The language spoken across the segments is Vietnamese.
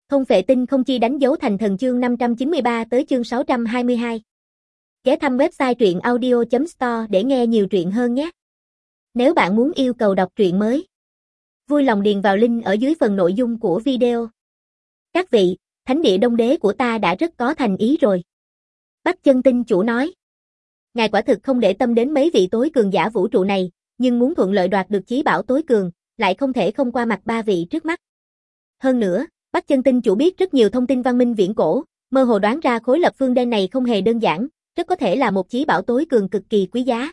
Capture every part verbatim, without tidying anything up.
Không phệ tinh không chi đánh dấu thành thần chương năm trăm chín mươi ba tới chương sáu trăm hai mươi hai. Ghé thăm website truyện audio chấm store để nghe nhiều truyện hơn nhé. Nếu bạn muốn yêu cầu đọc truyện mới, vui lòng điền vào link ở dưới phần nội dung của video. Các vị, thánh địa Đông Đế của ta đã rất có thành ý rồi. Bắc Chân Tinh chủ nói. Ngài quả thực không để tâm đến mấy vị tối cường giả vũ trụ này, nhưng muốn thuận lợi đoạt được chí bảo tối cường, lại không thể không qua mặt ba vị trước mắt. Hơn nữa, Bắc Chân Tinh chủ biết rất nhiều thông tin văn minh viễn cổ, mơ hồ đoán ra khối lập phương đen này không hề đơn giản, rất có thể là một chí bảo tối cường cực kỳ quý giá.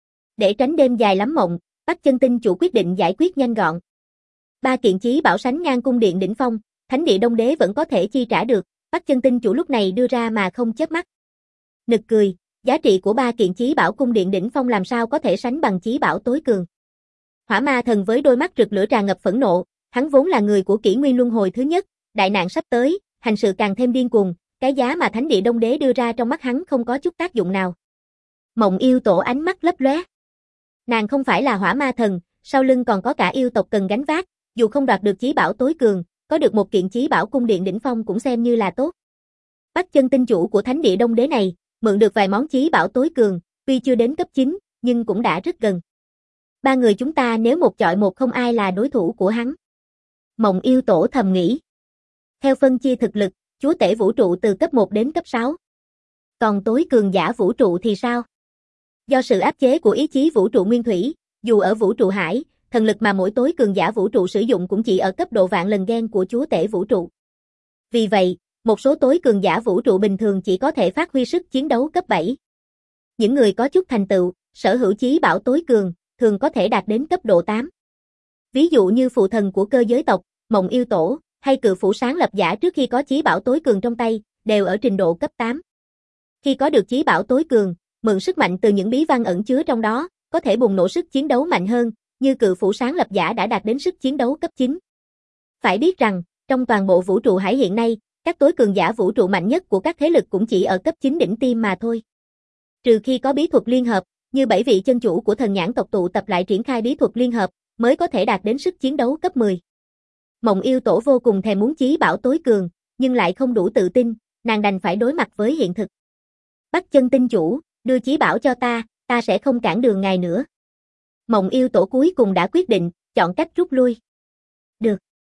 Để tránh đêm dài lắm mộng, Bắc Chân Tinh chủ quyết định giải quyết nhanh gọn. Ba kiện chí bảo sánh ngang cung điện đỉnh phong, thánh địa Đông Đế vẫn có thể chi trả được, Bắc Chân Tinh chủ lúc này đưa ra mà không chớp mắt. Nực cười, giá trị của ba kiện chí bảo cung điện đỉnh phong làm sao có thể sánh bằng chí bảo tối cường. Hỏa Ma Thần với đôi mắt rực lửa tràn ngập phẫn nộ, hắn vốn là người của kỷ nguyên luân hồi thứ nhất, đại nạn sắp tới, hành sự càng thêm điên cuồng, cái giá mà thánh địa Đông Đế đưa ra trong mắt hắn không có chút tác dụng nào. Mộng Yêu Tổ ánh mắt lấp lóe. Nàng không phải là Hỏa Ma Thần, sau lưng còn có cả yêu tộc cần gánh vác, dù không đoạt được chí bảo tối cường, có được một kiện chí bảo cung điện đỉnh phong cũng xem như là tốt. Bắc Chân Tinh chủ của thánh địa Đông Đế này, mượn được vài món chí bảo tối cường, tuy chưa đến cấp chín, nhưng cũng đã rất gần. Ba người chúng ta nếu một chọi một không ai là đối thủ của hắn. Mộng Yêu Tổ thầm nghĩ. Theo phân chia thực lực, chúa tể vũ trụ từ cấp một đến cấp sáu. Còn tối cường giả vũ trụ thì sao? Do sự áp chế của ý chí vũ trụ nguyên thủy, dù ở vũ trụ hải, thần lực mà mỗi tối cường giả vũ trụ sử dụng cũng chỉ ở cấp độ vạn lần gen của chúa tể vũ trụ. Vì vậy, một số tối cường giả vũ trụ bình thường chỉ có thể phát huy sức chiến đấu cấp bảy. Những người có chút thành tựu, sở hữu chí bảo tối cường, thường có thể đạt đến cấp độ tám. Ví dụ như phụ thần của cơ giới tộc, Mộng Yêu Tổ, hay cự phủ sáng lập giả trước khi có chí bảo tối cường trong tay, đều ở trình độ cấp tám. Khi có được chí bảo tối cường, mượn sức mạnh từ những bí văn ẩn chứa trong đó, có thể bùng nổ sức chiến đấu mạnh hơn, như cự phủ sáng lập giả đã đạt đến sức chiến đấu cấp chín. Phải biết rằng, trong toàn bộ vũ trụ hải hiện nay, các tối cường giả vũ trụ mạnh nhất của các thế lực cũng chỉ ở cấp chín đỉnh tiêm mà thôi. Trừ khi có bí thuật liên hợp, như bảy vị chân chủ của thần nhãn tộc tụ tập lại triển khai bí thuật liên hợp, mới có thể đạt đến sức chiến đấu cấp mười. Mộng Yêu Tổ vô cùng thèm muốn chí bảo tối cường, nhưng lại không đủ tự tin, nàng đành phải đối mặt với hiện thực. Bắc Chân Tinh chủ, đưa chí bảo cho ta, ta sẽ không cản đường ngài nữa. Mộng Yêu Tổ cuối cùng đã quyết định, chọn cách rút lui. Được.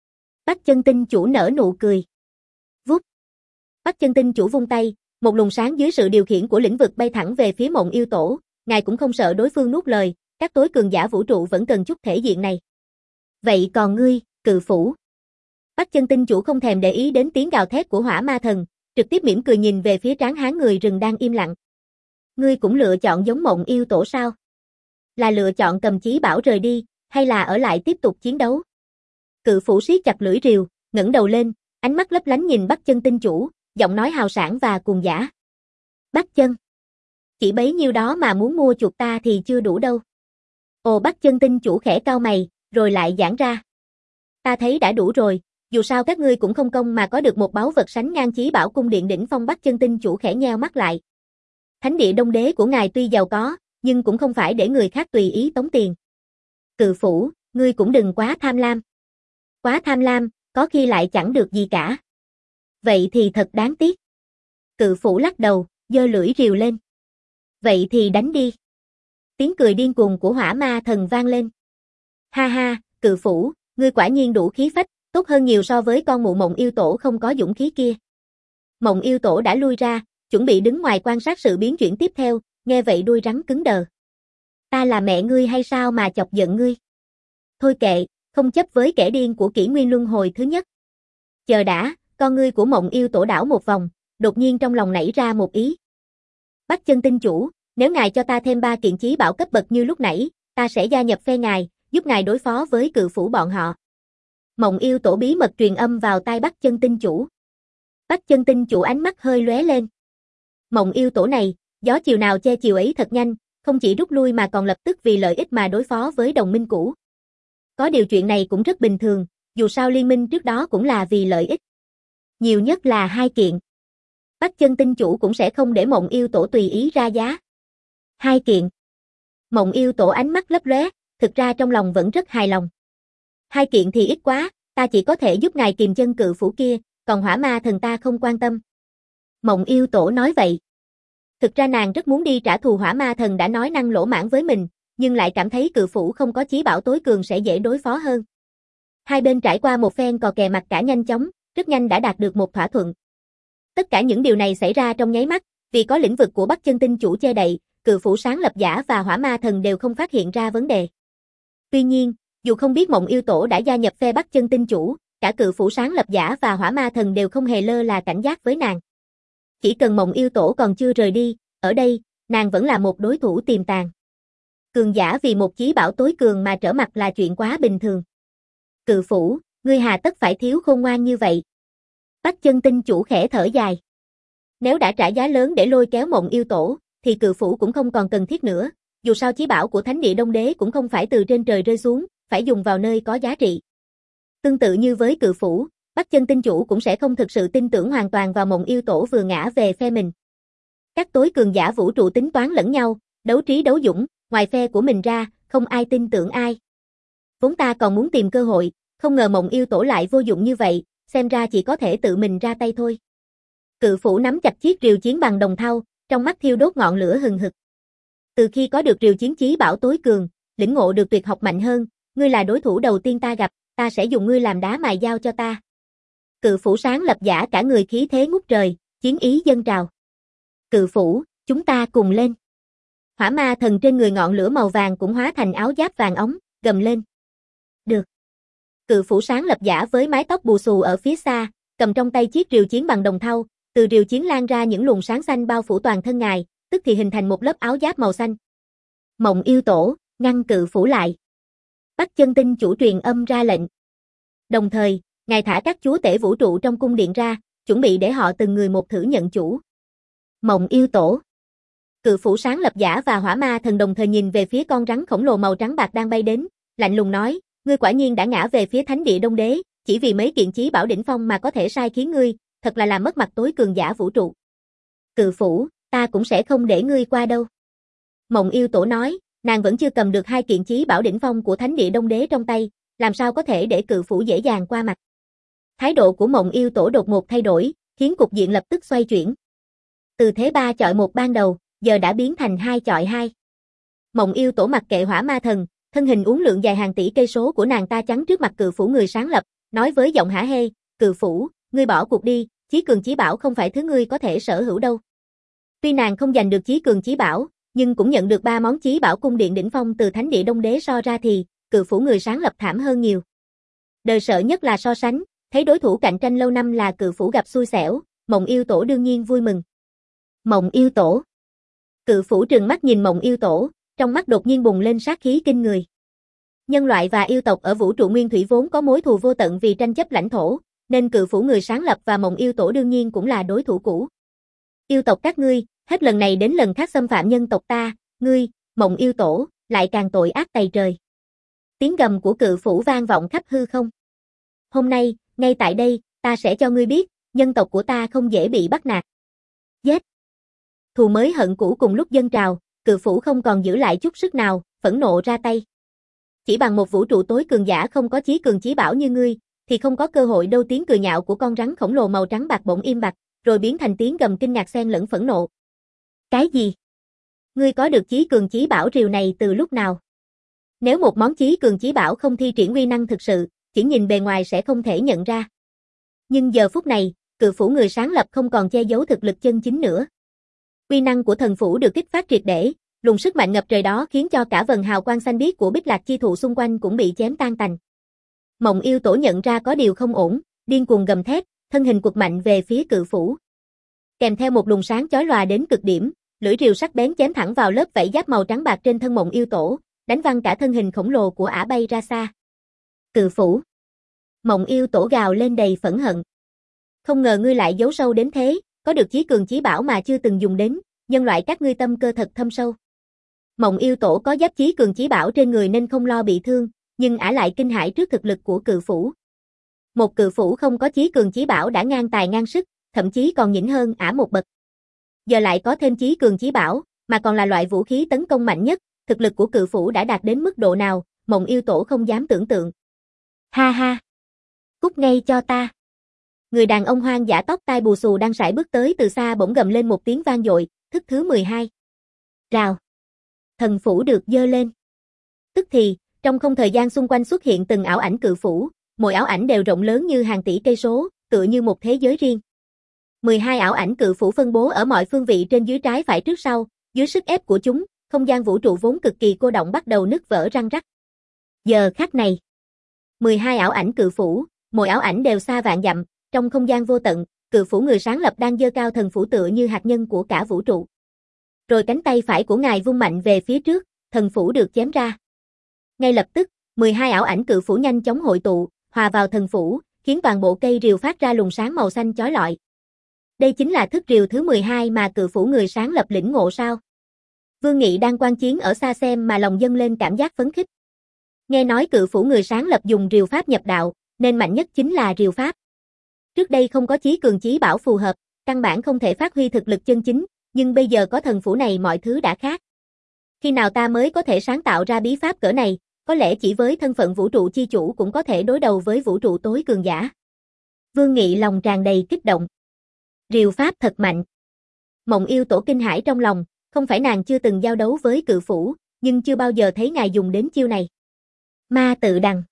Bắc Chân Tinh chủ nở nụ cười. Vút. Bắc Chân Tinh chủ vung tay, một luồng sáng dưới sự điều khiển của lĩnh vực bay thẳng về phía Mộng Yêu Tổ, ngài cũng không sợ đối phương nuốt lời, các tối cường giả vũ trụ vẫn cần chút thể diện này. Vậy còn ngươi, cự phủ? Bắc Chân Tinh chủ không thèm để ý đến tiếng gào thét của Hỏa Ma Thần, trực tiếp mỉm cười nhìn về phía tráng hán người rừng đang im lặng. Ngươi cũng lựa chọn giống Mộng Yêu Tổ sao? Là lựa chọn cầm chí bảo rời đi, hay là ở lại tiếp tục chiến đấu? Cự phủ siết chặt lưỡi rìu, ngẩng đầu lên, ánh mắt lấp lánh nhìn Bắc Chân Tinh chủ, giọng nói hào sảng và cuồng dã. Bắc Chân, chỉ bấy nhiêu đó mà muốn mua chuộc ta thì chưa đủ đâu. Ồ, Bắc Chân Tinh chủ khẽ cau mày, rồi lại giãn ra. Ta thấy đã đủ rồi, dù sao các ngươi cũng không công mà có được một báu vật sánh ngang chí bảo cung điện đỉnh phong. Bắc Chân Tinh chủ khẽ nheo mắt lại. Thánh địa Đông Đế của ngài tuy giàu có, nhưng cũng không phải để người khác tùy ý tống tiền. Cự phủ, ngươi cũng đừng quá tham lam. Quá tham lam, có khi lại chẳng được gì cả. Vậy thì thật đáng tiếc. Cự phủ lắc đầu, giơ lưỡi rìu lên. Vậy thì đánh đi. Tiếng cười điên cuồng của Hỏa Ma Thần vang lên. Ha ha, cự phủ, ngươi quả nhiên đủ khí phách, tốt hơn nhiều so với con mụ Mộng Yêu Tổ không có dũng khí kia. Mộng Yêu Tổ đã lui ra, chuẩn bị đứng ngoài quan sát sự biến chuyển tiếp theo, nghe vậy đuôi rắn cứng đờ. Ta là mẹ ngươi hay sao mà chọc giận ngươi? Thôi kệ, không chấp với kẻ điên của kỷ nguyên luân hồi thứ nhất. Chờ đã, con ngươi của Mộng Yêu Tổ đảo một vòng, đột nhiên trong lòng nảy ra một ý. Bắc Chân Tinh chủ, nếu ngài cho ta thêm ba kiện chí bảo cấp bậc như lúc nãy, ta sẽ gia nhập phe ngài, giúp ngài đối phó với cự phủ bọn họ. Mộng Yêu Tổ bí mật truyền âm vào tai Bắc Chân Tinh chủ. Bắc Chân Tinh chủ ánh mắt hơi lóe lên. Mộng Yêu Tổ này, gió chiều nào che chiều ấy thật nhanh, không chỉ rút lui mà còn lập tức vì lợi ích mà đối phó với đồng minh cũ. Có điều chuyện này cũng rất bình thường, dù sao liên minh trước đó cũng là vì lợi ích. Nhiều nhất là hai kiện. Bắc Chân Tinh chủ cũng sẽ không để Mộng Yêu Tổ tùy ý ra giá. Hai kiện. Mộng Yêu Tổ ánh mắt lấp lóe, thực ra trong lòng vẫn rất hài lòng. Hai kiện thì ít quá, ta chỉ có thể giúp ngài kìm chân cự phủ kia, còn hỏa ma thần ta không quan tâm. Mộng yêu tổ nói vậy. Thực ra nàng rất muốn đi trả thù hỏa ma thần đã nói năng lỗ mãng với mình, nhưng lại cảm thấy cự phủ không có chí bảo tối cường sẽ dễ đối phó hơn. Hai bên trải qua một phen cò kè mặt cả nhanh chóng, rất nhanh đã đạt được một thỏa thuận. Tất cả những điều này xảy ra trong nháy mắt, vì có lĩnh vực của Bắc Chân Tinh Chủ che đậy, cự phủ sáng lập giả và hỏa ma thần đều không phát hiện ra vấn đề. Tuy nhiên, dù không biết Mộng yêu tổ đã gia nhập phe Bắc Chân Tinh Chủ, cả cự phủ sáng lập giả và hỏa ma thần đều không hề lơ là cảnh giác với nàng. Chỉ cần Mộng yêu tổ còn chưa rời đi, ở đây, nàng vẫn là một đối thủ tiềm tàng. Cường giả vì một chí bảo tối cường mà trở mặt là chuyện quá bình thường. Cự phủ, ngươi hà tất phải thiếu khôn ngoan như vậy. Bắc Chân Tinh Chủ khẽ thở dài. Nếu đã trả giá lớn để lôi kéo Mộng yêu tổ, thì cự phủ cũng không còn cần thiết nữa, dù sao chí bảo của Thánh địa Đông Đế cũng không phải từ trên trời rơi xuống, phải dùng vào nơi có giá trị. Tương tự như với cự phủ, Bắc Chân Tinh Chủ cũng sẽ không thực sự tin tưởng hoàn toàn vào Mộng yêu tổ vừa ngã về phe mình. Các tối cường giả vũ trụ tính toán lẫn nhau, đấu trí đấu dũng, ngoài phe của mình ra, không ai tin tưởng ai. Vốn ta còn muốn tìm cơ hội, không ngờ Mộng yêu tổ lại vô dụng như vậy, xem ra chỉ có thể tự mình ra tay thôi. Cự phủ nắm chặt chiếc rìu chiến bằng đồng thau, trong mắt thiêu đốt ngọn lửa hừng hực. Từ khi có được rìu chiến chí bảo tối cường, lĩnh ngộ được tuyệt học mạnh hơn, ngươi là đối thủ đầu tiên ta gặp, ta sẽ dùng ngươi làm đá mài dao cho ta. Cự phủ sáng lập giả cả người khí thế ngút trời, chiến ý dâng trào. Cự phủ, chúng ta cùng lên. Hỏa ma thần trên người ngọn lửa màu vàng cũng hóa thành áo giáp vàng óng, gầm lên. Được. Cự phủ sáng lập giả với mái tóc bù xù ở phía xa, cầm trong tay chiếc rìu chiến bằng đồng thau, từ rìu chiến lan ra những luồng sáng xanh bao phủ toàn thân ngài, tức thì hình thành một lớp áo giáp màu xanh. Mộng yêu tổ, ngăn cự phủ lại. Bắc Chân Tinh Chủ truyền âm ra lệnh. Đồng thời, ngài thả các chúa tể vũ trụ trong cung điện ra, chuẩn bị để họ từng người một thử nhận chủ. Mộng yêu tổ. Cự phủ sáng lập giả và hỏa ma thần đồng thời nhìn về phía con rắn khổng lồ màu trắng bạc đang bay đến, lạnh lùng nói, ngươi quả nhiên đã ngã về phía Thánh địa Đông Đế, chỉ vì mấy kiện chí bảo đỉnh phong mà có thể sai khiến ngươi, thật là làm mất mặt tối cường giả vũ trụ. Cự phủ, ta cũng sẽ không để ngươi qua đâu. Mộng yêu tổ nói, nàng vẫn chưa cầm được hai kiện chí bảo đỉnh phong của Thánh địa Đông Đế trong tay, làm sao có thể để cự phủ dễ dàng qua mặt. Thái độ của Mộng yêu tổ đột ngột thay đổi, khiến cục diện lập tức xoay chuyển. Từ thế ba chọi một ban đầu, giờ đã biến thành hai chọi hai. Mộng yêu tổ mặc kệ hỏa ma thần, thân hình uốn lượn dài hàng tỷ cây số của nàng ta chắn trước mặt cự phủ người sáng lập, nói với giọng hả hê, cự phủ, ngươi bỏ cuộc đi, chí cường chí bảo không phải thứ ngươi có thể sở hữu đâu. Tuy nàng không giành được chí cường chí bảo, nhưng cũng nhận được ba món chí bảo cung điện đỉnh phong từ Thánh địa Đông Đế so ra thì, cự phủ người sáng lập thảm hơn nhiều. Đời sợ nhất là so sánh, thấy đối thủ cạnh tranh lâu năm là cự phủ gặp xui xẻo, Mộng yêu tổ đương nhiên vui mừng. Mộng yêu tổ. Cự phủ trừng mắt nhìn Mộng yêu tổ, trong mắt đột nhiên bùng lên sát khí kinh người. Nhân loại và yêu tộc ở vũ trụ nguyên thủy vốn có mối thù vô tận vì tranh chấp lãnh thổ, nên cự phủ người sáng lập và Mộng yêu tổ đương nhiên cũng là đối thủ cũ. Yêu tộc các ngươi, hết lần này đến lần khác xâm phạm nhân tộc ta, ngươi, Mộng yêu tổ, lại càng tội ác tày trời. Tiếng gầm của cự phủ vang vọng khắp hư không. Hôm nay, ngay tại đây, ta sẽ cho ngươi biết, nhân tộc của ta không dễ bị bắt nạt. Giết! Thù mới hận cũ cùng lúc dâng trào, cự phủ không còn giữ lại chút sức nào, phẫn nộ ra tay. Chỉ bằng một vũ trụ tối cường giả không có chí cường chí bảo như ngươi, thì không có cơ hội đâu. Tiếng cười nhạo của con rắn khổng lồ màu trắng bạc bỗng im bặt, rồi biến thành tiếng gầm kinh ngạc xen lẫn phẫn nộ. Cái gì? Ngươi có được chí cường chí bảo rìu này từ lúc nào? Nếu một món chí cường chí bảo không thi triển uy năng thực sự, chỉ nhìn bề ngoài sẽ không thể nhận ra. Nhưng giờ phút này, cự phủ người sáng lập không còn che giấu thực lực chân chính nữa. Uy năng của thần phủ được kích phát triệt để, luồng sức mạnh ngập trời đó khiến cho cả vầng hào quang xanh biếc của Bích Lạc chi thụ xung quanh cũng bị chém tan tành. Mộng yêu tổ nhận ra có điều không ổn, điên cuồng gầm thét, thân hình quật mạnh về phía cự phủ. Kèm theo một luồng sáng chói lòa đến cực điểm, lưỡi rìu sắc bén chém thẳng vào lớp vảy giáp màu trắng bạc trên thân Mộng yêu tổ, đánh văng cả thân hình khổng lồ của ả bay ra xa. Cự phủ. Mộng yêu tổ gào lên đầy phẫn hận. Không ngờ ngươi lại giấu sâu đến thế, có được chí cường chí bảo mà chưa từng dùng đến, nhân loại các ngươi tâm cơ thật thâm sâu. Mộng yêu tổ có giáp chí cường chí bảo trên người nên không lo bị thương, nhưng ả lại kinh hãi trước thực lực của cự phủ. Một cự phủ không có chí cường chí bảo đã ngang tài ngang sức, thậm chí còn nhỉnh hơn ả một bậc. Giờ lại có thêm chí cường chí bảo, mà còn là loại vũ khí tấn công mạnh nhất, thực lực của cự phủ đã đạt đến mức độ nào, Mộng yêu tổ không dám tưởng tượng. Ha ha! Cút ngay cho ta! Người đàn ông hoang dã tóc tai bù xù đang sải bước tới từ xa bỗng gầm lên một tiếng vang dội, thức thứ mười hai. Rào. Thần phủ được giơ lên. Tức thì, trong không thời gian xung quanh xuất hiện từng ảo ảnh cự phủ, mỗi ảo ảnh đều rộng lớn như hàng tỷ cây số, tựa như một thế giới riêng. mười hai ảo ảnh cự phủ phân bố ở mọi phương vị trên dưới trái phải trước sau, dưới sức ép của chúng, không gian vũ trụ vốn cực kỳ cô đọng bắt đầu nứt vỡ răng rắc. Giờ khắc này, mười hai ảo ảnh cự phủ, mỗi ảo ảnh đều xa vạn dặm, trong không gian vô tận, cự phủ người sáng lập đang giơ cao thần phủ tựa như hạt nhân của cả vũ trụ. Rồi cánh tay phải của ngài vung mạnh về phía trước, thần phủ được chém ra. Ngay lập tức, mười hai ảo ảnh cự phủ nhanh chóng hội tụ, hòa vào thần phủ, khiến toàn bộ cây rìu phát ra luồng sáng màu xanh chói lọi. Đây chính là thức rìu thứ mười hai mà cự phủ người sáng lập lĩnh ngộ sao? Vương Nghị đang quan chiến ở xa xem mà lòng dâng lên cảm giác phấn khích. Nghe nói cự phủ người sáng lập dùng rìu pháp nhập đạo, nên mạnh nhất chính là rìu pháp. Trước đây không có chí cường chí bảo phù hợp, căn bản không thể phát huy thực lực chân chính, nhưng bây giờ có thần phủ này mọi thứ đã khác. Khi nào ta mới có thể sáng tạo ra bí pháp cỡ này, có lẽ chỉ với thân phận vũ trụ chi chủ cũng có thể đối đầu với vũ trụ tối cường giả. Vương Nghị lòng tràn đầy kích động. Rìu pháp thật mạnh. Mộng Yêu Tổ kinh hãi trong lòng, không phải nàng chưa từng giao đấu với cự phủ, nhưng chưa bao giờ thấy ngài dùng đến chiêu này. Ma tự đằng.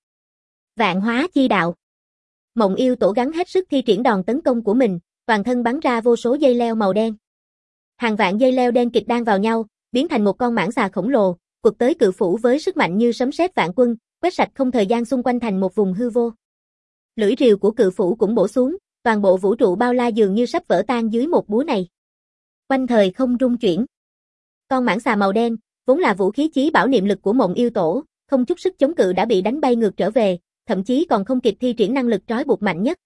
Vạn hóa chi đạo. Mộng Yêu Tổ gắng hết sức thi triển đòn tấn công của mình, toàn thân bắn ra vô số dây leo màu đen. Hàng vạn dây leo đen kịt đan vào nhau, biến thành một con mãng xà khổng lồ, quật tới cự phủ với sức mạnh như sấm sét vạn quân, quét sạch không thời gian xung quanh thành một vùng hư vô. Lưỡi rìu của cự phủ cũng bổ xuống, toàn bộ vũ trụ bao la dường như sắp vỡ tan dưới một búa này. Quanh thời không rung chuyển. Con mãng xà màu đen, vốn là vũ khí chí bảo niệm lực của Mộng Yêu Tổ, không chút sức chống cự đã bị đánh bay ngược trở về, thậm chí còn không kịp thi triển năng lực trói buộc mạnh nhất.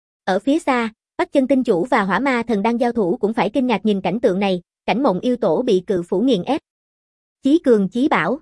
Ở phía xa, Bắc Chân Tinh Chủ và Hỏa Ma Thần đang giao thủ cũng phải kinh ngạc nhìn cảnh tượng này, cảnh Mộng Yêu Tổ bị cự phủ nghiền ép. Chí cường chí bảo.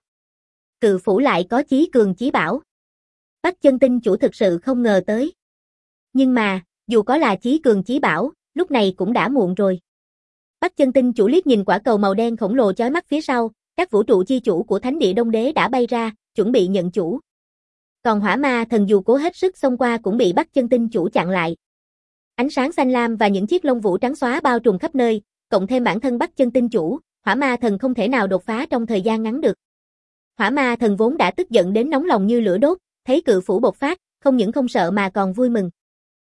Cự phủ lại có chí cường chí bảo. Bắc Chân Tinh Chủ thực sự không ngờ tới. Nhưng mà, dù có là chí cường chí bảo, lúc này cũng đã muộn rồi. Bắc Chân Tinh Chủ liếc nhìn quả cầu màu đen khổng lồ chói mắt phía sau, các vũ trụ chi chủ của Thánh Địa Đông Đế đã bay ra, chuẩn bị nhận chủ. Còn Hỏa Ma Thần dù cố hết sức xông qua cũng bị Bắc Chân Tinh Chủ chặn lại. Ánh sáng xanh lam và những chiếc lông vũ trắng xóa bao trùm khắp nơi, cộng thêm bản thân Bắc Chân Tinh Chủ, Hỏa Ma Thần không thể nào đột phá trong thời gian ngắn được. Hỏa Ma Thần vốn đã tức giận đến nóng lòng như lửa đốt, thấy cự phủ bộc phát, không những không sợ mà còn vui mừng.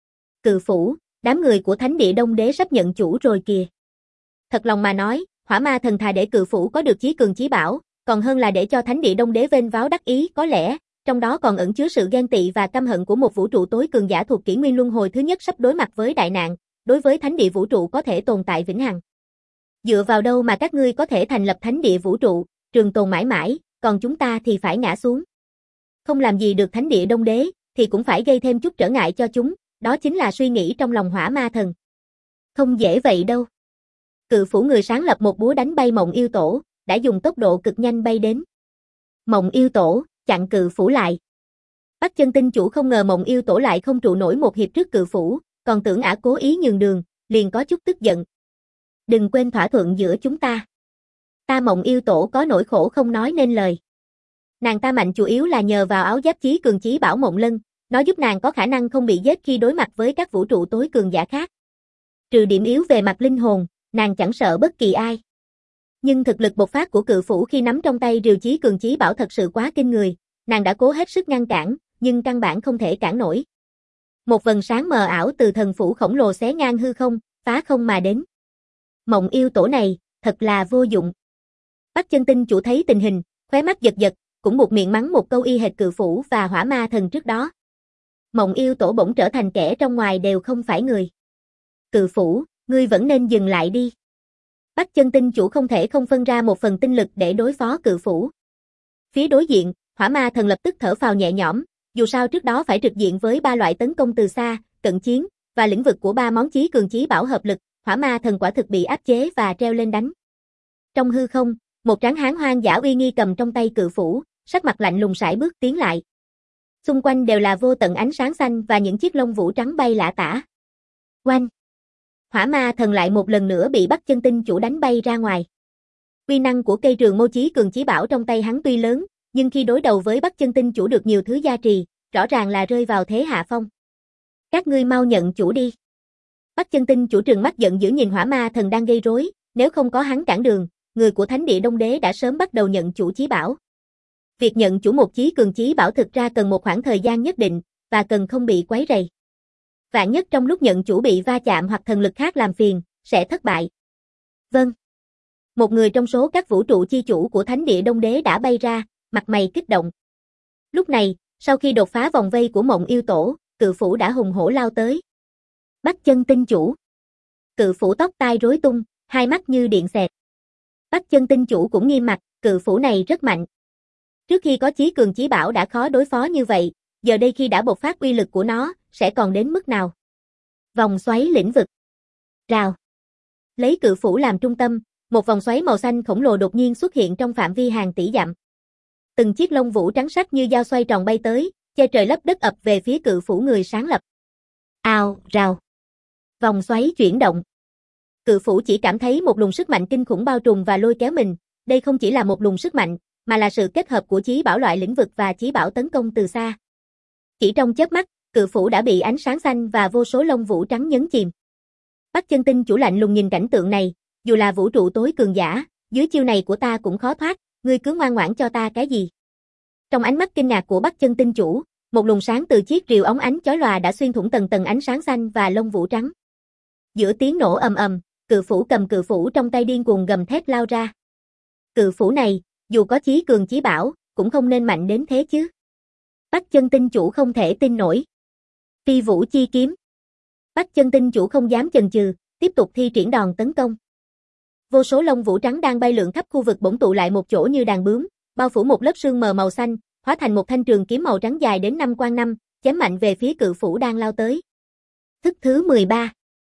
Cự phủ, đám người của Thánh Địa Đông Đế sắp nhận chủ rồi kìa. Thật lòng mà nói, Hỏa Ma Thần thà để cự phủ có được chí cường chí bảo, còn hơn là để cho Thánh Địa Đông Đế vênh váo đắc ý, có lẽ trong đó còn ẩn chứa sự ghen tị và căm hận của một vũ trụ tối cường giả thuộc kỷ nguyên luân hồi thứ nhất sắp đối mặt với đại nạn, đối với Thánh Địa vũ trụ có thể tồn tại vĩnh hằng. Dựa vào đâu mà các ngươi có thể thành lập Thánh Địa vũ trụ, trường tồn mãi mãi, còn chúng ta thì phải ngã xuống. Không làm gì được Thánh Địa Đông Đế, thì cũng phải gây thêm chút trở ngại cho chúng, đó chính là suy nghĩ trong lòng Hỏa Ma Thần. Không dễ vậy đâu. Cự phủ người sáng lập một búa đánh bay Mộng Yêu Tổ, đã dùng tốc độ cực nhanh bay đến. Mộng Yêu Tổ, chặn cự phủ lại. Bắc Chân Tinh Chủ không ngờ Mộng Yêu Tổ lại không trụ nổi một hiệp trước cự phủ, còn tưởng ả cố ý nhường đường, liền có chút tức giận. Đừng quên thỏa thuận giữa chúng ta. Ta Mộng Yêu Tổ có nỗi khổ không nói nên lời. Nàng ta mạnh chủ yếu là nhờ vào áo giáp chí cường chí bảo Mộng Lân, nó giúp nàng có khả năng không bị giết khi đối mặt với các vũ trụ tối cường giả khác. Trừ điểm yếu về mặt linh hồn, nàng chẳng sợ bất kỳ ai. Nhưng thực lực bộc phát của cự phủ khi nắm trong tay rìu chí cường chí bảo thật sự quá kinh người, nàng đã cố hết sức ngăn cản, nhưng căn bản không thể cản nổi. Một vầng sáng mờ ảo từ thần phủ khổng lồ xé ngang hư không, phá không mà đến. Mộng Yêu Tổ này, thật là vô dụng. Bắc Chân Tinh Chủ thấy tình hình, khóe mắt giật giật, cũng buột miệng mắng một câu y hệt cự phủ và Hỏa Ma Thần trước đó. Mộng Yêu Tổ bỗng trở thành kẻ trong ngoài đều không phải người. Cự phủ, ngươi vẫn nên dừng lại đi. Bắc Chân Tinh Chủ không thể không phân ra một phần tinh lực để đối phó cự phủ. Phía đối diện, Hỏa Ma Thần lập tức thở phào nhẹ nhõm, dù sao trước đó phải trực diện với ba loại tấn công từ xa, cận chiến, và lĩnh vực của ba món chí cường chí bảo hợp lực, Hỏa Ma Thần quả thực bị áp chế và treo lên đánh. Trong hư không, một tráng hán hoang dã uy nghi cầm trong tay cự phủ, sắc mặt lạnh lùng sải bước tiến lại. Xung quanh đều là vô tận ánh sáng xanh và những chiếc lông vũ trắng bay lả tả. Oanh! Hỏa Ma Thần lại một lần nữa bị Bắc Chân Tinh Chủ đánh bay ra ngoài. Uy năng của cây trường mâu chí cường chí bảo trong tay hắn tuy lớn, nhưng khi đối đầu với Bắc Chân Tinh Chủ được nhiều thứ gia trì, rõ ràng là rơi vào thế hạ phong. Các ngươi mau nhận chủ đi. Bắc Chân Tinh chủ trừng mắt giận dữ nhìn Hỏa Ma Thần đang gây rối, nếu không có hắn cản đường, người của Thánh địa Đông Đế đã sớm bắt đầu nhận chủ chí bảo. Việc nhận chủ một chí cường chí bảo thực ra cần một khoảng thời gian nhất định, và cần không bị quấy rầy. Vạn nhất trong lúc nhận chủ bị va chạm hoặc thần lực khác làm phiền, sẽ thất bại. Vâng. Một người trong số các vũ trụ chi chủ của Thánh địa Đông Đế đã bay ra, mặt mày kích động. Lúc này, sau khi đột phá vòng vây của Mộng Yêu Tổ, Cự Phủ đã hùng hổ lao tới. Bắc Chân Tinh chủ. Cự Phủ tóc tai rối tung, hai mắt như điện xẹt. Bắc Chân Tinh chủ cũng nghiêm mặt, Cự Phủ này rất mạnh. Trước khi có chí cường chí bảo đã khó đối phó như vậy, giờ đây khi đã bộc phát uy lực của nó, sẽ còn đến mức nào? Vòng xoáy lĩnh vực. Rào. Lấy Cự Phủ làm trung tâm, một vòng xoáy màu xanh khổng lồ đột nhiên xuất hiện trong phạm vi hàng tỷ dặm. Từng chiếc lông vũ trắng sắc như dao xoay tròn bay tới, che trời lấp đất ập về phía Cự Phủ người sáng lập. Ào, rào. Vòng xoáy chuyển động. Cự Phủ chỉ cảm thấy một luồng sức mạnh kinh khủng bao trùm và lôi kéo mình, đây không chỉ là một luồng sức mạnh, mà là sự kết hợp của chí bảo loại lĩnh vực và chí bảo tấn công từ xa. Chỉ trong chớp mắt, Cự Phủ đã bị ánh sáng xanh và vô số lông vũ trắng nhấn chìm. Bắc Chân Tinh chủ lạnh lùng nhìn cảnh tượng này, dù là vũ trụ tối cường giả, dưới chiêu này của ta cũng khó thoát, ngươi cứ ngoan ngoãn cho ta cái gì? Trong ánh mắt kinh ngạc của Bắc Chân Tinh chủ, một luồng sáng từ chiếc rìu óng ánh chói lòa đã xuyên thủng tầng tầng ánh sáng xanh và lông vũ trắng. Giữa tiếng nổ ầm ầm, Cự Phủ cầm Cự Phủ trong tay điên cuồng gầm thét lao ra. Cự Phủ này, dù có chí cường chí bảo, cũng không nên mạnh đến thế chứ. Bắc Chân Tinh chủ không thể tin nổi. Phi Vũ chi kiếm. Bắc Chân Tinh chủ không dám chần chừ, tiếp tục thi triển đòn tấn công. Vô số lông vũ trắng đang bay lượn khắp khu vực bỗng tụ lại một chỗ như đàn bướm, bao phủ một lớp sương mờ màu xanh, hóa thành một thanh trường kiếm màu trắng dài đến năm quang năm, chém mạnh về phía Cự Phủ đang lao tới. Thức thứ mười ba.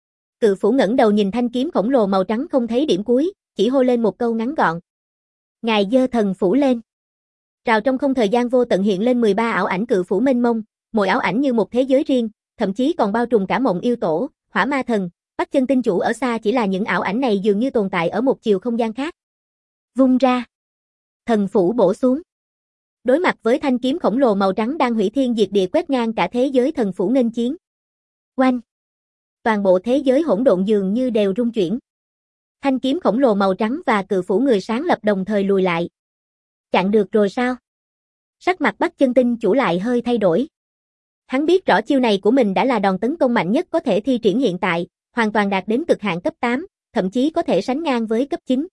Cự Phủ ngẩng đầu nhìn thanh kiếm khổng lồ màu trắng không thấy điểm cuối, chỉ hô lên một câu ngắn gọn. Ngài giơ thần phủ lên. Rào trong không thời gian vô tận hiện lên mười ba ảo ảnh Cự Phủ mênh mông, mỗi ảo ảnh như một thế giới riêng, thậm chí còn bao trùm cả Mộng Yêu Tổ, Hỏa Ma Thần, Bắc Chân Tinh chủ ở xa chỉ là những ảo ảnh này dường như tồn tại ở một chiều không gian khác. Vung ra. Thần phủ bổ xuống. Đối mặt với thanh kiếm khổng lồ màu trắng đang hủy thiên diệt địa quét ngang cả thế giới thần phủ nghênh chiến. Oanh. Toàn bộ thế giới hỗn độn dường như đều rung chuyển. Thanh kiếm khổng lồ màu trắng và Cự Phủ người sáng lập đồng thời lùi lại. Chặn được rồi sao? Sắc mặt Bắc Chân Tinh chủ lại hơi thay đổi. Hắn biết rõ chiêu này của mình đã là đòn tấn công mạnh nhất có thể thi triển hiện tại, hoàn toàn đạt đến cực hạn cấp tám, thậm chí có thể sánh ngang với cấp chín.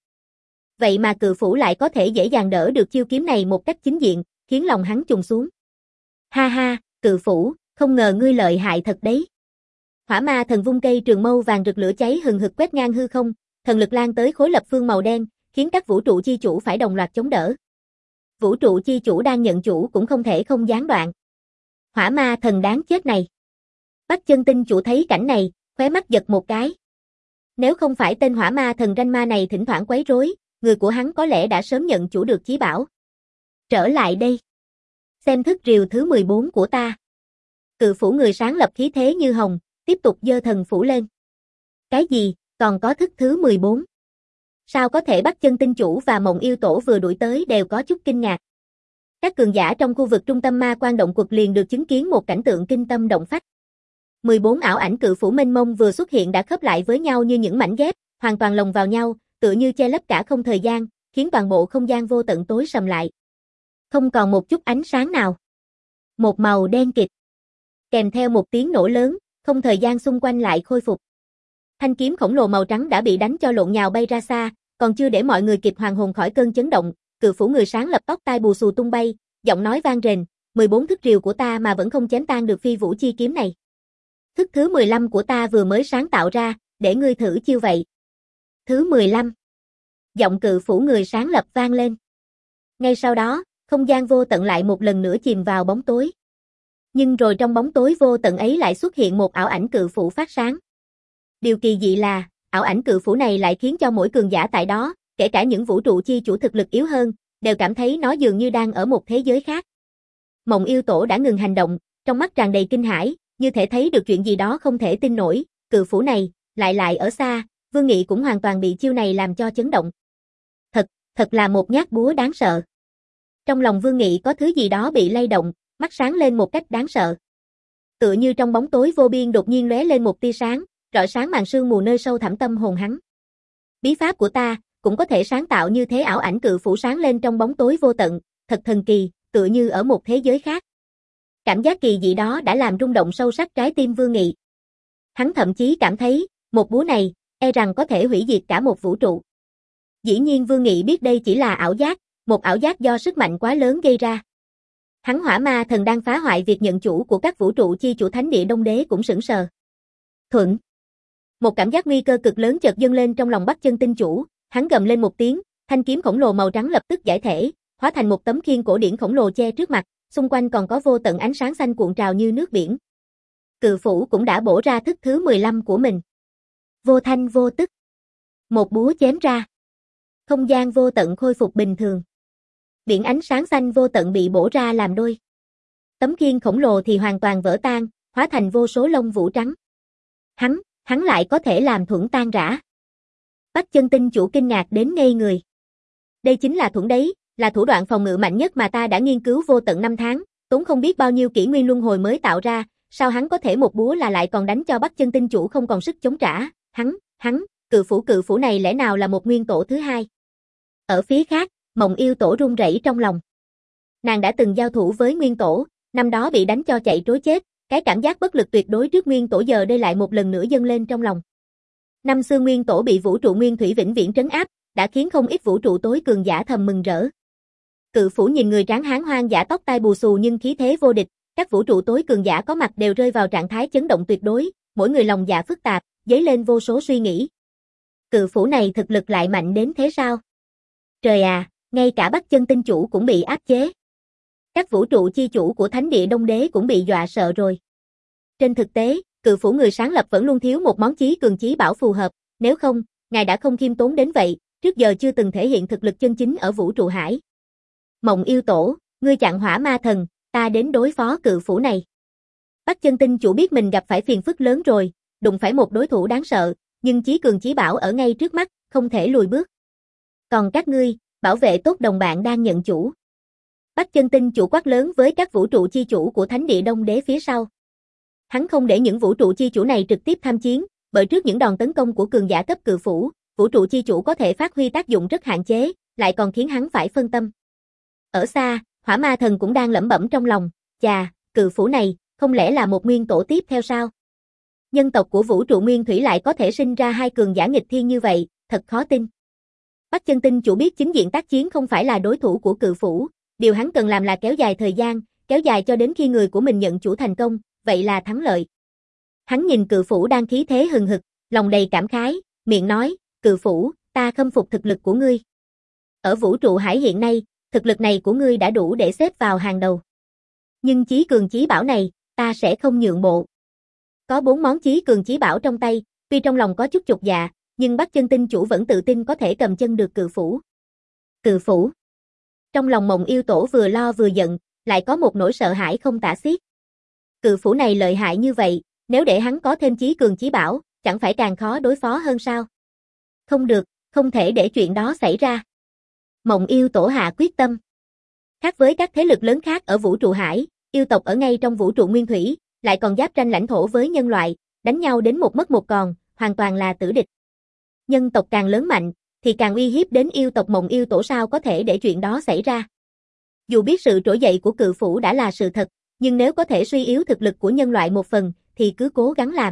Vậy mà Cự Phủ lại có thể dễ dàng đỡ được chiêu kiếm này một cách chính diện, khiến lòng hắn trùng xuống. Ha ha, Cự Phủ, không ngờ ngươi lợi hại thật đấy. Hỏa Ma Thần vung cây trường mâu vàng rực lửa cháy hừng hực quét ngang hư không, thần lực lan tới khối lập phương màu đen, khiến các vũ trụ chi chủ phải đồng loạt chống đỡ. Vũ trụ chi chủ đang nhận chủ cũng không thể không gián đoạn. Hỏa Ma Thần đáng chết này. Bắc Chân Tinh chủ thấy cảnh này, khóe mắt giật một cái. Nếu không phải tên Hỏa Ma Thần ranh ma này thỉnh thoảng quấy rối, người của hắn có lẽ đã sớm nhận chủ được chí bảo. Trở lại đây. Xem thức rìu thứ mười bốn của ta. Cự Phủ người sáng lập khí thế như hồng, tiếp tục giơ thần phủ lên. Cái gì, còn có thức thứ mười bốn? Sao có thể Bắc Chân Tinh chủ và Mộng Yêu Tổ vừa đuổi tới đều có chút kinh ngạc. Các cường giả trong khu vực trung tâm ma quan động quật liền được chứng kiến một cảnh tượng kinh tâm động phách. mười bốn ảo ảnh Cự Phủ mênh mông vừa xuất hiện đã khớp lại với nhau như những mảnh ghép, hoàn toàn lồng vào nhau, tựa như che lấp cả không thời gian, khiến toàn bộ không gian vô tận tối sầm lại. Không còn một chút ánh sáng nào. Một màu đen kịt. Kèm theo một tiếng nổ lớn, không thời gian xung quanh lại khôi phục. Thanh kiếm khổng lồ màu trắng đã bị đánh cho lộn nhào bay ra xa, còn chưa để mọi người kịp hoàn hồn khỏi cơn chấn động, Cự Phủ người sáng lập tóc tai bù xù tung bay, giọng nói vang rền, mười bốn thức rìu của ta mà vẫn không chém tan được Phi Vũ chi kiếm này. Thức thứ mười lăm của ta vừa mới sáng tạo ra, để ngươi thử chiêu vậy. Thứ mười lăm. Giọng Cự Phủ người sáng lập vang lên. Ngay sau đó, không gian vô tận lại một lần nữa chìm vào bóng tối. Nhưng rồi trong bóng tối vô tận ấy lại xuất hiện một ảo ảnh Cự Phủ phát sáng. Điều kỳ dị là, ảo ảnh Cự Phủ này lại khiến cho mỗi cường giả tại đó, kể cả những vũ trụ chi chủ thực lực yếu hơn, đều cảm thấy nó dường như đang ở một thế giới khác. Mộng Yêu Tổ đã ngừng hành động, trong mắt tràn đầy kinh hãi, như thể thấy được chuyện gì đó không thể tin nổi, Cự Phủ này, lại lại ở xa, Vương Nghị cũng hoàn toàn bị chiêu này làm cho chấn động. Thật, thật là một nhát búa đáng sợ. Trong lòng Vương Nghị có thứ gì đó bị lay động, mắt sáng lên một cách đáng sợ. Tựa như trong bóng tối vô biên đột nhiên lóe lên một tia sáng, rọi sáng màn sương mù nơi sâu thẳm tâm hồn hắn. Bí pháp của ta cũng có thể sáng tạo như thế, ảo ảnh cự phủ sáng lên trong bóng tối vô tận, thật thần kỳ, tựa như ở một thế giới khác. Cảm giác kỳ dị đó đã làm rung động sâu sắc trái tim Vương Nghị. Hắn thậm chí cảm thấy, một búa này, e rằng có thể hủy diệt cả một vũ trụ. Dĩ nhiên Vương Nghị biết đây chỉ là ảo giác, một ảo giác do sức mạnh quá lớn gây ra. Hắn Hỏa Ma Thần đang phá hoại việc nhận chủ của các vũ trụ chi chủ Thánh Địa Đông Đế cũng sững sờ. Thuận. Một cảm giác nguy cơ cực lớn chợt dâng lên trong lòng Bắc Chân Tinh Chủ, hắn gầm lên một tiếng, thanh kiếm khổng lồ màu trắng lập tức giải thể, hóa thành một tấm khiên cổ điển khổng lồ che trước mặt, xung quanh còn có vô tận ánh sáng xanh cuộn trào như nước biển. Cự phủ cũng đã bổ ra thức thứ mười lăm của mình. Vô thanh vô tức. Một búa chém ra. Không gian vô tận khôi phục bình thường. Biển ánh sáng xanh vô tận bị bổ ra làm đôi. Tấm khiên khổng lồ thì hoàn toàn vỡ tan, hóa thành vô số lông vũ trắng. Hắn, hắn lại có thể làm thuẫn tan rã. Bắc Chân Tinh Chủ kinh ngạc đến ngây người. Đây chính là thuẫn đấy, là thủ đoạn phòng ngự mạnh nhất mà ta đã nghiên cứu vô tận năm tháng, tốn không biết bao nhiêu kỷ nguyên luân hồi mới tạo ra, sao hắn có thể một búa là lại còn đánh cho Bắc Chân Tinh Chủ không còn sức chống trả, hắn, hắn, cự phủ cự phủ này lẽ nào là một nguyên tổ thứ hai? Ở phía khác, Mộng Yêu Tổ run rẩy trong lòng. Nàng đã từng giao thủ với nguyên tổ, năm đó bị đánh cho chạy trối chết, cái cảm giác bất lực tuyệt đối trước nguyên tổ giờ đây lại một lần nữa dâng lên trong lòng. Năm xưa nguyên tổ bị vũ trụ nguyên thủy vĩnh viễn trấn áp, đã khiến không ít vũ trụ tối cường giả thầm mừng rỡ. Cự phủ nhìn người tráng hán hoang dã tóc tai bù xù nhưng khí thế vô địch, các vũ trụ tối cường giả có mặt đều rơi vào trạng thái chấn động tuyệt đối, mỗi người lòng dạ phức tạp, dấy lên vô số suy nghĩ. Cự phủ này thực lực lại mạnh đến thế sao? Trời à, ngay cả Bắc Chân Tinh Chủ cũng bị áp chế. Các vũ trụ chi chủ của Thánh Địa Đông Đế cũng bị dọa sợ rồi. Trên thực tế, cự phủ người sáng lập vẫn luôn thiếu một món chí cường chí bảo phù hợp, nếu không, ngài đã không khiêm tốn đến vậy, trước giờ chưa từng thể hiện thực lực chân chính ở vũ trụ hải. Mộng Yêu Tổ, ngươi chặn Hỏa Ma Thần, ta đến đối phó cự phủ này. Bắc Chân Tinh Chủ biết mình gặp phải phiền phức lớn rồi, đụng phải một đối thủ đáng sợ, nhưng chí cường chí bảo ở ngay trước mắt, không thể lùi bước. Còn các ngươi, bảo vệ tốt đồng bạn đang nhận chủ. Bắc Chân Tinh Chủ quát lớn với các vũ trụ chi chủ của Thánh Địa Đông Đế phía sau. Hắn không để những vũ trụ chi chủ này trực tiếp tham chiến, bởi trước những đòn tấn công của cường giả cấp cự phủ, vũ trụ chi chủ có thể phát huy tác dụng rất hạn chế, lại còn khiến hắn phải phân tâm. Ở xa, Hỏa Ma Thần cũng đang lẩm bẩm trong lòng, chà, cự phủ này, không lẽ là một nguyên tổ tiếp theo sao? Nhân tộc của vũ trụ nguyên thủy lại có thể sinh ra hai cường giả nghịch thiên như vậy, thật khó tin. Bắc Chân Tinh Chủ biết chính diện tác chiến không phải là đối thủ của cự phủ, điều hắn cần làm là kéo dài thời gian, kéo dài cho đến khi người của mình nhận chủ thành công, vậy là thắng lợi. Hắn nhìn cự phủ đang khí thế hừng hực, lòng đầy cảm khái, miệng nói, cự phủ, ta khâm phục thực lực của ngươi. Ở vũ trụ hải hiện nay, thực lực này của ngươi đã đủ để xếp vào hàng đầu. Nhưng chí cường chí bảo này, ta sẽ không nhượng bộ. Có bốn món chí cường chí bảo trong tay, tuy trong lòng có chút chột dạ, nhưng Bắc Chân Tinh Chủ vẫn tự tin có thể cầm chân được cự phủ. Cự phủ. Trong lòng Mộng Yêu Tổ vừa lo vừa giận, lại có một nỗi sợ hãi không tả xiết. Cự phủ này lợi hại như vậy, nếu để hắn có thêm chí cường chí bảo, chẳng phải càng khó đối phó hơn sao? Không được, không thể để chuyện đó xảy ra. Mộng Yêu Tổ hạ quyết tâm. Khác với các thế lực lớn khác ở vũ trụ hải, yêu tộc ở ngay trong vũ trụ nguyên thủy, lại còn giáp tranh lãnh thổ với nhân loại, đánh nhau đến một mất một còn, hoàn toàn là tử địch. Nhân tộc càng lớn mạnh, thì càng uy hiếp đến yêu tộc. Mộng Yêu Tổ sao có thể để chuyện đó xảy ra. Dù biết sự trỗi dậy của cự phủ đã là sự thật, nhưng nếu có thể suy yếu thực lực của nhân loại một phần, thì cứ cố gắng làm.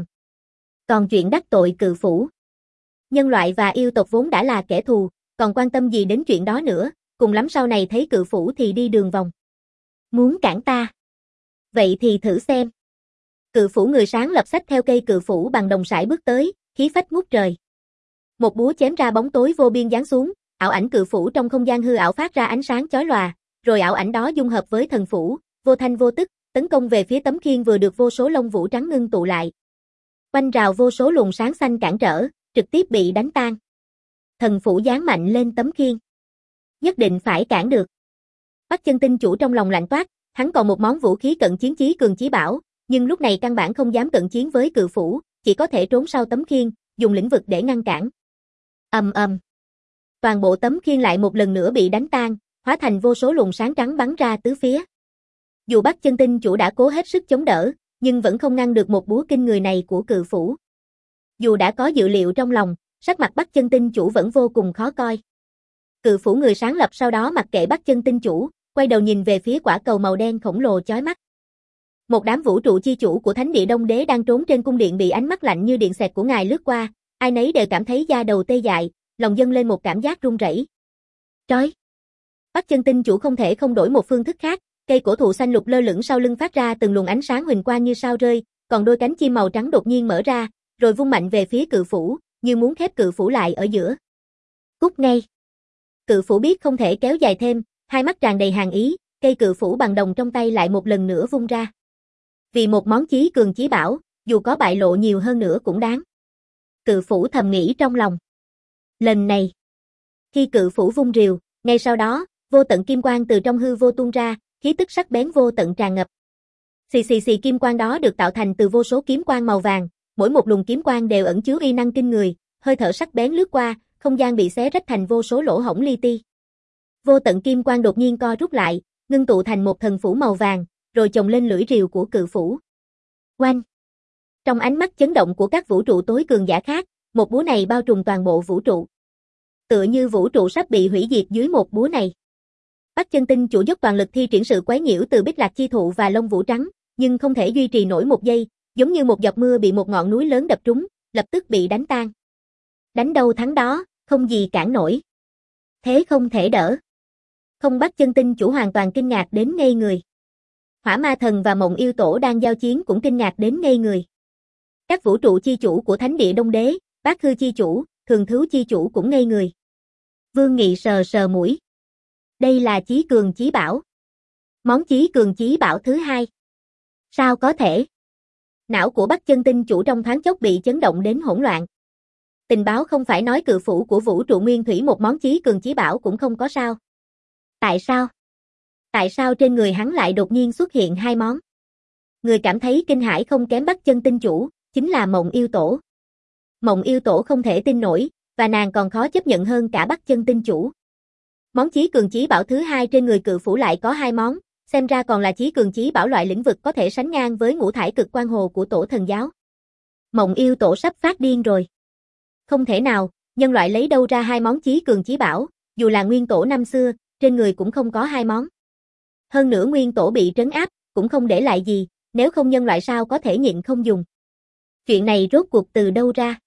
Còn chuyện đắc tội cự phủ. Nhân loại và yêu tộc vốn đã là kẻ thù, còn quan tâm gì đến chuyện đó nữa, cùng lắm sau này thấy cự phủ thì đi đường vòng. Muốn cản ta? Vậy thì thử xem. Cự phủ người sáng lập sách theo cây cự phủ bằng đồng sải bước tới, khí phách ngút trời. Một búa chém ra bóng tối vô biên giáng xuống, ảo ảnh cự phủ trong không gian hư ảo phát ra ánh sáng chói lòa, rồi ảo ảnh đó dung hợp với thần phủ, vô thanh vô tức, tấn công về phía tấm khiên vừa được vô số lông vũ trắng ngưng tụ lại. Quanh rào vô số luồng sáng xanh cản trở, trực tiếp bị đánh tan. Thần phủ giáng mạnh lên tấm khiên. Nhất định phải cản được. Bắc Chân Tinh Chủ trong lòng lạnh toát, hắn còn một món vũ khí cận chiến chí cường chí bảo, nhưng lúc này căn bản không dám cận chiến với cự phủ, chỉ có thể trốn sau tấm khiên, dùng lĩnh vực để ngăn cản. Ầm ầm. Toàn bộ tấm khiên lại một lần nữa bị đánh tan, hóa thành vô số luồng sáng trắng bắn ra tứ phía. Dù Bắc Chân Tinh Chủ đã cố hết sức chống đỡ, nhưng vẫn không ngăn được một búa kinh người này của cự phủ. Dù đã có dự liệu trong lòng, sắc mặt Bắc Chân Tinh Chủ vẫn vô cùng khó coi. Cự phủ người sáng lập sau đó mặc kệ Bắc Chân Tinh Chủ, quay đầu nhìn về phía quả cầu màu đen khổng lồ chói mắt. Một đám vũ trụ chi chủ của Thánh Địa Đông Đế đang trốn trên cung điện bị ánh mắt lạnh như điện xẹt của ngài lướt qua, ai nấy đều cảm thấy da đầu tê dại, lòng dâng lên một cảm giác run rẩy. Trói! Bắc Chân Tinh Chủ không thể không đổi một phương thức khác, cây cổ thụ xanh lục lơ lửng sau lưng phát ra từng luồng ánh sáng huỳnh quang như sao rơi, còn đôi cánh chim màu trắng đột nhiên mở ra, rồi vung mạnh về phía cự phủ, như muốn khép cự phủ lại ở giữa. Cút ngay! Cự phủ biết không thể kéo dài thêm, hai mắt tràn đầy hàn ý, cây cự phủ bằng đồng trong tay lại một lần nữa vung ra. Vì một món chí cường chí bảo, dù có bại lộ nhiều hơn nữa cũng đáng. Cự phủ thầm nghĩ trong lòng. Lần này, khi cự phủ vung rìu, ngay sau đó, vô tận kim quang từ trong hư vô tuôn ra, khí tức sắc bén vô tận tràn ngập. Xì xì xì kim quang đó được tạo thành từ vô số kiếm quang màu vàng, mỗi một luồng kiếm quang đều ẩn chứa uy năng kinh người, hơi thở sắc bén lướt qua, không gian bị xé rách thành vô số lỗ hổng li ti. Vô tận kim quang đột nhiên co rút lại, ngưng tụ thành một thần phủ màu vàng, rồi chồng lên lưỡi rìu của cự phủ. Oanh! Trong ánh mắt chấn động của các vũ trụ tối cường giả khác, một búa này bao trùm toàn bộ vũ trụ. Tựa như vũ trụ sắp bị hủy diệt dưới một búa này. Bắc Chân Tinh Chủ dốc toàn lực thi triển sự quấy nhiễu từ Bích Lạc Chi Thụ và lông vũ trắng, nhưng không thể duy trì nổi một giây, giống như một giọt mưa bị một ngọn núi lớn đập trúng, lập tức bị đánh tan. Đánh đâu thắng đó, không gì cản nổi. Thế không thể đỡ. Không, Bắc Chân Tinh Chủ hoàn toàn kinh ngạc đến ngây người. Hỏa Ma Thần và Mộng Yêu Tổ đang giao chiến cũng kinh ngạc đến ngây người. Các vũ trụ chi chủ của Thánh Địa Đông Đế, Bát Hư chi chủ, Thường Thứu chi chủ cũng ngây người. Vương Nghị sờ sờ mũi. Đây là chí cường chí bảo. Món chí cường chí bảo thứ hai. Sao có thể? Não của Bắc Chân Tinh Chủ trong thoáng chốc bị chấn động đến hỗn loạn. Tình báo không phải nói cự phủ của vũ trụ nguyên thủy một món chí cường chí bảo cũng không có sao. Tại sao? Tại sao trên người hắn lại đột nhiên xuất hiện hai món? Người cảm thấy kinh hãi không kém Bắc Chân Tinh Chủ, chính là Mộng Yêu Tổ. Mộng Yêu Tổ không thể tin nổi, và nàng còn khó chấp nhận hơn cả Bắc Chân Tinh Chủ. Món chí cường chí bảo thứ hai trên người cự phủ lại có hai món, xem ra còn là chí cường chí bảo loại lĩnh vực có thể sánh ngang với ngũ thải cực quang hồ của Tổ Thần Giáo. Mộng Yêu Tổ sắp phát điên rồi. Không thể nào, nhân loại lấy đâu ra hai món chí cường chí bảo, dù là nguyên tổ năm xưa, trên người cũng không có hai món. Hơn nữa nguyên tổ bị trấn áp, cũng không để lại gì, nếu không nhân loại sao có thể nhịn không dùng. Chuyện này rốt cuộc từ đâu ra?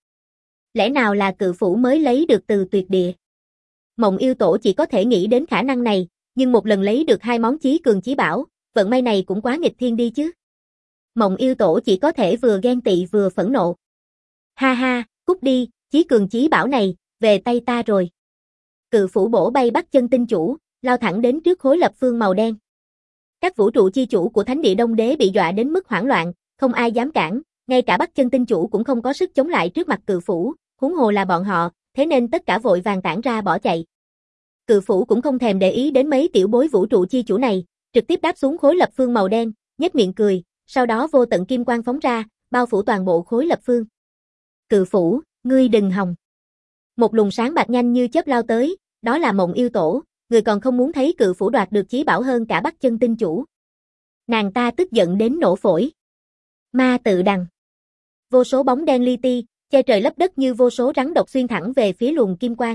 Lẽ nào là cự phủ mới lấy được từ tuyệt địa? Mộng Yêu Tổ chỉ có thể nghĩ đến khả năng này, nhưng một lần lấy được hai món chí cường chí bảo, vận may này cũng quá nghịch thiên đi chứ. Mộng Yêu Tổ chỉ có thể vừa ghen tị vừa phẫn nộ. Ha ha, cút đi, chí cường chí bảo này, về tay ta rồi. Cự phủ bổ bay Bắc Chân Tinh Chủ, lao thẳng đến trước khối lập phương màu đen. Các vũ trụ chi chủ của Thánh Địa Đông Đế bị dọa đến mức hoảng loạn, không ai dám cản, ngay cả Bắc Chân Tinh Chủ cũng không có sức chống lại trước mặt cự phủ, huống hồ là bọn họ, thế nên tất cả vội vàng tản ra bỏ chạy. Cự phủ cũng không thèm để ý đến mấy tiểu bối vũ trụ chi chủ này, trực tiếp đáp xuống khối lập phương màu đen, nhếch miệng cười, sau đó vô tận kim quang phóng ra, bao phủ toàn bộ khối lập phương. Cự phủ, ngươi đừng hòng. Một luồng sáng bạc nhanh như chớp lao tới, đó là Mộng Yêu Tổ, người còn không muốn thấy cự phủ đoạt được chí bảo hơn cả Bắc Chân Tinh Chủ. Nàng ta tức giận đến nổ phổi. Ma tự đằng. Vô số bóng đen li ti, che trời lấp đất như vô số rắn độc xuyên thẳng về phía luồng kim quang.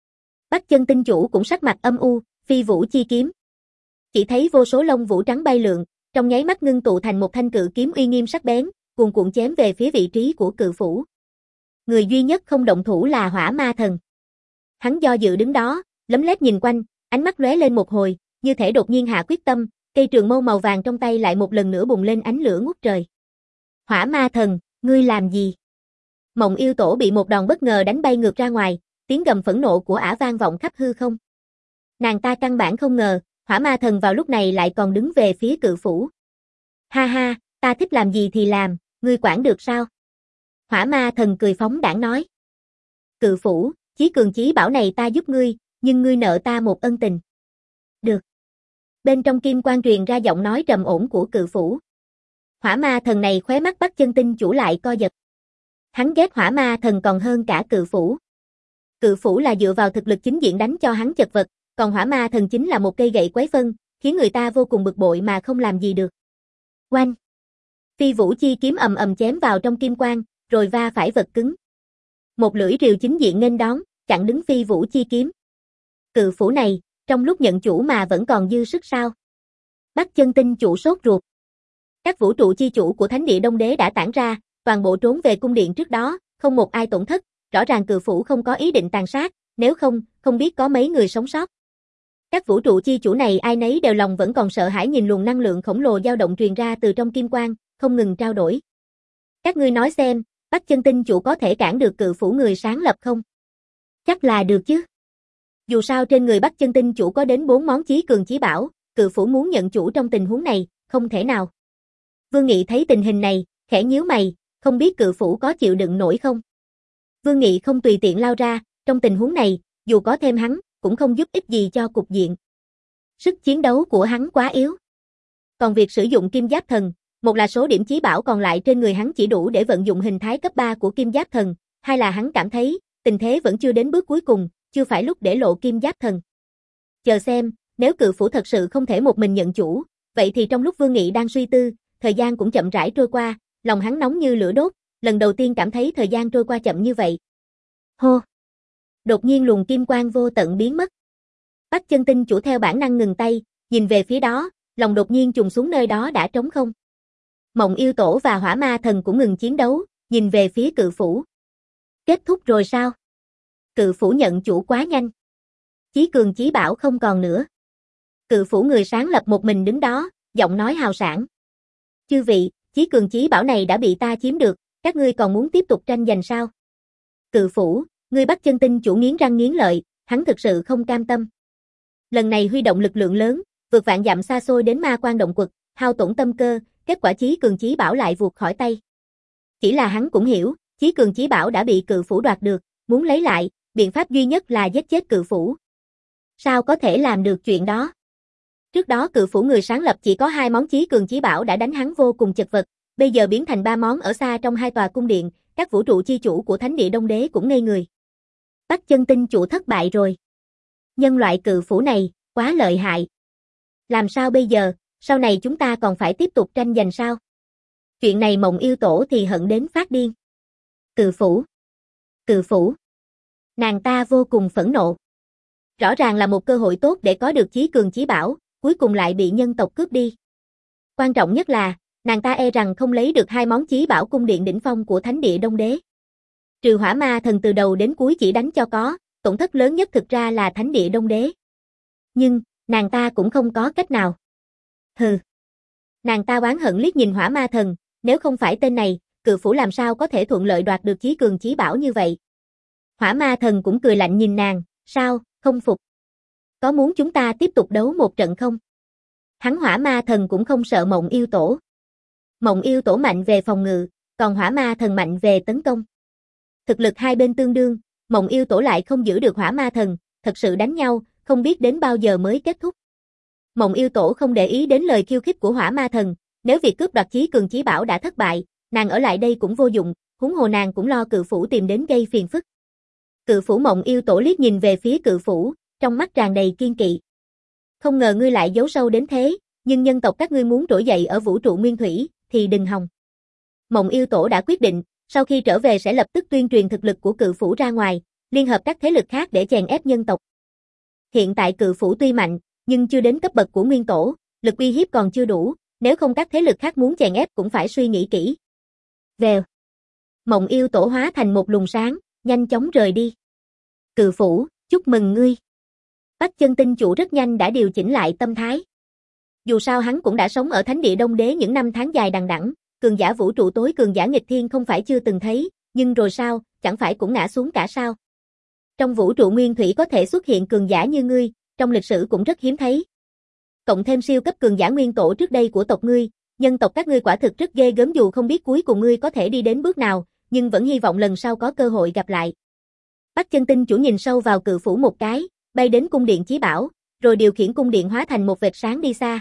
Bắc Chân Tinh Chủ cũng sắc mặt âm u, phi vũ chi kiếm. Chỉ thấy vô số lông vũ trắng bay lượn, trong nháy mắt ngưng tụ thành một thanh cự kiếm uy nghiêm sắc bén, cuồn cuộn chém về phía vị trí của cự phủ. Người duy nhất không động thủ là Hỏa Ma Thần. Hắn do dự đứng đó, lấm lét nhìn quanh, ánh mắt lóe lên một hồi, như thể đột nhiên hạ quyết tâm, cây trường mâu màu vàng trong tay lại một lần nữa bùng lên ánh lửa ngút trời. Hỏa Ma Thần, ngươi làm gì? Mộng Yêu Tổ bị một đòn bất ngờ đánh bay ngược ra ngoài, tiếng gầm phẫn nộ của ả vang vọng khắp hư không. Nàng ta căn bản không ngờ, Hỏa Ma Thần vào lúc này lại còn đứng về phía cự phủ. Ha ha, ta thích làm gì thì làm, ngươi quản được sao? Hỏa Ma Thần cười phóng đãng nói. Cự phủ, chí cường chí bảo này ta giúp ngươi, nhưng ngươi nợ ta một ân tình. Được. Bên trong kim quang truyền ra giọng nói trầm ổn của cự phủ. Hỏa Ma Thần này khóe mắt Bắc Chân Tinh Chủ lại co giật. Hắn ghét Hỏa Ma Thần còn hơn cả cự phủ. Cự phủ là dựa vào thực lực chính diện đánh cho hắn chật vật, còn Hỏa Ma Thần chính là một cây gậy quấy phân, khiến người ta vô cùng bực bội mà không làm gì được. Oanh! Phi vũ chi kiếm ầm ầm chém vào trong kim quang, rồi va phải vật cứng. Một lưỡi rìu chính diện nghênh đón, chặn đứng phi vũ chi kiếm. Cự phủ này, trong lúc nhận chủ mà vẫn còn dư sức sao? Bắc Chân Tinh chủ sốt ruột. Các vũ trụ chi chủ của Thánh địa Đông Đế đã tản ra, toàn bộ trốn về cung điện trước đó, không một ai tổn thất, rõ ràng cự phủ không có ý định tàn sát, nếu không, không biết có mấy người sống sót. Các vũ trụ chi chủ này ai nấy đều lòng vẫn còn sợ hãi nhìn luồng năng lượng khổng lồ dao động truyền ra từ trong kim quang, không ngừng trao đổi. Các ngươi nói xem, Bắc Chân Tinh chủ có thể cản được cự phủ người sáng lập không? Chắc là được chứ. Dù sao trên người Bắc Chân Tinh chủ có đến bốn món chí cường chí bảo, cự phủ muốn nhận chủ trong tình huống này, không thể nào. Vương Nghị thấy tình hình này, khẽ nhíu mày, không biết cự phủ có chịu đựng nổi không? Vương Nghị không tùy tiện lao ra, trong tình huống này, dù có thêm hắn, cũng không giúp ích gì cho cục diện. Sức chiến đấu của hắn quá yếu. Còn việc sử dụng kim giáp thần, một là số điểm chí bảo còn lại trên người hắn chỉ đủ để vận dụng hình thái cấp ba của kim giáp thần, hai là hắn cảm thấy, tình thế vẫn chưa đến bước cuối cùng, chưa phải lúc để lộ kim giáp thần. Chờ xem, nếu cự phủ thật sự không thể một mình nhận chủ, vậy thì trong lúc Vương Nghị đang suy tư, thời gian cũng chậm rãi trôi qua, lòng hắn nóng như lửa đốt, lần đầu tiên cảm thấy thời gian trôi qua chậm như vậy. Hô! Đột nhiên luồng kim quang vô tận biến mất. Bắc Chân Tinh chủ theo bản năng ngừng tay, nhìn về phía đó, lòng đột nhiên trùng xuống nơi đó đã trống không. Mộng Yêu Tổ và Hỏa Ma Thần cũng ngừng chiến đấu, nhìn về phía cự phủ. Kết thúc rồi sao? Cự phủ nhận chủ quá nhanh. Chí cường chí bảo không còn nữa. Cự phủ người sáng lập một mình đứng đó, giọng nói hào sảng. Chư vị, chí cường chí bảo này đã bị ta chiếm được, các ngươi còn muốn tiếp tục tranh giành sao? Cự phủ, ngươi Bắc Chân Tinh chủ nghiến răng nghiến lợi, hắn thực sự không cam tâm. Lần này huy động lực lượng lớn, vượt vạn dặm xa xôi đến Ma Quan động quật, hao tổn tâm cơ, kết quả chí cường chí bảo lại vụt khỏi tay. Chỉ là hắn cũng hiểu, chí cường chí bảo đã bị cự phủ đoạt được, muốn lấy lại, biện pháp duy nhất là giết chết cự phủ. Sao có thể làm được chuyện đó? Trước đó cự phủ người sáng lập chỉ có hai món chí cường chí bảo đã đánh hắn vô cùng chật vật, bây giờ biến thành ba món ở xa trong hai tòa cung điện, các vũ trụ chi chủ của Thánh địa Đông Đế cũng ngây người. Bắc Chân Tinh chủ thất bại rồi. Nhân loại cự phủ này, quá lợi hại. Làm sao bây giờ, sau này chúng ta còn phải tiếp tục tranh giành sao? Chuyện này Mộng Yêu Tổ thì hận đến phát điên. Cự phủ. Cự phủ. Nàng ta vô cùng phẫn nộ. Rõ ràng là một cơ hội tốt để có được chí cường chí bảo, cuối cùng lại bị nhân tộc cướp đi. Quan trọng nhất là, nàng ta e rằng không lấy được hai món chí bảo cung điện đỉnh phong của Thánh địa Đông Đế. Trừ Hỏa Ma Thần từ đầu đến cuối chỉ đánh cho có, tổn thất lớn nhất thực ra là Thánh địa Đông Đế. Nhưng, nàng ta cũng không có cách nào. Hừ. Nàng ta oán hận liếc nhìn Hỏa Ma Thần, nếu không phải tên này, cự phủ làm sao có thể thuận lợi đoạt được chí cường chí bảo như vậy. Hỏa Ma Thần cũng cười lạnh nhìn nàng, sao, không phục. Có muốn chúng ta tiếp tục đấu một trận không? Hắn Hỏa Ma Thần cũng không sợ Mộng Yêu Tổ. Mộng Yêu Tổ mạnh về phòng ngự, còn Hỏa Ma Thần mạnh về tấn công. Thực lực hai bên tương đương, Mộng Yêu Tổ lại không giữ được Hỏa Ma Thần, thật sự đánh nhau, không biết đến bao giờ mới kết thúc. Mộng Yêu Tổ không để ý đến lời khiêu khích của Hỏa Ma Thần, nếu việc cướp đoạt chí cường chí bảo đã thất bại, nàng ở lại đây cũng vô dụng, huống hồ nàng cũng lo cự phủ tìm đến gây phiền phức. Cự phủ Mộng Yêu Tổ liếc nhìn về phía cự phủ, trong mắt tràn đầy kiên kỵ. Không ngờ ngươi lại giấu sâu đến thế, nhưng nhân tộc các ngươi muốn trỗi dậy ở vũ trụ nguyên thủy, thì đừng hòng. Mộng Yêu Tổ đã quyết định, sau khi trở về sẽ lập tức tuyên truyền thực lực của cự phủ ra ngoài, liên hợp các thế lực khác để chèn ép nhân tộc. Hiện tại cự phủ tuy mạnh, nhưng chưa đến cấp bậc của nguyên tổ, lực uy hiếp còn chưa đủ, nếu không các thế lực khác muốn chèn ép cũng phải suy nghĩ kỹ. Vèo. Mộng Yêu Tổ hóa thành một luồng sáng, nhanh chóng rời đi. Cự phủ, chúc mừng ngươi. Bắc Chân Tinh chủ rất nhanh đã điều chỉnh lại tâm thái. Dù sao hắn cũng đã sống ở Thánh địa Đông Đế những năm tháng dài đằng đẵng, cường giả vũ trụ tối cường giả nghịch thiên không phải chưa từng thấy, nhưng rồi sao, chẳng phải cũng ngã xuống cả sao? Trong vũ trụ nguyên thủy có thể xuất hiện cường giả như ngươi, trong lịch sử cũng rất hiếm thấy. Cộng thêm siêu cấp cường giả nguyên tổ trước đây của tộc ngươi, nhân tộc các ngươi quả thực rất ghê gớm dù không biết cuối cùng ngươi có thể đi đến bước nào, nhưng vẫn hy vọng lần sau có cơ hội gặp lại. Bắc Chân Tinh chủ nhìn sâu vào cự phủ một cái, bay đến cung điện chí bảo, rồi điều khiển cung điện hóa thành một vệt sáng đi xa.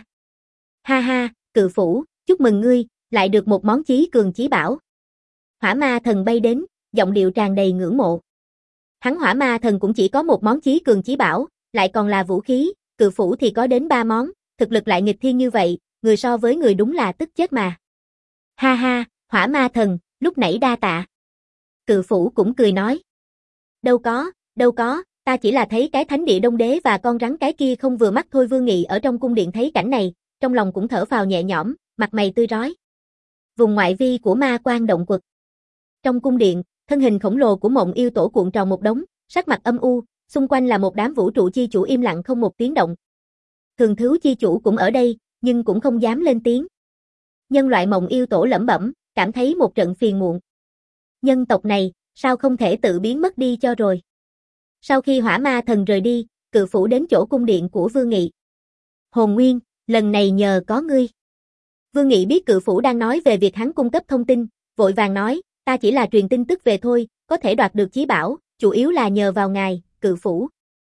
Ha ha, cự phủ, chúc mừng ngươi, lại được một món chí cường chí bảo. Hỏa Ma Thần bay đến, giọng điệu tràn đầy ngưỡng mộ. Hắn Hỏa Ma Thần cũng chỉ có một món chí cường chí bảo, lại còn là vũ khí, cự phủ thì có đến ba món, thực lực lại nghịch thiên như vậy, người so với người đúng là tức chết mà. Ha ha, Hỏa Ma Thần, lúc nãy đa tạ. Cự phủ cũng cười nói. Đâu có, đâu có, ta chỉ là thấy cái thánh địa Đông Đế và con rắn cái kia không vừa mắt thôi. Vương Nghị ở trong cung điện thấy cảnh này, trong lòng cũng thở phào nhẹ nhõm, mặt mày tươi rói. Vùng ngoại vi của Ma Quan động quật. Trong cung điện, thân hình khổng lồ của Mộng Yêu Tổ cuộn tròn một đống, sắc mặt âm u, xung quanh là một đám vũ trụ chi chủ im lặng không một tiếng động. Thường Thứu chi chủ cũng ở đây, nhưng cũng không dám lên tiếng. Nhân loại Mộng Yêu Tổ lẩm bẩm, cảm thấy một trận phiền muộn. Nhân tộc này, sao không thể tự biến mất đi cho rồi? Sau khi Hỏa Ma Thần rời đi, Cự phủ đến chỗ cung điện của Vương Nghị. Hồn Nguyên, lần này nhờ có ngươi. Vương Nghị biết Cự phủ đang nói về việc hắn cung cấp thông tin, vội vàng nói, ta chỉ là truyền tin tức về thôi, có thể đoạt được chí bảo, chủ yếu là nhờ vào ngài, Cự phủ.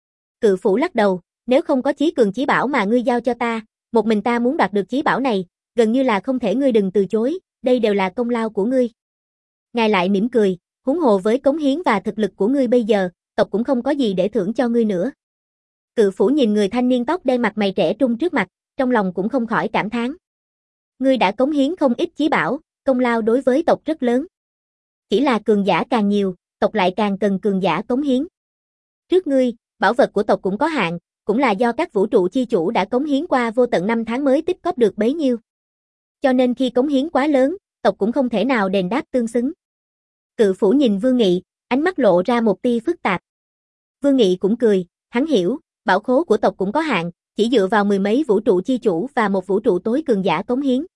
Cự phủ lắc đầu, nếu không có chí cường chí bảo mà ngươi giao cho ta, một mình ta muốn đoạt được chí bảo này, gần như là không thể, ngươi đừng từ chối, đây đều là công lao của ngươi. Ngài lại mỉm cười, huống hồ với cống hiến và thực lực của ngươi bây giờ, tộc cũng không có gì để thưởng cho ngươi nữa. Cự phủ nhìn người thanh niên tóc đen mặt mày trẻ trung trước mặt, trong lòng cũng không khỏi cảm thán. Ngươi đã cống hiến không ít chí bảo, công lao đối với tộc rất lớn. Chỉ là cường giả càng nhiều, tộc lại càng cần cường giả cống hiến. Trước ngươi, bảo vật của tộc cũng có hạn, cũng là do các vũ trụ chi chủ đã cống hiến qua vô tận năm tháng mới tích góp được bấy nhiêu. Cho nên khi cống hiến quá lớn, tộc cũng không thể nào đền đáp tương xứng. Cự phủ nhìn Vương Nghị, ánh mắt lộ ra một tia phức tạp. Vương Nghị cũng cười, hắn hiểu, bảo khố của tộc cũng có hạn, chỉ dựa vào mười mấy vũ trụ chi chủ và một vũ trụ tối cường giả cống hiến.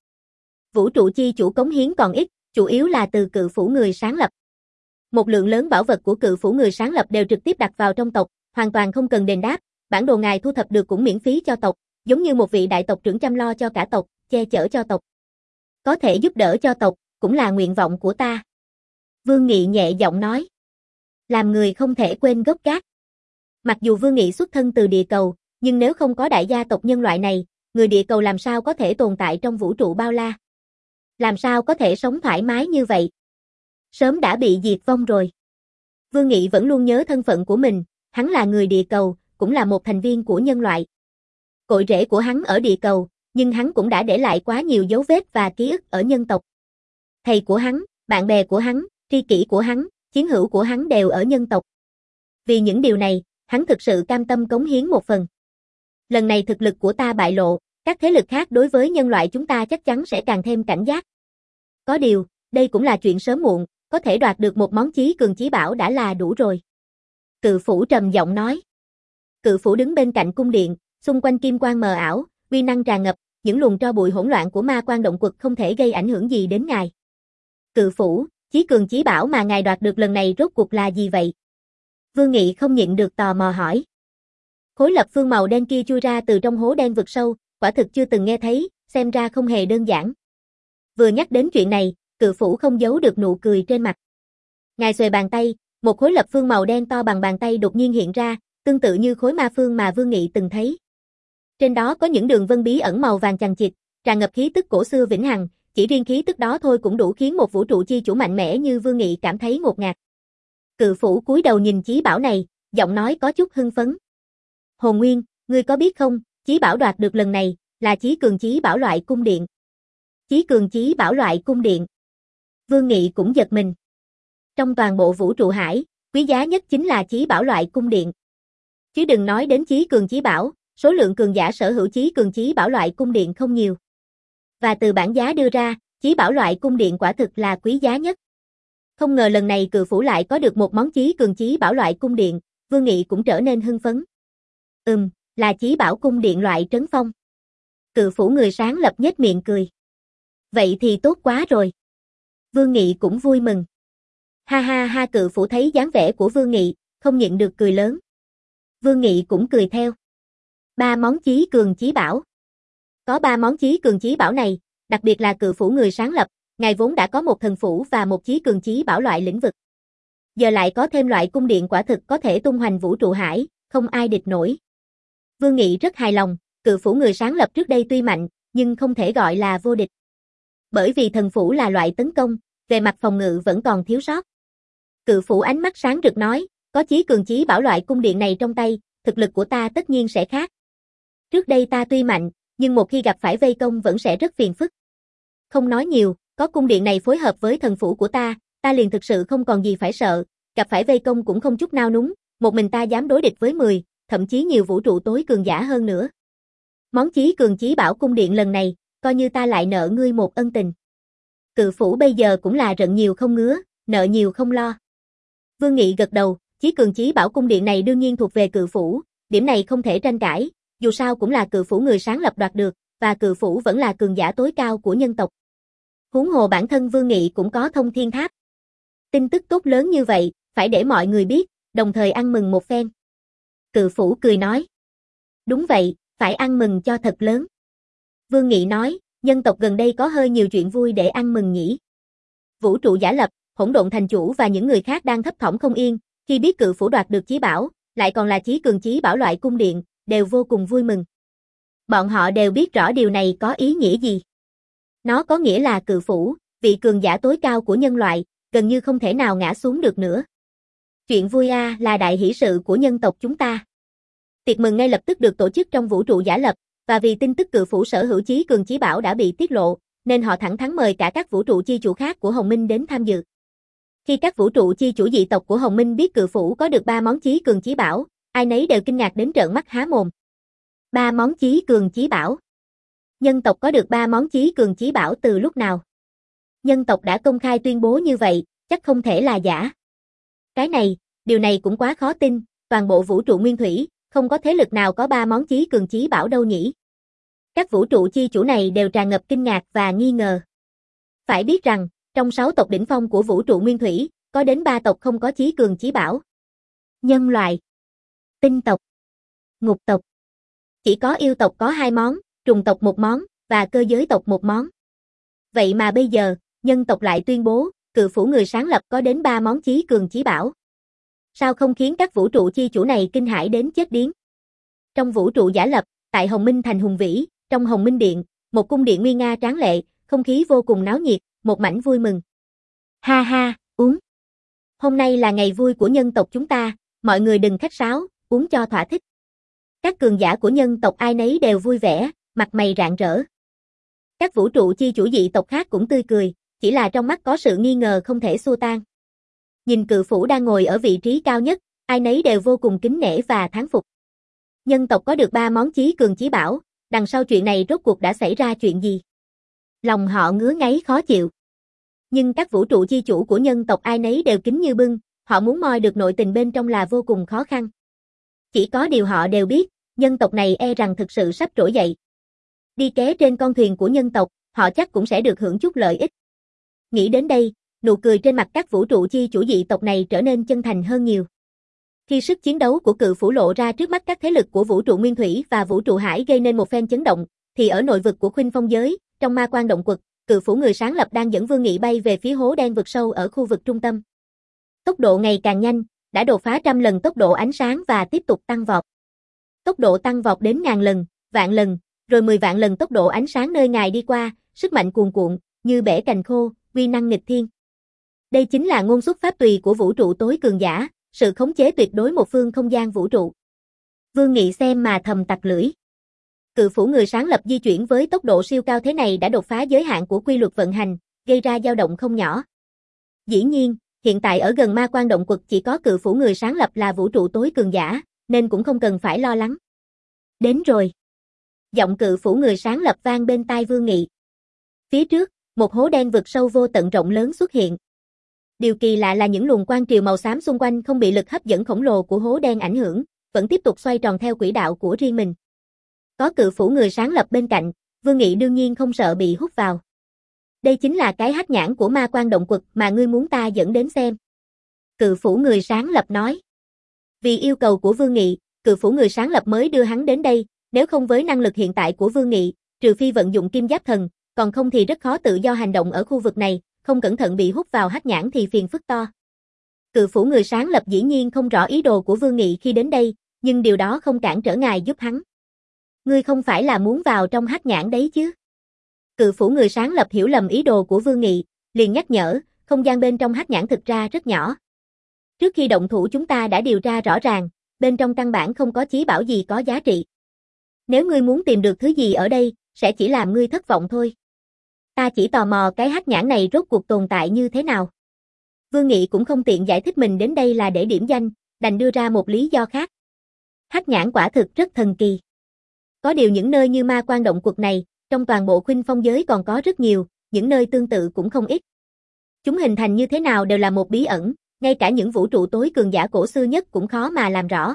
Vũ trụ chi chủ cống hiến còn ít, chủ yếu là từ Cự phủ người sáng lập. Một lượng lớn bảo vật của Cự phủ người sáng lập đều trực tiếp đặt vào trong tộc, hoàn toàn không cần đền đáp, bản đồ ngài thu thập được cũng miễn phí cho tộc, giống như một vị đại tộc trưởng chăm lo cho cả tộc, che chở cho tộc. Có thể giúp đỡ cho tộc, cũng là nguyện vọng của ta. Vương Nghị nhẹ giọng nói. Làm người không thể quên gốc gác. Mặc dù Vương Nghị xuất thân từ địa cầu, nhưng nếu không có đại gia tộc nhân loại này, người địa cầu làm sao có thể tồn tại trong vũ trụ bao la? Làm sao có thể sống thoải mái như vậy? Sớm đã bị diệt vong rồi. Vương Nghị vẫn luôn nhớ thân phận của mình, hắn là người địa cầu, cũng là một thành viên của nhân loại. Cội rễ của hắn ở địa cầu, nhưng hắn cũng đã để lại quá nhiều dấu vết và ký ức ở nhân tộc. Thầy của hắn, bạn bè của hắn, tri kỷ của hắn, chiến hữu của hắn đều ở nhân tộc. Vì những điều này, hắn thực sự cam tâm cống hiến một phần. Lần này thực lực của ta bại lộ, các thế lực khác đối với nhân loại chúng ta chắc chắn sẽ càng thêm cảnh giác. Có điều, đây cũng là chuyện sớm muộn, có thể đoạt được một món chí cường chí bảo đã là đủ rồi. Cự phủ trầm giọng nói. Cự phủ đứng bên cạnh cung điện, xung quanh kim quang mờ ảo, uy năng tràn ngập, những luồng tro bụi hỗn loạn của Ma Quan động quật không thể gây ảnh hưởng gì đến ngài. Cự phủ, chí cường chí bảo mà ngài đoạt được lần này rốt cuộc là gì vậy? Vương Nghị không nhịn được tò mò hỏi. Khối lập phương màu đen kia chui ra từ trong hố đen vực sâu, quả thực chưa từng nghe thấy, xem ra không hề đơn giản. Vừa nhắc đến chuyện này, Cự phủ không giấu được nụ cười trên mặt. Ngài xuề bàn tay, một khối lập phương màu đen to bằng bàn tay đột nhiên hiện ra, tương tự như khối ma phương mà Vương Nghị từng thấy. Trên đó có những đường vân bí ẩn màu vàng chằng chịt, tràn ngập khí tức cổ xưa vĩnh hằng, chỉ riêng khí tức đó thôi cũng đủ khiến một vũ trụ chi chủ mạnh mẽ như Vương Nghị cảm thấy ngột ngạt. Cự phủ cúi đầu nhìn chí bảo này, giọng nói có chút hưng phấn. Hồn Nguyên, ngươi có biết không, chí bảo đoạt được lần này, là chí cường chí bảo loại cung điện. Chí cường chí bảo loại cung điện. Vương Nghị cũng giật mình. Trong toàn bộ vũ trụ hải, quý giá nhất chính là chí bảo loại cung điện. Chứ đừng nói đến chí cường chí bảo, số lượng cường giả sở hữu chí cường chí bảo loại cung điện không nhiều. Và từ bảng giá đưa ra, chí bảo loại cung điện quả thực là quý giá nhất. Không ngờ lần này Cự phủ lại có được một món chí cường chí bảo loại cung điện, Vương Nghị cũng trở nên hưng phấn. Ừm, là chí bảo cung điện loại trấn phong. Cự phủ người sáng lập nhếch miệng cười. Vậy thì tốt quá rồi. Vương Nghị cũng vui mừng. Ha ha ha, Cự phủ thấy dáng vẻ của Vương Nghị, không nhịn được cười lớn. Vương Nghị cũng cười theo. Ba món chí cường chí bảo. Có ba món chí cường chí bảo này, đặc biệt là Cự phủ người sáng lập, ngài vốn đã có một thần phủ và một chí cường chí bảo loại lĩnh vực. Giờ lại có thêm loại cung điện quả thực có thể tung hoành vũ trụ hải, không ai địch nổi. Vương Nghị rất hài lòng, Cự phủ người sáng lập trước đây tuy mạnh, nhưng không thể gọi là vô địch. Bởi vì thần phủ là loại tấn công, về mặt phòng ngự vẫn còn thiếu sót. Cự phủ ánh mắt sáng rực nói, có chí cường chí bảo loại cung điện này trong tay, thực lực của ta tất nhiên sẽ khác. Trước đây ta tuy mạnh, nhưng một khi gặp phải vây công vẫn sẽ rất phiền phức. Không nói nhiều, Có cung điện này phối hợp với thần phủ của ta, ta liền thực sự không còn gì phải sợ, gặp phải vây công cũng không chút nao núng, một mình ta dám đối địch với mười, thậm chí nhiều vũ trụ tối cường giả hơn nữa. Món chí cường chí bảo cung điện lần này, coi như ta lại nợ ngươi một ân tình. Cự phủ bây giờ cũng là rận nhiều không ngứa, nợ nhiều không lo. Vương Nghị gật đầu, chí cường chí bảo cung điện này đương nhiên thuộc về cự phủ, điểm này không thể tranh cãi, dù sao cũng là cự phủ người sáng lập đoạt được, và cự phủ vẫn là cường giả tối cao của nhân tộc. Huống hồ bản thân Vương Nghị cũng có thông thiên tháp. Tin tức tốt lớn như vậy, phải để mọi người biết, đồng thời ăn mừng một phen. Cự phủ cười nói. Đúng vậy, phải ăn mừng cho thật lớn. Vương Nghị nói, nhân tộc gần đây có hơi nhiều chuyện vui để ăn mừng nhỉ. Vũ trụ giả lập, hỗn độn thành chủ và những người khác đang thấp thỏm không yên, khi biết cự phủ đoạt được chí bảo, lại còn là chí cường chí bảo loại cung điện, đều vô cùng vui mừng. Bọn họ đều biết rõ điều này có ý nghĩa gì. Nó có nghĩa là cự phủ, vị cường giả tối cao của nhân loại, gần như không thể nào ngã xuống được nữa. Chuyện vui a là đại hỷ sự của nhân tộc chúng ta. Tiệc mừng ngay lập tức được tổ chức trong vũ trụ giả lập, và vì tin tức cự phủ sở hữu chí cường chí bảo đã bị tiết lộ, nên họ thẳng thắn mời cả các vũ trụ chi chủ khác của Hồng Minh đến tham dự. Khi các vũ trụ chi chủ dị tộc của Hồng Minh biết cự phủ có được ba món chí cường chí bảo, ai nấy đều kinh ngạc đến trợn mắt há mồm. Ba món chí cường chí bảo. Nhân tộc có được ba món chí cường chí bảo từ lúc nào? Nhân tộc đã công khai tuyên bố như vậy, chắc không thể là giả. Cái này, điều này cũng quá khó tin, toàn bộ vũ trụ nguyên thủy, không có thế lực nào có ba món chí cường chí bảo đâu nhỉ. Các vũ trụ chi chủ này đều tràn ngập kinh ngạc và nghi ngờ. Phải biết rằng, trong sáu tộc đỉnh phong của vũ trụ nguyên thủy, có đến ba tộc không có chí cường chí bảo. Nhân loại, tinh tộc, ngục tộc. Chỉ có yêu tộc có hai món, trùng tộc một món, và cơ giới tộc một món. Vậy mà bây giờ, nhân tộc lại tuyên bố, cự phủ người sáng lập có đến ba món chí cường chí bảo. Sao không khiến các vũ trụ chi chủ này kinh hãi đến chết điếng? Trong vũ trụ giả lập, tại Hồng Minh thành hùng vĩ, trong Hồng Minh điện, một cung điện nguy nga tráng lệ, không khí vô cùng náo nhiệt, một mảnh vui mừng. Ha ha, uống. Hôm nay là ngày vui của nhân tộc chúng ta, mọi người đừng khách sáo, uống cho thỏa thích. Các cường giả của nhân tộc ai nấy đều vui vẻ, mặt mày rạng rỡ. Các vũ trụ chi chủ dị tộc khác cũng tươi cười, chỉ là trong mắt có sự nghi ngờ không thể xua tan. Nhìn cự phủ đang ngồi ở vị trí cao nhất, ai nấy đều vô cùng kính nể và thán phục. Nhân tộc có được ba món chí cường chí bảo, đằng sau chuyện này rốt cuộc đã xảy ra chuyện gì? Lòng họ ngứa ngáy khó chịu. Nhưng các vũ trụ chi chủ của nhân tộc ai nấy đều kính như bưng, họ muốn moi được nội tình bên trong là vô cùng khó khăn. Chỉ có điều họ đều biết, nhân tộc này e rằng thực sự sắp trỗi dậy. Đi ké trên con thuyền của nhân tộc, họ chắc cũng sẽ được hưởng chút lợi ích. Nghĩ đến đây, nụ cười trên mặt các vũ trụ chi chủ dị tộc này trở nên chân thành hơn nhiều. Khi sức chiến đấu của cự phủ lộ ra trước mắt các thế lực của vũ trụ nguyên thủy và vũ trụ hải gây nên một phen chấn động, thì ở nội vực của Khuynh Phong giới, trong ma quan động quật, cự phủ người sáng lập đang dẫn Vương Nghị bay về phía hố đen vực sâu ở khu vực trung tâm. Tốc độ ngày càng nhanh, đã đột phá trăm lần tốc độ ánh sáng và tiếp tục tăng vọt. Tốc độ tăng vọt đến ngàn lần, vạn lần, rồi mười vạn lần tốc độ ánh sáng nơi ngài đi qua, sức mạnh cuồn cuộn, như bẻ cành khô, uy năng nghịch thiên. Đây chính là ngôn xuất pháp tùy của vũ trụ tối cường giả, sự khống chế tuyệt đối một phương không gian vũ trụ. Vương Nghị xem mà thầm tặc lưỡi. Cự phủ người sáng lập di chuyển với tốc độ siêu cao thế này đã đột phá giới hạn của quy luật vận hành, gây ra dao động không nhỏ. Dĩ nhiên, hiện tại ở gần ma quan động quật chỉ có cự phủ người sáng lập là vũ trụ tối cường giả, nên cũng không cần phải lo lắng. Đến rồi. Giọng cự phủ người sáng lập vang bên tai Vương Nghị. Phía trước, một hố đen vực sâu vô tận rộng lớn xuất hiện. Điều kỳ lạ là những luồng quang triều màu xám xung quanh không bị lực hấp dẫn khổng lồ của hố đen ảnh hưởng, vẫn tiếp tục xoay tròn theo quỹ đạo của riêng mình. Có cự phủ người sáng lập bên cạnh, Vương Nghị đương nhiên không sợ bị hút vào. Đây chính là cái hắc nhãn của ma quan động quật mà ngươi muốn ta dẫn đến xem. Cự phủ người sáng lập nói. Vì yêu cầu của Vương Nghị, cự phủ người sáng lập mới đưa hắn đến đây, nếu không với năng lực hiện tại của Vương Nghị, trừ phi vận dụng kim giáp thần, còn không thì rất khó tự do hành động ở khu vực này, không cẩn thận bị hút vào hắc nhãn thì phiền phức to. Cự phủ người sáng lập dĩ nhiên không rõ ý đồ của Vương Nghị khi đến đây, nhưng điều đó không cản trở ngài giúp hắn. Ngươi không phải là muốn vào trong hắc nhãn đấy chứ? Cự phủ người sáng lập hiểu lầm ý đồ của Vương Nghị, liền nhắc nhở, không gian bên trong hắc nhãn thực ra rất nhỏ. Trước khi động thủ chúng ta đã điều tra rõ ràng, bên trong căn bản không có chí bảo gì có giá trị. Nếu ngươi muốn tìm được thứ gì ở đây, sẽ chỉ làm ngươi thất vọng thôi. Ta chỉ tò mò cái hắc nhãn này rốt cuộc tồn tại như thế nào. Vương Nghị cũng không tiện giải thích mình đến đây là để điểm danh, đành đưa ra một lý do khác. Hắc nhãn quả thực rất thần kỳ. Có điều những nơi như ma quan động quật này, trong toàn bộ Khuynh Phong giới còn có rất nhiều, những nơi tương tự cũng không ít. Chúng hình thành như thế nào đều là một bí ẩn, ngay cả những vũ trụ tối cường giả cổ xưa nhất cũng khó mà làm rõ.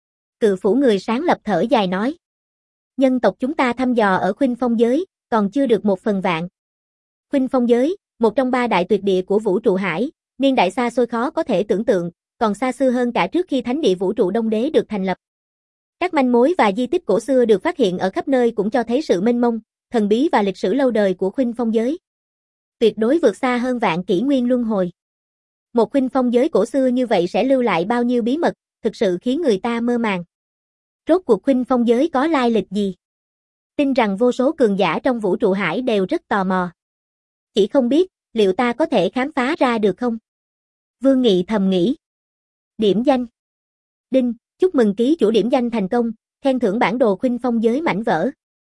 Cự phủ người sáng lập thở dài nói. Nhân tộc chúng ta thăm dò ở Khuynh Phong giới, còn chưa được một phần vạn. Khuynh Phong giới, một trong ba đại tuyệt địa của vũ trụ hải, niên đại xa xôi khó có thể tưởng tượng, còn xa xưa hơn cả trước khi thánh địa vũ trụ Đông Đế được thành lập. Các manh mối và di tích cổ xưa được phát hiện ở khắp nơi cũng cho thấy sự mênh mông, thần bí và lịch sử lâu đời của Khuynh Phong giới. Tuyệt đối vượt xa hơn vạn kỷ nguyên luân hồi. Một Khuynh Phong giới cổ xưa như vậy sẽ lưu lại bao nhiêu bí mật, thực sự khiến người ta mơ màng. Rốt cuộc Khuynh Phong giới có lai lịch gì? Tin rằng vô số cường giả trong vũ trụ hải đều rất tò mò. Chỉ không biết, liệu ta có thể khám phá ra được không? Vương Nghị thầm nghĩ. Điểm danh. Đinh, chúc mừng ký chủ điểm danh thành công, khen thưởng bản đồ Khuynh Phong giới mảnh vỡ.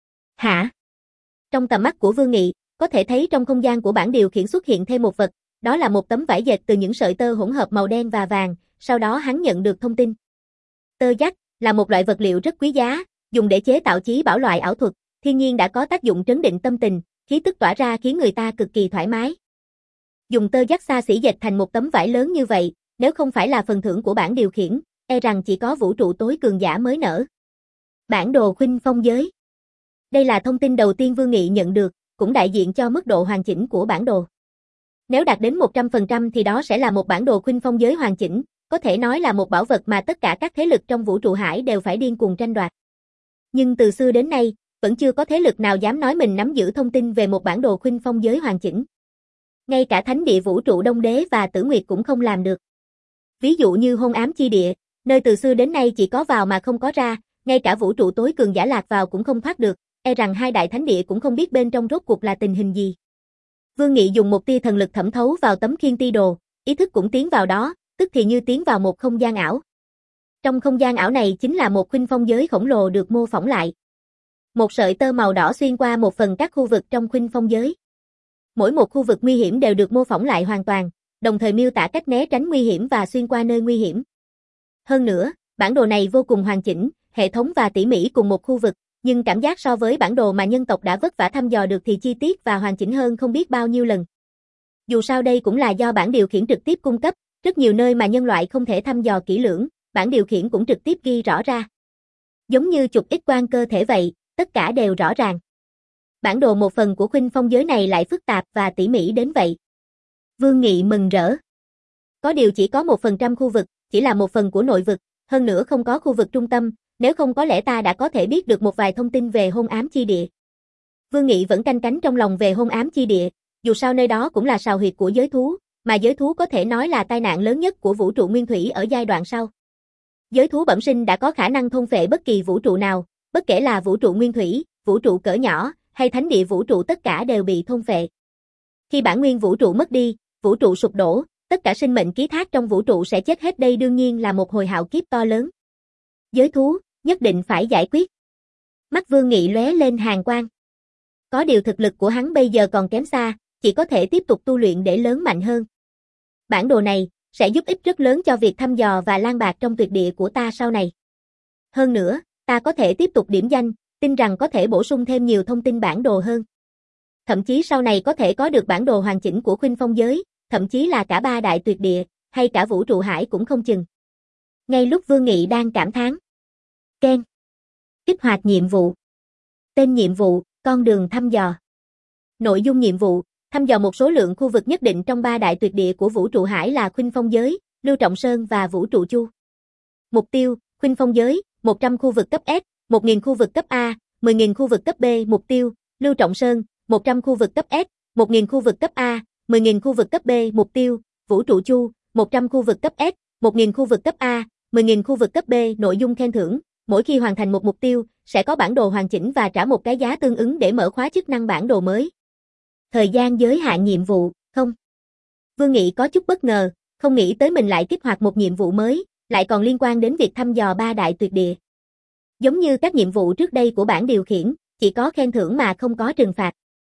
Hả? Trong tầm mắt của Vương Nghị, có thể thấy trong không gian của bảng điều khiển xuất hiện thêm một vật, đó là một tấm vải dệt từ những sợi tơ hỗn hợp màu đen và vàng, sau đó hắn nhận được thông tin. Tơ giác là một loại vật liệu rất quý giá, dùng để chế tạo chí bảo loại ảo thuật, thiên nhiên đã có tác dụng trấn định tâm tình, khí tức tỏa ra khiến người ta cực kỳ thoải mái. Dùng tơ giác xa xỉ dệt thành một tấm vải lớn như vậy, nếu không phải là phần thưởng của bảng điều khiển, e rằng chỉ có vũ trụ tối cường giả mới nở. Bản đồ Khuynh Phong giới. Đây là thông tin đầu tiên Vương Nghị nhận được, cũng đại diện cho mức độ hoàn chỉnh của bản đồ. Nếu đạt đến một trăm phần trăm thì đó sẽ là một bản đồ Khuynh Phong giới hoàn chỉnh, có thể nói là một bảo vật mà tất cả các thế lực trong vũ trụ hải đều phải điên cuồng tranh đoạt. Nhưng từ xưa đến nay, vẫn chưa có thế lực nào dám nói mình nắm giữ thông tin về một bản đồ Khuynh Phong giới hoàn chỉnh. Ngay cả thánh địa vũ trụ Đông Đế và Tử Nguyệt cũng không làm được. Ví dụ như Hôn Ám Chi Địa, nơi từ xưa đến nay chỉ có vào mà không có ra, ngay cả vũ trụ tối cường giả lạc vào cũng không thoát được, e rằng hai đại thánh địa cũng không biết bên trong rốt cuộc là tình hình gì. Vương Nghị dùng một tia thần lực thẩm thấu vào tấm Khiên Ti đồ, ý thức cũng tiến vào đó, tức thì như tiến vào một không gian ảo. Trong không gian ảo này chính là một Khuynh Phong giới khổng lồ được mô phỏng lại. Một sợi tơ màu đỏ xuyên qua một phần các khu vực trong Khuynh Phong giới. Mỗi một khu vực nguy hiểm đều được mô phỏng lại hoàn toàn, đồng thời miêu tả cách né tránh nguy hiểm và xuyên qua nơi nguy hiểm. Hơn nữa, bản đồ này vô cùng hoàn chỉnh, hệ thống và tỉ mỉ cùng một khu vực, nhưng cảm giác so với bản đồ mà nhân tộc đã vất vả thăm dò được thì chi tiết và hoàn chỉnh hơn không biết bao nhiêu lần. Dù sao đây cũng là do bản điều khiển trực tiếp cung cấp, rất nhiều nơi mà nhân loại không thể thăm dò kỹ lưỡng, bản điều khiển cũng trực tiếp ghi rõ ra. Giống như chụp X quang cơ thể vậy, tất cả đều rõ ràng. Bản đồ một phần của Khuynh Phong giới này lại phức tạp và tỉ mỉ đến vậy. Vương Nghị mừng rỡ. Có điều chỉ có một phần trăm khu vực, chỉ là một phần của nội vực, hơn nữa không có khu vực trung tâm, nếu không có lẽ ta đã có thể biết được một vài thông tin về Hôn Ám Chi Địa. Vương Nghị vẫn canh cánh trong lòng về Hôn Ám Chi Địa, dù sao nơi đó cũng là sào huyệt của giới thú, mà giới thú có thể nói là tai nạn lớn nhất của vũ trụ nguyên thủy ở giai đoạn sau. Giới thú bẩm sinh đã có khả năng thôn phệ bất kỳ vũ trụ nào, bất kể là vũ trụ nguyên thủy, vũ trụ cỡ nhỏ, hay thánh địa vũ trụ tất cả đều bị thôn phệ. Khi bản nguyên vũ trụ mất đi, vũ trụ sụp đổ, tất cả sinh mệnh ký thác trong vũ trụ sẽ chết hết, đây đương nhiên là một hồi hạo kiếp to lớn. Giới thú, nhất định phải giải quyết. Mắt Vương Nghị lóe lên hàn quang. Có điều thực lực của hắn bây giờ còn kém xa, chỉ có thể tiếp tục tu luyện để lớn mạnh hơn. Bản đồ này sẽ giúp ích rất lớn cho việc thăm dò và lang bạt trong tuyệt địa của ta sau này. Hơn nữa, ta có thể tiếp tục điểm danh, tin rằng có thể bổ sung thêm nhiều thông tin bản đồ hơn. Thậm chí sau này có thể có được bản đồ hoàn chỉnh của Khuynh Phong giới, thậm chí là cả ba đại tuyệt địa, hay cả vũ trụ hải cũng không chừng. Ngay lúc Vương Nghị đang cảm thán. Ken. Kích hoạt nhiệm vụ. Tên nhiệm vụ, con đường thăm dò. Nội dung nhiệm vụ, thăm dò một số lượng khu vực nhất định trong ba đại tuyệt địa của vũ trụ hải là Khuynh Phong giới, Lưu Trọng Sơn và Vũ Trụ Chu. Mục tiêu, Khuynh Phong giới, một trăm khu vực cấp S, một nghìn khu vực cấp A, mười nghìn khu vực cấp B. Mục tiêu, Lưu Trọng Sơn, một trăm khu vực cấp S, một nghìn khu vực cấp A, mười nghìn khu vực cấp B. Mục tiêu, Vũ Trụ Chu, một trăm khu vực cấp S, một nghìn khu vực cấp A, mười nghìn khu vực cấp B. Nội dung khen thưởng, mỗi khi hoàn thành một mục tiêu, sẽ có bản đồ hoàn chỉnh và trả một cái giá tương ứng để mở khóa chức năng bản đồ mới. Thời gian giới hạn nhiệm vụ, không. Vương Nghị có chút bất ngờ, không nghĩ tới mình lại kích hoạt một nhiệm vụ mới, lại còn liên quan đến việc thăm dò ba đại tuyệt địa. Giống như các nhiệm vụ trước đây của bản điều khiển, chỉ có khen thưởng mà không có trừng phạt.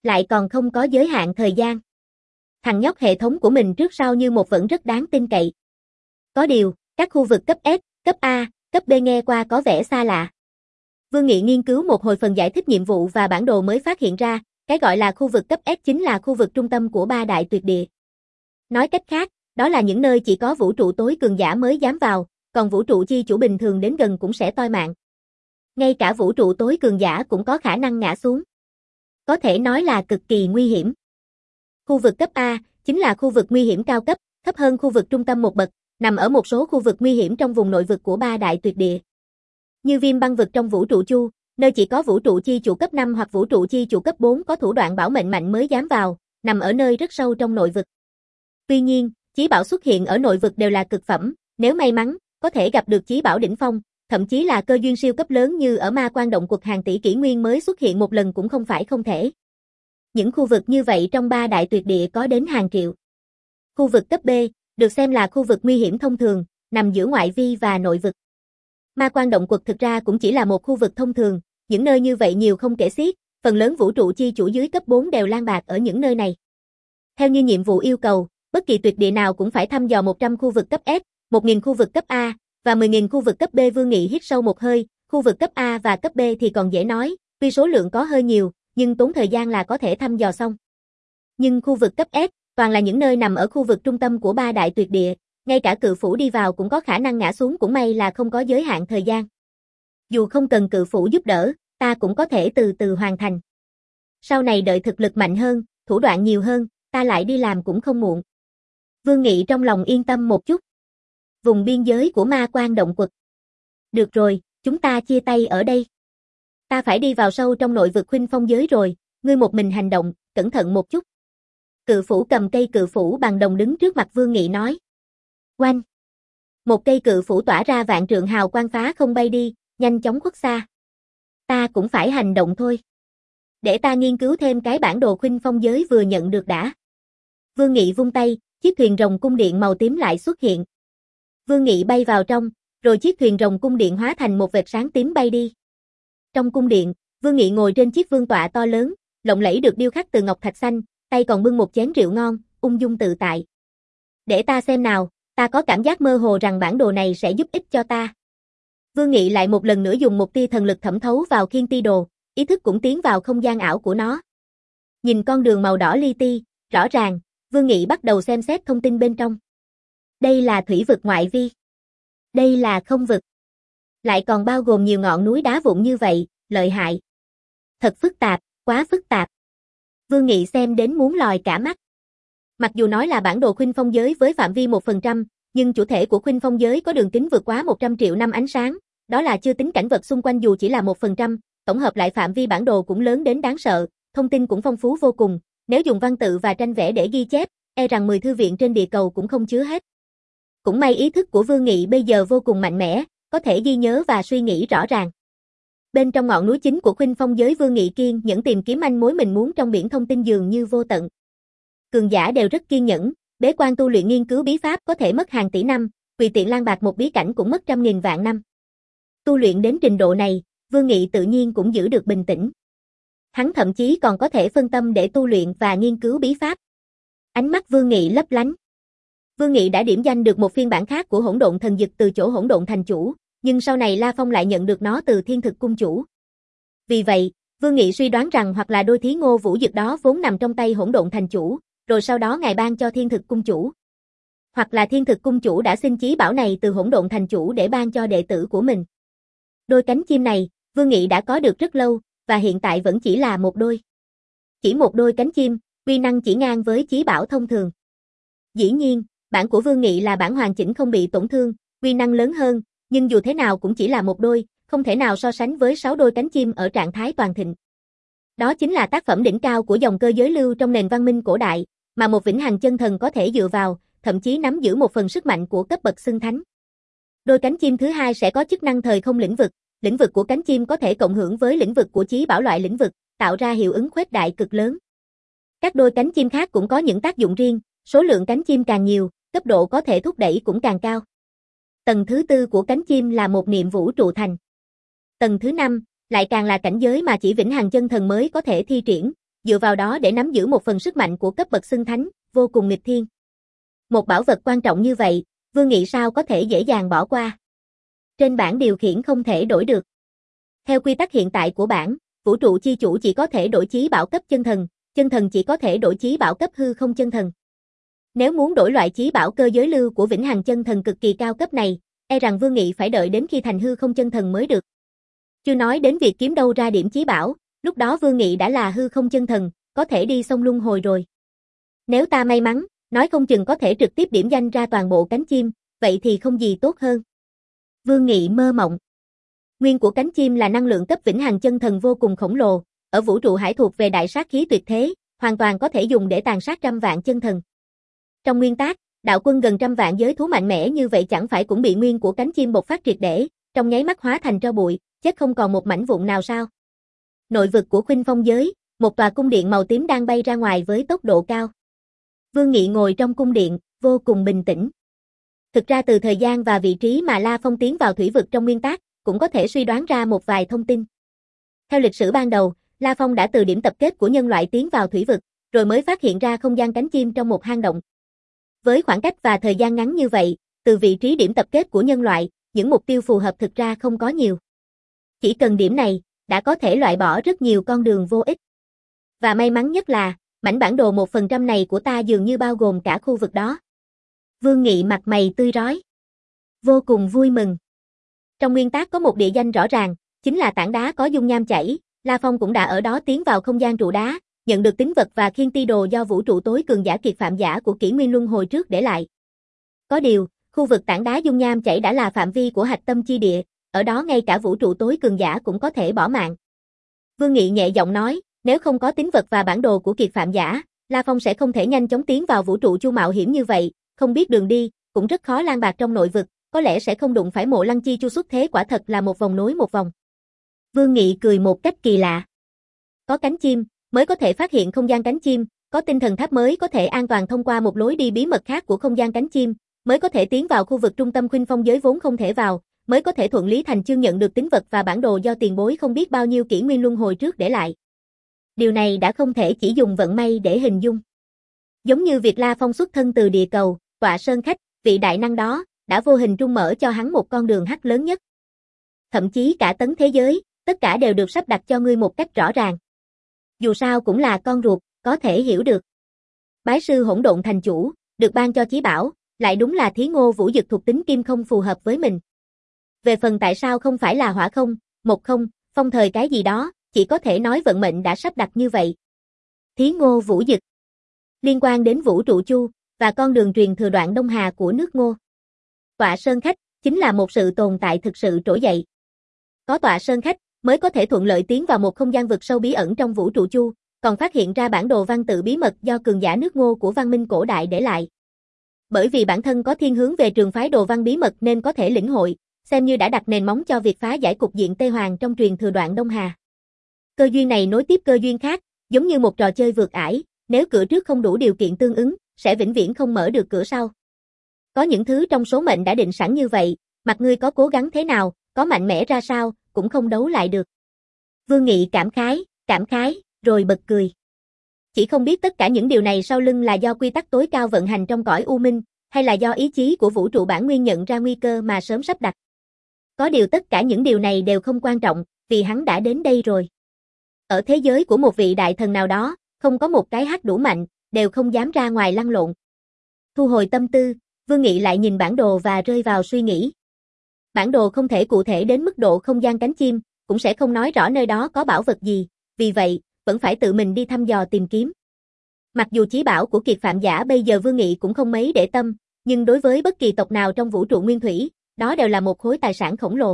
Lại còn không có giới hạn thời gian. Thằng nhóc hệ thống của mình trước sau như một vẫn rất đáng tin cậy. Có điều, các khu vực cấp S, cấp A, cấp B nghe qua có vẻ xa lạ. Vương Nghị nghiên cứu một hồi phần giải thích nhiệm vụ và bản đồ mới phát hiện ra, cái gọi là khu vực cấp S chính là khu vực trung tâm của ba đại tuyệt địa. Nói cách khác, đó là những nơi chỉ có vũ trụ tối cường giả mới dám vào, còn vũ trụ chi chủ bình thường đến gần cũng sẽ toi mạng. Ngay cả vũ trụ tối cường giả cũng có khả năng ngã xuống. Có thể nói là cực kỳ nguy hiểm. Khu vực cấp A chính là khu vực nguy hiểm cao cấp, thấp hơn khu vực trung tâm một bậc, nằm ở một số khu vực nguy hiểm trong vùng nội vực của ba đại tuyệt địa. Như Viêm Băng vực trong vũ trụ Chu, nơi chỉ có vũ trụ chi chủ cấp năm hoặc vũ trụ chi chủ cấp bốn có thủ đoạn bảo mệnh mạnh mới dám vào, nằm ở nơi rất sâu trong nội vực. Tuy nhiên, chí bảo xuất hiện ở nội vực đều là cực phẩm, nếu may mắn, có thể gặp được chí bảo đỉnh phong, thậm chí là cơ duyên siêu cấp lớn như ở Ma Quan Động Quật hàng tỷ kỷ nguyên mới xuất hiện một lần cũng không phải không thể. Những khu vực như vậy trong ba đại tuyệt địa có đến hàng triệu. Khu vực cấp B, được xem là khu vực nguy hiểm thông thường, nằm giữa ngoại vi và nội vực. Ma Quan Động Quật thực ra cũng chỉ là một khu vực thông thường, những nơi như vậy nhiều không kể xiết, phần lớn vũ trụ chi chủ dưới cấp bốn đều lang bạt ở những nơi này. Theo như nhiệm vụ yêu cầu, bất kỳ tuyệt địa nào cũng phải thăm dò một trăm khu vực cấp S, một nghìn khu vực cấp A, và mười nghìn khu vực cấp B. Vương Nghị hít sâu một hơi, khu vực cấp A và cấp B thì còn dễ nói, tuy số lượng có hơi nhiều, nhưng tốn thời gian là có thể thăm dò xong. Nhưng khu vực cấp S, toàn là những nơi nằm ở khu vực trung tâm của ba đại tuyệt địa, ngay cả cự phủ đi vào cũng có khả năng ngã xuống, cũng may là không có giới hạn thời gian. Dù không cần cự phủ giúp đỡ, ta cũng có thể từ từ hoàn thành. Sau này đợi thực lực mạnh hơn, thủ đoạn nhiều hơn, ta lại đi làm cũng không muộn. Vương Nghị trong lòng yên tâm một chút. Vùng biên giới của Ma Quan Động Quật. Được rồi, chúng ta chia tay ở đây. Ta phải đi vào sâu trong nội vực Khuynh Phong giới rồi, ngươi một mình hành động, cẩn thận một chút. Cự phủ cầm cây cự phủ bằng đồng đứng trước mặt Vương Nghị nói. Oanh! Một cây cự phủ tỏa ra vạn trượng hào quang phá không bay đi, nhanh chóng khuất xa. Ta cũng phải hành động thôi. Để ta nghiên cứu thêm cái bản đồ Khuynh Phong giới vừa nhận được đã. Vương Nghị vung tay, chiếc thuyền rồng cung điện màu tím lại xuất hiện. Vương Nghị bay vào trong, rồi chiếc thuyền rồng cung điện hóa thành một vệt sáng tím bay đi. Trong cung điện, Vương Nghị ngồi trên chiếc vương tọa to lớn, lộng lẫy được điêu khắc từ ngọc thạch xanh, tay còn bưng một chén rượu ngon, ung dung tự tại. Để ta xem nào, ta có cảm giác mơ hồ rằng bản đồ này sẽ giúp ích cho ta. Vương Nghị lại một lần nữa dùng một tia thần lực thẩm thấu vào khiên ti đồ, ý thức cũng tiến vào không gian ảo của nó. Nhìn con đường màu đỏ li ti, rõ ràng, Vương Nghị bắt đầu xem xét thông tin bên trong. Đây là thủy vực ngoại vi. Đây là không vực. Lại còn bao gồm nhiều ngọn núi đá vụn như vậy, lợi hại. Thật phức tạp, quá phức tạp. Vương Nghị xem đến muốn lòi cả mắt. Mặc dù nói là bản đồ Khuynh Phong giới với phạm vi một phần trăm, nhưng chủ thể của Khuynh Phong giới có đường kính vượt quá một trăm triệu năm ánh sáng, đó là chưa tính cảnh vật xung quanh dù chỉ là một phần trăm, tổng hợp lại phạm vi bản đồ cũng lớn đến đáng sợ, thông tin cũng phong phú vô cùng, nếu dùng văn tự và tranh vẽ để ghi chép, e rằng mười thư viện trên địa cầu cũng không chứa hết. Cũng may ý thức của Vương Nghị bây giờ vô cùng mạnh mẽ, có thể ghi nhớ và suy nghĩ rõ ràng. Bên trong ngọn núi chính của Khuynh Phong giới, Vương Nghị kiên nhẫn tìm kiếm manh mối mình muốn trong biển thông tin dường như vô tận. Cường giả đều rất kiên nhẫn, bế quan tu luyện nghiên cứu bí pháp có thể mất hàng tỷ năm, tùy tiện lang bạt một bí cảnh cũng mất trăm nghìn vạn năm. Tu luyện đến trình độ này, Vương Nghị tự nhiên cũng giữ được bình tĩnh. Hắn thậm chí còn có thể phân tâm để tu luyện và nghiên cứu bí pháp. Ánh mắt Vương Nghị lấp lánh. Vương Nghị đã điểm danh được một phiên bản khác của hỗn độn thần dực từ chỗ hỗn độn thành chủ, nhưng sau này La Phong lại nhận được nó từ thiên thực cung chủ. Vì vậy, Vương Nghị suy đoán rằng hoặc là đôi thí ngô vũ dực đó vốn nằm trong tay hỗn độn thành chủ, rồi sau đó ngài ban cho thiên thực cung chủ. Hoặc là thiên thực cung chủ đã xin chí bảo này từ hỗn độn thành chủ để ban cho đệ tử của mình. Đôi cánh chim này, Vương Nghị đã có được rất lâu, và hiện tại vẫn chỉ là một đôi. Chỉ một đôi cánh chim, uy năng chỉ ngang với chí bảo thông thường. Dĩ nhiên, bản của Vương Nghị là bản hoàn chỉnh không bị tổn thương, uy năng lớn hơn, nhưng dù thế nào cũng chỉ là một đôi, không thể nào so sánh với sáu đôi cánh chim ở trạng thái toàn thịnh. Đó chính là tác phẩm đỉnh cao của dòng cơ giới lưu trong nền văn minh cổ đại, mà một vĩnh hằng chân thần có thể dựa vào, thậm chí nắm giữ một phần sức mạnh của cấp bậc xưng thánh. Đôi cánh chim thứ hai sẽ có chức năng thời không lĩnh vực, lĩnh vực của cánh chim có thể cộng hưởng với lĩnh vực của chí bảo loại lĩnh vực, tạo ra hiệu ứng khuếch đại cực lớn. Các đôi cánh chim khác cũng có những tác dụng riêng, số lượng cánh chim càng nhiều, cấp độ có thể thúc đẩy cũng càng cao. Tầng thứ tư của cánh chim là một niệm vũ trụ thành. Tầng thứ năm lại càng là cảnh giới mà chỉ vĩnh hằng chân thần mới có thể thi triển, dựa vào đó để nắm giữ một phần sức mạnh của cấp bậc xưng thánh, vô cùng nghịch thiên. Một bảo vật quan trọng như vậy, Vương Nghị sao có thể dễ dàng bỏ qua. Trên bảng điều khiển không thể đổi được. Theo quy tắc hiện tại của bảng, vũ trụ chi chủ chỉ có thể đổi chí bảo cấp chân thần, chân thần chỉ có thể đổi chí bảo cấp hư không chân thần. Nếu muốn đổi loại chí bảo cơ giới lưu của vĩnh hằng chân thần cực kỳ cao cấp này, e rằng Vương Nghị phải đợi đến khi thành hư không chân thần mới được. Chưa nói đến việc kiếm đâu ra điểm chí bảo, lúc đó Vương Nghị đã là hư không chân thần, có thể đi sông luân hồi rồi. Nếu ta may mắn, nói không chừng có thể trực tiếp điểm danh ra toàn bộ cánh chim, vậy thì không gì tốt hơn. Vương Nghị mơ mộng. Nguyên của cánh chim là năng lượng cấp vĩnh hằng chân thần vô cùng khổng lồ, ở vũ trụ hải thuộc về đại sát khí tuyệt thế, hoàn toàn có thể dùng để tàn sát trăm vạn chân thần. Trong nguyên tác, đạo quân gần trăm vạn giới thú mạnh mẽ như vậy chẳng phải cũng bị nguyên của cánh chim bộc phát triệt để, trong nháy mắt hóa thành tro bụi, chết không còn một mảnh vụn nào sao? Nội vực của Khuynh Phong giới, một tòa cung điện màu tím đang bay ra ngoài với tốc độ cao. Vương Nghị ngồi trong cung điện, vô cùng bình tĩnh. Thực ra từ thời gian và vị trí mà La Phong tiến vào thủy vực trong nguyên tác, cũng có thể suy đoán ra một vài thông tin. Theo lịch sử ban đầu, La Phong đã từ điểm tập kết của nhân loại tiến vào thủy vực, rồi mới phát hiện ra không gian cánh chim trong một hang động. Với khoảng cách và thời gian ngắn như vậy, từ vị trí điểm tập kết của nhân loại, những mục tiêu phù hợp thực ra không có nhiều. Chỉ cần điểm này, đã có thể loại bỏ rất nhiều con đường vô ích. Và may mắn nhất là, mảnh bản đồ một phần trăm này của ta dường như bao gồm cả khu vực đó. Vương Nghị mặt mày tươi rói. Vô cùng vui mừng. Trong nguyên tác có một địa danh rõ ràng, chính là tảng đá có dung nham chảy, La Phong cũng đã ở đó tiến vào không gian trụ đá, nhận được tín vật và khiên ti đồ do vũ trụ tối cường giả kiệt phạm giả của kỷ nguyên luân hồi trước để lại. Có điều, khu vực tảng đá dung nham chảy đã là phạm vi của hạch tâm chi địa, ở đó ngay cả vũ trụ tối cường giả cũng có thể bỏ mạng. Vương Nghị nhẹ giọng nói, nếu không có tín vật và bản đồ của kiệt phạm giả, La Phong sẽ không thể nhanh chóng tiến vào vũ trụ chu mạo hiểm như vậy, không biết đường đi, cũng rất khó lang bạc trong nội vực, có lẽ sẽ không đụng phải Mộ Lăng Chi Chu xuất thế quả thật là một vòng nối một vòng. Vương Nghị cười một cách kỳ lạ. Có cánh chim, mới có thể phát hiện không gian cánh chim, có tinh thần tháp mới có thể an toàn thông qua một lối đi bí mật khác của không gian cánh chim, mới có thể tiến vào khu vực trung tâm Khuynh Phong giới vốn không thể vào, mới có thể thuận lý thành chương nhận được tín vật và bản đồ do tiền bối không biết bao nhiêu kỷ nguyên luân hồi trước để lại. Điều này đã không thể chỉ dùng vận may để hình dung. Giống như việc La Phong xuất thân từ địa cầu, Tọa Sơn Khách, vị đại năng đó, đã vô hình trung mở cho hắn một con đường hắc lớn nhất. Thậm chí cả tấn thế giới, tất cả đều được sắp đặt cho ngươi một cách rõ ràng. Dù sao cũng là con ruột, có thể hiểu được. Bái sư hỗn độn thành chủ, được ban cho chí bảo, lại đúng là Thí Ngô Vũ Dực thuộc tính kim không phù hợp với mình. Về phần tại sao không phải là hỏa không, một không, phong thời cái gì đó, chỉ có thể nói vận mệnh đã sắp đặt như vậy. Thí Ngô Vũ Dực liên quan đến vũ trụ chu, và con đường truyền thừa đoạn Đông Hà của nước Ngô. Tọa Sơn Khách, chính là một sự tồn tại thực sự trỗi dậy. Có Tọa Sơn Khách, mới có thể thuận lợi tiến vào một không gian vực sâu bí ẩn trong vũ trụ chu, còn phát hiện ra bản đồ văn tự bí mật do cường giả nước Ngô của văn minh cổ đại để lại. Bởi vì bản thân có thiên hướng về trường phái đồ văn bí mật nên có thể lĩnh hội, xem như đã đặt nền móng cho việc phá giải cục diện Tê Hoàng trong truyền thừa đoạn Đông Hà. Cơ duyên này nối tiếp cơ duyên khác, giống như một trò chơi vượt ải, nếu cửa trước không đủ điều kiện tương ứng, sẽ vĩnh viễn không mở được cửa sau. Có những thứ trong số mệnh đã định sẵn như vậy, mặc ngươi có cố gắng thế nào, có mạnh mẽ ra sao, cũng không đấu lại được. Vương Nghị cảm khái, cảm khái, rồi bật cười. Chỉ không biết tất cả những điều này sau lưng là do quy tắc tối cao vận hành trong cõi u minh, hay là do ý chí của vũ trụ bản nguyên nhận ra nguy cơ mà sớm sắp đặt. Có điều tất cả những điều này đều không quan trọng, vì hắn đã đến đây rồi. Ở thế giới của một vị đại thần nào đó, không có một cái hát đủ mạnh, đều không dám ra ngoài lăn lộn. Thu hồi tâm tư, Vương Nghị lại nhìn bản đồ và rơi vào suy nghĩ. Bản đồ không thể cụ thể đến mức độ không gian cánh chim, cũng sẽ không nói rõ nơi đó có bảo vật gì, vì vậy, vẫn phải tự mình đi thăm dò tìm kiếm. Mặc dù chí bảo của kiệt phạm giả bây giờ Vương Nghị cũng không mấy để tâm, nhưng đối với bất kỳ tộc nào trong vũ trụ nguyên thủy, đó đều là một khối tài sản khổng lồ.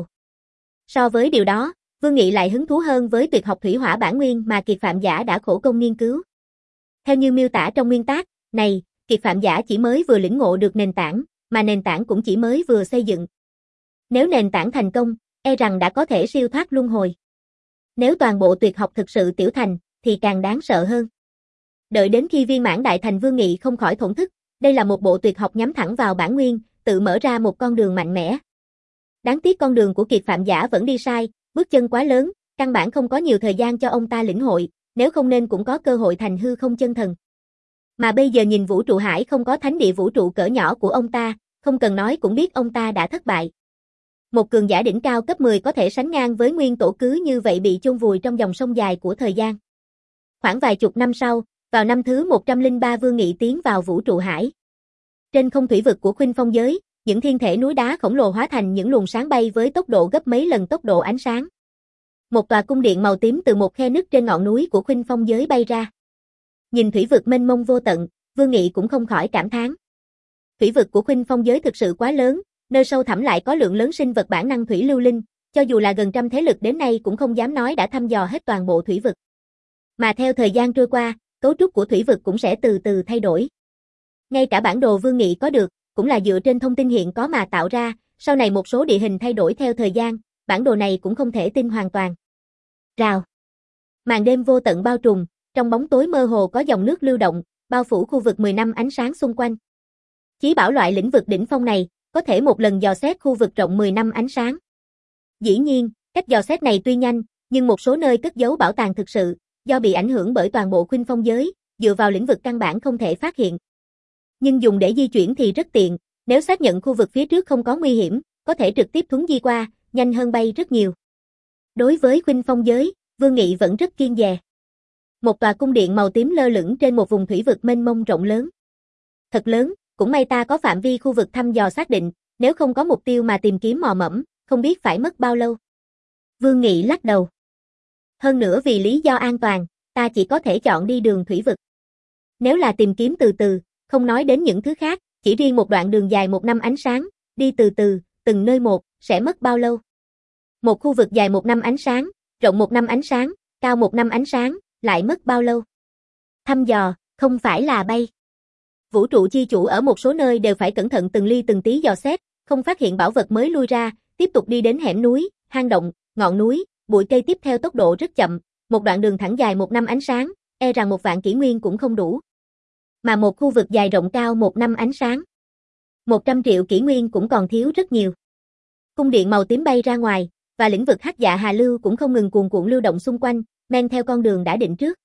So với điều đó, Vương Nghị lại hứng thú hơn với tuyệt học thủy hỏa bản nguyên mà kiệt phạm giả đã khổ công nghiên cứu. Theo như miêu tả trong nguyên tác, này, kiệt phạm giả chỉ mới vừa lĩnh ngộ được nền tảng, mà nền tảng cũng chỉ mới vừa xây dựng. Nếu nền tảng thành công, e rằng đã có thể siêu thoát luân hồi. Nếu toàn bộ tuyệt học thực sự tiểu thành, thì càng đáng sợ hơn. Đợi đến khi viên mãn đại thành Vương Nghị không khỏi thổn thức, đây là một bộ tuyệt học nhắm thẳng vào bản nguyên, tự mở ra một con đường mạnh mẽ. Đáng tiếc con đường của kiệt phạm giả vẫn đi sai, bước chân quá lớn, căn bản không có nhiều thời gian cho ông ta lĩnh hội, nếu không nên cũng có cơ hội thành hư không chân thần. Mà bây giờ nhìn vũ trụ hải không có thánh địa vũ trụ cỡ nhỏ của ông ta, không cần nói cũng biết ông ta đã thất bại. Một cường giả đỉnh cao cấp mười có thể sánh ngang với nguyên tổ cứ như vậy bị chôn vùi trong dòng sông dài của thời gian. Khoảng vài chục năm sau, vào năm thứ một trăm lẻ ba Vương Nghị tiến vào vũ trụ hải. Trên không thủy vực của Khuynh Phong giới, những thiên thể núi đá khổng lồ hóa thành những luồng sáng bay với tốc độ gấp mấy lần tốc độ ánh sáng. Một tòa cung điện màu tím từ một khe nứt trên ngọn núi của Khuynh Phong giới bay ra. Nhìn thủy vực mênh mông vô tận, Vương Nghị cũng không khỏi cảm thán. Thủy vực của Khuynh Phong giới thực sự quá lớn, nơi sâu thẳm lại có lượng lớn sinh vật bản năng thủy lưu linh, cho dù là gần trăm thế lực đến nay cũng không dám nói đã thăm dò hết toàn bộ thủy vực. Mà theo thời gian trôi qua, cấu trúc của thủy vực cũng sẽ từ từ thay đổi. Ngay cả bản đồ Vương Nghị có được, cũng là dựa trên thông tin hiện có mà tạo ra, sau này một số địa hình thay đổi theo thời gian, bản đồ này cũng không thể tin hoàn toàn. Rào. Màn đêm vô tận bao trùm, trong bóng tối mơ hồ có dòng nước lưu động, bao phủ khu vực mười năm ánh sáng xung quanh. Chí bảo loại lĩnh vực đỉnh phong này, có thể một lần dò xét khu vực rộng mười năm ánh sáng. Dĩ nhiên, cách dò xét này tuy nhanh, nhưng một số nơi cất giấu bảo tàng thực sự, do bị ảnh hưởng bởi toàn bộ Khuynh Phong giới, dựa vào lĩnh vực căn bản không thể phát hiện. Nhưng dùng để di chuyển thì rất tiện, nếu xác nhận khu vực phía trước không có nguy hiểm, có thể trực tiếp thuấn di qua, nhanh hơn bay rất nhiều. Đối với Khuynh Phong giới, Vương Nghị vẫn rất kiên dè. Một tòa cung điện màu tím lơ lửng trên một vùng thủy vực mênh mông rộng lớn. Thật lớn, cũng may ta có phạm vi khu vực thăm dò xác định, nếu không có mục tiêu mà tìm kiếm mò mẫm, không biết phải mất bao lâu. Vương Nghị lắc đầu. Hơn nữa vì lý do an toàn, ta chỉ có thể chọn đi đường thủy vực. Nếu là tìm kiếm từ từ, không nói đến những thứ khác, chỉ riêng một đoạn đường dài một năm ánh sáng, đi từ từ, từng nơi một, sẽ mất bao lâu? Một khu vực dài một năm ánh sáng, rộng một năm ánh sáng, cao một năm ánh sáng, lại mất bao lâu? Thăm dò, không phải là bay. Vũ trụ chi chủ ở một số nơi đều phải cẩn thận từng ly từng tí dò xét, không phát hiện bảo vật mới lui ra, tiếp tục đi đến hẻm núi, hang động, ngọn núi, bụi cây tiếp theo tốc độ rất chậm, một đoạn đường thẳng dài một năm ánh sáng, e rằng một vạn kỷ nguyên cũng không đủ. Mà một khu vực dài rộng cao một năm ánh sáng. Một trăm triệu kỷ nguyên cũng còn thiếu rất nhiều. Cung điện màu tím bay ra ngoài, và lĩnh vực hắc dạ hà lưu cũng không ngừng cuồn cuộn lưu động xung quanh, men theo con đường đã định trước.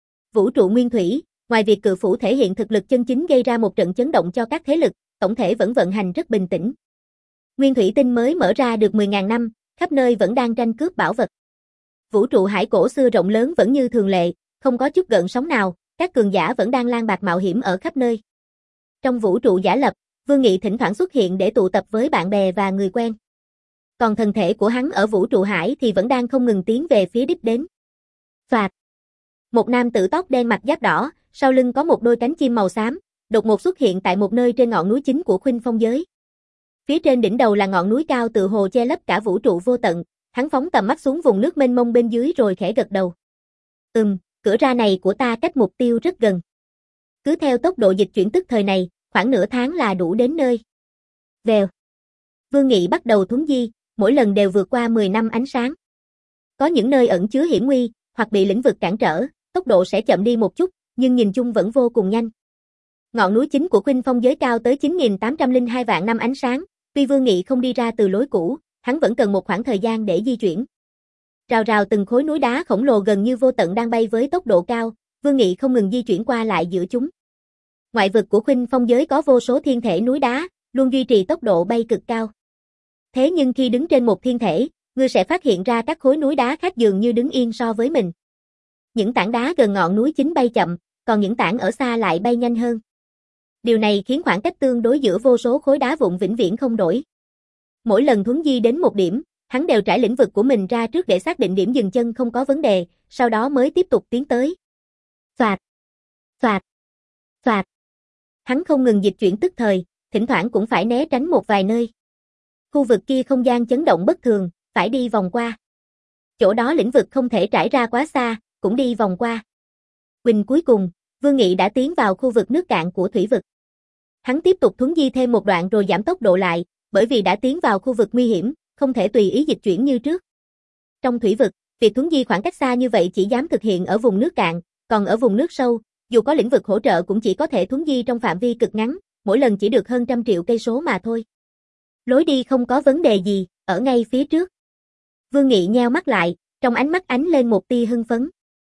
Vũ trụ nguyên thủy, ngoài việc cự phủ thể hiện thực lực chân chính gây ra một trận chấn động cho các thế lực, tổng thể vẫn vận hành rất bình tĩnh. Nguyên thủy tinh mới mở ra được mười nghìn năm, khắp nơi vẫn đang tranh cướp bảo vật. Vũ trụ hải cổ xưa rộng lớn vẫn như thường lệ, không có chút gợn sóng nào, các cường giả vẫn đang lang bạt mạo hiểm ở khắp nơi. Trong vũ trụ giả lập, Vương Nghị thỉnh thoảng xuất hiện để tụ tập với bạn bè và người quen. Còn thân thể của hắn ở vũ trụ hải thì vẫn đang không ngừng tiến về phía đích đến. Phạt. Một nam tử tóc đen mặc giáp đỏ, sau lưng có một đôi cánh chim màu xám, đột ngột xuất hiện tại một nơi trên ngọn núi chính của Khuynh Phong giới. Phía trên đỉnh đầu là ngọn núi cao tự hồ che lấp cả vũ trụ vô tận, hắn phóng tầm mắt xuống vùng nước mênh mông bên dưới rồi khẽ gật đầu. Ừm, cửa ra này của ta cách mục tiêu rất gần. Cứ theo tốc độ dịch chuyển tức thời này, khoảng nửa tháng là đủ đến nơi. Vèo. Vương Nghị bắt đầu thuấn di, mỗi lần đều vượt qua mười năm ánh sáng. Có những nơi ẩn chứa hiểm nguy, hoặc bị lĩnh vực cản trở, tốc độ sẽ chậm đi một chút, nhưng nhìn chung vẫn vô cùng nhanh. Ngọn núi chính của Khuynh Phong giới cao tới chín nghìn tám trăm lẻ hai vạn năm ánh sáng, tuy Vương Nghị không đi ra từ lối cũ, hắn vẫn cần một khoảng thời gian để di chuyển. Rào rào từng khối núi đá khổng lồ gần như vô tận đang bay với tốc độ cao, Vương Nghị không ngừng di chuyển qua lại giữa chúng. Ngoại vực của Khuynh Phong giới có vô số thiên thể núi đá, luôn duy trì tốc độ bay cực cao. Thế nhưng khi đứng trên một thiên thể, ngươi sẽ phát hiện ra các khối núi đá khác dường như đứng yên so với mình. Những tảng đá gần ngọn núi chính bay chậm, còn những tảng ở xa lại bay nhanh hơn. Điều này khiến khoảng cách tương đối giữa vô số khối đá vụn vĩnh viễn không đổi. Mỗi lần thuấn di đến một điểm, hắn đều trải lĩnh vực của mình ra trước để xác định điểm dừng chân không có vấn đề, sau đó mới tiếp tục tiến tới. Phạt, phạt, phạt. Hắn không ngừng dịch chuyển tức thời, thỉnh thoảng cũng phải né tránh một vài nơi. Khu vực kia không gian chấn động bất thường, phải đi vòng qua. Chỗ đó lĩnh vực không thể trải ra quá xa, cũng đi vòng qua. Quỳnh cuối cùng, Vương Nghị đã tiến vào khu vực nước cạn của thủy vực. Hắn tiếp tục thuấn di thêm một đoạn rồi giảm tốc độ lại, bởi vì đã tiến vào khu vực nguy hiểm, không thể tùy ý dịch chuyển như trước. Trong thủy vực, việc thuấn di khoảng cách xa như vậy chỉ dám thực hiện ở vùng nước cạn, còn ở vùng nước sâu, dù có lĩnh vực hỗ trợ cũng chỉ có thể thuấn di trong phạm vi cực ngắn, mỗi lần chỉ được hơn trăm triệu cây số mà thôi. Lối đi không có vấn đề gì, ở ngay phía trước. Vương Nghị nheo mắt lại, trong ánh mắt ánh lên một tia hưng phấn.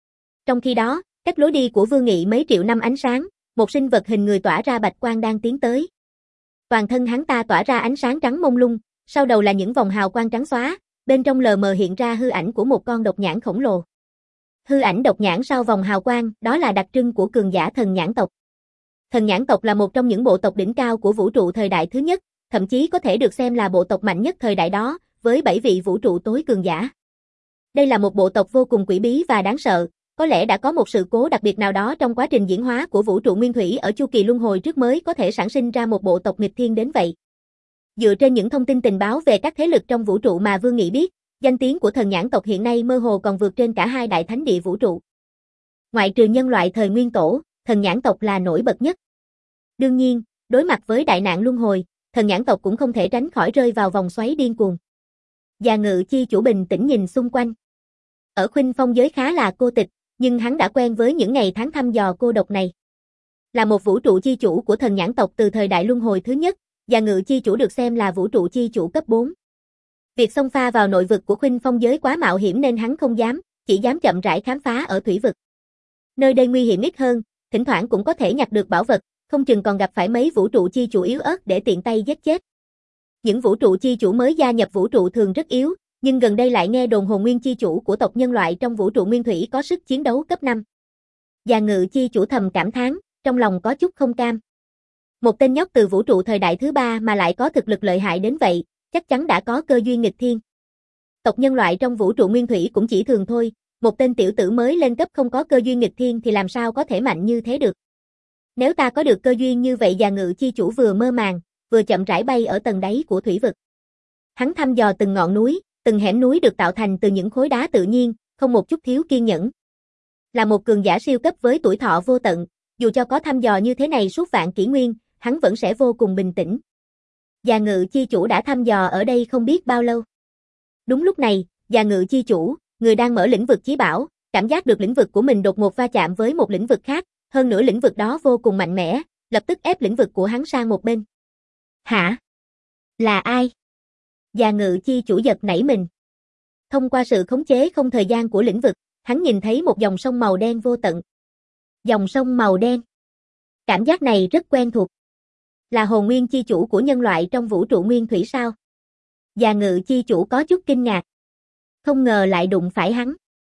Trong khi đó, cách lối đi của Vương Nghị mấy triệu năm ánh sáng, một sinh vật hình người tỏa ra bạch quang đang tiến tới. Toàn thân hắn ta tỏa ra ánh sáng trắng mông lung, sau đầu là những vòng hào quang trắng xóa, bên trong lờ mờ hiện ra hư ảnh của một con độc nhãn khổng lồ. Hư ảnh độc nhãn sau vòng hào quang, đó là đặc trưng của cường giả thần nhãn tộc. Thần nhãn tộc là một trong những bộ tộc đỉnh cao của vũ trụ thời đại thứ nhất, thậm chí có thể được xem là bộ tộc mạnh nhất thời đại đó, với bảy vị vũ trụ tối cường giả. Đây là một bộ tộc vô cùng quỷ bí và đáng sợ, có lẽ đã có một sự cố đặc biệt nào đó trong quá trình diễn hóa của vũ trụ nguyên thủy ở chu kỳ luân hồi trước mới có thể sản sinh ra một bộ tộc nghịch thiên đến vậy. Dựa trên những thông tin tình báo về các thế lực trong vũ trụ mà Vương Nghị biết, danh tiếng của thần nhãn tộc hiện nay mơ hồ còn vượt trên cả hai đại thánh địa vũ trụ. Ngoại trừ nhân loại thời nguyên tổ, thần nhãn tộc là nổi bật nhất. Đương nhiên, đối mặt với đại nạn luân hồi, thần nhãn tộc cũng không thể tránh khỏi rơi vào vòng xoáy điên cuồng. Già Ngự Chi chủ bình tĩnh nhìn xung quanh. Ở Khuynh Phong giới khá là cô tịch, nhưng hắn đã quen với những ngày tháng thăm dò cô độc này. Là một vũ trụ chi chủ của thần nhãn tộc từ thời đại luân hồi thứ nhất, Già Ngự Chi chủ được xem là vũ trụ chi chủ cấp bốn. Việc xông pha vào nội vực của Khuynh Phong giới quá mạo hiểm nên hắn không dám, chỉ dám chậm rãi khám phá ở thủy vực. Nơi đây nguy hiểm ít hơn, thỉnh thoảng cũng có thể nhặt được bảo vật, không chừng còn gặp phải mấy vũ trụ chi chủ yếu ớt để tiện tay giết chết. Những vũ trụ chi chủ mới gia nhập vũ trụ thường rất yếu, nhưng gần đây lại nghe đồn hồn nguyên chi chủ của tộc nhân loại trong vũ trụ nguyên thủy có sức chiến đấu cấp năm. Già Ngự Chi chủ thầm cảm thán, trong lòng có chút không cam. Một tên nhóc từ vũ trụ thời đại thứ ba mà lại có thực lực lợi hại đến vậy, chắc chắn đã có cơ duyên nghịch thiên. Tộc nhân loại trong vũ trụ nguyên thủy cũng chỉ thường thôi, một tên tiểu tử mới lên cấp không có cơ duyên nghịch thiên thì làm sao có thể mạnh như thế được. Nếu ta có được cơ duyên như vậy, Già Ngự Chi chủ vừa mơ màng, vừa chậm rãi bay ở tầng đáy của thủy vực. Hắn thăm dò từng ngọn núi, từng hẻm núi được tạo thành từ những khối đá tự nhiên, không một chút thiếu kiên nhẫn. Là một cường giả siêu cấp với tuổi thọ vô tận, dù cho có thăm dò như thế này suốt vạn kỷ nguyên, hắn vẫn sẽ vô cùng bình tĩnh. Già Ngự Chi chủ đã thăm dò ở đây không biết bao lâu. Đúng lúc này, Già Ngự Chi chủ, người đang mở lĩnh vực chí bảo, cảm giác được lĩnh vực của mình đột ngột va chạm với một lĩnh vực khác, hơn nữa lĩnh vực đó vô cùng mạnh mẽ, lập tức ép lĩnh vực của hắn sang một bên. Hả? Là ai? Già Ngự Chi chủ giật nảy mình. Thông qua sự khống chế không thời gian của lĩnh vực, hắn nhìn thấy một dòng sông màu đen vô tận. Dòng sông màu đen. Cảm giác này rất quen thuộc. Là hồn nguyên chi chủ của nhân loại trong vũ trụ nguyên thủy sao? Già Ngự Chi chủ có chút kinh ngạc. Không ngờ lại đụng phải hắn.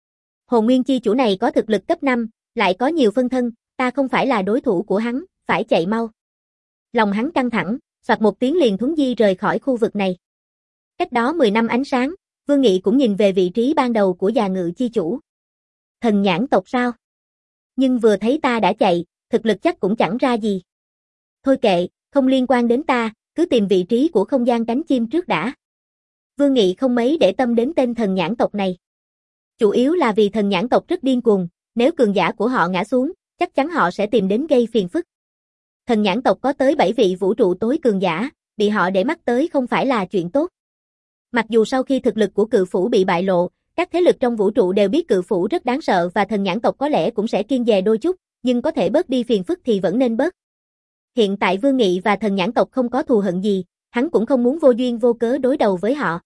Hồn nguyên chi chủ này có thực lực cấp năm, lại có nhiều phân thân, ta không phải là đối thủ của hắn, phải chạy mau. Lòng hắn căng thẳng, soạt một tiếng liền thuấn di rời khỏi khu vực này. Cách đó mười năm ánh sáng, Vương Nghị cũng nhìn về vị trí ban đầu của Già Ngự Chi chủ. Thần nhãn tộc sao? Nhưng vừa thấy ta đã chạy, thực lực chắc cũng chẳng ra gì. Thôi kệ, không liên quan đến ta, cứ tìm vị trí của không gian cánh chim trước đã. Vương Nghị không mấy để tâm đến tên thần nhãn tộc này. Chủ yếu là vì thần nhãn tộc rất điên cuồng, nếu cường giả của họ ngã xuống, chắc chắn họ sẽ tìm đến gây phiền phức. Thần nhãn tộc có tới bảy vị vũ trụ tối cường giả, bị họ để mắt tới không phải là chuyện tốt. Mặc dù sau khi thực lực của cự phủ bị bại lộ, các thế lực trong vũ trụ đều biết cự phủ rất đáng sợ và thần nhãn tộc có lẽ cũng sẽ kiêng dè đôi chút, nhưng có thể bớt đi phiền phức thì vẫn nên bớt. Hiện tại Vương Nghị và thần nhãn tộc không có thù hận gì, hắn cũng không muốn vô duyên vô cớ đối đầu với họ.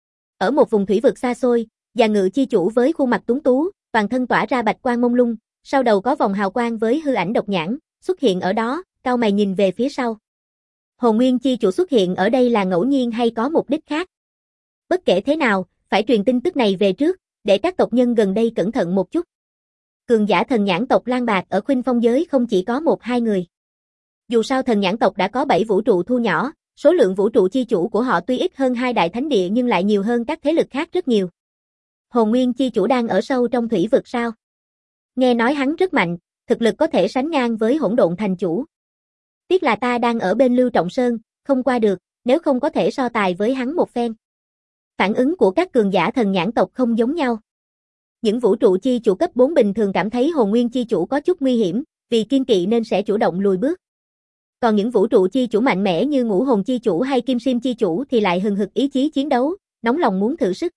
Ở một vùng thủy vực xa xôi, Già Ngự Chi chủ với khuôn mặt tuấn tú, toàn thân tỏa ra bạch quang mông lung, sau đầu có vòng hào quang với hư ảnh độc nhãn, xuất hiện ở đó, cau mày nhìn về phía sau. Hồn nguyên chi chủ xuất hiện ở đây là ngẫu nhiên hay có mục đích khác? Bất kể thế nào, phải truyền tin tức này về trước, để các tộc nhân gần đây cẩn thận một chút. Cường giả thần nhãn tộc lang bạc ở Khuynh Phong giới không chỉ có một hai người. Dù sao thần nhãn tộc đã có bảy vũ trụ thu nhỏ, số lượng vũ trụ chi chủ của họ tuy ít hơn hai đại thánh địa nhưng lại nhiều hơn các thế lực khác rất nhiều. Hồn nguyên chi chủ đang ở sâu trong thủy vực sao? Nghe nói hắn rất mạnh, thực lực có thể sánh ngang với hỗn độn thành chủ. Tiếc là ta đang ở bên Lưu Trọng Sơn, không qua được, nếu không có thể so tài với hắn một phen. Phản ứng của các cường giả thần nhãn tộc không giống nhau. Những vũ trụ chi chủ cấp bốn bình thường cảm thấy hồn nguyên chi chủ có chút nguy hiểm, vì kiên kỵ nên sẽ chủ động lùi bước. Còn những vũ trụ chi chủ mạnh mẽ như ngũ hồn chi chủ hay kim sim chi chủ thì lại hừng hực ý chí chiến đấu, nóng lòng muốn thử sức.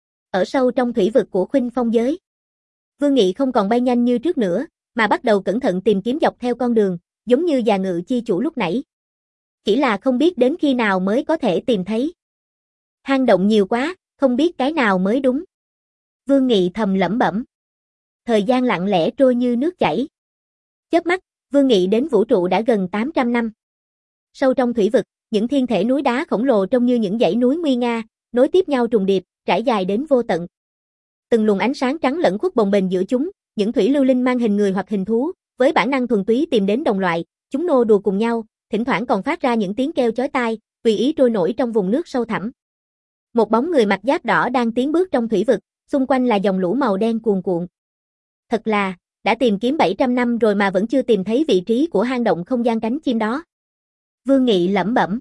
Ở sâu trong thủy vực của Khuynh Phong giới, Vương Nghị không còn bay nhanh như trước nữa, mà bắt đầu cẩn thận tìm kiếm dọc theo con đường, giống như Già Ngự Chi chủ lúc nãy. Chỉ là không biết đến khi nào mới có thể tìm thấy. Hang động nhiều quá, không biết cái nào mới đúng. Vương Nghị thầm lẩm bẩm. Thời gian lặng lẽ trôi như nước chảy. Chớp mắt, Vương Nghị đến vũ trụ đã gần tám trăm năm. Sâu trong thủy vực, những thiên thể núi đá khổng lồ trông như những dãy núi nguy nga, nối tiếp nhau trùng điệp, trải dài đến vô tận. Từng luồng ánh sáng trắng lẫn khuất bồng bềnh giữa chúng, những thủy lưu linh mang hình người hoặc hình thú, với bản năng thuần túy tìm đến đồng loại, chúng nô đùa cùng nhau, thỉnh thoảng còn phát ra những tiếng kêu chói tai, tùy ý trôi nổi trong vùng nước sâu thẳm. Một bóng người mặc giáp đỏ đang tiến bước trong thủy vực, xung quanh là dòng lũ màu đen cuồn cuộn. Thật là, đã tìm kiếm bảy trăm năm rồi mà vẫn chưa tìm thấy vị trí của hang động không gian cánh chim đó. Vương Nghị lẩm bẩm.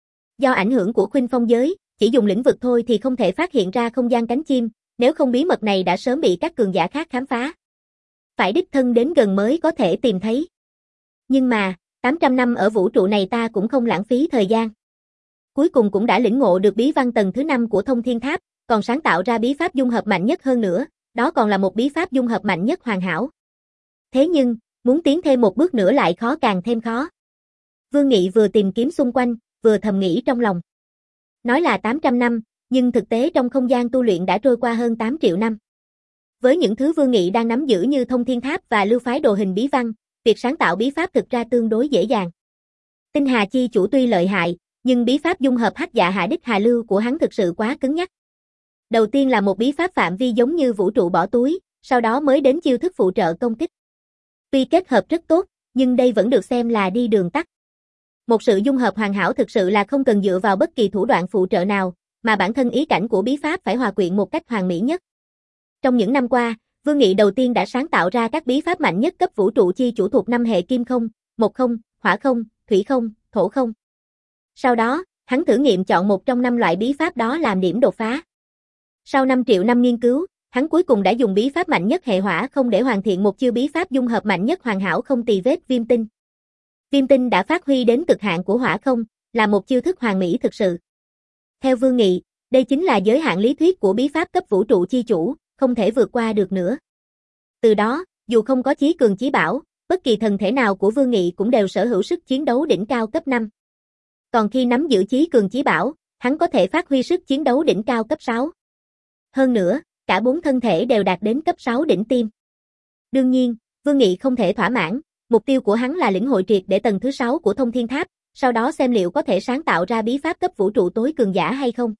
Do ảnh hưởng của khuynh phong giới, chỉ dùng lĩnh vực thôi thì không thể phát hiện ra không gian cánh chim, nếu không bí mật này đã sớm bị các cường giả khác khám phá. Phải đích thân đến gần mới có thể tìm thấy. Nhưng mà, tám trăm năm ở vũ trụ này ta cũng không lãng phí thời gian. Cuối cùng cũng đã lĩnh ngộ được bí văn tầng thứ năm của Thông Thiên Tháp, còn sáng tạo ra bí pháp dung hợp mạnh nhất hơn nữa, đó còn là một bí pháp dung hợp mạnh nhất hoàn hảo. Thế nhưng, muốn tiến thêm một bước nữa lại khó càng thêm khó. Vương Nghị vừa tìm kiếm xung quanh, vừa thầm nghĩ trong lòng. Nói là tám trăm năm, nhưng thực tế trong không gian tu luyện đã trôi qua hơn tám triệu năm. Với những thứ Vương Nghị đang nắm giữ như Thông Thiên Tháp và lưu phái đồ hình bí văn, việc sáng tạo bí pháp thực ra tương đối dễ dàng. Tinh Hà Chi chủ tuy lợi hại, nhưng bí pháp dung hợp Hắc Dạ Hạ Đích Hà Lưu của hắn thực sự quá cứng nhắc. Đầu tiên là một bí pháp phạm vi giống như vũ trụ bỏ túi, sau đó mới đến chiêu thức phụ trợ công kích. Tuy kết hợp rất tốt, nhưng đây vẫn được xem là đi đường tắt. Một sự dung hợp hoàn hảo thực sự là không cần dựa vào bất kỳ thủ đoạn phụ trợ nào, mà bản thân ý cảnh của bí pháp phải hòa quyện một cách hoàn mỹ nhất. Trong những năm qua, Vương Nghị đầu tiên đã sáng tạo ra các bí pháp mạnh nhất cấp vũ trụ chi chủ thuộc năm hệ kim không, mộc không, hỏa không, thủy không, thổ không. Sau đó, hắn thử nghiệm chọn một trong năm loại bí pháp đó làm điểm đột phá. Sau năm triệu năm nghiên cứu, hắn cuối cùng đã dùng bí pháp mạnh nhất hệ hỏa không để hoàn thiện một chiêu bí pháp dung hợp mạnh nhất hoàn hảo không tì vết viêm tinh. Viêm tinh đã phát huy đến cực hạn của hỏa không, là một chiêu thức hoàn mỹ thực sự. Theo Vương Nghị, đây chính là giới hạn lý thuyết của bí pháp cấp vũ trụ chi chủ, không thể vượt qua được nữa. Từ đó, dù không có chí cường chí bảo, bất kỳ thần thể nào của Vương Nghị cũng đều sở hữu sức chiến đấu đỉnh cao cấp năm. Còn khi nắm giữ chí cường chí bảo, hắn có thể phát huy sức chiến đấu đỉnh cao cấp sáu. Hơn nữa, cả bốn thân thể đều đạt đến cấp sáu đỉnh tiêm. Đương nhiên, Vương Nghị không thể thỏa mãn, mục tiêu của hắn là lĩnh hội triệt để tầng thứ sáu của Thông Thiên Tháp, sau đó xem liệu có thể sáng tạo ra bí pháp cấp vũ trụ tối cường giả hay không.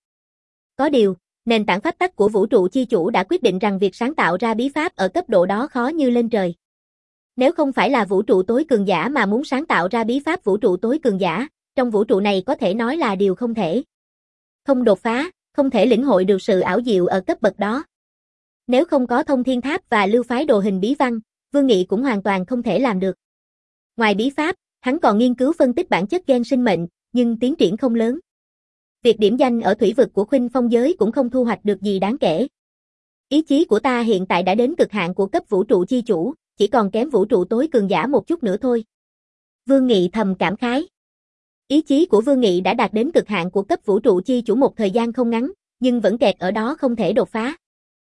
Có điều, nền tảng pháp tắc của vũ trụ chi chủ đã quyết định rằng việc sáng tạo ra bí pháp ở cấp độ đó khó như lên trời. Nếu không phải là vũ trụ tối cường giả mà muốn sáng tạo ra bí pháp vũ trụ tối cường giả, trong vũ trụ này có thể nói là điều không thể. Không đột phá, không thể lĩnh hội được sự ảo diệu ở cấp bậc đó. Nếu không có Thông Thiên Tháp và lưu phái đồ hình bí văn, Vương Nghị cũng hoàn toàn không thể làm được. Ngoài bí pháp, hắn còn nghiên cứu phân tích bản chất gen sinh mệnh, nhưng tiến triển không lớn. Việc điểm danh ở thủy vực của khuynh phong giới cũng không thu hoạch được gì đáng kể. Ý chí của ta hiện tại đã đến cực hạn của cấp vũ trụ chi chủ, chỉ còn kém vũ trụ tối cường giả một chút nữa thôi. Vương Nghị thầm cảm khái. Ý chí của Vương Nghị đã đạt đến cực hạn của cấp vũ trụ chi chủ một thời gian không ngắn, nhưng vẫn kẹt ở đó không thể đột phá.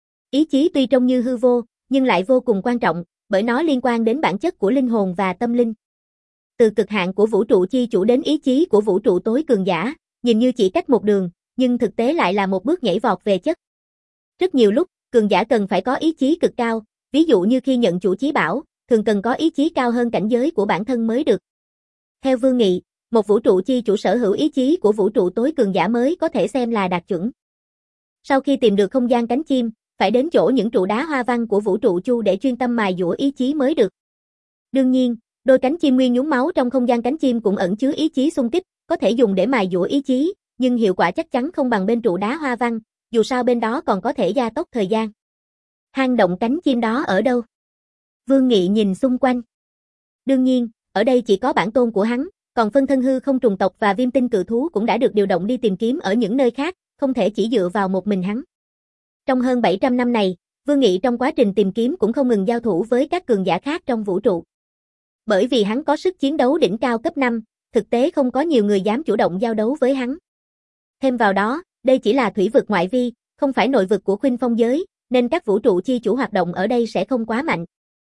Ý chí tuy trông như hư vô, nhưng lại vô cùng quan trọng, bởi nó liên quan đến bản chất của linh hồn và tâm linh. Từ cực hạn của vũ trụ chi chủ đến ý chí của vũ trụ tối cường giả, nhìn như chỉ cách một đường, nhưng thực tế lại là một bước nhảy vọt về chất. Rất nhiều lúc, cường giả cần phải có ý chí cực cao, ví dụ như khi nhận chủ chí bảo, thường cần có ý chí cao hơn cảnh giới của bản thân mới được. Theo Vương Nghị, một vũ trụ chi chủ sở hữu ý chí của vũ trụ tối cường giả mới có thể xem là đạt chuẩn. Sau khi tìm được không gian cánh chim, phải đến chỗ những trụ đá hoa văn của vũ trụ chu để chuyên tâm mài dũa ý chí mới được. Đương nhiên, đôi cánh chim nguyên nhúng máu trong không gian cánh chim cũng ẩn chứa ý chí xung kích, có thể dùng để mài dũa ý chí, nhưng hiệu quả chắc chắn không bằng bên trụ đá hoa văn, dù sao bên đó còn có thể gia tốc thời gian. Hang động cánh chim đó ở đâu? Vương Nghị nhìn xung quanh. Đương nhiên, ở đây chỉ có bản tôn của hắn, còn phân thân hư không trùng tộc và viêm tinh cự thú cũng đã được điều động đi tìm kiếm ở những nơi khác, không thể chỉ dựa vào một mình hắn. Trong hơn bảy trăm năm này, Vương Nghị trong quá trình tìm kiếm cũng không ngừng giao thủ với các cường giả khác trong vũ trụ. Bởi vì hắn có sức chiến đấu đỉnh cao cấp năm, thực tế không có nhiều người dám chủ động giao đấu với hắn. Thêm vào đó, đây chỉ là thủy vực ngoại vi, không phải nội vực của khuynh phong giới, nên các vũ trụ chi chủ hoạt động ở đây sẽ không quá mạnh.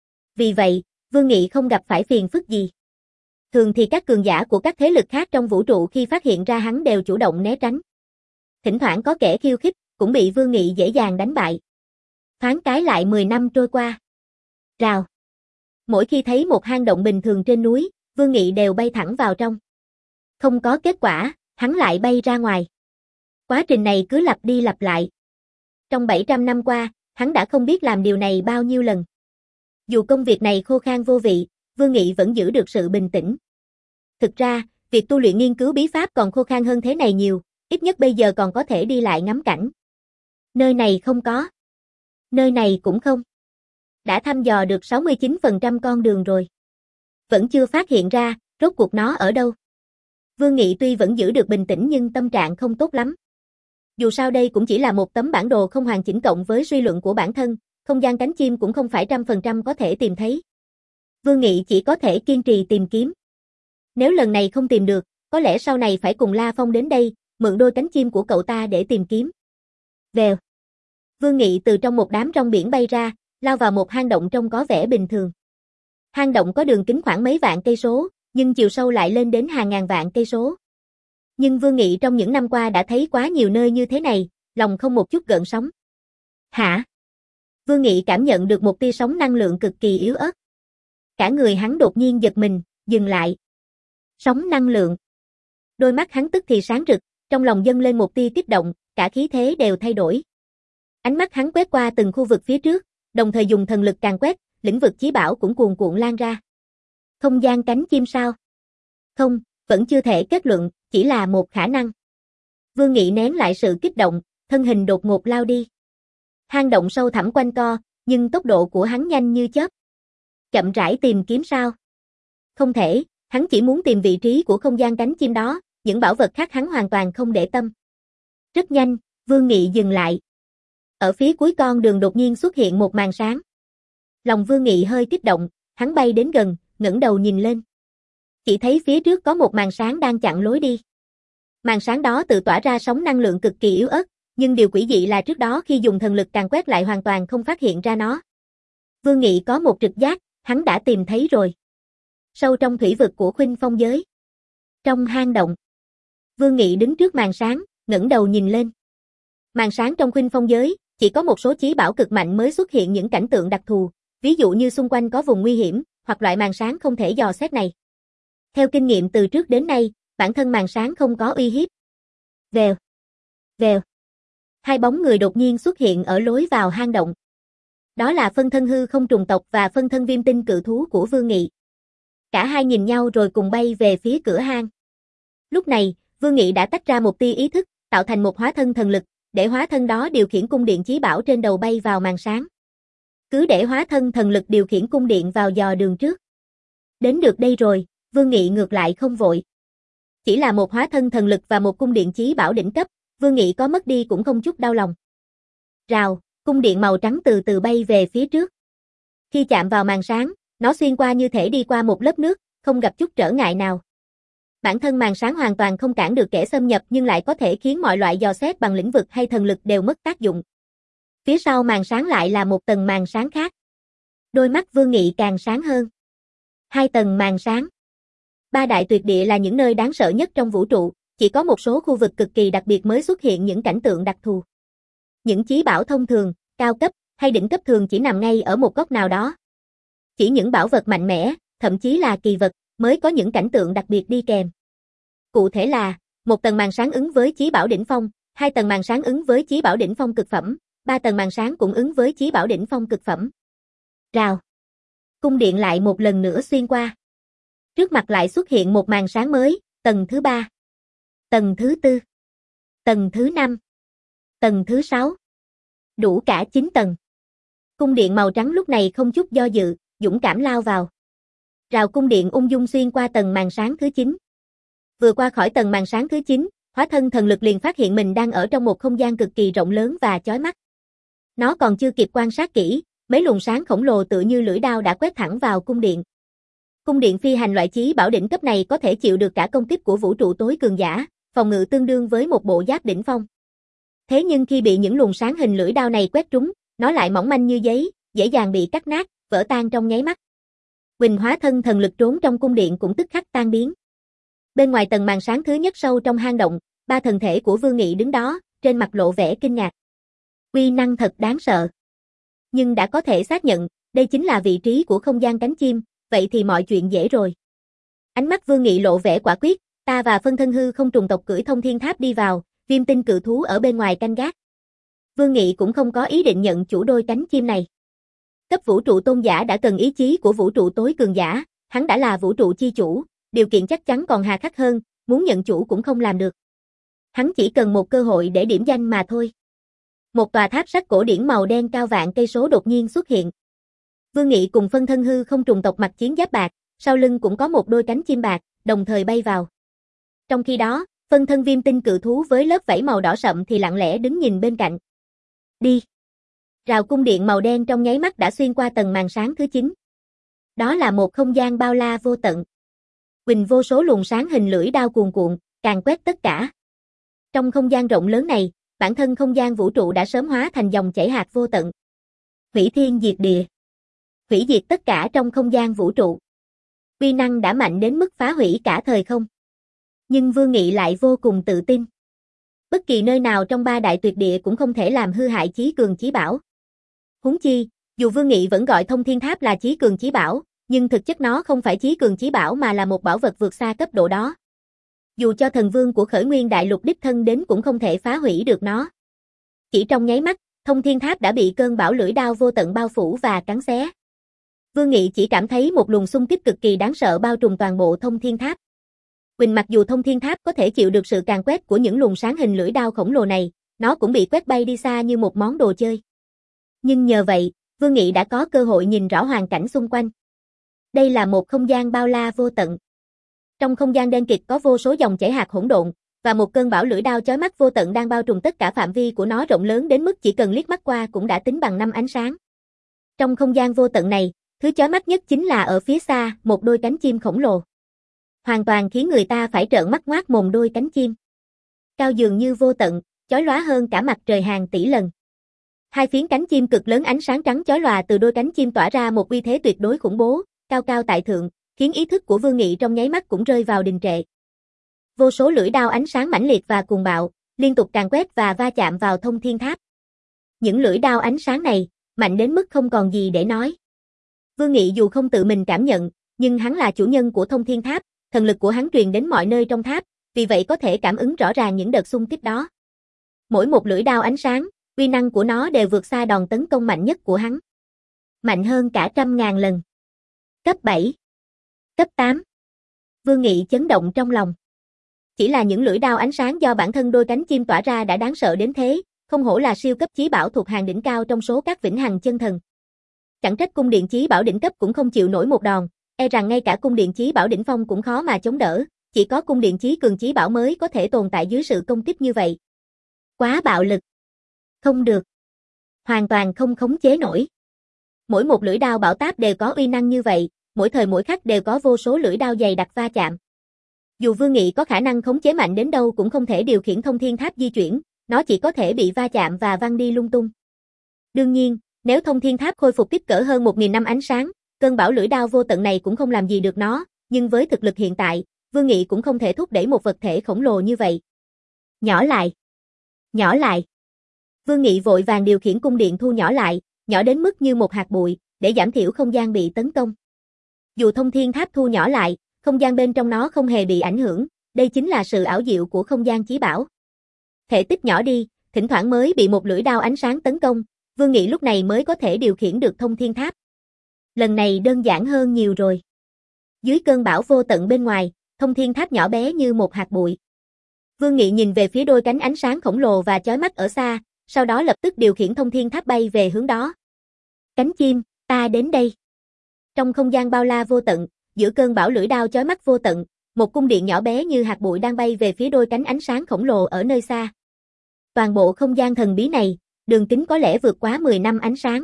Vì vậy, Vương Nghị không gặp phải phiền phức gì. Thường thì các cường giả của các thế lực khác trong vũ trụ khi phát hiện ra hắn đều chủ động né tránh. Thỉnh thoảng có kẻ khiêu khích, cũng bị Vương Nghị dễ dàng đánh bại. Thoáng cái lại mười năm trôi qua. Rào. Mỗi khi thấy một hang động bình thường trên núi, Vương Nghị đều bay thẳng vào trong. Không có kết quả, hắn lại bay ra ngoài. Quá trình này cứ lặp đi lặp lại. Trong bảy trăm năm qua, hắn đã không biết làm điều này bao nhiêu lần. Dù công việc này khô khan vô vị, Vương Nghị vẫn giữ được sự bình tĩnh. Thực ra, việc tu luyện nghiên cứu bí pháp còn khô khan hơn thế này nhiều, ít nhất bây giờ còn có thể đi lại ngắm cảnh. Nơi này không có. Nơi này cũng không. Đã thăm dò được sáu mươi chín phần trăm con đường rồi. Vẫn chưa phát hiện ra, rốt cuộc nó ở đâu. Vương Nghị tuy vẫn giữ được bình tĩnh nhưng tâm trạng không tốt lắm. Dù sao đây cũng chỉ là một tấm bản đồ không hoàn chỉnh cộng với suy luận của bản thân, không gian cánh chim cũng không phải trăm phần trăm có thể tìm thấy. Vương Nghị chỉ có thể kiên trì tìm kiếm. Nếu lần này không tìm được, có lẽ sau này phải cùng La Phong đến đây, mượn đôi cánh chim của cậu ta để tìm kiếm. Vèo. Vương Nghị từ trong một đám rong biển bay ra, lao vào một hang động trông có vẻ bình thường. Hang động có đường kính khoảng mấy vạn cây số, nhưng chiều sâu lại lên đến hàng ngàn vạn cây số. Nhưng Vương Nghị trong những năm qua đã thấy quá nhiều nơi như thế này, lòng không một chút gợn sóng. Hả? Vương Nghị cảm nhận được một tia sóng năng lượng cực kỳ yếu ớt. Cả người hắn đột nhiên giật mình, dừng lại. Sóng năng lượng. Đôi mắt hắn tức thì sáng rực, trong lòng dâng lên một tia kích động, cả khí thế đều thay đổi. Ánh mắt hắn quét qua từng khu vực phía trước, đồng thời dùng thần lực càn quét, lĩnh vực chí bảo cũng cuồn cuộn lan ra. Không gian cánh chim sao? Không, vẫn chưa thể kết luận, chỉ là một khả năng. Vương Nghị nén lại sự kích động, thân hình đột ngột lao đi. Hang động sâu thẳm quanh co, nhưng tốc độ của hắn nhanh như chớp. Chậm rãi tìm kiếm sao? Không thể, hắn chỉ muốn tìm vị trí của không gian cánh chim đó, những bảo vật khác hắn hoàn toàn không để tâm. Rất nhanh, Vương Nghị dừng lại. Ở phía cuối con đường đột nhiên xuất hiện một màn sáng. Lòng Vương Nghị hơi kích động, hắn bay đến gần, ngẩng đầu nhìn lên. Chỉ thấy phía trước có một màn sáng đang chặn lối đi. Màn sáng đó tự tỏa ra sóng năng lượng cực kỳ yếu ớt, nhưng điều quỷ dị là trước đó khi dùng thần lực càn quét lại hoàn toàn không phát hiện ra nó. Vương Nghị có một trực giác, hắn đã tìm thấy rồi. Sâu trong thủy vực của Khuynh Phong giới. Trong hang động. Vương Nghị đứng trước màn sáng, ngẩng đầu nhìn lên. Màn sáng trong Khuynh Phong giới, chỉ có một số chí bảo cực mạnh mới xuất hiện những cảnh tượng đặc thù, ví dụ như xung quanh có vùng nguy hiểm, hoặc loại màn sáng không thể dò xét này. Theo kinh nghiệm từ trước đến nay, bản thân màn sáng không có uy hiếp. Vèo, vèo. Hai bóng người đột nhiên xuất hiện ở lối vào hang động. Đó là phân thân hư không trùng tộc và phân thân viêm tinh cự thú của Vương Nghị. Cả hai nhìn nhau rồi cùng bay về phía cửa hang. Lúc này, Vương Nghị đã tách ra một tia ý thức, tạo thành một hóa thân thần lực, để hóa thân đó điều khiển cung điện chí bảo trên đầu bay vào màn sáng. Cứ để hóa thân thần lực điều khiển cung điện vào dò đường trước. Đến được đây rồi, Vương Nghị ngược lại không vội. Chỉ là một hóa thân thần lực và một cung điện chí bảo đỉnh cấp, Vương Nghị có mất đi cũng không chút đau lòng. Rào, cung điện màu trắng từ từ bay về phía trước. Khi chạm vào màn sáng, nó xuyên qua như thể đi qua một lớp nước, không gặp chút trở ngại nào. Bản thân màn sáng hoàn toàn không cản được kẻ xâm nhập nhưng lại có thể khiến mọi loại dò xét bằng lĩnh vực hay thần lực đều mất tác dụng. Phía sau màn sáng lại là một tầng màn sáng khác. Đôi mắt Vương Nghị càng sáng hơn. Hai tầng màn sáng. Ba đại tuyệt địa là những nơi đáng sợ nhất trong vũ trụ, chỉ có một số khu vực cực kỳ đặc biệt mới xuất hiện những cảnh tượng đặc thù. Những chí bảo thông thường, cao cấp hay đỉnh cấp thường chỉ nằm ngay ở một góc nào đó. Chỉ những bảo vật mạnh mẽ, thậm chí là kỳ vật, mới có những cảnh tượng đặc biệt đi kèm. Cụ thể là, một tầng màn sáng ứng với chí bảo đỉnh phong, hai tầng màn sáng ứng với chí bảo đỉnh phong cực phẩm, ba tầng màn sáng cũng ứng với chí bảo đỉnh phong cực phẩm. Rào. Cung điện lại một lần nữa xuyên qua. Trước mặt lại xuất hiện một màn sáng mới, tầng thứ ba, tầng thứ tư, tầng thứ năm, tầng thứ sáu. Đủ cả chín tầng. Cung điện màu trắng lúc này không chút do dự, dũng cảm lao vào. Rào cung điện ung dung xuyên qua tầng màn sáng thứ chín. Vừa qua khỏi tầng màn sáng thứ chín, hóa thân thần lực liền phát hiện mình đang ở trong một không gian cực kỳ rộng lớn và chói mắt. Nó còn chưa kịp quan sát kỹ, mấy luồng sáng khổng lồ tựa như lưỡi đao đã quét thẳng vào cung điện. Cung điện phi hành loại chí bảo đỉnh cấp này có thể chịu được cả công kích của vũ trụ tối cường giả, phòng ngự tương đương với một bộ giáp đỉnh phong. Thế nhưng khi bị những luồng sáng hình lưỡi đao này quét trúng, nó lại mỏng manh như giấy, dễ dàng bị cắt nát, vỡ tan trong nháy mắt. Quỳnh hóa thân thần lực trốn trong cung điện cũng tức khắc tan biến. Bên ngoài tầng màn sáng thứ nhất sâu trong hang động, ba thần thể của Vương Nghị đứng đó, trên mặt lộ vẻ kinh ngạc. Uy năng thật đáng sợ. Nhưng đã có thể xác nhận, đây chính là vị trí của không gian cánh chim, vậy thì mọi chuyện dễ rồi. Ánh mắt Vương Nghị lộ vẻ quả quyết, ta và phân thân hư không trùng tộc cưỡi thông thiên tháp đi vào, viêm tinh cự thú ở bên ngoài canh gác. Vương Nghị cũng không có ý định nhận chủ đôi cánh chim này. Cấp vũ trụ tôn giả đã cần ý chí của vũ trụ tối cường giả, hắn đã là vũ trụ chi chủ, điều kiện chắc chắn còn hà khắc hơn, muốn nhận chủ cũng không làm được. Hắn chỉ cần một cơ hội để điểm danh mà thôi. Một tòa tháp sắt cổ điển màu đen cao vạn cây số đột nhiên xuất hiện. Vương Nghị cùng phân thân hư không trùng tộc mặc chiến giáp bạc, sau lưng cũng có một đôi cánh chim bạc, đồng thời bay vào. Trong khi đó, phân thân viêm tinh cự thú với lớp vảy màu đỏ sậm thì lặng lẽ đứng nhìn bên cạnh. Đi. Rào cung điện màu đen trong nháy mắt đã xuyên qua tầng màn sáng thứ chín. Đó là một không gian bao la vô tận. Quỳnh vô số luồng sáng hình lưỡi đao cuồn cuộn, càn quét tất cả. Trong không gian rộng lớn này, bản thân không gian vũ trụ đã sớm hóa thành dòng chảy hạt vô tận. Hủy thiên diệt địa. Hủy diệt tất cả trong không gian vũ trụ. Uy năng đã mạnh đến mức phá hủy cả thời không. Nhưng Vương Nghị lại vô cùng tự tin. Bất kỳ nơi nào trong ba đại tuyệt địa cũng không thể làm hư hại chí cường chí bảo. Huống chi, dù Vương Nghị vẫn gọi thông thiên tháp là chí cường chí bảo, nhưng thực chất nó không phải chí cường chí bảo mà là một bảo vật vượt xa cấp độ đó. Dù cho thần vương của khởi nguyên đại lục đích thân đến cũng không thể phá hủy được nó. Chỉ trong nháy mắt, thông thiên tháp đã bị cơn bão lưỡi đao vô tận bao phủ và cắn xé. Vương Nghị chỉ cảm thấy một luồng xung kích cực kỳ đáng sợ bao trùm toàn bộ thông thiên tháp. Quỳnh mặc dù thông thiên tháp có thể chịu được sự càn quét của những luồng sáng hình lưỡi đao khổng lồ này, nó cũng bị quét bay đi xa như một món đồ chơi. Nhưng nhờ vậy, Vương Nghị đã có cơ hội nhìn rõ hoàn cảnh xung quanh. Đây là một không gian bao la vô tận. Trong không gian đen kịt có vô số dòng chảy hạt hỗn độn, và một cơn bão lưỡi đao chói mắt vô tận đang bao trùm tất cả phạm vi của nó rộng lớn đến mức chỉ cần liếc mắt qua cũng đã tính bằng năm ánh sáng. Trong không gian vô tận này, thứ chói mắt nhất chính là ở phía xa, một đôi cánh chim khổng lồ. Hoàn toàn khiến người ta phải trợn mắt ngoác mồm đôi cánh chim. Cao dường như vô tận, chói lóa hơn cả mặt trời hàng tỷ lần. Hai phiến cánh chim cực lớn ánh sáng trắng chói lòa từ đôi cánh chim tỏa ra một uy thế tuyệt đối khủng bố, cao cao tại thượng, khiến ý thức của Vương Nghị trong nháy mắt cũng rơi vào đình trệ. Vô số lưỡi đao ánh sáng mãnh liệt và cuồng bạo, liên tục càn quét và va chạm vào thông thiên tháp. Những lưỡi đao ánh sáng này, mạnh đến mức không còn gì để nói. Vương Nghị dù không tự mình cảm nhận, nhưng hắn là chủ nhân của thông thiên tháp, thần lực của hắn truyền đến mọi nơi trong tháp, vì vậy có thể cảm ứng rõ ràng những đợt xung kích đó. Mỗi một lưỡi đao ánh sáng, uy năng của nó đều vượt xa đòn tấn công mạnh nhất của hắn. Mạnh hơn cả trăm ngàn lần. Cấp bảy. Cấp tám. Vương Nghị chấn động trong lòng. Chỉ là những lưỡi đao ánh sáng do bản thân đôi cánh chim tỏa ra đã đáng sợ đến thế, không hổ là siêu cấp chí bảo thuộc hàng đỉnh cao trong số các vĩnh hằng chân thần. Chẳng trách cung điện chí bảo đỉnh cấp cũng không chịu nổi một đòn, e rằng ngay cả cung điện chí bảo đỉnh phong cũng khó mà chống đỡ, chỉ có cung điện chí cường chí bảo mới có thể tồn tại dưới sự công kích như vậy. Quá bạo lực. Không được. Hoàn toàn không khống chế nổi. Mỗi một lưỡi đao bảo táp đều có uy năng như vậy, mỗi thời mỗi khắc đều có vô số lưỡi đao dày đặc va chạm. Dù Vương Nghị có khả năng khống chế mạnh đến đâu cũng không thể điều khiển thông thiên tháp di chuyển, nó chỉ có thể bị va chạm và văng đi lung tung. Đương nhiên, nếu thông thiên tháp khôi phục kích cỡ hơn một nghìn năm ánh sáng, cơn bão lưỡi đao vô tận này cũng không làm gì được nó, nhưng với thực lực hiện tại, Vương Nghị cũng không thể thúc đẩy một vật thể khổng lồ như vậy. Nhỏ lại. Nhỏ lại. Vương Nghị vội vàng điều khiển cung điện thu nhỏ lại, nhỏ đến mức như một hạt bụi, để giảm thiểu không gian bị tấn công. Dù thông thiên tháp thu nhỏ lại, không gian bên trong nó không hề bị ảnh hưởng, đây chính là sự ảo diệu của không gian chí bảo. Thể tích nhỏ đi, thỉnh thoảng mới bị một lưỡi đao ánh sáng tấn công, Vương Nghị lúc này mới có thể điều khiển được thông thiên tháp. Lần này đơn giản hơn nhiều rồi. Dưới cơn bão vô tận bên ngoài, thông thiên tháp nhỏ bé như một hạt bụi. Vương Nghị nhìn về phía đôi cánh ánh sáng khổng lồ và chói mắt ở xa, sau đó lập tức điều khiển thông thiên tháp bay về hướng đó. Cánh chim, ta đến đây. Trong không gian bao la vô tận, giữa cơn bão lưỡi đao chói mắt vô tận, một cung điện nhỏ bé như hạt bụi đang bay về phía đôi cánh ánh sáng khổng lồ ở nơi xa. Toàn bộ không gian thần bí này, đường kính có lẽ vượt quá mười năm ánh sáng.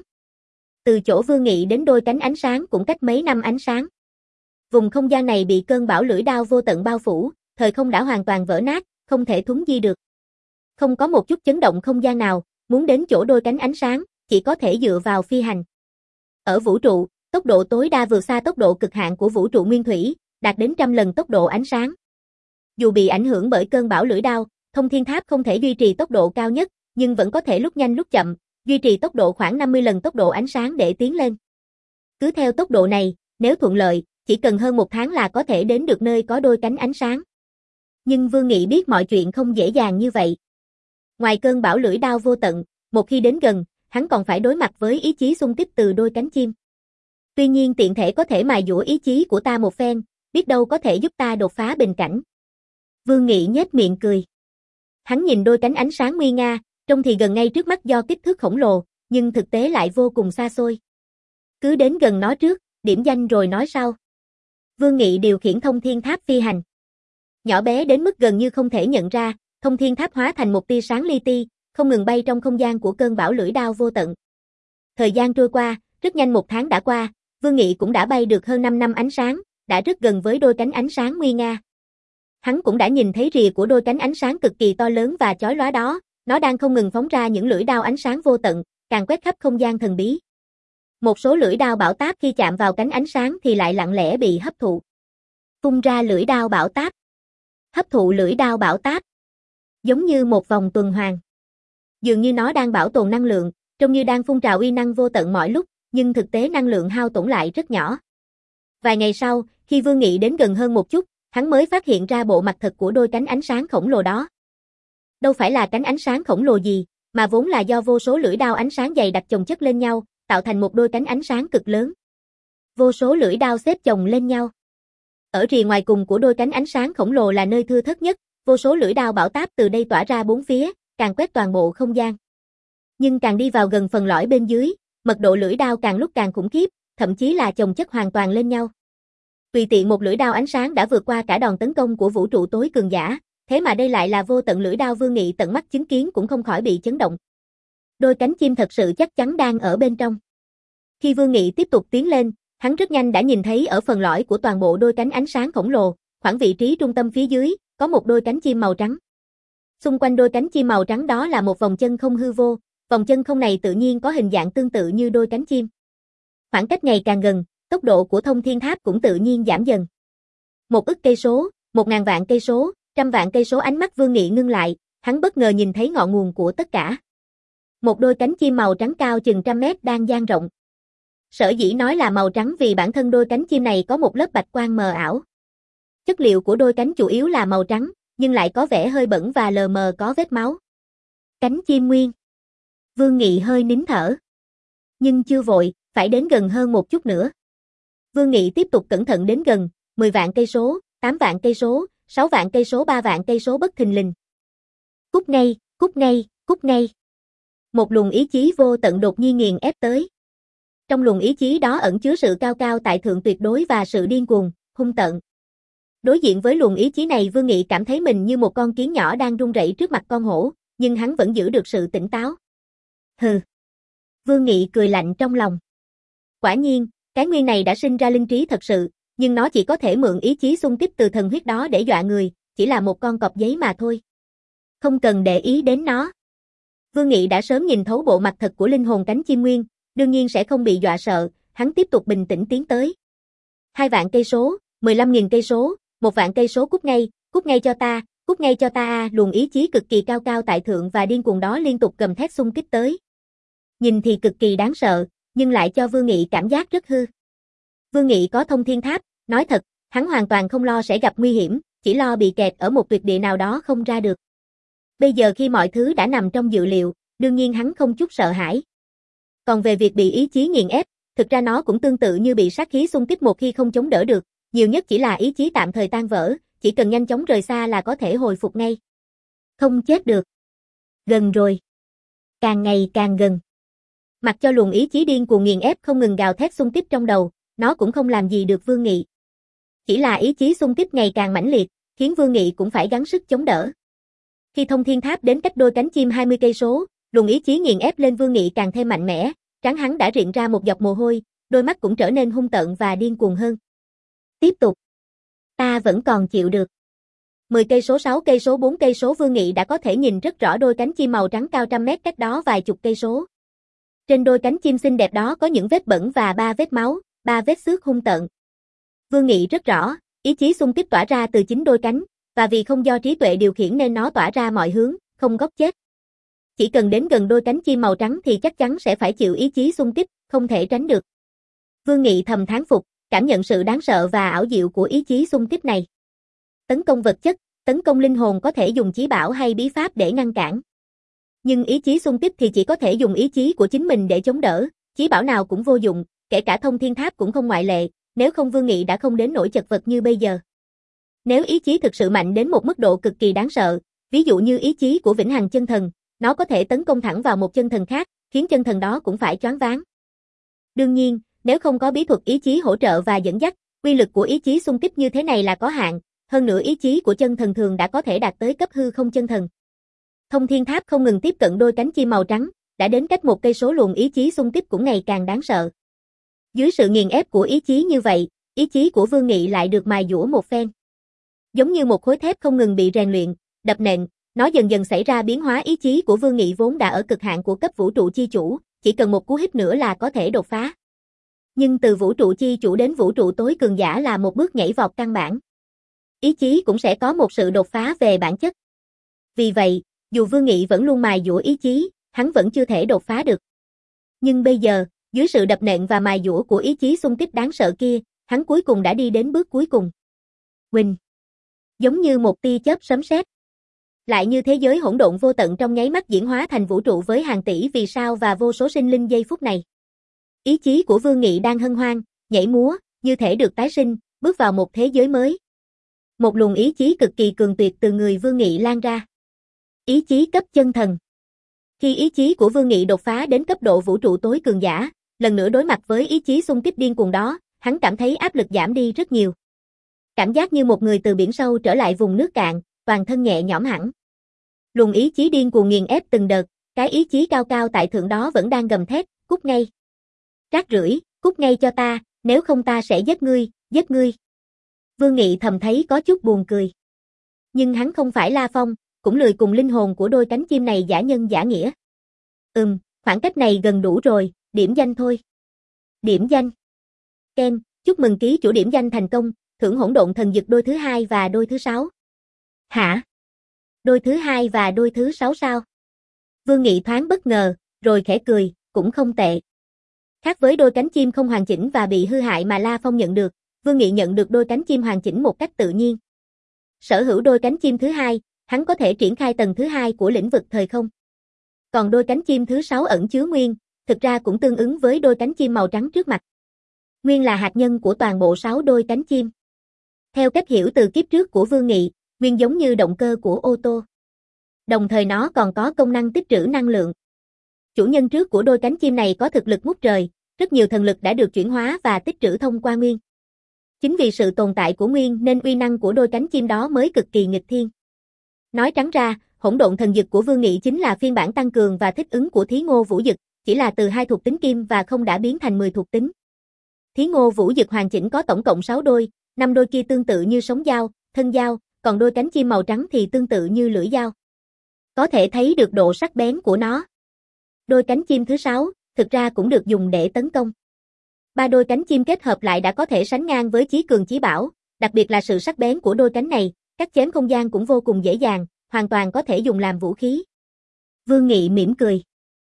Từ chỗ Vương Nghị đến đôi cánh ánh sáng cũng cách mấy năm ánh sáng. Vùng không gian này bị cơn bão lưỡi đao vô tận bao phủ, thời không đã hoàn toàn vỡ nát, không thể thuấn di được. Không có một chút chấn động không gian nào, muốn đến chỗ đôi cánh ánh sáng, chỉ có thể dựa vào phi hành. Ở vũ trụ, tốc độ tối đa vượt xa tốc độ cực hạn của vũ trụ nguyên thủy, đạt đến trăm lần tốc độ ánh sáng. Dù bị ảnh hưởng bởi cơn bão lưỡi đao, thông thiên tháp không thể duy trì tốc độ cao nhất, nhưng vẫn có thể lúc nhanh lúc chậm, duy trì tốc độ khoảng năm mươi lần tốc độ ánh sáng để tiến lên. Cứ theo tốc độ này, nếu thuận lợi, chỉ cần hơn một tháng là có thể đến được nơi có đôi cánh ánh sáng. Nhưng Vương Nghị biết mọi chuyện không dễ dàng như vậy. Ngoài cơn bão lưỡi đao vô tận, một khi đến gần, hắn còn phải đối mặt với ý chí xung kích từ đôi cánh chim. Tuy nhiên tiện thể có thể mài dũa ý chí của ta một phen, biết đâu có thể giúp ta đột phá bình cảnh. Vương Nghị nhếch miệng cười. Hắn nhìn đôi cánh ánh sáng nguy nga, trông thì gần ngay trước mắt do kích thước khổng lồ, nhưng thực tế lại vô cùng xa xôi. Cứ đến gần nó trước, điểm danh rồi nói sau. Vương Nghị điều khiển thông thiên tháp phi hành. Nhỏ bé đến mức gần như không thể nhận ra, thông thiên tháp hóa thành một tia sáng li ti, không ngừng bay trong không gian của cơn bão lưỡi đao vô tận. Thời gian trôi qua, rất nhanh một tháng đã qua, Vương Nghị cũng đã bay được hơn năm năm ánh sáng, đã rất gần với đôi cánh ánh sáng nguy nga. Hắn cũng đã nhìn thấy rìa của đôi cánh ánh sáng cực kỳ to lớn và chói lóa đó, nó đang không ngừng phóng ra những lưỡi đao ánh sáng vô tận, càng quét khắp không gian thần bí. Một số lưỡi đao bão táp khi chạm vào cánh ánh sáng thì lại lặng lẽ bị hấp thụ. Phun ra lưỡi đao bão táp. Hấp thụ lưỡi đao bão táp. Giống như một vòng tuần hoàn. Dường như nó đang bảo tồn năng lượng, trông như đang phun trào uy năng vô tận mọi lúc, nhưng thực tế năng lượng hao tổn lại rất nhỏ. Vài ngày sau, khi Vương Nghị đến gần hơn một chút, hắn mới phát hiện ra bộ mặt thật của đôi cánh ánh sáng khổng lồ đó. Đâu phải là cánh ánh sáng khổng lồ gì, mà vốn là do vô số lưỡi đao ánh sáng dày đặc chồng chất lên nhau, tạo thành một đôi cánh ánh sáng cực lớn. Vô số lưỡi đao xếp chồng lên nhau. Ở rìa ngoài cùng của đôi cánh ánh sáng khổng lồ là nơi thưa thớt nhất, vô số lưỡi đao bão táp từ đây tỏa ra bốn phía, càng quét toàn bộ không gian. Nhưng càng đi vào gần phần lõi bên dưới, mật độ lưỡi đao càng lúc càng khủng khiếp, thậm chí là chồng chất hoàn toàn lên nhau. Tùy tiện một lưỡi đao ánh sáng đã vượt qua cả đòn tấn công của vũ trụ tối cường giả, thế mà đây lại là vô tận lưỡi đao. Vương Nghị tận mắt chứng kiến cũng không khỏi bị chấn động. Đôi cánh chim thật sự chắc chắn đang ở bên trong. Khi Vương Nghị tiếp tục tiến lên, hắn rất nhanh đã nhìn thấy ở phần lõi của toàn bộ đôi cánh ánh sáng khổng lồ, khoảng vị trí trung tâm phía dưới, có một đôi cánh chim màu trắng. Xung quanh đôi cánh chim màu trắng đó là một vòng chân không hư vô, vòng chân không này tự nhiên có hình dạng tương tự như đôi cánh chim. Khoảng cách ngày càng gần, tốc độ của thông thiên tháp cũng tự nhiên giảm dần. Một ức cây số, một ngàn vạn cây số, trăm vạn cây số. Ánh mắt Vương Nghị ngưng lại, hắn bất ngờ nhìn thấy ngọn nguồn của tất cả. Một đôi cánh chim màu trắng cao chừng trăm mét đang dang rộng. Sở dĩ nói là màu trắng vì bản thân đôi cánh chim này có một lớp bạch quang mờ ảo. Chất liệu của đôi cánh chủ yếu là màu trắng, nhưng lại có vẻ hơi bẩn và lờ mờ có vết máu. Cánh chim nguyên. Vương Nghị hơi nín thở. Nhưng chưa vội, phải đến gần hơn một chút nữa. Vương Nghị tiếp tục cẩn thận đến gần, mười vạn cây số, tám vạn cây số, sáu vạn cây số, ba vạn cây số bất thình lình. Cút ngay, cút ngay, cút ngay. Một luồng ý chí vô tận đột nhiên nghiền ép tới. Trong luồng ý chí đó ẩn chứa sự cao cao tại thượng tuyệt đối và sự điên cuồng, hung tợn. Đối diện với luồng ý chí này, Vương Nghị cảm thấy mình như một con kiến nhỏ đang run rẩy trước mặt con hổ, nhưng hắn vẫn giữ được sự tỉnh táo. Hừ. Vương Nghị cười lạnh trong lòng. Quả nhiên, cái nguyên này đã sinh ra linh trí thật sự, nhưng nó chỉ có thể mượn ý chí xung kích từ thần huyết đó để dọa người, chỉ là một con cọp giấy mà thôi. Không cần để ý đến nó. Vương Nghị đã sớm nhìn thấu bộ mặt thật của linh hồn cánh chim nguyên, đương nhiên sẽ không bị dọa sợ, hắn tiếp tục bình tĩnh tiến tới. Hai vạn cây số, mười lăm nghìn cây số, một vạn cây số. Cút ngay, cút ngay cho ta, cút ngay cho ta a. Luồng ý chí cực kỳ cao cao tại thượng và điên cuồng đó liên tục gầm thét xung kích tới. Nhìn thì cực kỳ đáng sợ, nhưng lại cho Vương Nghị cảm giác rất hư. Vương Nghị có thông thiên tháp, nói thật, hắn hoàn toàn không lo sẽ gặp nguy hiểm, chỉ lo bị kẹt ở một tuyệt địa nào đó không ra được. Bây giờ khi mọi thứ đã nằm trong dự liệu, đương nhiên hắn không chút sợ hãi. Còn về việc bị ý chí nghiền ép, thực ra nó cũng tương tự như bị sát khí xung kích, một khi không chống đỡ được, nhiều nhất chỉ là ý chí tạm thời tan vỡ, chỉ cần nhanh chóng rời xa là có thể hồi phục ngay. Không chết được. Gần rồi. Càng ngày càng gần. Mặc cho luồng ý chí điên cuồng nghiền ép không ngừng gào thét xung kích trong đầu, nó cũng không làm gì được Vương Nghị. Chỉ là ý chí xung kích ngày càng mãnh liệt, khiến Vương Nghị cũng phải gắng sức chống đỡ. Khi thông thiên tháp đến cách đôi cánh chim hai mươi cây số, luồng ý chí nghiền ép lên Vương Nghị càng thêm mạnh mẽ, trán hắn đã rịn ra một giọt mồ hôi, đôi mắt cũng trở nên hung tợn và điên cuồng hơn. Tiếp tục. Ta vẫn còn chịu được. mười cây số, sáu cây số, bốn cây số. Vương Nghị đã có thể nhìn rất rõ đôi cánh chim màu trắng cao trăm mét cách đó vài chục cây số. Trên đôi cánh chim xinh đẹp đó có những vết bẩn và ba vết máu, ba vết xước hung tợn. Vương Nghị rất rõ, ý chí xung kích tỏa ra từ chính đôi cánh, và vì không do trí tuệ điều khiển nên nó tỏa ra mọi hướng, không góc chết. Chỉ cần đến gần đôi cánh chim màu trắng thì chắc chắn sẽ phải chịu ý chí xung kích, không thể tránh được. Vương Nghị thầm thán phục, cảm nhận sự đáng sợ và ảo diệu của ý chí xung kích này. Tấn công vật chất, tấn công linh hồn có thể dùng chí bảo hay bí pháp để ngăn cản. Nhưng ý chí xung kích thì chỉ có thể dùng ý chí của chính mình để chống đỡ, chí bảo nào cũng vô dụng, kể cả thông thiên tháp cũng không ngoại lệ, nếu không Vương Nghị đã không đến nỗi chật vật như bây giờ. Nếu ý chí thực sự mạnh đến một mức độ cực kỳ đáng sợ, ví dụ như ý chí của Vĩnh Hằng chân thần, nó có thể tấn công thẳng vào một chân thần khác, khiến chân thần đó cũng phải choáng váng. Đương nhiên, nếu không có bí thuật ý chí hỗ trợ và dẫn dắt, uy lực của ý chí xung kích như thế này là có hạn, hơn nữa ý chí của chân thần thường đã có thể đạt tới cấp hư không chân thần. Thông thiên tháp không ngừng tiếp cận đôi cánh chim màu trắng, đã đến cách một cây số luồng ý chí xung kích cũng ngày càng đáng sợ. Dưới sự nghiền ép của ý chí như vậy, ý chí của Vương Nghị lại được mài dũa một phen. Giống như một khối thép không ngừng bị rèn luyện, đập nện, nó dần dần xảy ra biến hóa. Ý chí của Vương Nghị vốn đã ở cực hạn của cấp vũ trụ chi chủ, chỉ cần một cú hích nữa là có thể đột phá. Nhưng từ vũ trụ chi chủ đến vũ trụ tối cường giả là một bước nhảy vọt căn bản. Ý chí cũng sẽ có một sự đột phá về bản chất. Vì vậy, dù Vương Nghị vẫn luôn mài dũa ý chí, hắn vẫn chưa thể đột phá được. Nhưng bây giờ, dưới sự đập nện và mài dũa của ý chí xung kích đáng sợ kia, hắn cuối cùng đã đi đến bước cuối cùng. Huỳnh! Giống như một tia chớp sấm sét. Lại như thế giới hỗn độn vô tận trong nháy mắt diễn hóa thành vũ trụ với hàng tỷ vì sao và vô số sinh linh giây phút này. Ý chí của Vương Nghị đang hân hoan, nhảy múa, như thể được tái sinh, bước vào một thế giới mới. Một luồng ý chí cực kỳ cường tuyệt từ người Vương Nghị lan ra. Ý chí cấp chân thần. Khi ý chí của Vương Nghị đột phá đến cấp độ vũ trụ tối cường giả, lần nữa đối mặt với ý chí xung kích điên cuồng đó, hắn cảm thấy áp lực giảm đi rất nhiều. Cảm giác như một người từ biển sâu trở lại vùng nước cạn, toàn thân nhẹ nhõm hẳn. Luồng ý chí điên cuồng nghiền ép từng đợt, cái ý chí cao cao tại thượng đó vẫn đang gầm thét, cút ngay. Rác rưởi, cút ngay cho ta, nếu không ta sẽ giết ngươi, giết ngươi. Vương Nghị thầm thấy có chút buồn cười. Nhưng hắn không phải La Phong, cũng lười cùng linh hồn của đôi cánh chim này giả nhân giả nghĩa. Ừm, khoảng cách này gần đủ rồi, điểm danh thôi. Điểm danh. Ken, chúc mừng ký chủ điểm danh thành công, thưởng hỗn độn thần dực đôi thứ hai và đôi thứ sáu. Hả? Đôi thứ hai và đôi thứ sáu sao? Vương Nghị thoáng bất ngờ, rồi khẽ cười, cũng không tệ. Khác với đôi cánh chim không hoàn chỉnh và bị hư hại mà La Phong nhận được, Vương Nghị nhận được đôi cánh chim hoàn chỉnh một cách tự nhiên. Sở hữu đôi cánh chim thứ hai, hắn có thể triển khai tầng thứ hai của lĩnh vực thời không. Còn đôi cánh chim thứ sáu ẩn chứa nguyên, thực ra cũng tương ứng với đôi cánh chim màu trắng trước mặt. Nguyên là hạt nhân của toàn bộ sáu đôi cánh chim. Theo cách hiểu từ kiếp trước của Vương Nghị, nguyên giống như động cơ của ô tô. Đồng thời nó còn có công năng tích trữ năng lượng. Chủ nhân trước của đôi cánh chim này có thực lực ngút trời, rất nhiều thần lực đã được chuyển hóa và tích trữ thông qua nguyên. Chính vì sự tồn tại của nguyên nên uy năng của đôi cánh chim đó mới cực kỳ nghịch thiên. Nói trắng ra, hỗn độn thần dực của Vương Nghị chính là phiên bản tăng cường và thích ứng của Thí Ngô Vũ Dực, chỉ là từ hai thuộc tính kim và không đã biến thành mười thuộc tính. Thí Ngô Vũ Dực hoàn chỉnh có tổng cộng sáu đôi, năm đôi kia tương tự như sống dao, thân dao, còn đôi cánh chim màu trắng thì tương tự như lưỡi dao. Có thể thấy được độ sắc bén của nó. Đôi cánh chim thứ sáu, thực ra cũng được dùng để tấn công. Ba đôi cánh chim kết hợp lại đã có thể sánh ngang với chí cường chí bảo, đặc biệt là sự sắc bén của đôi cánh này, cắt chém không gian cũng vô cùng dễ dàng, hoàn toàn có thể dùng làm vũ khí. Vương Nghị mỉm cười.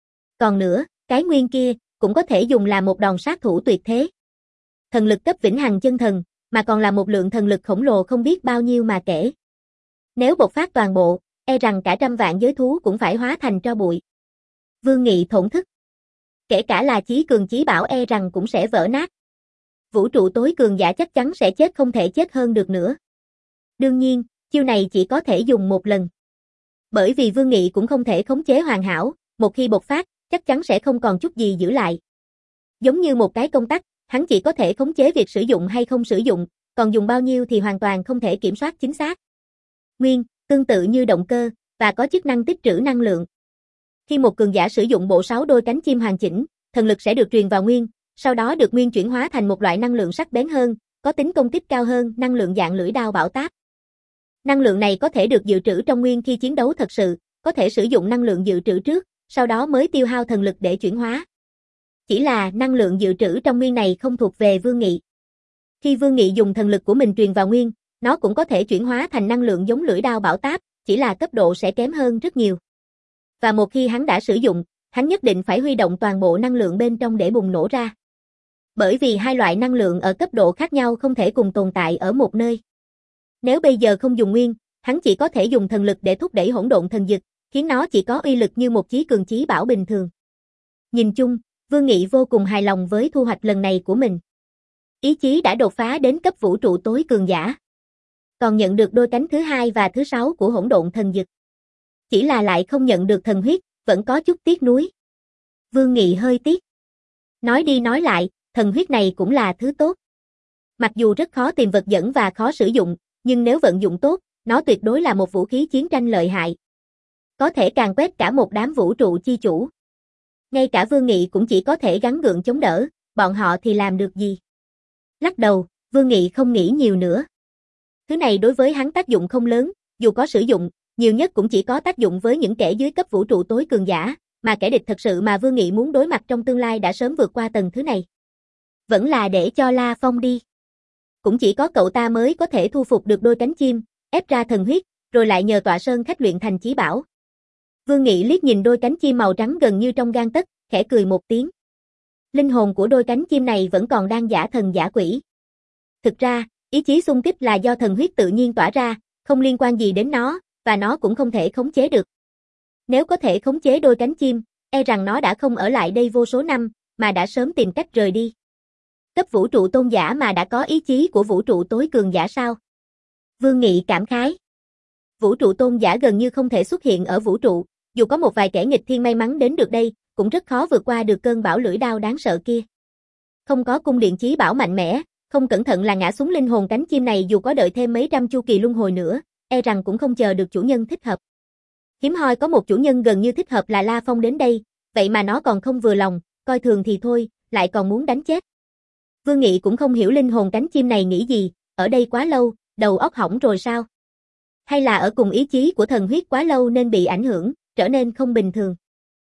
Còn nữa, cái nguyên kia, cũng có thể dùng làm một đòn sát thủ tuyệt thế. Thần lực cấp Vĩnh Hằng chân thần, mà còn là một lượng thần lực khổng lồ không biết bao nhiêu mà kể. Nếu bộc phát toàn bộ, e rằng cả trăm vạn giới thú cũng phải hóa thành tro bụi. Vương Nghị thổn thức. Kể cả là chí cường chí bảo e rằng cũng sẽ vỡ nát. Vũ trụ tối cường giả chắc chắn sẽ chết không thể chết hơn được nữa. Đương nhiên, chiêu này chỉ có thể dùng một lần. Bởi vì Vương Nghị cũng không thể khống chế hoàn hảo, một khi bộc phát, chắc chắn sẽ không còn chút gì giữ lại. Giống như một cái công tắc, hắn chỉ có thể khống chế việc sử dụng hay không sử dụng, còn dùng bao nhiêu thì hoàn toàn không thể kiểm soát chính xác. Nguyên, tương tự như động cơ, và có chức năng tích trữ năng lượng. Khi một cường giả sử dụng bộ sáu đôi cánh chim hoàn chỉnh, thần lực sẽ được truyền vào nguyên, sau đó được nguyên chuyển hóa thành một loại năng lượng sắc bén hơn, có tính công kích cao hơn, năng lượng dạng lưỡi đao bão táp. Năng lượng này có thể được dự trữ trong nguyên khi chiến đấu thật sự, có thể sử dụng năng lượng dự trữ trước, sau đó mới tiêu hao thần lực để chuyển hóa. Chỉ là năng lượng dự trữ trong nguyên này không thuộc về Vương Nghị. Khi Vương Nghị dùng thần lực của mình truyền vào nguyên, nó cũng có thể chuyển hóa thành năng lượng giống lưỡi đao bão táp, chỉ là cấp độ sẽ kém hơn rất nhiều. Và một khi hắn đã sử dụng, hắn nhất định phải huy động toàn bộ năng lượng bên trong để bùng nổ ra. Bởi vì hai loại năng lượng ở cấp độ khác nhau không thể cùng tồn tại ở một nơi. Nếu bây giờ không dùng nguyên, hắn chỉ có thể dùng thần lực để thúc đẩy hỗn độn thần dực, khiến nó chỉ có uy lực như một chí cường chí bảo bình thường. Nhìn chung, Vương Nghị vô cùng hài lòng với thu hoạch lần này của mình. Ý chí đã đột phá đến cấp vũ trụ tối cường giả. Còn nhận được đôi cánh thứ hai và thứ sáu của hỗn độn thần dực. Chỉ là lại không nhận được thần huyết, vẫn có chút tiếc nuối. Vương Nghị hơi tiếc. Nói đi nói lại, thần huyết này cũng là thứ tốt. Mặc dù rất khó tìm vật dẫn và khó sử dụng, nhưng nếu vận dụng tốt, nó tuyệt đối là một vũ khí chiến tranh lợi hại. Có thể càn quét cả một đám vũ trụ chi chủ. Ngay cả Vương Nghị cũng chỉ có thể gắng gượng chống đỡ, bọn họ thì làm được gì? Lắc đầu, Vương Nghị không nghĩ nhiều nữa. Thứ này đối với hắn tác dụng không lớn, dù có sử dụng, nhiều nhất cũng chỉ có tác dụng với những kẻ dưới cấp vũ trụ tối cường giả, mà kẻ địch thật sự mà Vương Nghị muốn đối mặt trong tương lai đã sớm vượt qua tầng thứ này. Vẫn là để cho La Phong đi. Cũng chỉ có cậu ta mới có thể thu phục được đôi cánh chim, ép ra thần huyết, rồi lại nhờ tọa sơn khách luyện thành chí bảo. Vương Nghị liếc nhìn đôi cánh chim màu trắng gần như trong gang tấc, khẽ cười một tiếng. Linh hồn của đôi cánh chim này vẫn còn đang giả thần giả quỷ. Thực ra, ý chí xung kích là do thần huyết tự nhiên tỏa ra, không liên quan gì đến nó, và nó cũng không thể khống chế được. Nếu có thể khống chế đôi cánh chim, e rằng nó đã không ở lại đây vô số năm, mà đã sớm tìm cách rời đi. Cấp vũ trụ tôn giả mà đã có ý chí của vũ trụ tối cường giả sao? Vương Nghị cảm khái. Vũ trụ tôn giả gần như không thể xuất hiện ở vũ trụ, dù có một vài kẻ nghịch thiên may mắn đến được đây, cũng rất khó vượt qua được cơn bão lưỡi đao đáng sợ kia. Không có cung điện chí bảo mạnh mẽ, không cẩn thận là ngã xuống linh hồn cánh chim này dù có đợi thêm mấy trăm chu kỳ luân hồi nữa, e rằng cũng không chờ được chủ nhân thích hợp. Hiếm hoi có một chủ nhân gần như thích hợp là La Phong đến đây, vậy mà nó còn không vừa lòng, coi thường thì thôi, lại còn muốn đánh chết. Vương Nghị cũng không hiểu linh hồn cánh chim này nghĩ gì, ở đây quá lâu, đầu óc hỏng rồi sao? Hay là ở cùng ý chí của thần huyết quá lâu nên bị ảnh hưởng, trở nên không bình thường.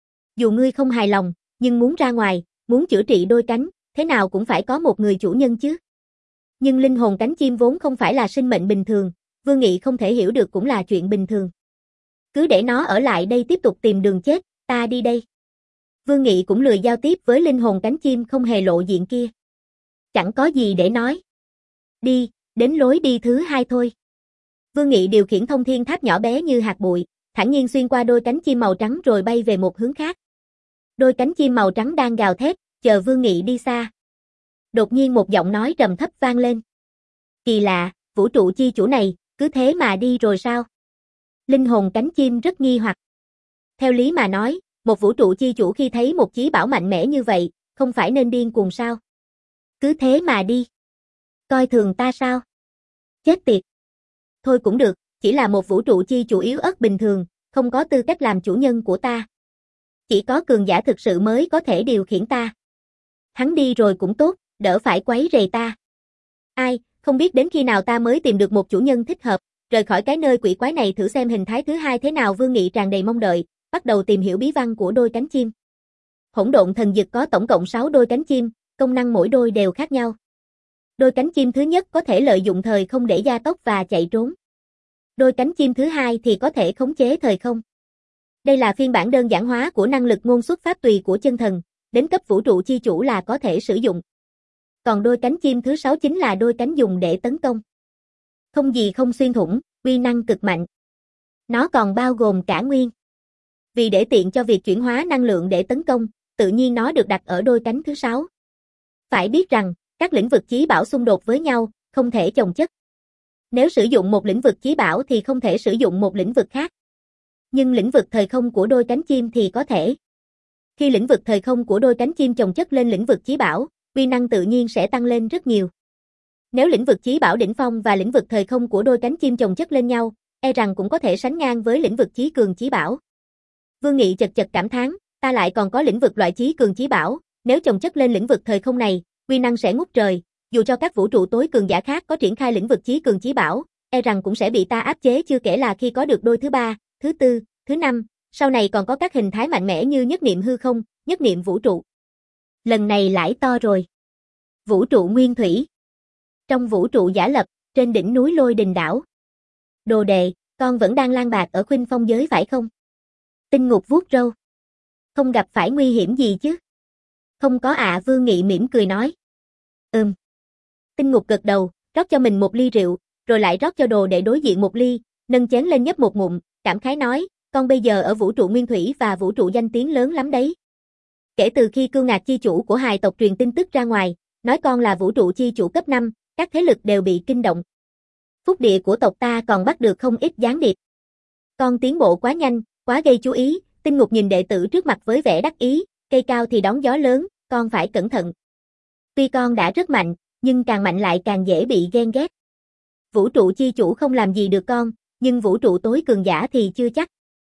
Dù ngươi không hài lòng, nhưng muốn ra ngoài, muốn chữa trị đôi cánh, thế nào cũng phải có một người chủ nhân chứ. Nhưng linh hồn cánh chim vốn không phải là sinh mệnh bình thường, Vương Nghị không thể hiểu được cũng là chuyện bình thường. Cứ để nó ở lại đây tiếp tục tìm đường chết, ta đi đây. Vương Nghị cũng lười giao tiếp với linh hồn cánh chim không hề lộ diện kia. Chẳng có gì để nói. Đi, đến lối đi thứ hai thôi. Vương Nghị điều khiển thông thiên tháp nhỏ bé như hạt bụi, thản nhiên xuyên qua đôi cánh chim màu trắng rồi bay về một hướng khác. Đôi cánh chim màu trắng đang gào thét, chờ Vương Nghị đi xa. Đột nhiên một giọng nói trầm thấp vang lên. Kỳ lạ, vũ trụ chi chủ này, cứ thế mà đi rồi sao? Linh hồn cánh chim rất nghi hoặc. Theo lý mà nói, một vũ trụ chi chủ khi thấy một chí bảo mạnh mẽ như vậy, không phải nên điên cuồng sao? Cứ thế mà đi. Coi thường ta sao? Chết tiệt. Thôi cũng được, chỉ là một vũ trụ chi chủ yếu ớt bình thường, không có tư cách làm chủ nhân của ta. Chỉ có cường giả thực sự mới có thể điều khiển ta. Hắn đi rồi cũng tốt, đỡ phải quấy rầy ta. Ai, không biết đến khi nào ta mới tìm được một chủ nhân thích hợp, rời khỏi cái nơi quỷ quái này thử xem hình thái thứ hai thế nào. Vương Nghị tràn đầy mong đợi, bắt đầu tìm hiểu bí văn của đôi cánh chim. Hỗn độn thần dực có tổng cộng sáu đôi cánh chim, công năng mỗi đôi đều khác nhau. Đôi cánh chim thứ nhất có thể lợi dụng thời không để gia tốc và chạy trốn. Đôi cánh chim thứ hai thì có thể khống chế thời không. Đây là phiên bản đơn giản hóa của năng lực ngôn xuất pháp tùy của chân thần, đến cấp vũ trụ chi chủ là có thể sử dụng. Còn đôi cánh chim thứ sáu chính là đôi cánh dùng để tấn công. Không gì không xuyên thủng, uy năng cực mạnh. Nó còn bao gồm cả nguyên. Vì để tiện cho việc chuyển hóa năng lượng để tấn công, tự nhiên nó được đặt ở đôi cánh thứ sáu. Phải biết rằng, các lĩnh vực chí bảo xung đột với nhau, không thể chồng chất. Nếu sử dụng một lĩnh vực chí bảo thì không thể sử dụng một lĩnh vực khác. Nhưng lĩnh vực thời không của đôi cánh chim thì có thể. Khi lĩnh vực thời không của đôi cánh chim chồng chất lên lĩnh vực chí bảo, uy năng tự nhiên sẽ tăng lên rất nhiều. Nếu lĩnh vực chí bảo đỉnh phong và lĩnh vực thời không của đôi cánh chim chồng chất lên nhau, e rằng cũng có thể sánh ngang với lĩnh vực chí cường chí bảo. Vương Nghị chật chật cảm thán, ta lại còn có lĩnh vực loại chí cường chí bảo, nếu chồng chất lên lĩnh vực thời không này, uy năng sẽ ngút trời, dù cho các vũ trụ tối cường giả khác có triển khai lĩnh vực chí cường chí bảo, e rằng cũng sẽ bị ta áp chế, chưa kể là khi có được đôi thứ ba, thứ tư, thứ năm, sau này còn có các hình thái mạnh mẽ như nhất niệm hư không, nhất niệm vũ trụ. Lần này lãi to rồi. Vũ trụ nguyên thủy. Trong vũ trụ giả lập, trên đỉnh núi Lôi Đình đảo. Đồ đệ, con vẫn đang lang bạt ở Khuynh Phong giới phải không? Tinh Ngục vuốt râu. Không gặp phải nguy hiểm gì chứ? Không có ạ. Vương Nghị mỉm cười nói. Ừm. Tinh Ngục gật đầu, rót cho mình một ly rượu, rồi lại rót cho đồ đệ đối diện một ly, nâng chén lên nhấp một ngụm, cảm khái nói, con bây giờ ở vũ trụ nguyên thủy và vũ trụ danh tiếng lớn lắm đấy. Kể từ khi Cưu Ngạc chi chủ của hài tộc truyền tin tức ra ngoài, nói con là vũ trụ chi chủ cấp năm, các thế lực đều bị kinh động. Phúc địa của tộc ta còn bắt được không ít gián điệp. Con tiến bộ quá nhanh, quá gây chú ý, Tinh Ngục nhìn đệ tử trước mặt với vẻ đắc ý, cây cao thì đón gió lớn, con phải cẩn thận. Tuy con đã rất mạnh, nhưng càng mạnh lại càng dễ bị ghen ghét. Vũ trụ chi chủ không làm gì được con, nhưng vũ trụ tối cường giả thì chưa chắc.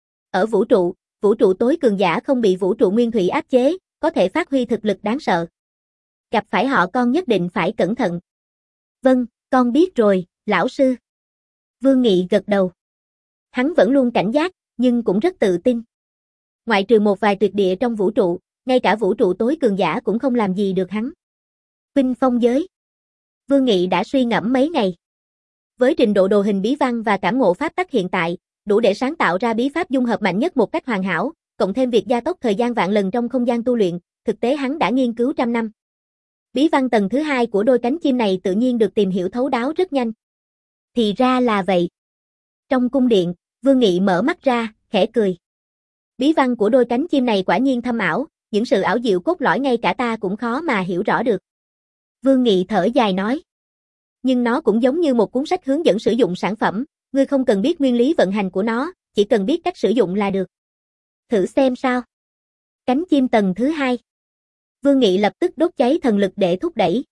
Ở vũ trụ, vũ trụ tối cường giả không bị vũ trụ nguyên thủy áp chế, có thể phát huy thực lực đáng sợ. Gặp phải họ con nhất định phải cẩn thận. Vâng, con biết rồi, lão sư. Vương Nghị gật đầu. Hắn vẫn luôn cảnh giác, nhưng cũng rất tự tin. Ngoại trừ một vài tuyệt địa trong vũ trụ, ngay cả vũ trụ tối cường giả cũng không làm gì được hắn. Khuynh phong giới. Vương Nghị đã suy ngẫm mấy ngày. Với trình độ đồ hình bí văn và cảm ngộ pháp tắc hiện tại, đủ để sáng tạo ra bí pháp dung hợp mạnh nhất một cách hoàn hảo, cộng thêm việc gia tốc thời gian vạn lần trong không gian tu luyện, thực tế hắn đã nghiên cứu trăm năm. Bí văn tầng thứ hai của đôi cánh chim này tự nhiên được tìm hiểu thấu đáo rất nhanh. Thì ra là vậy. Trong cung điện, Vương Nghị mở mắt ra, khẽ cười. Bí văn của đôi cánh chim này quả nhiên thâm ảo, những sự ảo diệu cốt lõi ngay cả ta cũng khó mà hiểu rõ được. Vương Nghị thở dài nói. Nhưng nó cũng giống như một cuốn sách hướng dẫn sử dụng sản phẩm, ngươi không cần biết nguyên lý vận hành của nó, chỉ cần biết cách sử dụng là được. Thử xem sao. Cánh chim tầng thứ hai. Vương Nghị lập tức đốt cháy thần lực để thúc đẩy.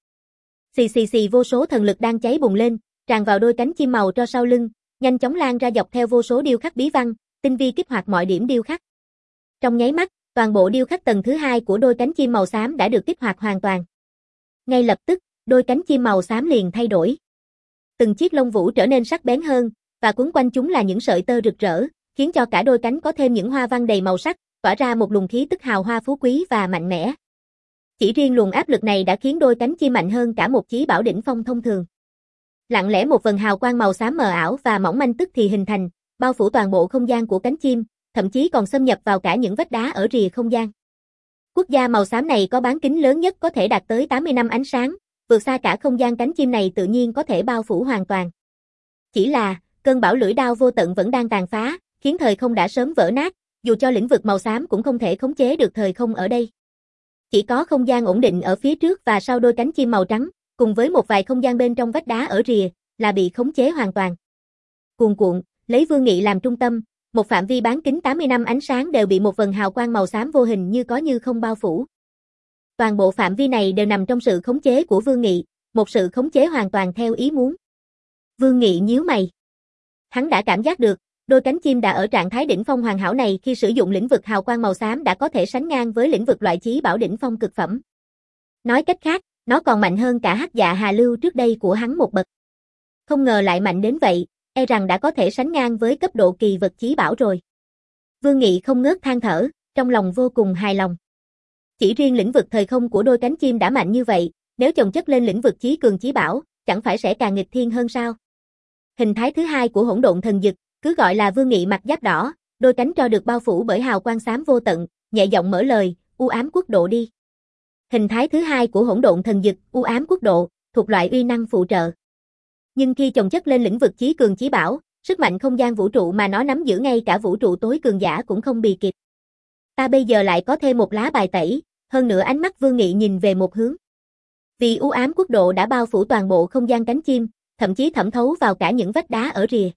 Xì xì xì vô số thần lực đang cháy bùng lên, tràn vào đôi cánh chim màu tro sau lưng, nhanh chóng lan ra dọc theo vô số điêu khắc bí văn, tinh vi kích hoạt mọi điểm điêu khắc. Trong nháy mắt, toàn bộ điêu khắc tầng thứ hai của đôi cánh chim màu xám đã được kích hoạt hoàn toàn. Ngay lập tức, đôi cánh chim màu xám liền thay đổi. Từng chiếc lông vũ trở nên sắc bén hơn, và quấn quanh chúng là những sợi tơ rực rỡ, khiến cho cả đôi cánh có thêm những hoa văn đầy màu sắc, tỏa ra một luồng khí tức hào hoa phú quý và mạnh mẽ. Chỉ riêng luồng áp lực này đã khiến đôi cánh chim mạnh hơn cả một chí bảo đỉnh phong thông thường. Lặng lẽ một vần hào quang màu xám mờ ảo và mỏng manh tức thì hình thành, bao phủ toàn bộ không gian của cánh chim, thậm chí còn xâm nhập vào cả những vách đá ở rìa không gian. Quốc gia màu xám này có bán kính lớn nhất có thể đạt tới tám mươi năm ánh sáng, vượt xa cả không gian cánh chim này tự nhiên có thể bao phủ hoàn toàn. Chỉ là, cơn bão lưỡi đao vô tận vẫn đang tàn phá, khiến thời không đã sớm vỡ nát, dù cho lĩnh vực màu xám cũng không thể khống chế được thời không ở đây. Chỉ có không gian ổn định ở phía trước và sau đôi cánh chim màu trắng, cùng với một vài không gian bên trong vách đá ở rìa, là bị khống chế hoàn toàn. Cuồn cuộn, lấy Vương Nghị làm trung tâm, một phạm vi bán kính tám mươi năm ánh sáng đều bị một vần hào quang màu xám vô hình như có như không bao phủ. Toàn bộ phạm vi này đều nằm trong sự khống chế của Vương Nghị, một sự khống chế hoàn toàn theo ý muốn. Vương Nghị nhíu mày. Hắn đã cảm giác được, đôi cánh chim đã ở trạng thái đỉnh phong hoàn hảo này khi sử dụng lĩnh vực hào quang màu xám đã có thể sánh ngang với lĩnh vực loại chí bảo đỉnh phong cực phẩm. Nói cách khác, nó còn mạnh hơn cả Hắc Dạ Hà Lưu trước đây của hắn một bậc. Không ngờ lại mạnh đến vậy, e rằng đã có thể sánh ngang với cấp độ kỳ vật chí bảo rồi. Vương Nghị không ngớt than thở, trong lòng vô cùng hài lòng. Chỉ riêng lĩnh vực thời không của đôi cánh chim đã mạnh như vậy, nếu chồng chất lên lĩnh vực chí cường chí bảo, chẳng phải sẽ càng nghịch thiên hơn sao? Hình thái thứ hai của hỗn độn thần dực, cứ gọi là Vương Nghị mặc giáp đỏ, đôi cánh tro được bao phủ bởi hào quang xám vô tận, nhẹ giọng mở lời, u ám quốc độ đi. Hình thái thứ hai của hỗn độn thần dực, u ám quốc độ, thuộc loại uy năng phụ trợ. Nhưng khi chồng chất lên lĩnh vực chí cường chí bảo, sức mạnh không gian vũ trụ mà nó nắm giữ ngay cả vũ trụ tối cường giả cũng không bì kịp. Ta bây giờ lại có thêm một lá bài tẩy, hơn nữa ánh mắt Vương Nghị nhìn về một hướng. Vì u ám quốc độ đã bao phủ toàn bộ không gian cánh chim, thậm chí thẩm thấu vào cả những vách đá ở rìa.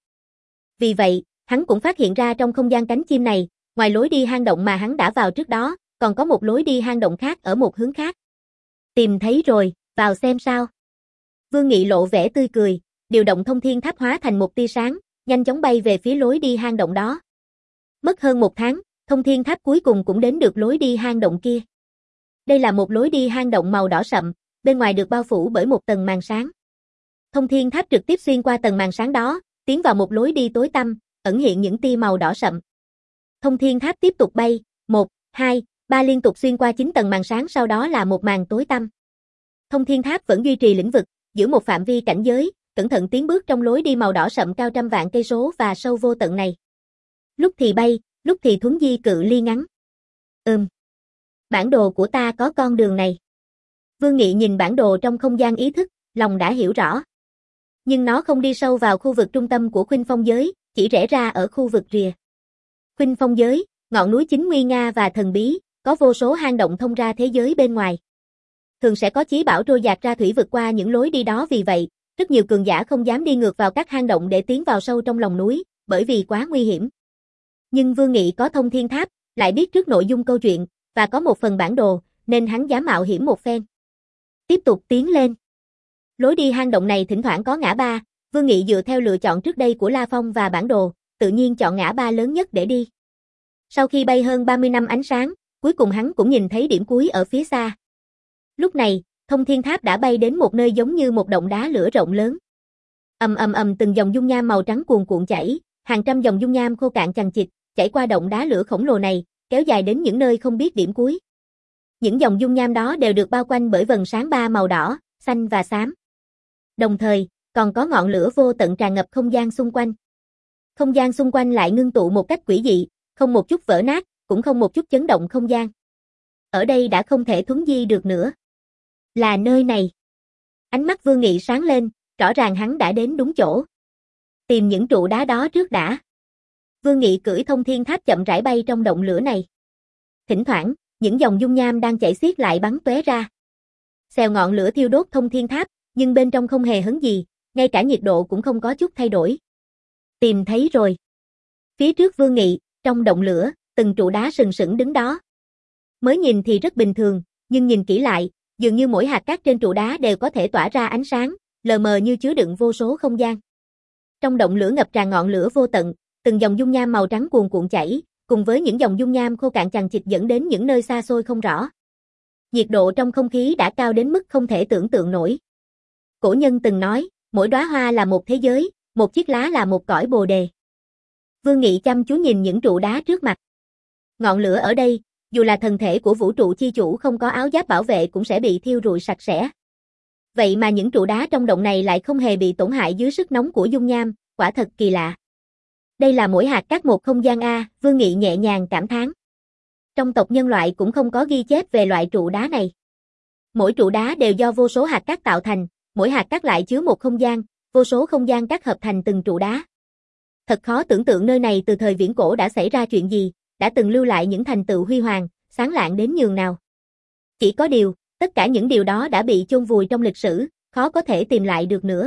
Vì vậy, hắn cũng phát hiện ra trong không gian cánh chim này, ngoài lối đi hang động mà hắn đã vào trước đó, còn có một lối đi hang động khác ở một hướng khác. Tìm thấy rồi, vào xem sao. Vương Nghị lộ vẻ tươi cười, điều động thông thiên tháp hóa thành một tia sáng, nhanh chóng bay về phía lối đi hang động đó. Mất hơn một tháng, thông thiên tháp cuối cùng cũng đến được lối đi hang động kia. Đây là một lối đi hang động màu đỏ sậm, bên ngoài được bao phủ bởi một tầng màn sáng. Thông thiên tháp trực tiếp xuyên qua tầng màn sáng đó, tiến vào một lối đi tối tăm, ẩn hiện những tia màu đỏ sậm. Thông thiên tháp tiếp tục bay, một, hai, ba liên tục xuyên qua chín tầng màn sáng, sau đó là một màn tối tăm. Thông thiên tháp vẫn duy trì lĩnh vực, giữ một phạm vi cảnh giới, cẩn thận tiến bước trong lối đi màu đỏ sậm cao trăm vạn cây số và sâu vô tận này. Lúc thì bay, lúc thì thuấn di cự ly ngắn. Ừm. Bản đồ của ta có con đường này. Vương Nghị nhìn bản đồ trong không gian ý thức, lòng đã hiểu rõ. Nhưng nó không đi sâu vào khu vực trung tâm của Khuynh Phong giới, chỉ rẽ ra ở khu vực rìa. Khuynh Phong giới, ngọn núi chính nguy nga và thần bí, có vô số hang động thông ra thế giới bên ngoài. Thường sẽ có chí bảo trôi dạt ra thủy vượt qua những lối đi đó, vì vậy, rất nhiều cường giả không dám đi ngược vào các hang động để tiến vào sâu trong lòng núi, bởi vì quá nguy hiểm. Nhưng Vương Nghị có thông thiên tháp, lại biết trước nội dung câu chuyện, và có một phần bản đồ, nên hắn dám mạo hiểm một phen. Tiếp tục tiến lên. Lối đi hang động này thỉnh thoảng có ngã ba, Vương Nghị dựa theo lựa chọn trước đây của La Phong và bản đồ, tự nhiên chọn ngã ba lớn nhất để đi. Sau khi bay hơn ba mươi năm ánh sáng, cuối cùng hắn cũng nhìn thấy điểm cuối ở phía xa. Lúc này, thông thiên tháp đã bay đến một nơi giống như một động đá lửa rộng lớn. Ầm ầm ầm, từng dòng dung nham màu trắng cuồn cuộn chảy, hàng trăm dòng dung nham khô cạn chằng chịt, chảy qua động đá lửa khổng lồ này, kéo dài đến những nơi không biết điểm cuối. Những dòng dung nham đó đều được bao quanh bởi vầng sáng ba màu đỏ, xanh và xám. Đồng thời, còn có ngọn lửa vô tận tràn ngập không gian xung quanh. Không gian xung quanh lại ngưng tụ một cách quỷ dị, không một chút vỡ nát, cũng không một chút chấn động không gian. Ở đây đã không thể thuấn di được nữa. Là nơi này. Ánh mắt Vương Nghị sáng lên, rõ ràng hắn đã đến đúng chỗ. Tìm những trụ đá đó trước đã. Vương Nghị cưỡi thông thiên tháp chậm rãi bay trong động lửa này. Thỉnh thoảng, những dòng dung nham đang chảy xiết lại bắn tóe ra. Xèo, ngọn lửa thiêu đốt thông thiên tháp, nhưng bên trong không hề hấn gì, ngay cả nhiệt độ cũng không có chút thay đổi. Tìm thấy rồi. Phía trước Vương Nghị, trong động lửa, từng trụ đá sừng sững đứng đó. Mới nhìn thì rất bình thường, nhưng nhìn kỹ lại, dường như mỗi hạt cát trên trụ đá đều có thể tỏa ra ánh sáng, lờ mờ như chứa đựng vô số không gian. Trong động lửa ngập tràn ngọn lửa vô tận, từng dòng dung nham màu trắng cuồn cuộn chảy, cùng với những dòng dung nham khô cạn chằng chịt dẫn đến những nơi xa xôi không rõ. Nhiệt độ trong không khí đã cao đến mức không thể tưởng tượng nổi. Cổ nhân từng nói, mỗi đóa hoa là một thế giới, một chiếc lá là một cõi bồ đề. Vương Nghị chăm chú nhìn những trụ đá trước mặt. Ngọn lửa ở đây, dù là thần thể của vũ trụ chi chủ không có áo giáp bảo vệ cũng sẽ bị thiêu rụi sạch sẽ. Vậy mà những trụ đá trong động này lại không hề bị tổn hại dưới sức nóng của dung nham, quả thật kỳ lạ. Đây là mỗi hạt cát một không gian A, Vương Nghị nhẹ nhàng cảm thán. Trong tộc nhân loại cũng không có ghi chép về loại trụ đá này. Mỗi trụ đá đều do vô số hạt cát tạo thành, mỗi hạt cát lại chứa một không gian, vô số không gian cát hợp thành từng trụ đá. Thật khó tưởng tượng nơi này từ thời viễn cổ đã xảy ra chuyện gì, đã từng lưu lại những thành tựu huy hoàng, sáng lạng đến nhường nào. Chỉ có điều, tất cả những điều đó đã bị chôn vùi trong lịch sử, khó có thể tìm lại được nữa.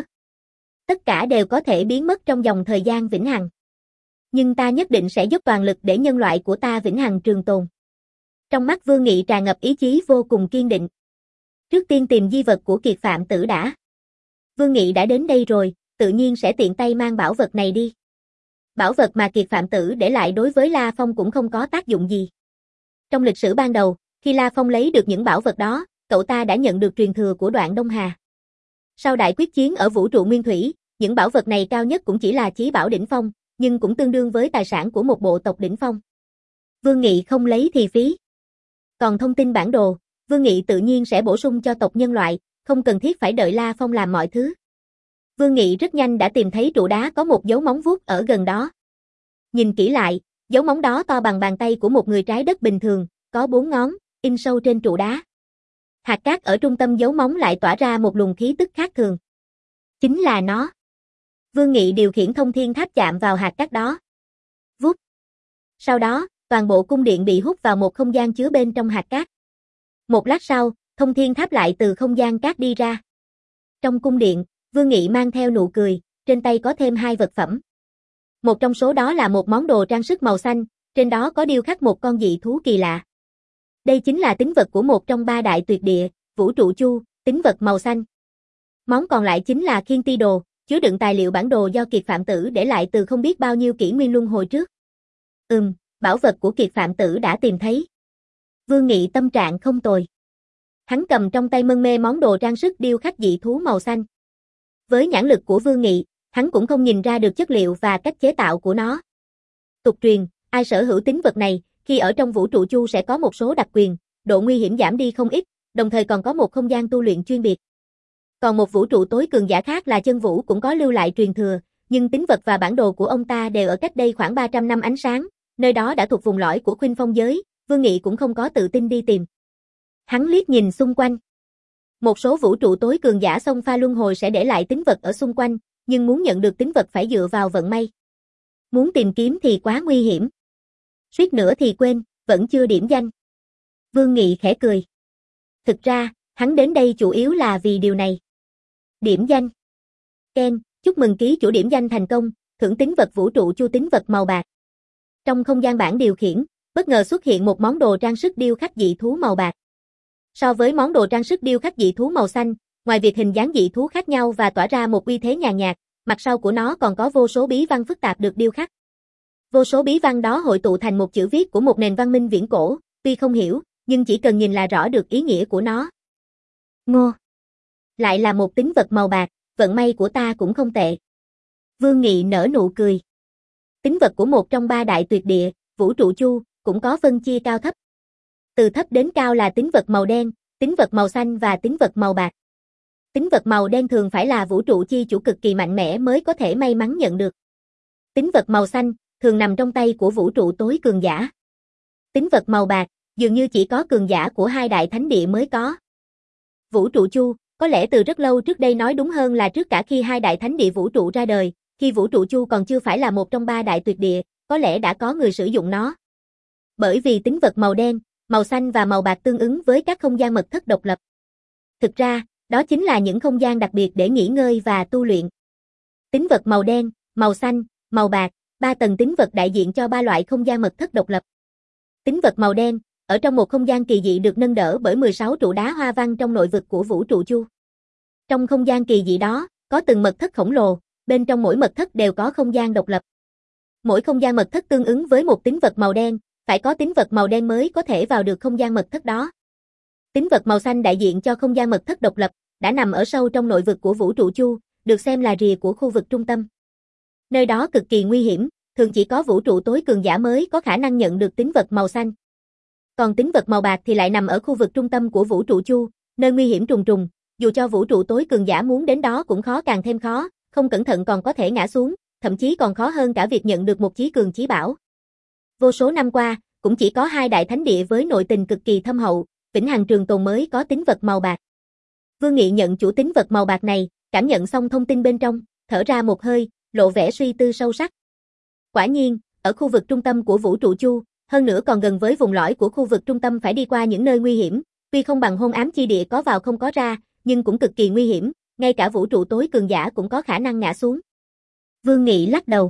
Tất cả đều có thể biến mất trong dòng thời gian vĩnh hằng. Nhưng ta nhất định sẽ dốc toàn lực để nhân loại của ta vĩnh hằng trường tồn. Trong mắt Vương Nghị tràn ngập ý chí vô cùng kiên định. Trước tiên tìm di vật của Kiệt Phạm Tử đã. Vương Nghị đã đến đây rồi, tự nhiên sẽ tiện tay mang bảo vật này đi. Bảo vật mà Kiệt Phạm Tử để lại đối với La Phong cũng không có tác dụng gì. Trong lịch sử ban đầu, khi La Phong lấy được những bảo vật đó, cậu ta đã nhận được truyền thừa của Đoạn Đông Hà. Sau đại quyết chiến ở vũ trụ nguyên thủy, những bảo vật này cao nhất cũng chỉ là chí bảo đỉnh phong, nhưng cũng tương đương với tài sản của một bộ tộc đỉnh phong. Vương Nghị không lấy thì phí. Còn thông tin bản đồ, Vương Nghị tự nhiên sẽ bổ sung cho tộc nhân loại, không cần thiết phải đợi La Phong làm mọi thứ. Vương Nghị rất nhanh đã tìm thấy trụ đá có một dấu móng vuốt ở gần đó. Nhìn kỹ lại, dấu móng đó to bằng bàn tay của một người trái đất bình thường, có bốn ngón, in sâu trên trụ đá. Hạt cát ở trung tâm dấu móng lại tỏa ra một luồng khí tức khác thường. Chính là nó. Vương Nghị điều khiển thông thiên tháp chạm vào hạt cát đó. Vút. Sau đó, toàn bộ cung điện bị hút vào một không gian chứa bên trong hạt cát. Một lát sau, thông thiên tháp lại từ không gian cát đi ra. Trong cung điện, Vương Nghị mang theo nụ cười, trên tay có thêm hai vật phẩm. Một trong số đó là một món đồ trang sức màu xanh, trên đó có điêu khắc một con dị thú kỳ lạ. Đây chính là tín vật của một trong ba đại tuyệt địa, Vũ Trụ Chu, tín vật màu xanh. Món còn lại chính là Khiên Ti Đồ, chứa đựng tài liệu bản đồ do Kiệt Phạm Tử để lại từ không biết bao nhiêu kỷ nguyên luân hồi trước. Ừm, bảo vật của Kiệt Phạm Tử đã tìm thấy. Vương Nghị tâm trạng không tồi. Hắn cầm trong tay mân mê món đồ trang sức điêu khắc dị thú màu xanh. Với nhãn lực của Vương Nghị, hắn cũng không nhìn ra được chất liệu và cách chế tạo của nó. Tục truyền, ai sở hữu tín vật này, khi ở trong vũ trụ chu sẽ có một số đặc quyền, độ nguy hiểm giảm đi không ít, đồng thời còn có một không gian tu luyện chuyên biệt. Còn một vũ trụ tối cường giả khác là Chân Vũ cũng có lưu lại truyền thừa, nhưng tín vật và bản đồ của ông ta đều ở cách đây khoảng ba trăm năm ánh sáng, nơi đó đã thuộc vùng lõi của Khuynh Phong giới, Vương Nghị cũng không có tự tin đi tìm. Hắn liếc nhìn xung quanh. Một số vũ trụ tối cường giả xông pha luân hồi sẽ để lại tín vật ở xung quanh, nhưng muốn nhận được tín vật phải dựa vào vận may. Muốn tìm kiếm thì quá nguy hiểm. Suýt nữa thì quên, vẫn chưa điểm danh. Vương Nghị khẽ cười. Thực ra, hắn đến đây chủ yếu là vì điều này. Điểm danh. Ken, chúc mừng ký chủ điểm danh thành công, thưởng tín vật vũ trụ chu tín vật màu bạc. Trong không gian bảng điều khiển, bất ngờ xuất hiện một món đồ trang sức điêu khắc dị thú màu bạc. So với món đồ trang sức điêu khắc dị thú màu xanh, ngoài việc hình dáng dị thú khác nhau và tỏa ra một uy thế nhàn nhạt, mặt sau của nó còn có vô số bí văn phức tạp được điêu khắc. Vô số bí văn đó hội tụ thành một chữ viết của một nền văn minh viễn cổ, tuy không hiểu, nhưng chỉ cần nhìn là rõ được ý nghĩa của nó. Ngô. Lại là một tín vật màu bạc, vận may của ta cũng không tệ. Vương Nghị nở nụ cười. Tín vật của một trong ba đại tuyệt địa, vũ trụ chu, cũng có phân chia cao thấp. Từ thấp đến cao là tín vật màu đen, tín vật màu xanh và tín vật màu bạc. Tín vật màu đen thường phải là vũ trụ chi chủ cực kỳ mạnh mẽ mới có thể may mắn nhận được. Tín vật màu xanh thường nằm trong tay của vũ trụ tối cường giả. Tín vật màu bạc dường như chỉ có cường giả của hai đại thánh địa mới có. Vũ trụ chu, có lẽ từ rất lâu trước đây, nói đúng hơn là trước cả khi hai đại thánh địa vũ trụ ra đời, khi vũ trụ chu còn chưa phải là một trong ba đại tuyệt địa, có lẽ đã có người sử dụng nó. Bởi vì tín vật màu đen, màu xanh và màu bạc tương ứng với các không gian mật thất độc lập. Thực ra, đó chính là những không gian đặc biệt để nghỉ ngơi và tu luyện. Tín vật màu đen, màu xanh, màu bạc, ba tầng tín vật đại diện cho ba loại không gian mật thất độc lập. Tín vật màu đen, ở trong một không gian kỳ dị được nâng đỡ bởi mười sáu trụ đá hoa văn trong nội vực của vũ trụ chu. Trong không gian kỳ dị đó, có từng mật thất khổng lồ, bên trong mỗi mật thất đều có không gian độc lập. Mỗi không gian mật thất tương ứng với một tín vật màu đen, phải có tín vật màu đen mới có thể vào được không gian mật thất đó. Tín vật màu xanh đại diện cho không gian mật thất độc lập, đã nằm ở sâu trong nội vực của vũ trụ chu, được xem là rìa của khu vực trung tâm. Nơi đó cực kỳ nguy hiểm, thường chỉ có vũ trụ tối cường giả mới có khả năng nhận được tín vật màu xanh. Còn tín vật màu bạc thì lại nằm ở khu vực trung tâm của vũ trụ chu, nơi nguy hiểm trùng trùng, dù cho vũ trụ tối cường giả muốn đến đó cũng khó càng thêm khó, không cẩn thận còn có thể ngã xuống, thậm chí còn khó hơn cả việc nhận được một chí cường chí bảo. Vô số năm qua, cũng chỉ có hai đại thánh địa với nội tình cực kỳ thâm hậu, vĩnh hằng trường tồn mới có tín vật màu bạc. Vương Nghị nhận chủ tín vật màu bạc này, cảm nhận xong thông tin bên trong, thở ra một hơi, lộ vẻ suy tư sâu sắc. Quả nhiên, ở khu vực trung tâm của vũ trụ chu, hơn nữa còn gần với vùng lõi của khu vực trung tâm phải đi qua những nơi nguy hiểm, tuy không bằng hôn ám chi địa có vào không có ra, nhưng cũng cực kỳ nguy hiểm, ngay cả vũ trụ tối cường giả cũng có khả năng ngã xuống. Vương Nghị lắc đầu.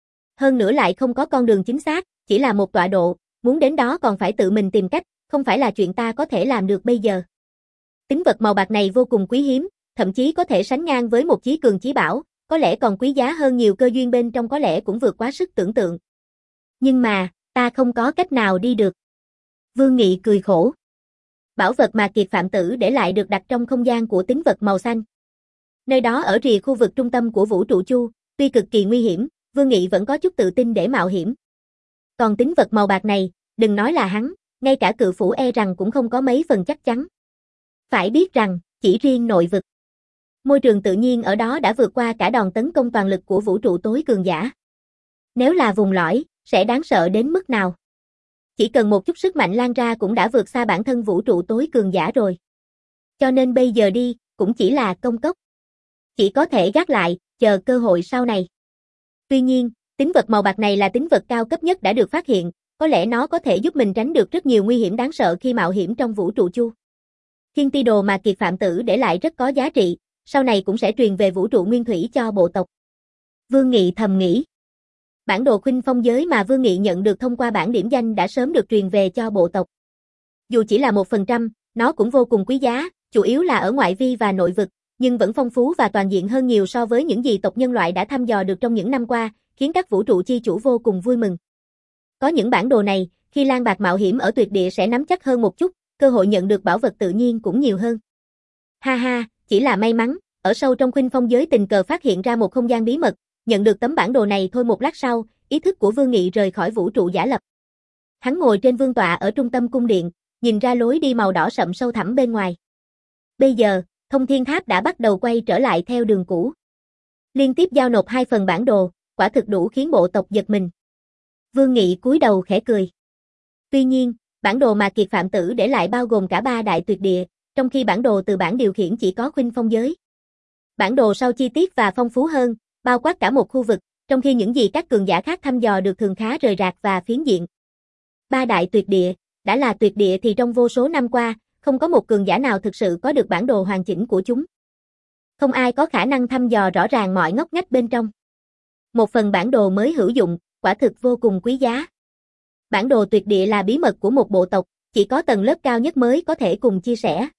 Hơn nữa lại không có con đường chính xác, chỉ là một tọa độ, muốn đến đó còn phải tự mình tìm cách, không phải là chuyện ta có thể làm được bây giờ. Tín vật màu bạc này vô cùng quý hiếm, thậm chí có thể sánh ngang với một chí cường chí bảo, có lẽ còn quý giá hơn nhiều, cơ duyên bên trong có lẽ cũng vượt quá sức tưởng tượng. Nhưng mà, ta không có cách nào đi được. Vương Nghị cười khổ. Bảo vật mà Kiệt Phạm Tử để lại được đặt trong không gian của tín vật màu xanh. Nơi đó ở rìa khu vực trung tâm của vũ trụ chu, tuy cực kỳ nguy hiểm, Vương Nghị vẫn có chút tự tin để mạo hiểm. Còn tín vật màu bạc này, đừng nói là hắn, ngay cả cự phủ e rằng cũng không có mấy phần chắc chắn. Phải biết rằng, chỉ riêng nội vực, môi trường tự nhiên ở đó đã vượt qua cả đòn tấn công toàn lực của vũ trụ tối cường giả. Nếu là vùng lõi, sẽ đáng sợ đến mức nào? Chỉ cần một chút sức mạnh lan ra cũng đã vượt xa bản thân vũ trụ tối cường giả rồi. Cho nên bây giờ đi, cũng chỉ là công cốc. Chỉ có thể gác lại, chờ cơ hội sau này. Tuy nhiên, tín vật màu bạc này là tín vật cao cấp nhất đã được phát hiện, có lẽ nó có thể giúp mình tránh được rất nhiều nguy hiểm đáng sợ khi mạo hiểm trong vũ trụ chu. Thiên ti đồ mà Kiệt Phạm Tử để lại rất có giá trị, sau này cũng sẽ truyền về vũ trụ nguyên thủy cho bộ tộc. Vương Nghị thầm nghĩ. Bản đồ khuynh phong giới mà Vương Nghị nhận được thông qua bản điểm danh đã sớm được truyền về cho bộ tộc. Dù chỉ là một phần trăm, nó cũng vô cùng quý giá, chủ yếu là ở ngoại vi và nội vực, nhưng vẫn phong phú và toàn diện hơn nhiều so với những gì tộc nhân loại đã thăm dò được trong những năm qua, khiến các vũ trụ chi chủ vô cùng vui mừng. Có những bản đồ này, khi lang bạc mạo hiểm ở tuyệt địa sẽ nắm chắc hơn một chút, cơ hội nhận được bảo vật tự nhiên cũng nhiều hơn. Ha ha, chỉ là may mắn, ở sâu trong khuynh phong giới tình cờ phát hiện ra một không gian bí mật, nhận được tấm bản đồ này thôi. Một lát sau, ý thức của Vương Nghị rời khỏi vũ trụ giả lập. Hắn ngồi trên vương tọa ở trung tâm cung điện, nhìn ra lối đi màu đỏ sậm sâu thẳm bên ngoài. Bây giờ, Thông Thiên Tháp đã bắt đầu quay trở lại theo đường cũ. Liên tiếp giao nộp hai phần bản đồ, quả thực đủ khiến bộ tộc giật mình. Vương Nghị cúi đầu khẽ cười. Tuy nhiên, bản đồ mà Kiệt Phạm Tử để lại bao gồm cả ba đại tuyệt địa, trong khi bản đồ từ bảng điều khiển chỉ có khuynh phong giới. Bản đồ sau chi tiết và phong phú hơn, bao quát cả một khu vực, trong khi những gì các cường giả khác thăm dò được thường khá rời rạc và phiến diện. Ba đại tuyệt địa, đã là tuyệt địa thì trong vô số năm qua, không có một cường giả nào thực sự có được bản đồ hoàn chỉnh của chúng. Không ai có khả năng thăm dò rõ ràng mọi ngóc ngách bên trong. Một phần bản đồ mới hữu dụng, quả thực vô cùng quý giá. Bản đồ tuyệt địa là bí mật của một bộ tộc, chỉ có tầng lớp cao nhất mới có thể cùng chia sẻ.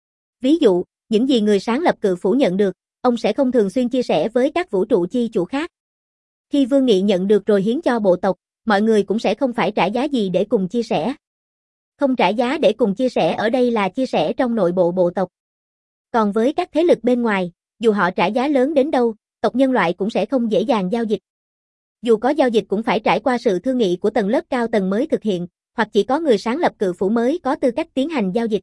Ví dụ, những gì người sáng lập Cự Phủ nhận được, ông sẽ không thường xuyên chia sẻ với các vũ trụ chi chủ khác. Khi Vương Nghị nhận được rồi hiến cho bộ tộc, mọi người cũng sẽ không phải trả giá gì để cùng chia sẻ. Không trả giá để cùng chia sẻ ở đây là chia sẻ trong nội bộ bộ tộc. Còn với các thế lực bên ngoài, dù họ trả giá lớn đến đâu, tộc nhân loại cũng sẽ không dễ dàng giao dịch. Dù có giao dịch cũng phải trải qua sự thương nghị của tầng lớp cao tầng mới thực hiện, hoặc chỉ có người sáng lập Cự Phủ mới có tư cách tiến hành giao dịch.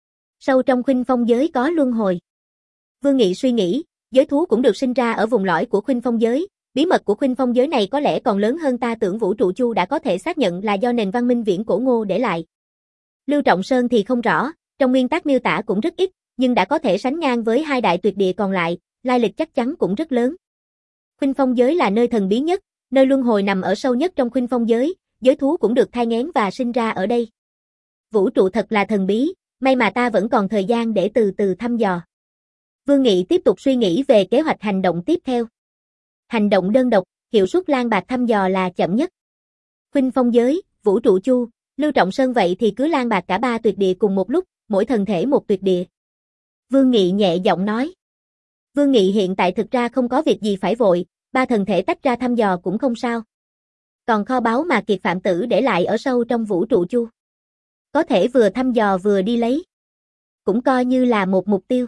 Sâu trong khuynh phong giới có luân hồi. Vương Nghị suy nghĩ, giới thú cũng được sinh ra ở vùng lõi của khuynh phong giới, bí mật của khuynh phong giới này có lẽ còn lớn hơn ta tưởng. Vũ trụ chu đã có thể xác nhận là do nền văn minh viễn cổ Ngô để lại. Lưu Trọng Sơn thì không rõ, trong nguyên tắc miêu tả cũng rất ít, nhưng đã có thể sánh ngang với hai đại tuyệt địa còn lại, lai lịch chắc chắn cũng rất lớn. Khuynh phong giới là nơi thần bí nhất, nơi luân hồi nằm ở sâu nhất trong khuynh phong giới, giới thú cũng được thai nghén và sinh ra ở đây. Vũ trụ thật là thần bí, may mà ta vẫn còn thời gian để từ từ thăm dò. Vương Nghị tiếp tục suy nghĩ về kế hoạch hành động tiếp theo. Hành động đơn độc, hiệu suất lang bạc thăm dò là chậm nhất. Khuynh phong giới, vũ trụ chu, Lưu Trọng Sơn vậy thì cứ lang bạc cả ba tuyệt địa cùng một lúc, mỗi thần thể một tuyệt địa. Vương Nghị nhẹ giọng nói. Vương Nghị hiện tại thực ra không có việc gì phải vội, ba thần thể tách ra thăm dò cũng không sao. Còn kho báu mà Kiệt Phạm Tử để lại ở sâu trong vũ trụ chu. Có thể vừa thăm dò vừa đi lấy. Cũng coi như là một mục tiêu.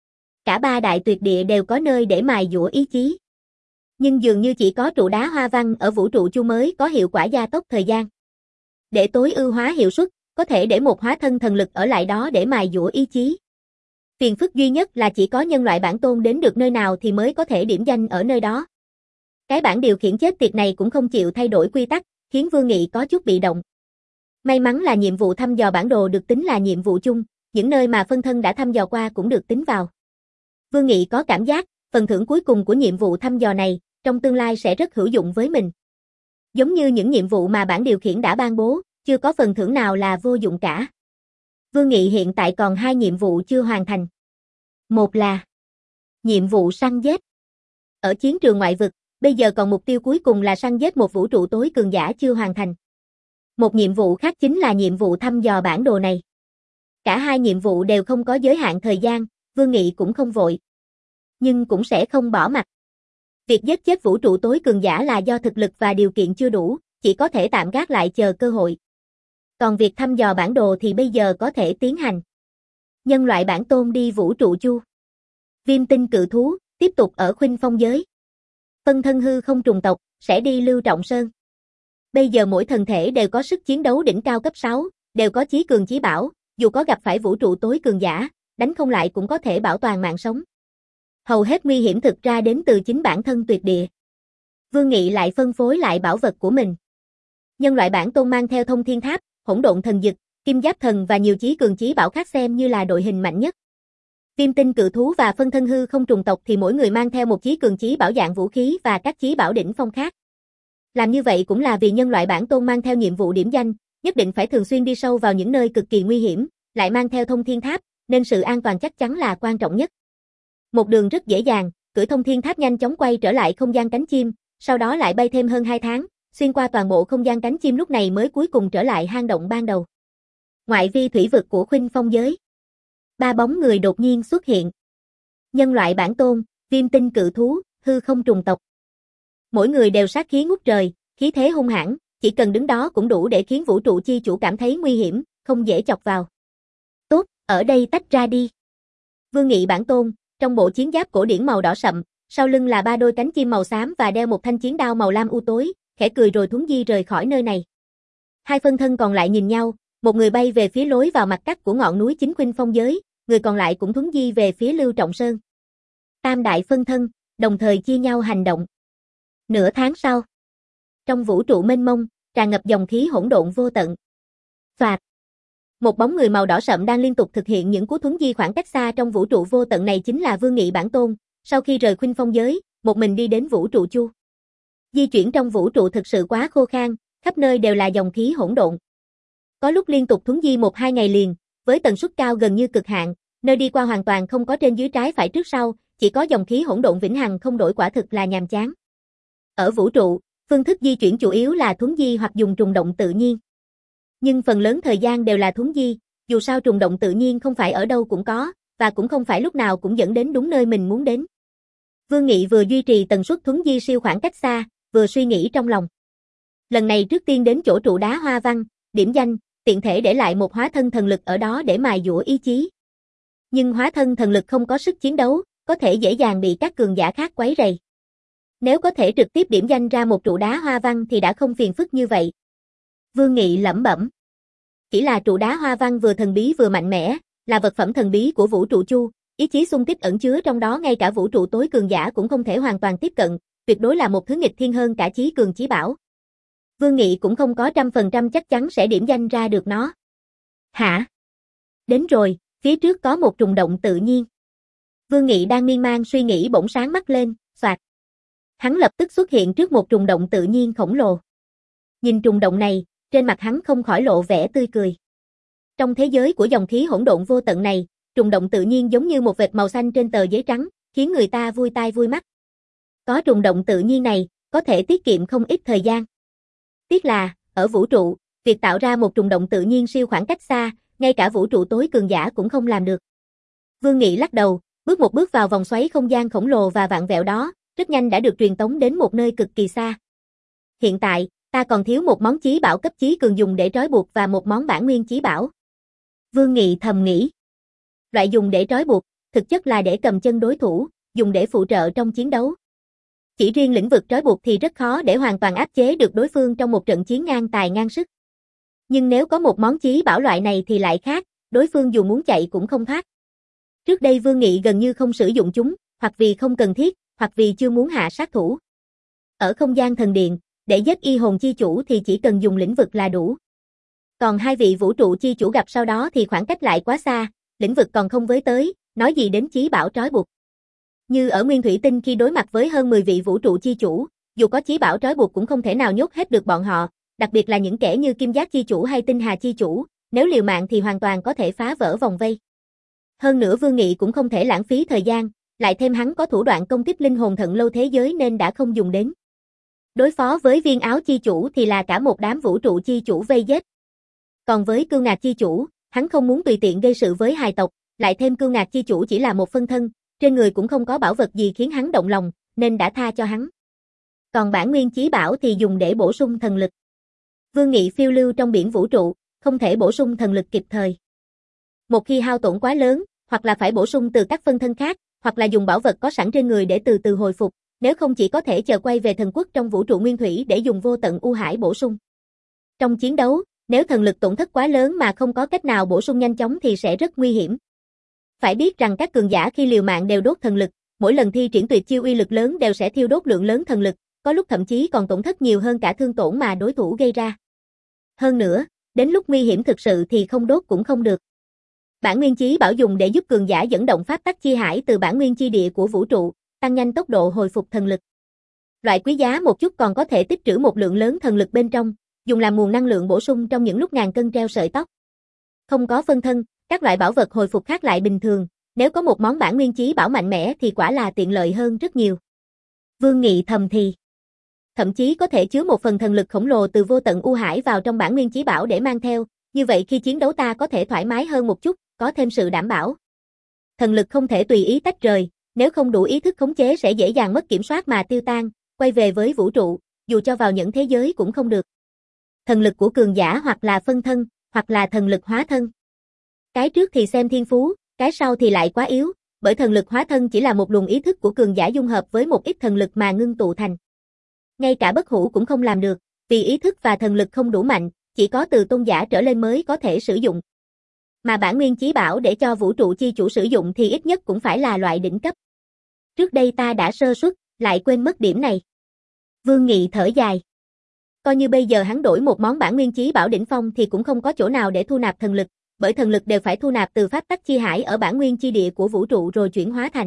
Cả ba đại tuyệt địa đều có nơi để mài dũa ý chí. Nhưng dường như chỉ có trụ đá hoa văn ở vũ trụ chu mới có hiệu quả gia tốc thời gian. Để tối ưu hóa hiệu suất, có thể để một hóa thân thần lực ở lại đó để mài dũa ý chí. Phiền phức duy nhất là chỉ có nhân loại bản tôn đến được nơi nào thì mới có thể điểm danh ở nơi đó. Cái bản điều khiển chết tiệt này cũng không chịu thay đổi quy tắc, khiến Vương Nghị có chút bị động. May mắn là nhiệm vụ thăm dò bản đồ được tính là nhiệm vụ chung, những nơi mà phân thân đã thăm dò qua cũng được tính vào. Vương Nghị có cảm giác, phần thưởng cuối cùng của nhiệm vụ thăm dò này, trong tương lai sẽ rất hữu dụng với mình. Giống như những nhiệm vụ mà bản điều khiển đã ban bố, chưa có phần thưởng nào là vô dụng cả. Vương Nghị hiện tại còn hai nhiệm vụ chưa hoàn thành. Một là nhiệm vụ săn giết. Ở chiến trường ngoại vực, bây giờ còn mục tiêu cuối cùng là săn giết một vũ trụ tối cường giả chưa hoàn thành. Một nhiệm vụ khác chính là nhiệm vụ thăm dò bản đồ này. Cả hai nhiệm vụ đều không có giới hạn thời gian, Vương Nghị cũng không vội. Nhưng cũng sẽ không bỏ mặc. Việc giết chết vũ trụ tối cường giả là do thực lực và điều kiện chưa đủ, chỉ có thể tạm gác lại chờ cơ hội. Còn việc thăm dò bản đồ thì bây giờ có thể tiến hành. Nhân loại bản tôn đi vũ trụ chu. Viêm tinh cự thú, tiếp tục ở khuynh phong giới. Phân thân hư không trùng tộc, sẽ đi Lưu Trọng Sơn. Bây giờ mỗi thần thể đều có sức chiến đấu đỉnh cao cấp sáu, đều có chí cường chí bảo, dù có gặp phải vũ trụ tối cường giả, đánh không lại cũng có thể bảo toàn mạng sống. Hầu hết nguy hiểm thực ra đến từ chính bản thân tuyệt địa. Vương Nghị lại phân phối lại bảo vật của mình. Nhân loại bản tôn mang theo thông thiên tháp, hỗn độn thần dực, kim giáp thần và nhiều chí cường chí bảo khác xem như là đội hình mạnh nhất. Viêm tinh cự thú và phân thân hư không trùng tộc thì mỗi người mang theo một chí cường chí bảo dạng vũ khí và các chí bảo đỉnh phong khác. Làm như vậy cũng là vì nhân loại bản tôn mang theo nhiệm vụ điểm danh, nhất định phải thường xuyên đi sâu vào những nơi cực kỳ nguy hiểm, lại mang theo thông thiên tháp, nên sự an toàn chắc chắn là quan trọng nhất. Một đường rất dễ dàng, cưỡi thông thiên tháp nhanh chóng quay trở lại không gian cánh chim, sau đó lại bay thêm hơn hai tháng, xuyên qua toàn bộ không gian cánh chim lúc này mới cuối cùng trở lại hang động ban đầu. Ngoại vi thủy vực của khuynh phong giới. Ba bóng người đột nhiên xuất hiện. Nhân loại bản tôn, viêm tinh cự thú, hư không trùng tộc. Mỗi người đều sát khí ngút trời, khí thế hung hãn, chỉ cần đứng đó cũng đủ để khiến vũ trụ chi chủ cảm thấy nguy hiểm, không dễ chọc vào. Tốt, ở đây tách ra đi. Vương Nghị bản tôn, trong bộ chiến giáp cổ điển màu đỏ sậm, sau lưng là ba đôi cánh chim màu xám và đeo một thanh chiến đao màu lam u tối, khẽ cười rồi thuấn di rời khỏi nơi này. Hai phân thân còn lại nhìn nhau, một người bay về phía lối vào mặt cắt của ngọn núi chính khuynh phong giới, người còn lại cũng thuấn di về phía Lưu Trọng Sơn. Tam đại phân thân, đồng thời chia nhau hành động. Nửa tháng sau, trong vũ trụ mênh mông, tràn ngập dòng khí hỗn độn vô tận. Phạt. Một bóng người màu đỏ sậm đang liên tục thực hiện những cú thuấn di khoảng cách xa trong vũ trụ vô tận này chính là Vương Nghị bản tôn, sau khi rời Khuynh Phong giới, một mình đi đến vũ trụ chu. Di chuyển trong vũ trụ thực sự quá khô khan, khắp nơi đều là dòng khí hỗn độn. Có lúc liên tục thuấn di một hai ngày liền, với tần suất cao gần như cực hạn, nơi đi qua hoàn toàn không có trên dưới trái phải trước sau, chỉ có dòng khí hỗn độn vĩnh hằng không đổi, quả thực là nhàm chán. Ở vũ trụ, phương thức di chuyển chủ yếu là thuấn di hoặc dùng trùng động tự nhiên. Nhưng phần lớn thời gian đều là thuấn di, dù sao trùng động tự nhiên không phải ở đâu cũng có, và cũng không phải lúc nào cũng dẫn đến đúng nơi mình muốn đến. Vương Nghị vừa duy trì tần suất thuấn di siêu khoảng cách xa, vừa suy nghĩ trong lòng. Lần này trước tiên đến chỗ trụ đá hoa văn, điểm danh, tiện thể để lại một hóa thân thần lực ở đó để mài dũa ý chí. Nhưng hóa thân thần lực không có sức chiến đấu, có thể dễ dàng bị các cường giả khác quấy rầy. Nếu có thể trực tiếp điểm danh ra một trụ đá hoa văn thì đã không phiền phức như vậy. Vương Nghị lẩm bẩm. Chỉ là trụ đá hoa văn vừa thần bí vừa mạnh mẽ, là vật phẩm thần bí của vũ trụ chu, ý chí xung kích ẩn chứa trong đó ngay cả vũ trụ tối cường giả cũng không thể hoàn toàn tiếp cận, tuyệt đối là một thứ nghịch thiên hơn cả chí cường chí bảo. Vương Nghị cũng không có trăm phần trăm chắc chắn sẽ điểm danh ra được nó. Hả? Đến rồi, phía trước có một trùng động tự nhiên. Vương Nghị đang miên man suy nghĩ bỗng sáng mắt lên, xoạt. Hắn lập tức xuất hiện trước một trùng động tự nhiên khổng lồ. Nhìn trùng động này, trên mặt hắn không khỏi lộ vẻ tươi cười. Trong thế giới của dòng khí hỗn độn vô tận này, trùng động tự nhiên giống như một vệt màu xanh trên tờ giấy trắng, khiến người ta vui tai vui mắt. Có trùng động tự nhiên này, có thể tiết kiệm không ít thời gian. Tiếc là, ở vũ trụ, việc tạo ra một trùng động tự nhiên siêu khoảng cách xa, ngay cả vũ trụ tối cường giả cũng không làm được. Vương Nghị lắc đầu, bước một bước vào vòng xoáy không gian khổng lồ và vạn vẹo đó, rất nhanh đã được truyền tống đến một nơi cực kỳ xa. Hiện tại, ta còn thiếu một món chí bảo cấp chí cường dùng để trói buộc và một món bản nguyên chí bảo. Vương Nghị thầm nghĩ. Loại dùng để trói buộc, thực chất là để cầm chân đối thủ, dùng để phụ trợ trong chiến đấu. Chỉ riêng lĩnh vực trói buộc thì rất khó để hoàn toàn áp chế được đối phương trong một trận chiến ngang tài ngang sức. Nhưng nếu có một món chí bảo loại này thì lại khác, đối phương dù muốn chạy cũng không thoát. Trước đây Vương Nghị gần như không sử dụng chúng, hoặc vì không cần thiết, hoặc vì chưa muốn hạ sát thủ. Ở không gian thần điện, để giết y hồn chi chủ thì chỉ cần dùng lĩnh vực là đủ. Còn hai vị vũ trụ chi chủ gặp sau đó thì khoảng cách lại quá xa, lĩnh vực còn không với tới, nói gì đến chí bảo trói buộc. Như ở Nguyên Thủy Tinh khi đối mặt với hơn mười vị vũ trụ chi chủ, dù có chí bảo trói buộc cũng không thể nào nhốt hết được bọn họ, đặc biệt là những kẻ như Kim Giác chi chủ hay Tinh Hà chi chủ, nếu liều mạng thì hoàn toàn có thể phá vỡ vòng vây. Hơn nữa Vương Nghị cũng không thể lãng phí thời gian, lại thêm hắn có thủ đoạn công kích linh hồn thận lâu thế giới nên đã không dùng đến. Đối phó với Viên Áo chi chủ thì là cả một đám vũ trụ chi chủ vây giết. Còn với Cưu Ngạc chi chủ, hắn không muốn tùy tiện gây sự với hài tộc, lại thêm Cưu Ngạc chi chủ chỉ là một phân thân, trên người cũng không có bảo vật gì khiến hắn động lòng, nên đã tha cho hắn. Còn bản nguyên chí bảo thì dùng để bổ sung thần lực. Vương Nghị phiêu lưu trong biển vũ trụ, không thể bổ sung thần lực kịp thời. Một khi hao tổn quá lớn, hoặc là phải bổ sung từ các phân thân khác, hoặc là dùng bảo vật có sẵn trên người để từ từ hồi phục, nếu không chỉ có thể chờ quay về thần quốc trong vũ trụ nguyên thủy để dùng vô tận u hải bổ sung. Trong chiến đấu, nếu thần lực tổn thất quá lớn mà không có cách nào bổ sung nhanh chóng thì sẽ rất nguy hiểm. Phải biết rằng các cường giả khi liều mạng đều đốt thần lực, mỗi lần thi triển tuyệt chiêu uy lực lớn đều sẽ thiêu đốt lượng lớn thần lực, có lúc thậm chí còn tổn thất nhiều hơn cả thương tổn mà đối thủ gây ra. Hơn nữa, đến lúc nguy hiểm thực sự thì không đốt cũng không được. Bản nguyên chí bảo dùng để giúp cường giả dẫn động pháp tắc chi hải từ bản nguyên chi địa của vũ trụ, tăng nhanh tốc độ hồi phục thần lực. Loại quý giá một chút còn có thể tích trữ một lượng lớn thần lực bên trong, dùng làm nguồn năng lượng bổ sung trong những lúc ngàn cân treo sợi tóc. Không có phân thân, các loại bảo vật hồi phục khác lại bình thường, nếu có một món bản nguyên chí bảo mạnh mẽ thì quả là tiện lợi hơn rất nhiều. Vương Nghị thầm thì. Thậm chí có thể chứa một phần thần lực khổng lồ từ vô tận u hải vào trong bản nguyên chí bảo để mang theo, như vậy khi chiến đấu ta có thể thoải mái hơn một chút, có thêm sự đảm bảo. Thần lực không thể tùy ý tách rời, nếu không đủ ý thức khống chế sẽ dễ dàng mất kiểm soát mà tiêu tan, quay về với vũ trụ, dù cho vào những thế giới cũng không được. Thần lực của cường giả hoặc là phân thân, hoặc là thần lực hóa thân. Cái trước thì xem thiên phú, cái sau thì lại quá yếu, bởi thần lực hóa thân chỉ là một luồng ý thức của cường giả dung hợp với một ít thần lực mà ngưng tụ thành. Ngay cả bất hủ cũng không làm được, vì ý thức và thần lực không đủ mạnh, chỉ có từ tôn giả trở lên mới có thể sử dụng. Mà bản nguyên chí bảo để cho vũ trụ chi chủ sử dụng thì ít nhất cũng phải là loại đỉnh cấp. Trước đây ta đã sơ suất, lại quên mất điểm này. Vương Nghị thở dài. Coi như bây giờ hắn đổi một món bản nguyên chí bảo đỉnh phong thì cũng không có chỗ nào để thu nạp thần lực, bởi thần lực đều phải thu nạp từ pháp tắc chi hải ở bản nguyên chi địa của vũ trụ rồi chuyển hóa thành.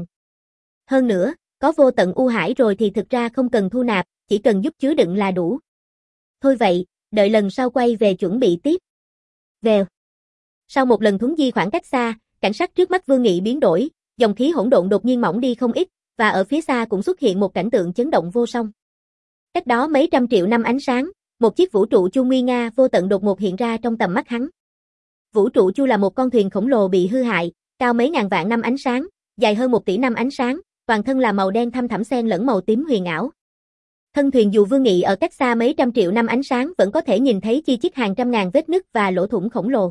Hơn nữa, có vô tận u hải rồi thì thực ra không cần thu nạp, chỉ cần giúp chứa đựng là đủ. Thôi vậy, đợi lần sau quay về chuẩn bị tiếp. Vèo. Sau một lần thuấn di khoảng cách xa, cảnh sắc trước mắt Vương Nghị biến đổi, dòng khí hỗn độn đột nhiên mỏng đi không ít, và ở phía xa cũng xuất hiện một cảnh tượng chấn động vô song. Cách đó mấy trăm triệu năm ánh sáng, một chiếc vũ trụ chu nguy nga vô tận đột ngột hiện ra trong tầm mắt hắn. Vũ trụ chu là một con thuyền khổng lồ bị hư hại, cao mấy ngàn vạn năm ánh sáng, dài hơn một tỷ năm ánh sáng, toàn thân là màu đen thâm thẳm xen lẫn màu tím huyền ảo. Thân thuyền dù Vương Nghị ở cách xa mấy trăm triệu năm ánh sáng vẫn có thể nhìn thấy chi chít hàng trăm ngàn vết nứt và lỗ thủng khổng lồ.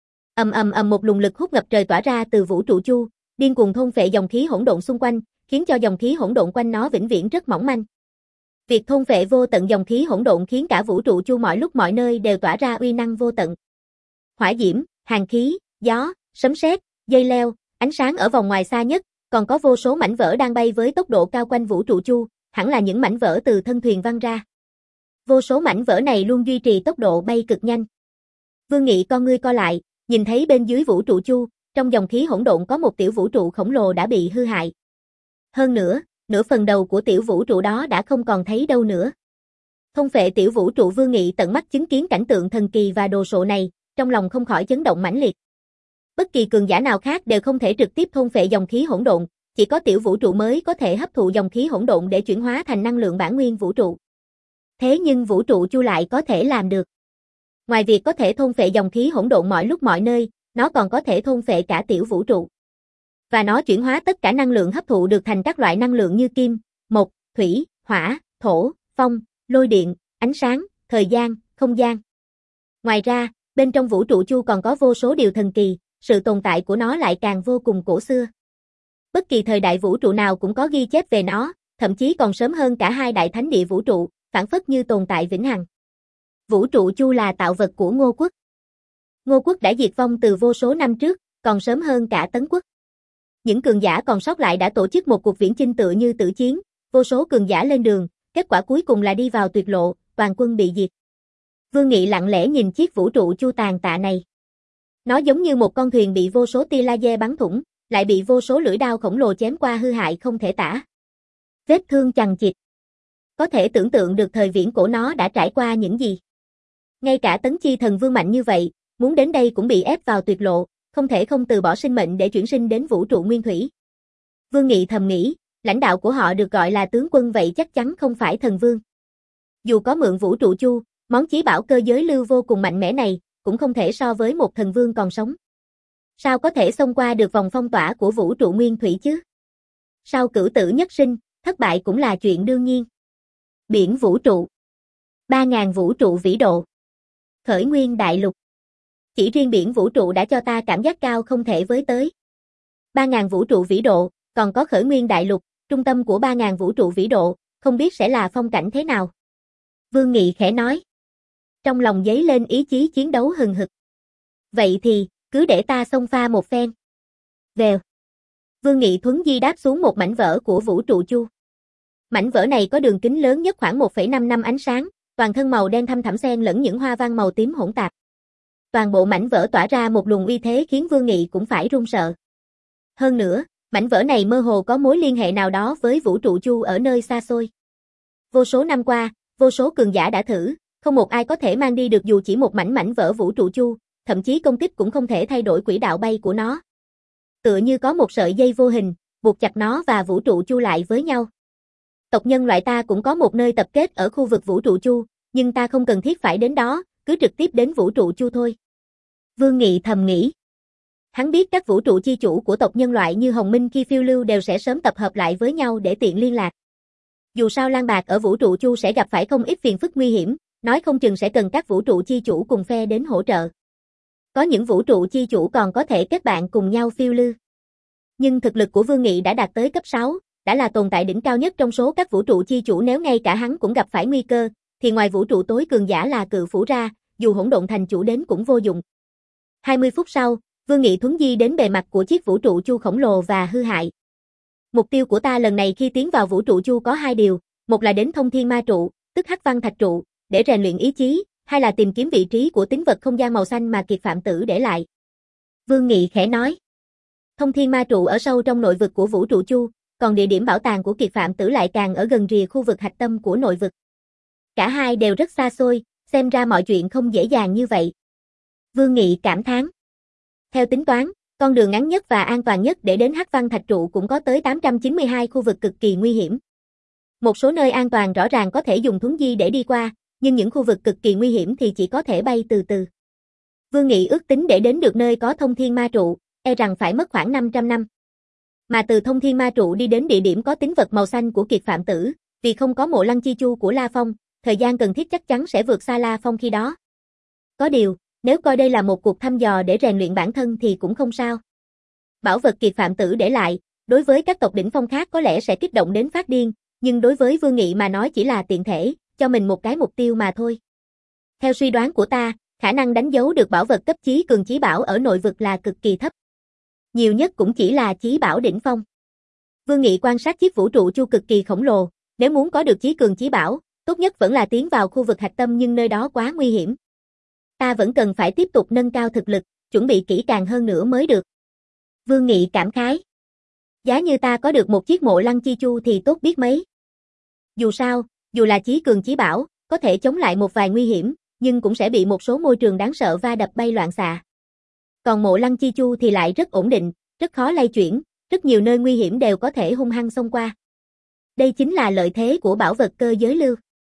Ầm ầm ầm một luồng lực hút ngập trời tỏa ra từ vũ trụ chu, điên cuồng thôn phệ dòng khí hỗn độn xung quanh, khiến cho dòng khí hỗn độn quanh nó vĩnh viễn rất mỏng manh. Việc thôn phệ vô tận dòng khí hỗn độn khiến cả vũ trụ chu mọi lúc mọi nơi đều tỏa ra uy năng vô tận. Hỏa diễm, hàn khí, gió, sấm sét, dây leo, ánh sáng ở vòng ngoài xa nhất, còn có vô số mảnh vỡ đang bay với tốc độ cao quanh vũ trụ chu, hẳn là những mảnh vỡ từ thân thuyền văng ra. Vô số mảnh vỡ này luôn duy trì tốc độ bay cực nhanh. Vương Nghị con ngươi co lại, nhìn thấy bên dưới vũ trụ chu, trong dòng khí hỗn độn có một tiểu vũ trụ khổng lồ đã bị hư hại. Hơn nữa, nửa phần đầu của tiểu vũ trụ đó đã không còn thấy đâu nữa. Thôn phệ tiểu vũ trụ Vương Nghị tận mắt chứng kiến cảnh tượng thần kỳ và đồ sộ này, trong lòng không khỏi chấn động mãnh liệt. Bất kỳ cường giả nào khác đều không thể trực tiếp thôn phệ dòng khí hỗn độn, chỉ có tiểu vũ trụ mới có thể hấp thụ dòng khí hỗn độn để chuyển hóa thành năng lượng bản nguyên vũ trụ. Thế nhưng vũ trụ chu lại có thể làm được. Ngoài việc có thể thôn phệ dòng khí hỗn độn mọi lúc mọi nơi, nó còn có thể thôn phệ cả tiểu vũ trụ. Và nó chuyển hóa tất cả năng lượng hấp thụ được thành các loại năng lượng như kim, mộc, thủy, hỏa, thổ, phong, lôi điện, ánh sáng, thời gian, không gian. Ngoài ra, bên trong vũ trụ chu còn có vô số điều thần kỳ, sự tồn tại của nó lại càng vô cùng cổ xưa. Bất kỳ thời đại vũ trụ nào cũng có ghi chép về nó, thậm chí còn sớm hơn cả hai đại thánh địa vũ trụ, phảng phất như tồn tại vĩnh hằng. Vũ trụ chu là tạo vật của Ngô quốc. Ngô quốc đã diệt vong từ vô số năm trước, còn sớm hơn cả Tấn quốc. Những cường giả còn sót lại đã tổ chức một cuộc viễn chinh tựa như tử chiến, vô số cường giả lên đường, kết quả cuối cùng là đi vào tuyệt lộ, toàn quân bị diệt. Vương Nghị lặng lẽ nhìn chiếc vũ trụ chu tàn tạ này. Nó giống như một con thuyền bị vô số tia laser bắn thủng, lại bị vô số lưỡi đao khổng lồ chém qua hư hại không thể tả. Vết thương chằng chịt. Có thể tưởng tượng được thời viễn cổ nó đã trải qua những gì. Ngay cả Tấn Chi thần vương mạnh như vậy, muốn đến đây cũng bị ép vào tuyệt lộ, không thể không từ bỏ sinh mệnh để chuyển sinh đến vũ trụ nguyên thủy. Vương Nghị thầm nghĩ, lãnh đạo của họ được gọi là tướng quân vậy chắc chắn không phải thần vương. Dù có mượn vũ trụ chu, món chí bảo cơ giới lưu vô cùng mạnh mẽ này, cũng không thể so với một thần vương còn sống. Sao có thể xông qua được vòng phong tỏa của vũ trụ nguyên thủy chứ? Sau cửu tử nhất sinh, thất bại cũng là chuyện đương nhiên. Biển vũ trụ. Ba ngàn vũ trụ vĩ độ. Khởi nguyên đại lục. Chỉ riêng biển vũ trụ đã cho ta cảm giác cao không thể với tới. Ba ngàn vũ trụ vĩ độ, còn có khởi nguyên đại lục, trung tâm của ba ngàn vũ trụ vĩ độ, không biết sẽ là phong cảnh thế nào. Vương Nghị khẽ nói. Trong lòng dấy lên ý chí chiến đấu hừng hực. Vậy thì, cứ để ta xông pha một phen. Vèo. Vương Nghị thuấn di đáp xuống một mảnh vỡ của vũ trụ chu. Mảnh vỡ này có đường kính lớn nhất khoảng một phẩy năm năm ánh sáng, toàn thân màu đen thâm thẳm xen lẫn những hoa văn màu tím hỗn tạp. Toàn bộ mảnh vỡ tỏa ra một luồng uy thế khiến Vương Nghị cũng phải run sợ. Hơn nữa, mảnh vỡ này mơ hồ có mối liên hệ nào đó với vũ trụ chu ở nơi xa xôi. Vô số năm qua, vô số cường giả đã thử, không một ai có thể mang đi được dù chỉ một mảnh mảnh vỡ vũ trụ chu, thậm chí công kích cũng không thể thay đổi quỹ đạo bay của nó. Tựa như có một sợi dây vô hình, buộc chặt nó và vũ trụ chu lại với nhau. Tộc nhân loại ta cũng có một nơi tập kết ở khu vực vũ trụ chu, nhưng ta không cần thiết phải đến đó, cứ trực tiếp đến vũ trụ chu thôi. Vương Nghị thầm nghĩ. Hắn biết các vũ trụ chi chủ của tộc nhân loại như Hồng Minh khi phiêu lưu đều sẽ sớm tập hợp lại với nhau để tiện liên lạc. Dù sao Lan Bạc ở vũ trụ chu sẽ gặp phải không ít phiền phức nguy hiểm, nói không chừng sẽ cần các vũ trụ chi chủ cùng phe đến hỗ trợ. Có những vũ trụ chi chủ còn có thể kết bạn cùng nhau phiêu lưu. Nhưng thực lực của Vương Nghị đã đạt tới cấp sáu, đã là tồn tại đỉnh cao nhất trong số các vũ trụ chi chủ, nếu ngay cả hắn cũng gặp phải nguy cơ, thì ngoài vũ trụ tối cường giả là Cự Phủ ra, dù hỗn độn thành chủ đến cũng vô dụng. hai mươi phút sau, Vương Nghị thuấn di đến bề mặt của chiếc vũ trụ chu khổng lồ và hư hại. Mục tiêu của ta lần này khi tiến vào vũ trụ chu có hai điều, một là đến thông thiên ma trụ, tức hắc văn thạch trụ, để rèn luyện ý chí, hai là tìm kiếm vị trí của tín vật không gian màu xanh mà Kiệt Phạm Tử để lại. Vương Nghị khẽ nói. Thông thiên ma trụ ở sâu trong nội vực của vũ trụ chu, còn địa điểm bảo tàng của Kiệt Phạm Tử lại càng ở gần rìa khu vực hạch tâm của nội vực. Cả hai đều rất xa xôi, xem ra mọi chuyện không dễ dàng như vậy. Vương Nghị cảm thán. Theo tính toán, con đường ngắn nhất và an toàn nhất để đến Hắc Văn Thạch Trụ cũng có tới tám trăm chín mươi hai khu vực cực kỳ nguy hiểm. Một số nơi an toàn rõ ràng có thể dùng thuấn di để đi qua, nhưng những khu vực cực kỳ nguy hiểm thì chỉ có thể bay từ từ. Vương Nghị ước tính để đến được nơi có thông thiên ma trụ, e rằng phải mất khoảng năm trăm năm. Mà từ thông thiên ma trụ đi đến địa điểm có tính vật màu xanh của Kiệt Phạm Tử, vì không có mộ lăng chi chu của La Phong, thời gian cần thiết chắc chắn sẽ vượt xa La Phong khi đó. Có điều, nếu coi đây là một cuộc thăm dò để rèn luyện bản thân thì cũng không sao. Bảo vật Kiệt Phạm Tử để lại, đối với các tộc đỉnh phong khác có lẽ sẽ kích động đến phát điên, nhưng đối với Vương Nghị mà nói chỉ là tiện thể, cho mình một cái mục tiêu mà thôi. Theo suy đoán của ta, khả năng đánh dấu được bảo vật cấp chí cường chí bảo ở nội vực là cực kỳ thấp. Nhiều nhất cũng chỉ là chí bảo đỉnh phong. Vương Nghị quan sát chiếc vũ trụ chu cực kỳ khổng lồ, nếu muốn có được chí cường chí bảo, tốt nhất vẫn là tiến vào khu vực hạch tâm nhưng nơi đó quá nguy hiểm. Ta vẫn cần phải tiếp tục nâng cao thực lực, chuẩn bị kỹ càng hơn nữa mới được. Vương Nghị cảm khái. Giá như ta có được một chiếc mộ lăng chi chu thì tốt biết mấy. Dù sao, dù là chí cường chí bảo, có thể chống lại một vài nguy hiểm, nhưng cũng sẽ bị một số môi trường đáng sợ va đập bay loạn xạ. Còn mộ lăng chi chu thì lại rất ổn định, rất khó lay chuyển, rất nhiều nơi nguy hiểm đều có thể hung hăng xông qua. Đây chính là lợi thế của bảo vật cơ giới lưu.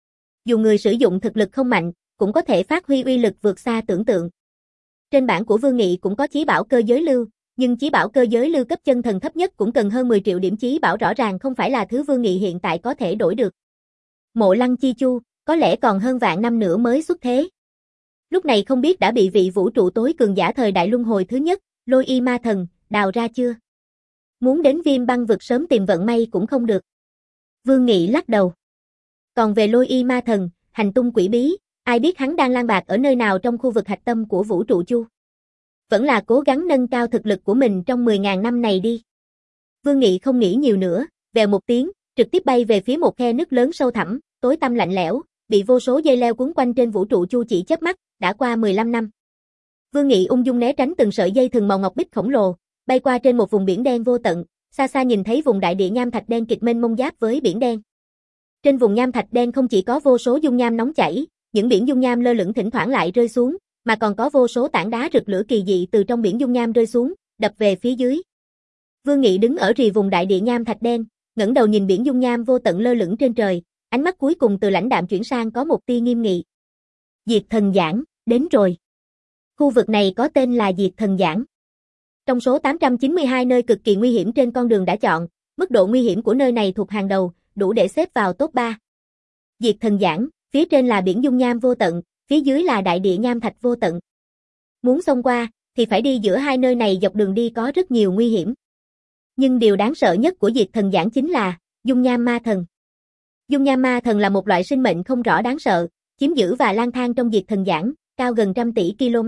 Dù người sử dụng thực lực không mạnh, cũng có thể phát huy uy lực vượt xa tưởng tượng. Trên bảng của Vương Nghị cũng có chí bảo cơ giới lưu, nhưng chí bảo cơ giới lưu cấp chân thần thấp nhất cũng cần hơn mười triệu điểm chí bảo, rõ ràng không phải là thứ Vương Nghị hiện tại có thể đổi được. Mộ lăng chi chu, có lẽ còn hơn vạn năm nữa mới xuất thế. Lúc này không biết đã bị vị vũ trụ tối cường giả thời đại luân hồi thứ nhất, Lôi Y Ma Thần, đào ra chưa? Muốn đến Viêm Băng vực sớm tìm vận may cũng không được. Vương Nghị lắc đầu. Còn về Lôi Y Ma Thần, hành tung quỷ bí, ai biết hắn đang lang bạt ở nơi nào trong khu vực hạch tâm của vũ trụ chu. Vẫn là cố gắng nâng cao thực lực của mình trong mười nghìn năm này đi. Vương Nghị không nghĩ nhiều nữa, vèo một tiếng, trực tiếp bay về phía một khe nứt lớn sâu thẳm, tối tăm lạnh lẽo, bị vô số dây leo cuốn quanh trên vũ trụ chu chỉ chớp mắt, đã qua mười lăm năm. Vương Nghị ung dung né tránh từng sợi dây thừng màu ngọc bích khổng lồ, bay qua trên một vùng biển đen vô tận, xa xa nhìn thấy vùng đại địa nham thạch đen kịt mênh mông giáp với biển đen. Trên vùng nham thạch đen không chỉ có vô số dung nham nóng chảy, những biển dung nham lơ lửng thỉnh thoảng lại rơi xuống, mà còn có vô số tảng đá rực lửa kỳ dị từ trong biển dung nham rơi xuống, đập về phía dưới. Vương Nghị đứng ở rìa vùng đại địa nham thạch đen, ngẩng đầu nhìn biển dung nham vô tận lơ lửng trên trời, ánh mắt cuối cùng từ lãnh đạm chuyển sang có một tia nghiêm nghị. Diệt Thần Giảng, đến rồi. Khu vực này có tên là Diệt Thần Giảng. Trong số tám trăm chín mươi hai nơi cực kỳ nguy hiểm trên con đường đã chọn, mức độ nguy hiểm của nơi này thuộc hàng đầu, đủ để xếp vào top ba. Diệt Thần Giảng, phía trên là biển dung nham vô tận, phía dưới là đại địa nham thạch vô tận. Muốn xông qua, thì phải đi giữa hai nơi này, dọc đường đi có rất nhiều nguy hiểm. Nhưng điều đáng sợ nhất của Diệt Thần Giảng chính là dung nham ma thần. Dung nham ma thần là một loại sinh mệnh không rõ đáng sợ, chiếm giữ và lang thang trong Diệt Thần Giảng, cao gần trăm tỷ km.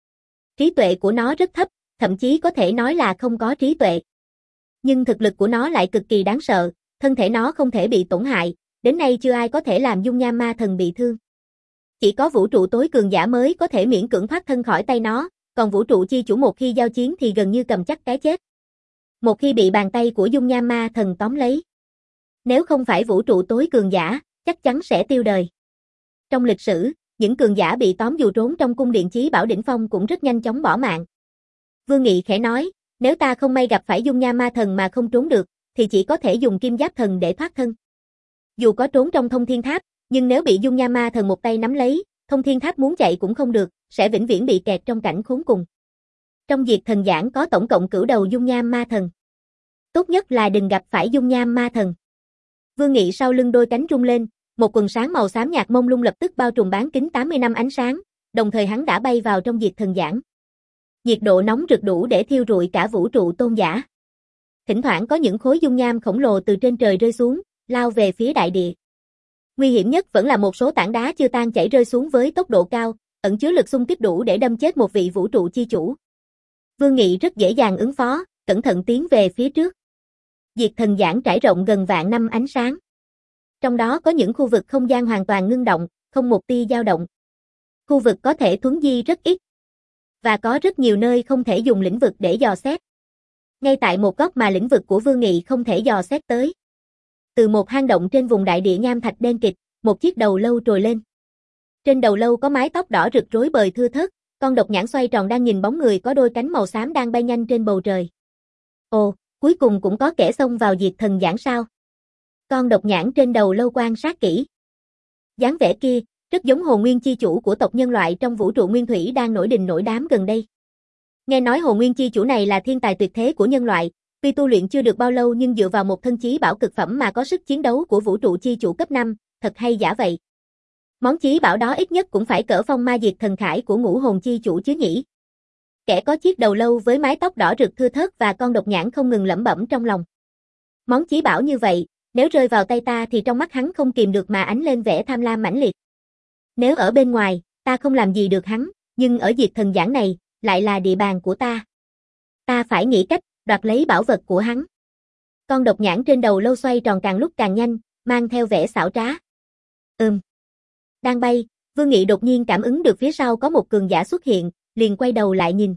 Trí tuệ của nó rất thấp, thậm chí có thể nói là không có trí tuệ. Nhưng thực lực của nó lại cực kỳ đáng sợ, thân thể nó không thể bị tổn hại, đến nay chưa ai có thể làm dung nham ma thần bị thương. Chỉ có vũ trụ tối cường giả mới có thể miễn cưỡng thoát thân khỏi tay nó, còn vũ trụ chi chủ một khi giao chiến thì gần như cầm chắc cái chết. Một khi bị bàn tay của dung nham ma thần tóm lấy, nếu không phải vũ trụ tối cường giả, chắc chắn sẽ tiêu đời. Trong lịch sử, những cường giả bị tóm dù trốn trong cung điện chí bảo đỉnh phong cũng rất nhanh chóng bỏ mạng. Vương Nghị khẽ nói, nếu ta không may gặp phải dung nham ma thần mà không trốn được, thì chỉ có thể dùng kim giáp thần để thoát thân. Dù có trốn trong thông thiên tháp, nhưng nếu bị dung nham ma thần một tay nắm lấy, thông thiên tháp muốn chạy cũng không được, sẽ vĩnh viễn bị kẹt trong cảnh khốn cùng. Trong Diệt Thần Giảng có tổng cộng cửu đầu dung nham ma thần. Tốt nhất là đừng gặp phải dung nham ma thần. Vương Nghị sau lưng đôi cánh rung lên, một quần sáng màu xám nhạt mông lung lập tức bao trùm bán kính tám mươi năm ánh sáng, đồng thời hắn đã bay vào trong Diệt Thần Giảng. Nhiệt độ nóng rực đủ để thiêu rụi cả vũ trụ tôn giả. Thỉnh thoảng có những khối dung nham khổng lồ từ trên trời rơi xuống, lao về phía đại địa. Nguy hiểm nhất vẫn là một số tảng đá chưa tan chảy rơi xuống với tốc độ cao, ẩn chứa lực xung kích đủ để đâm chết một vị vũ trụ chi chủ. Vương Nghị rất dễ dàng ứng phó, cẩn thận tiến về phía trước. Diệt Thần Giảng trải rộng gần vạn năm ánh sáng. Trong đó có những khu vực không gian hoàn toàn ngưng động, không một tia dao động. Khu vực có thể thuấn di rất ít. và có rất nhiều nơi không thể dùng lĩnh vực để dò xét. Ngay tại một góc mà lĩnh vực của Vương Nghị không thể dò xét tới. Từ một hang động trên vùng đại địa nham thạch đen kịt, một chiếc đầu lâu trồi lên. Trên đầu lâu có mái tóc đỏ rực rối bời thưa thớt, con độc nhãn xoay tròn đang nhìn bóng người có đôi cánh màu xám đang bay nhanh trên bầu trời. Ồ, cuối cùng cũng có kẻ xông vào diệt thần giảng sao? Con độc nhãn trên đầu lâu quan sát kỹ. Dáng vẻ kia, rất giống Hồn Nguyên chi chủ của tộc nhân loại trong vũ trụ nguyên thủy đang nổi đình nổi đám gần đây. Nghe nói Hồn Nguyên chi chủ này là thiên tài tuyệt thế của nhân loại, tuy tu luyện chưa được bao lâu nhưng dựa vào một thân chí bảo cực phẩm mà có sức chiến đấu của vũ trụ chi chủ cấp năm, thật hay giả vậy. Món chí bảo đó ít nhất cũng phải cỡ phong ma diệt thần khải của ngũ hồn chi chủ chứ nhỉ. Kẻ có chiếc đầu lâu với mái tóc đỏ rực thưa thớt và con độc nhãn không ngừng lẩm bẩm trong lòng. Món chí bảo như vậy, nếu rơi vào tay ta thì trong mắt hắn không kìm được mà ánh lên vẻ tham lam mãnh liệt. Nếu ở bên ngoài, ta không làm gì được hắn, nhưng ở diệt thần giảng này, lại là địa bàn của ta. Ta phải nghĩ cách, đoạt lấy bảo vật của hắn. Con độc nhãn trên đầu lâu xoay tròn càng lúc càng nhanh, mang theo vẻ xảo trá. Ừm. Đang bay, Vương Nghị đột nhiên cảm ứng được phía sau có một cường giả xuất hiện, liền quay đầu lại nhìn.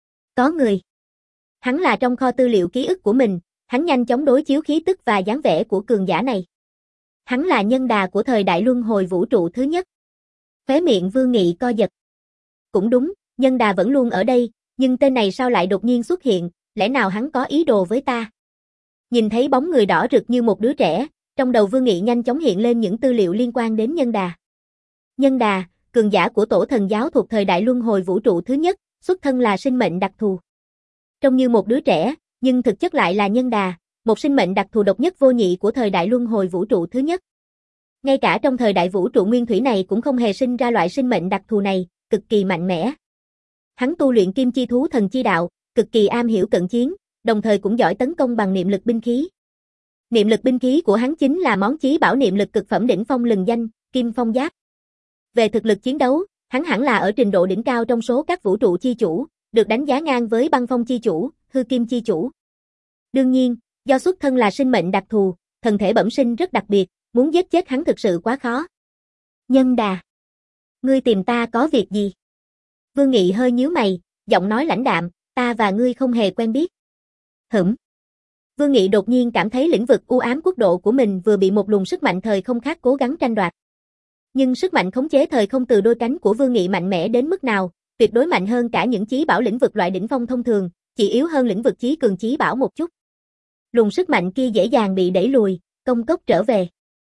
Có người. Hắn là trong kho tư liệu ký ức của mình, hắn nhanh chóng đối chiếu khí tức và dáng vẻ của cường giả này. Hắn là nhân đà của thời đại luân hồi vũ trụ thứ nhất. Khóe miệng Vương Nghị co giật. Cũng đúng, nhân đà vẫn luôn ở đây, nhưng tên này sao lại đột nhiên xuất hiện, lẽ nào hắn có ý đồ với ta? Nhìn thấy bóng người đỏ rực như một đứa trẻ, trong đầu Vương Nghị nhanh chóng hiện lên những tư liệu liên quan đến nhân đà. Nhân đà, cường giả của tổ thần giáo thuộc thời đại luân hồi vũ trụ thứ nhất, xuất thân là sinh mệnh đặc thù. Trông như một đứa trẻ, nhưng thực chất lại là nhân đà, một sinh mệnh đặc thù độc nhất vô nhị của thời đại luân hồi vũ trụ thứ nhất. Ngay cả trong thời đại vũ trụ nguyên thủy này cũng không hề sinh ra loại sinh mệnh đặc thù này, cực kỳ mạnh mẽ. Hắn tu luyện kim chi thú thần chi đạo, cực kỳ am hiểu cận chiến, đồng thời cũng giỏi tấn công bằng niệm lực binh khí. Niệm lực binh khí của hắn chính là món chí bảo niệm lực cực phẩm đỉnh phong lừng danh, Kim Phong Giáp. Về thực lực chiến đấu, hắn hẳn là ở trình độ đỉnh cao trong số các vũ trụ chi chủ, được đánh giá ngang với Băng Phong chi chủ, Hư Kim chi chủ. Đương nhiên, do xuất thân là sinh mệnh đặc thù, thần thể bẩm sinh rất đặc biệt, muốn giết chết hắn thực sự quá khó. Nhân đà, ngươi tìm ta có việc gì? Vương Nghị hơi nhíu mày, giọng nói lãnh đạm, ta và ngươi không hề quen biết. Hửm. Vương Nghị đột nhiên cảm thấy lĩnh vực u ám quốc độ của mình vừa bị một luồng sức mạnh thời không khác cố gắng tranh đoạt. Nhưng sức mạnh khống chế thời không từ đôi cánh của Vương Nghị mạnh mẽ đến mức nào, tuyệt đối mạnh hơn cả những chí bảo lĩnh vực loại đỉnh phong thông thường, chỉ yếu hơn lĩnh vực chí cường chí bảo một chút. Luồng sức mạnh kia dễ dàng bị đẩy lùi, công cốc trở về.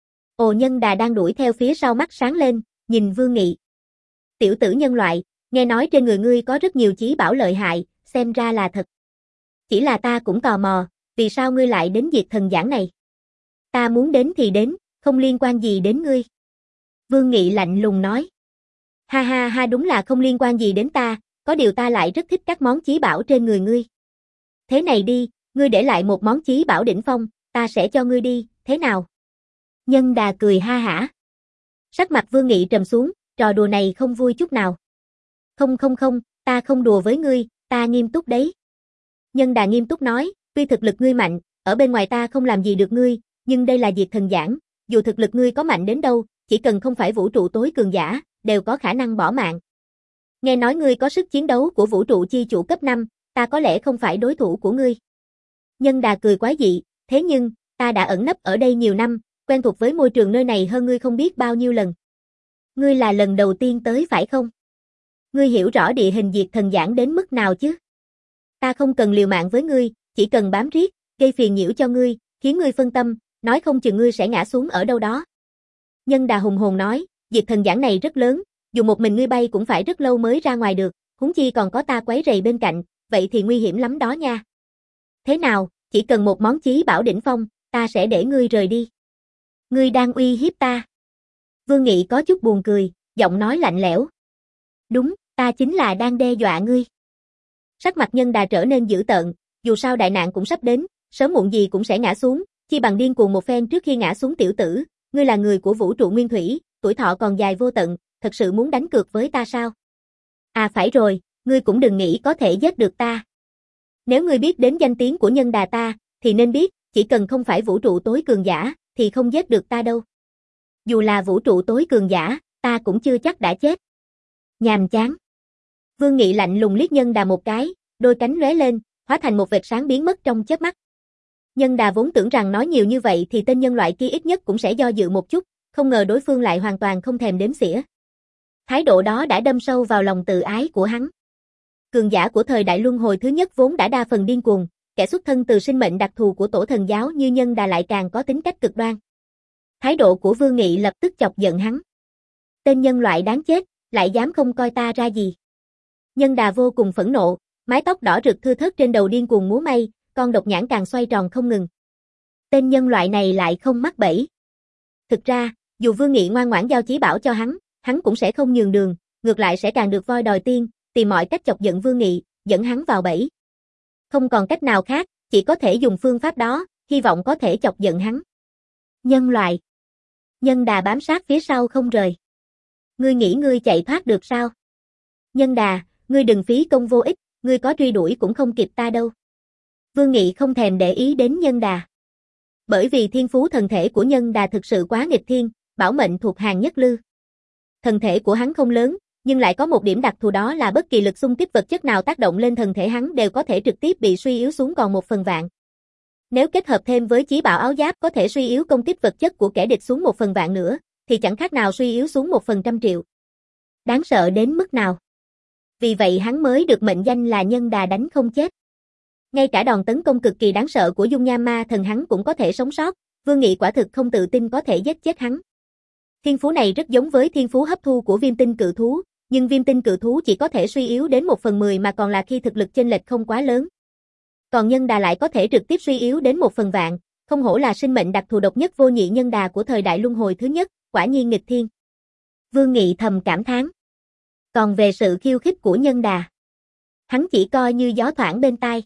Ồ, nhân đà đang đuổi theo phía sau mắt sáng lên, nhìn Vương Nghị. Tiểu tử nhân loại, nghe nói trên người ngươi có rất nhiều chí bảo lợi hại, xem ra là thật. Chỉ là ta cũng tò mò, vì sao ngươi lại đến diệt thần giảng này? Ta muốn đến thì đến, không liên quan gì đến ngươi. Vương Nghị lạnh lùng nói. Ha ha ha, đúng là không liên quan gì đến ta, có điều ta lại rất thích các món chí bảo trên người ngươi. Thế này đi, ngươi để lại một món chí bảo đỉnh phong, ta sẽ cho ngươi đi, thế nào? Nhân đà cười ha hả. Sắc mặt Vương Nghị trầm xuống, trò đùa này không vui chút nào. Không không không, ta không đùa với ngươi, ta nghiêm túc đấy. Nhân đà nghiêm túc nói, tuy thực lực ngươi mạnh, ở bên ngoài ta không làm gì được ngươi, nhưng đây là diệt thần giảng, dù thực lực ngươi có mạnh đến đâu, chỉ cần không phải vũ trụ tối cường giả, đều có khả năng bỏ mạng. Nghe nói ngươi có sức chiến đấu của vũ trụ chi chủ cấp năm, ta có lẽ không phải đối thủ của ngươi. Nhân đà cười quái dị, thế nhưng, ta đã ẩn nấp ở đây nhiều năm, quen thuộc với môi trường nơi này hơn ngươi không biết bao nhiêu lần. Ngươi là lần đầu tiên tới phải không? Ngươi hiểu rõ địa hình diệt thần giảng đến mức nào chứ? Ta không cần liều mạng với ngươi, chỉ cần bám riết, gây phiền nhiễu cho ngươi, khiến ngươi phân tâm, nói không chừng ngươi sẽ ngã xuống ở đâu đó. Nhân đà hùng hồn nói, diệt thần giảng này rất lớn, dù một mình ngươi bay cũng phải rất lâu mới ra ngoài được, huống chi còn có ta quấy rầy bên cạnh, vậy thì nguy hiểm lắm đó nha. Thế nào, chỉ cần một món chí bảo đỉnh phong, ta sẽ để ngươi rời đi. Ngươi đang uy hiếp ta. Vương Nghị có chút buồn cười, giọng nói lạnh lẽo. Đúng, ta chính là đang đe dọa ngươi. Sắc mặt nhân đà trở nên dữ tợn, dù sao đại nạn cũng sắp đến, sớm muộn gì cũng sẽ ngã xuống, chi bằng điên cuồng một phen trước khi ngã xuống. Tiểu tử, ngươi là người của vũ trụ nguyên thủy, tuổi thọ còn dài vô tận, thật sự muốn đánh cược với ta sao? À phải rồi, ngươi cũng đừng nghĩ có thể giết được ta. Nếu ngươi biết đến danh tiếng của nhân đà ta, thì nên biết, chỉ cần không phải vũ trụ tối cường giả, thì không giết được ta đâu. Dù là vũ trụ tối cường giả, ta cũng chưa chắc đã chết. Nhàm chán. Vương Nghị lạnh lùng liếc Nhân Đà một cái, đôi cánh lóe lên, hóa thành một vệt sáng biến mất trong chớp mắt. Nhân Đà vốn tưởng rằng nói nhiều như vậy thì tên nhân loại kia ít nhất cũng sẽ do dự một chút, không ngờ đối phương lại hoàn toàn không thèm đếm xỉa. Thái độ đó đã đâm sâu vào lòng tự ái của hắn. Cường giả của thời đại luân hồi thứ nhất vốn đã đa phần điên cuồng, kẻ xuất thân từ sinh mệnh đặc thù của tổ thần giáo như Nhân Đà lại càng có tính cách cực đoan. Thái độ của Vương Nghị lập tức chọc giận hắn. Tên nhân loại đáng chết, lại dám không coi ta ra gì. Nhân Đà vô cùng phẫn nộ, mái tóc đỏ rực thưa thớt trên đầu điên cuồng múa may, con độc nhãn càng xoay tròn không ngừng. Tên nhân loại này lại không mắc bẫy. Thực ra, dù Vương Nghị ngoan ngoãn giao chí bảo cho hắn, hắn cũng sẽ không nhường đường, ngược lại sẽ càng được voi đòi tiên, tìm mọi cách chọc giận Vương Nghị, dẫn hắn vào bẫy. Không còn cách nào khác, chỉ có thể dùng phương pháp đó, hy vọng có thể chọc giận hắn. Nhân loại. Nhân Đà bám sát phía sau không rời. Ngươi nghĩ ngươi chạy thoát được sao? Nhân Đà, ngươi đừng phí công vô ích, ngươi có truy đuổi cũng không kịp ta đâu. Vương Nghị không thèm để ý đến Nhân Đà. Bởi vì thiên phú thần thể của Nhân Đà thực sự quá nghịch thiên, bảo mệnh thuộc hàng nhất lư. Thần thể của hắn không lớn, nhưng lại có một điểm đặc thù đó là bất kỳ lực xung kích vật chất nào tác động lên thần thể hắn đều có thể trực tiếp bị suy yếu xuống còn một phần vạn. Nếu kết hợp thêm với chí bảo áo giáp có thể suy yếu công kích vật chất của kẻ địch xuống một phần vạn nữa, thì chẳng khác nào suy yếu xuống một phần trăm triệu. Đáng sợ đến mức nào? Vì vậy hắn mới được mệnh danh là Nhân Đà đánh không chết. Ngay cả đòn tấn công cực kỳ đáng sợ của dung nham ma thần hắn cũng có thể sống sót, Vương Nghị quả thực không tự tin có thể giết chết hắn. Thiên phú này rất giống với thiên phú hấp thu của viêm tinh cự thú, nhưng viêm tinh cự thú chỉ có thể suy yếu đến một phần mười mà còn là khi thực lực chênh lệch không quá lớn. Còn Nhân Đà lại có thể trực tiếp suy yếu đến một phần vạn, không hổ là sinh mệnh đặc thù độc nhất vô nhị Nhân Đà của thời đại luân hồi thứ nhất, quả nhiên nghịch thiên. Vương Nghị thầm cảm thán. Còn về sự khiêu khích của Nhân Đà, hắn chỉ coi như gió thoảng bên tai.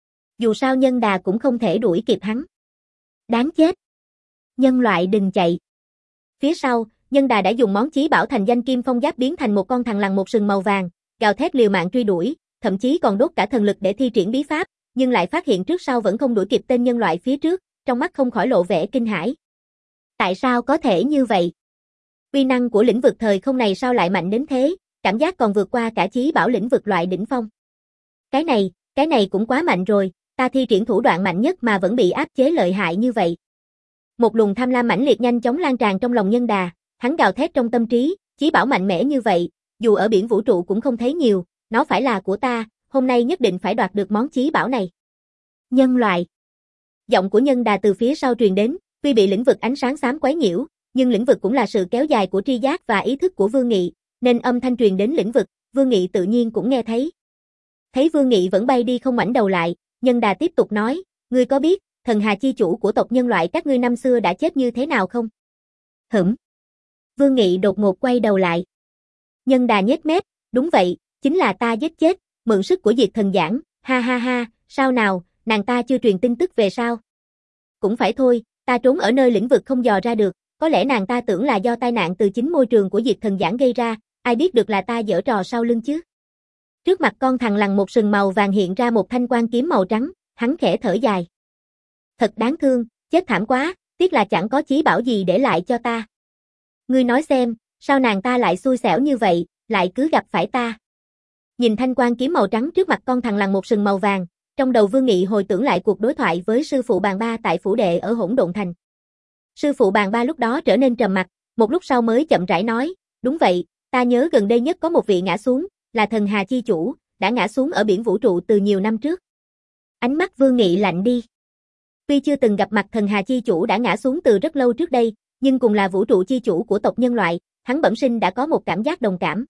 Dù sao Nhân Đà cũng không thể đuổi kịp hắn. Đáng chết. Nhân loại đừng chạy. Phía sau, Nhân Đà đã dùng món chí bảo thành danh kim phong giáp biến thành một con thằn lằn một sừng màu vàng, gào thét liều mạng truy đuổi, thậm chí còn đốt cả thần lực để thi triển bí pháp, nhưng lại phát hiện trước sau vẫn không đuổi kịp tên nhân loại phía trước, trong mắt không khỏi lộ vẻ kinh hãi. Tại sao có thể như vậy? Uy năng của lĩnh vực thời không này sao lại mạnh đến thế, cảm giác còn vượt qua cả chí bảo lĩnh vực loại đỉnh phong. Cái này, cái này cũng quá mạnh rồi, ta thi triển thủ đoạn mạnh nhất mà vẫn bị áp chế lợi hại như vậy. Một luồng tham lam mãnh liệt nhanh chóng lan tràn trong lòng Nhân Đà, hắn gào thét trong tâm trí, chí bảo mạnh mẽ như vậy, dù ở biển vũ trụ cũng không thấy nhiều, nó phải là của ta, hôm nay nhất định phải đoạt được món chí bảo này. Nhân loại. Giọng của Nhân Đà từ phía sau truyền đến, tuy bị lĩnh vực ánh sáng xám quấy nhiễu, nhưng lĩnh vực cũng là sự kéo dài của tri giác và ý thức của Vương Nghị, nên âm thanh truyền đến lĩnh vực, Vương Nghị tự nhiên cũng nghe thấy. Thấy Vương Nghị vẫn bay đi không ngoảnh đầu lại, Nhân Đà tiếp tục nói, ngươi có biết, thần hà chi chủ của tộc nhân loại các ngươi năm xưa đã chết như thế nào không? Hửm. Vương Nghị đột ngột quay đầu lại. Nhân Đà nhếch mép, đúng vậy, chính là ta giết chết, mượn sức của diệt thần giảng, ha ha ha, sao nào, nàng ta chưa truyền tin tức về sao? Cũng phải thôi, ta trốn ở nơi lĩnh vực không dò ra được, có lẽ nàng ta tưởng là do tai nạn từ chính môi trường của diệt thần giảng gây ra, ai biết được là ta giở trò sau lưng chứ? Trước mặt con thằn lằn một sừng màu vàng hiện ra một thanh quan kiếm màu trắng, hắn khẽ thở dài. Thật đáng thương, chết thảm quá, tiếc là chẳng có chí bảo gì để lại cho ta. Ngươi nói xem, sao nàng ta lại xui xẻo như vậy, lại cứ gặp phải ta. Nhìn thanh quan kiếm màu trắng trước mặt con thằn lằn một sừng màu vàng, trong đầu Vương Nghị hồi tưởng lại cuộc đối thoại với sư phụ Bàn Ba tại phủ đệ ở Hỗn Độn Thành. Sư phụ Bàn Ba lúc đó trở nên trầm mặc, một lúc sau mới chậm rãi nói, đúng vậy, ta nhớ gần đây nhất có một vị ngã xuống, là thần hà chi chủ, đã ngã xuống ở biển vũ trụ từ nhiều năm trước. Ánh mắt Vương Nghị lạnh đi. Tuy chưa từng gặp mặt thần hà chi chủ đã ngã xuống từ rất lâu trước đây, nhưng cùng là vũ trụ chi chủ của tộc nhân loại, hắn bẩm sinh đã có một cảm giác đồng cảm.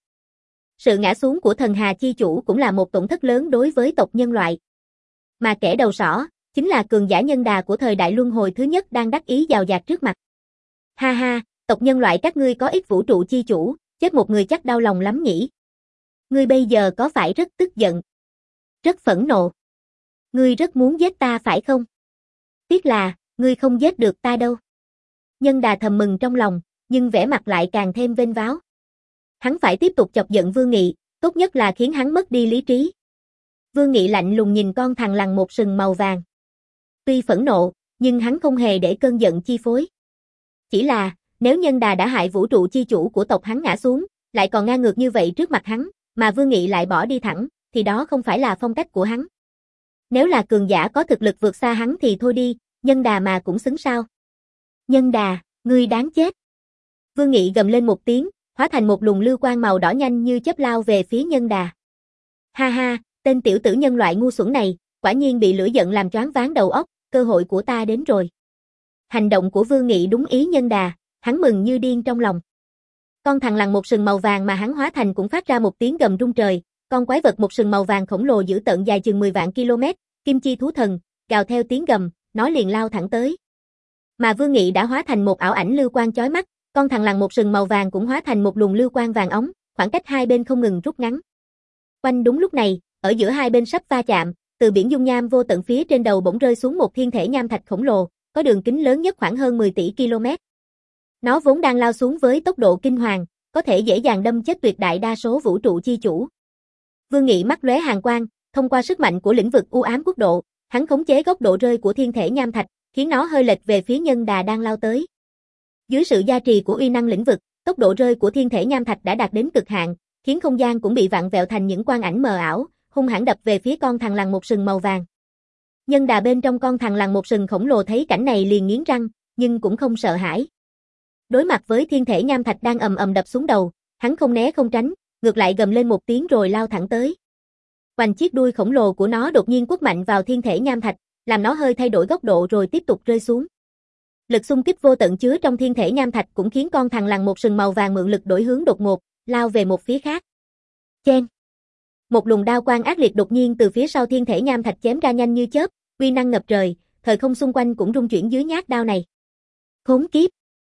Sự ngã xuống của thần hà chi chủ cũng là một tổn thất lớn đối với tộc nhân loại. Mà kẻ đầu sỏ, chính là cường giả Nhân Đà của thời đại luân hồi thứ nhất đang đắc ý giàu dạt trước mặt. Ha ha, tộc nhân loại các ngươi có ít vũ trụ chi chủ, chết một người chắc đau lòng lắm nhỉ. Ngươi bây giờ có phải rất tức giận? Rất phẫn nộ. Ngươi rất muốn giết ta phải không? Tiếc là, ngươi không giết được ta đâu. Nhân Đà thầm mừng trong lòng, nhưng vẻ mặt lại càng thêm vênh váo. Hắn phải tiếp tục chọc giận Vương Nghị, tốt nhất là khiến hắn mất đi lý trí. Vương Nghị lạnh lùng nhìn con thằn lằn một sừng màu vàng. Tuy phẫn nộ, nhưng hắn không hề để cơn giận chi phối. Chỉ là, nếu Nhân Đà đã hại vũ trụ chi chủ của tộc hắn ngã xuống, lại còn ngang ngược như vậy trước mặt hắn, mà Vương Nghị lại bỏ đi thẳng, thì đó không phải là phong cách của hắn. Nếu là cường giả có thực lực vượt xa hắn thì thôi đi, Nhân Đà mà cũng xứng sao. Nhân Đà, ngươi đáng chết. Vương Nghị gầm lên một tiếng, hóa thành một luồng lưu quang màu đỏ nhanh như chớp lao về phía Nhân Đà. Ha ha, tên tiểu tử nhân loại ngu xuẩn này, quả nhiên bị lửa giận làm choáng váng đầu óc, cơ hội của ta đến rồi. Hành động của Vương Nghị đúng ý Nhân Đà, hắn mừng như điên trong lòng. Con thằn lằn một sừng màu vàng mà hắn hóa thành cũng phát ra một tiếng gầm rung trời, con quái vật một sừng màu vàng khổng lồ dữ tợn dài chừng mười vạn km, kim chi thú thần, gào theo tiếng gầm, nó liền lao thẳng tới. Mà Vương Nghị đã hóa thành một ảo ảnh lưu quang chói mắt, con thằn lằn một sừng màu vàng cũng hóa thành một luồng lưu quang vàng óng, khoảng cách hai bên không ngừng rút ngắn. Quanh đúng lúc này, ở giữa hai bên sắp va chạm, từ biển dung nham vô tận phía trên đầu bỗng rơi xuống một thiên thể nham thạch khổng lồ, có đường kính lớn nhất khoảng hơn mười tỷ km. Nó vốn đang lao xuống với tốc độ kinh hoàng, có thể dễ dàng đâm chết tuyệt đại đa số vũ trụ chi chủ. Vương Nghị mắt lóe hàn quang, thông qua sức mạnh của lĩnh vực u ám quốc độ, hắn khống chế góc độ rơi của thiên thể nham thạch, khiến nó hơi lệch về phía Nhân Đà đang lao tới. Dưới sự gia trì của uy năng lĩnh vực, tốc độ rơi của thiên thể nham thạch đã đạt đến cực hạn, khiến không gian cũng bị vặn vẹo thành những quang ảnh mờ ảo, hung hãn đập về phía con thằn lằn một sừng màu vàng. Nhân Đà bên trong con thằn lằn một sừng khổng lồ thấy cảnh này liền nghiến răng, nhưng cũng không sợ hãi. Đối mặt với thiên thể nham thạch đang ầm ầm đập xuống đầu, hắn không né không tránh, ngược lại gầm lên một tiếng rồi lao thẳng tới. Hoành chiếc đuôi khổng lồ của nó đột nhiên quất mạnh vào thiên thể nham thạch, làm nó hơi thay đổi góc độ rồi tiếp tục rơi xuống. Lực xung kích vô tận chứa trong thiên thể nham thạch cũng khiến con thằn lằn một sừng màu vàng mượn lực đổi hướng đột ngột, lao về một phía khác. Chen! Một luồng đao quang ác liệt đột nhiên từ phía sau thiên thể nham thạch chém ra nhanh như chớp, uy năng ngập trời, thời không xung quanh cũng rung chuyển dưới nhát đao này. Khốn kiếp!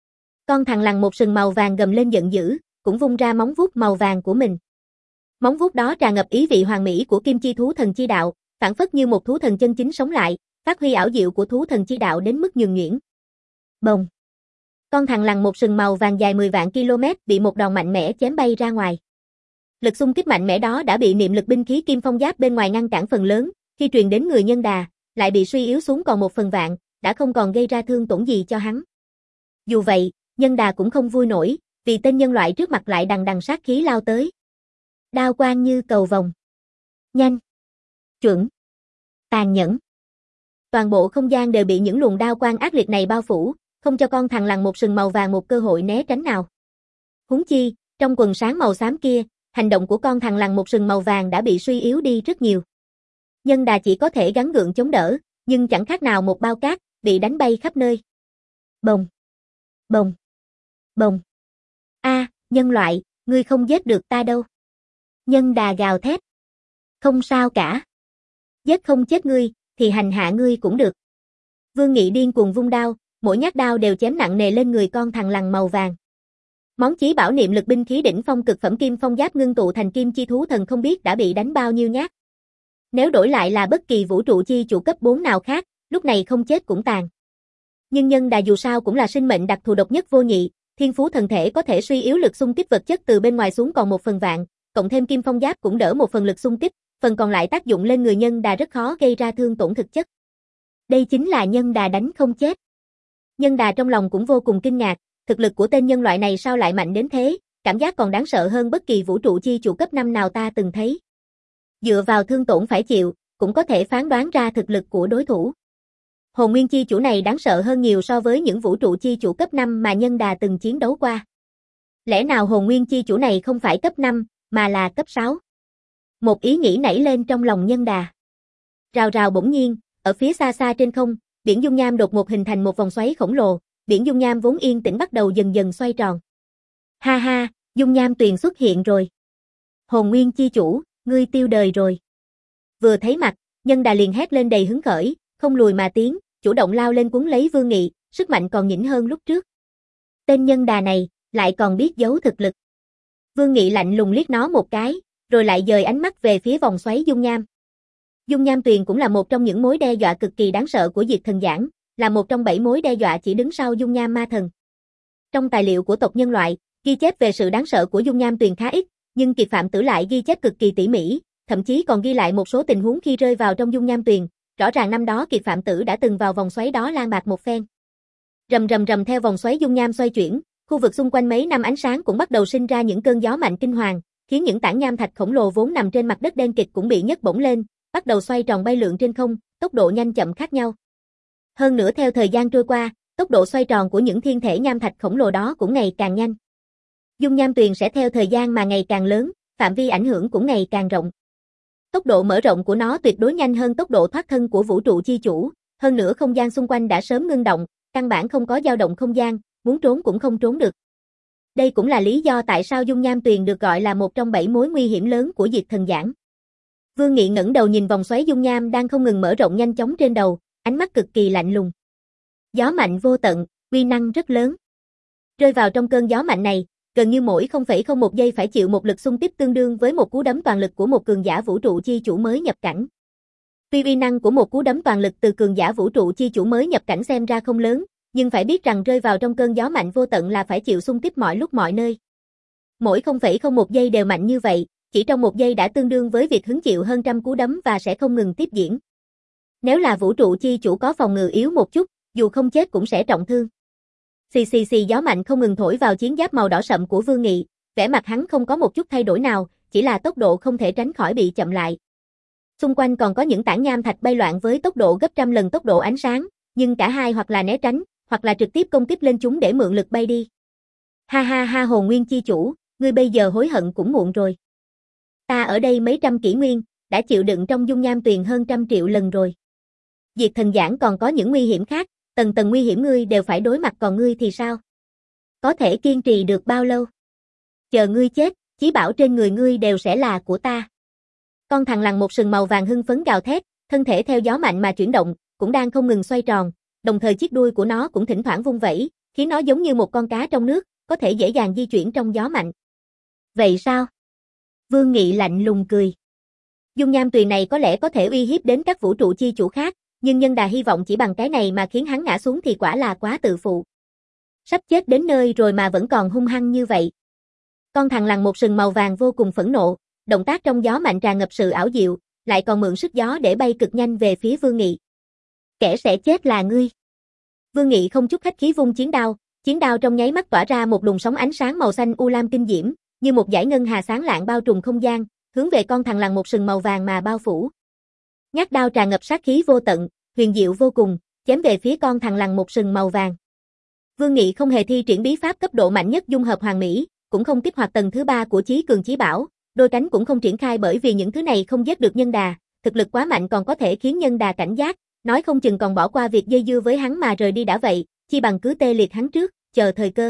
Con thằn lằn một sừng màu vàng gầm lên giận dữ, cũng vung ra móng vuốt màu vàng của mình. Móng vuốt đó tràn ngập ý vị hoàn mỹ của kim chi thú thần chi đạo, phản phất như một thú thần chân chính sống lại, phát huy ảo diệu của thú thần chi đạo đến mức nhường nhuyễn. Bồng! Con thằn lằn một sừng màu vàng dài mười vạn km bị một đòn mạnh mẽ chém bay ra ngoài. Lực xung kích mạnh mẽ đó đã bị niệm lực binh khí kim phong giáp bên ngoài ngăn cản phần lớn, khi truyền đến người Nhân Đà, lại bị suy yếu xuống còn một phần vạn, đã không còn gây ra thương tổn gì cho hắn. Dù vậy, Nhân Đà cũng không vui nổi, vì tên nhân loại trước mặt lại đằng đằng sát khí lao tới. Đao quang như cầu vồng. Nhanh. Chuẩn. Tàn nhẫn. Toàn bộ không gian đều bị những luồng đao quang ác liệt này bao phủ, không cho con thằn lằn một sừng màu vàng một cơ hội né tránh nào. Huống chi, trong quần sáng màu xám kia, hành động của con thằn lằn một sừng màu vàng đã bị suy yếu đi rất nhiều. Nhân Đà chỉ có thể gắng gượng chống đỡ, nhưng chẳng khác nào một bao cát, bị đánh bay khắp nơi. Bồng. Bồng. Bồng. A, nhân loại, ngươi không giết được ta đâu. Nhân Đà gào thét. Không sao cả. Giết không chết ngươi, thì hành hạ ngươi cũng được. Vương Nghị điên cuồng vung đao, mỗi nhát đao đều chém nặng nề lên người con thằn lằn màu vàng. Món chí bảo niệm lực binh khí đỉnh phong cực phẩm kim phong giáp ngưng tụ thành kim chi thú thần không biết đã bị đánh bao nhiêu nhát. Nếu đổi lại là bất kỳ vũ trụ chi chủ cấp bốn nào khác, lúc này không chết cũng tàn. Nhưng Nhân Đà dù sao cũng là sinh mệnh đặc thù độc nhất vô nhị, thiên phú thần thể có thể suy yếu lực xung kích vật chất từ bên ngoài xuống còn một phần vạn, cộng thêm kim phong giáp cũng đỡ một phần lực xung kích, phần còn lại tác dụng lên người Nhân Đà rất khó gây ra thương tổn thực chất. Đây chính là Nhân Đà đánh không chết. Nhân Đà trong lòng cũng vô cùng kinh ngạc, thực lực của tên nhân loại này sao lại mạnh đến thế, cảm giác còn đáng sợ hơn bất kỳ vũ trụ chi chủ cấp năm nào ta từng thấy. Dựa vào thương tổn phải chịu, cũng có thể phán đoán ra thực lực của đối thủ. Hồn nguyên chi chủ này đáng sợ hơn nhiều so với những vũ trụ chi chủ cấp năm mà Nhân Đà từng chiến đấu qua. Lẽ nào hồn nguyên chi chủ này không phải cấp năm, mà là cấp sáu? Một ý nghĩ nảy lên trong lòng Nhân Đà. Rào rào bỗng nhiên, ở phía xa xa trên không, biển dung nham đột ngột hình thành một vòng xoáy khổng lồ, biển dung nham vốn yên tĩnh bắt đầu dần dần xoay tròn. Ha ha, dung nham tuyền xuất hiện rồi. Hồn nguyên chi chủ, ngươi tiêu đời rồi. Vừa thấy mặt, Nhân Đà liền hét lên đầy hứng khởi, không lùi mà tiến, chủ động lao lên cuốn lấy Vương Nghị, sức mạnh còn nhỉnh hơn lúc trước. Tên Nhân Đà này, lại còn biết giấu thực lực. Vương Nghị lạnh lùng liếc nó một cái, rồi lại dời ánh mắt về phía vòng xoáy dung nham. Dung nham tuyền cũng là một trong những mối đe dọa cực kỳ đáng sợ của Diệt Thần Giảng, là một trong bảy mối đe dọa chỉ đứng sau dung nham ma thần. Trong tài liệu của tộc nhân loại, ghi chép về sự đáng sợ của dung nham tuyền khá ít, nhưng Kiệt Phạm Tử lại ghi chép cực kỳ tỉ mỉ, thậm chí còn ghi lại một số tình huống khi rơi vào trong dung nham tuyền, rõ ràng năm đó Kiệt Phạm Tử đã từng vào vòng xoáy đó lang bạt một phen. Rầm rầm rầm theo vòng xoáy dung nham xoay chuyển, khu vực xung quanh mấy năm ánh sáng cũng bắt đầu sinh ra những cơn gió mạnh kinh hoàng, khiến những tảng nham thạch khổng lồ vốn nằm trên mặt đất đen kịt cũng bị nhấc bổng lên, bắt đầu xoay tròn bay lượn trên không, tốc độ nhanh chậm khác nhau. Hơn nữa theo thời gian trôi qua, tốc độ xoay tròn của những thiên thể nham thạch khổng lồ đó cũng ngày càng nhanh. Dung nham tuyền sẽ theo thời gian mà ngày càng lớn, phạm vi ảnh hưởng cũng ngày càng rộng. Tốc độ mở rộng của nó tuyệt đối nhanh hơn tốc độ thoát thân của vũ trụ chi chủ, hơn nữa không gian xung quanh đã sớm ngưng động, căn bản không có dao động không gian, muốn trốn cũng không trốn được. Đây cũng là lý do tại sao dung nham tuyền được gọi là một trong bảy mối nguy hiểm lớn của Diệt Thần Giảng. Vương Nghị ngẩng đầu nhìn vòng xoáy dung nham đang không ngừng mở rộng nhanh chóng trên đầu, ánh mắt cực kỳ lạnh lùng. Gió mạnh vô tận, uy năng rất lớn. Rơi vào trong cơn gió mạnh này, gần như mỗi không phẩy không một giây phải chịu một lực xung kích tương đương với một cú đấm toàn lực của một cường giả vũ trụ chi chủ mới nhập cảnh. Tuy uy năng của một cú đấm toàn lực từ cường giả vũ trụ chi chủ mới nhập cảnh xem ra không lớn, nhưng phải biết rằng rơi vào trong cơn gió mạnh vô tận là phải chịu xung kích mọi lúc mọi nơi. Mỗi không phẩy không một giây đều mạnh như vậy, chỉ trong một giây đã tương đương với việc hứng chịu hơn trăm cú đấm và sẽ không ngừng tiếp diễn. Nếu là vũ trụ chi chủ có phòng ngự yếu một chút, dù không chết cũng sẽ trọng thương. Xì xì xì gió mạnh không ngừng thổi vào chiến giáp màu đỏ sậm của Vương Nghị, vẻ mặt hắn không có một chút thay đổi nào, chỉ là tốc độ không thể tránh khỏi bị chậm lại. Xung quanh còn có những tảng nham thạch bay loạn với tốc độ gấp trăm lần tốc độ ánh sáng, nhưng cả hai hoặc là né tránh, hoặc là trực tiếp công kích lên chúng để mượn lực bay đi. Ha ha ha Hồn Nguyên chi chủ, ngươi bây giờ hối hận cũng muộn rồi. Ta ở đây mấy trăm kỷ nguyên, đã chịu đựng trong dung nham tuyền hơn trăm triệu lần rồi. Diệt Thần Giảng còn có những nguy hiểm khác, tầng tầng nguy hiểm ngươi đều phải đối mặt, còn ngươi thì sao? Có thể kiên trì được bao lâu? Chờ ngươi chết, chí bảo trên người ngươi đều sẽ là của ta. Con thằn lằn một sừng màu vàng hưng phấn gào thét, thân thể theo gió mạnh mà chuyển động, cũng đang không ngừng xoay tròn, đồng thời chiếc đuôi của nó cũng thỉnh thoảng vung vẩy, khiến nó giống như một con cá trong nước, có thể dễ dàng di chuyển trong gió mạnh. Vậy sao? Vương Nghị lạnh lùng cười. Dung nham tuyền này có lẽ có thể uy hiếp đến các vũ trụ chi chủ khác, nhưng Nhân Đà hy vọng chỉ bằng cái này mà khiến hắn ngã xuống thì quả là quá tự phụ. Sắp chết đến nơi rồi mà vẫn còn hung hăng như vậy. Con thằn lằn một sừng màu vàng vô cùng phẫn nộ, động tác trong gió mạnh tràn ngập sự ảo diệu, lại còn mượn sức gió để bay cực nhanh về phía Vương Nghị. Kẻ sẽ chết là ngươi. Vương Nghị không chút khách khí vung chiến đao, chiến đao trong nháy mắt tỏa ra một luồng sóng ánh sáng màu xanh u lam kinh diễm, như một dải ngân hà sáng lạng bao trùm không gian, hướng về con thằn lằn một sừng màu vàng mà bao phủ. Nhát đao tràn ngập sát khí vô tận, huyền diệu vô cùng, chém về phía con thằn lằn một sừng màu vàng. Vương Nghị không hề thi triển bí pháp cấp độ mạnh nhất dung hợp hoàn mỹ, cũng không kích hoạt tầng thứ ba của chí cường chí bảo, đôi cánh cũng không triển khai bởi vì những thứ này không giết được Nhân Đà, thực lực quá mạnh còn có thể khiến Nhân Đà cảnh giác, nói không chừng còn bỏ qua việc dây dưa với hắn mà rời đi đã vậy, chi bằng cứ tê liệt hắn trước, chờ thời cơ.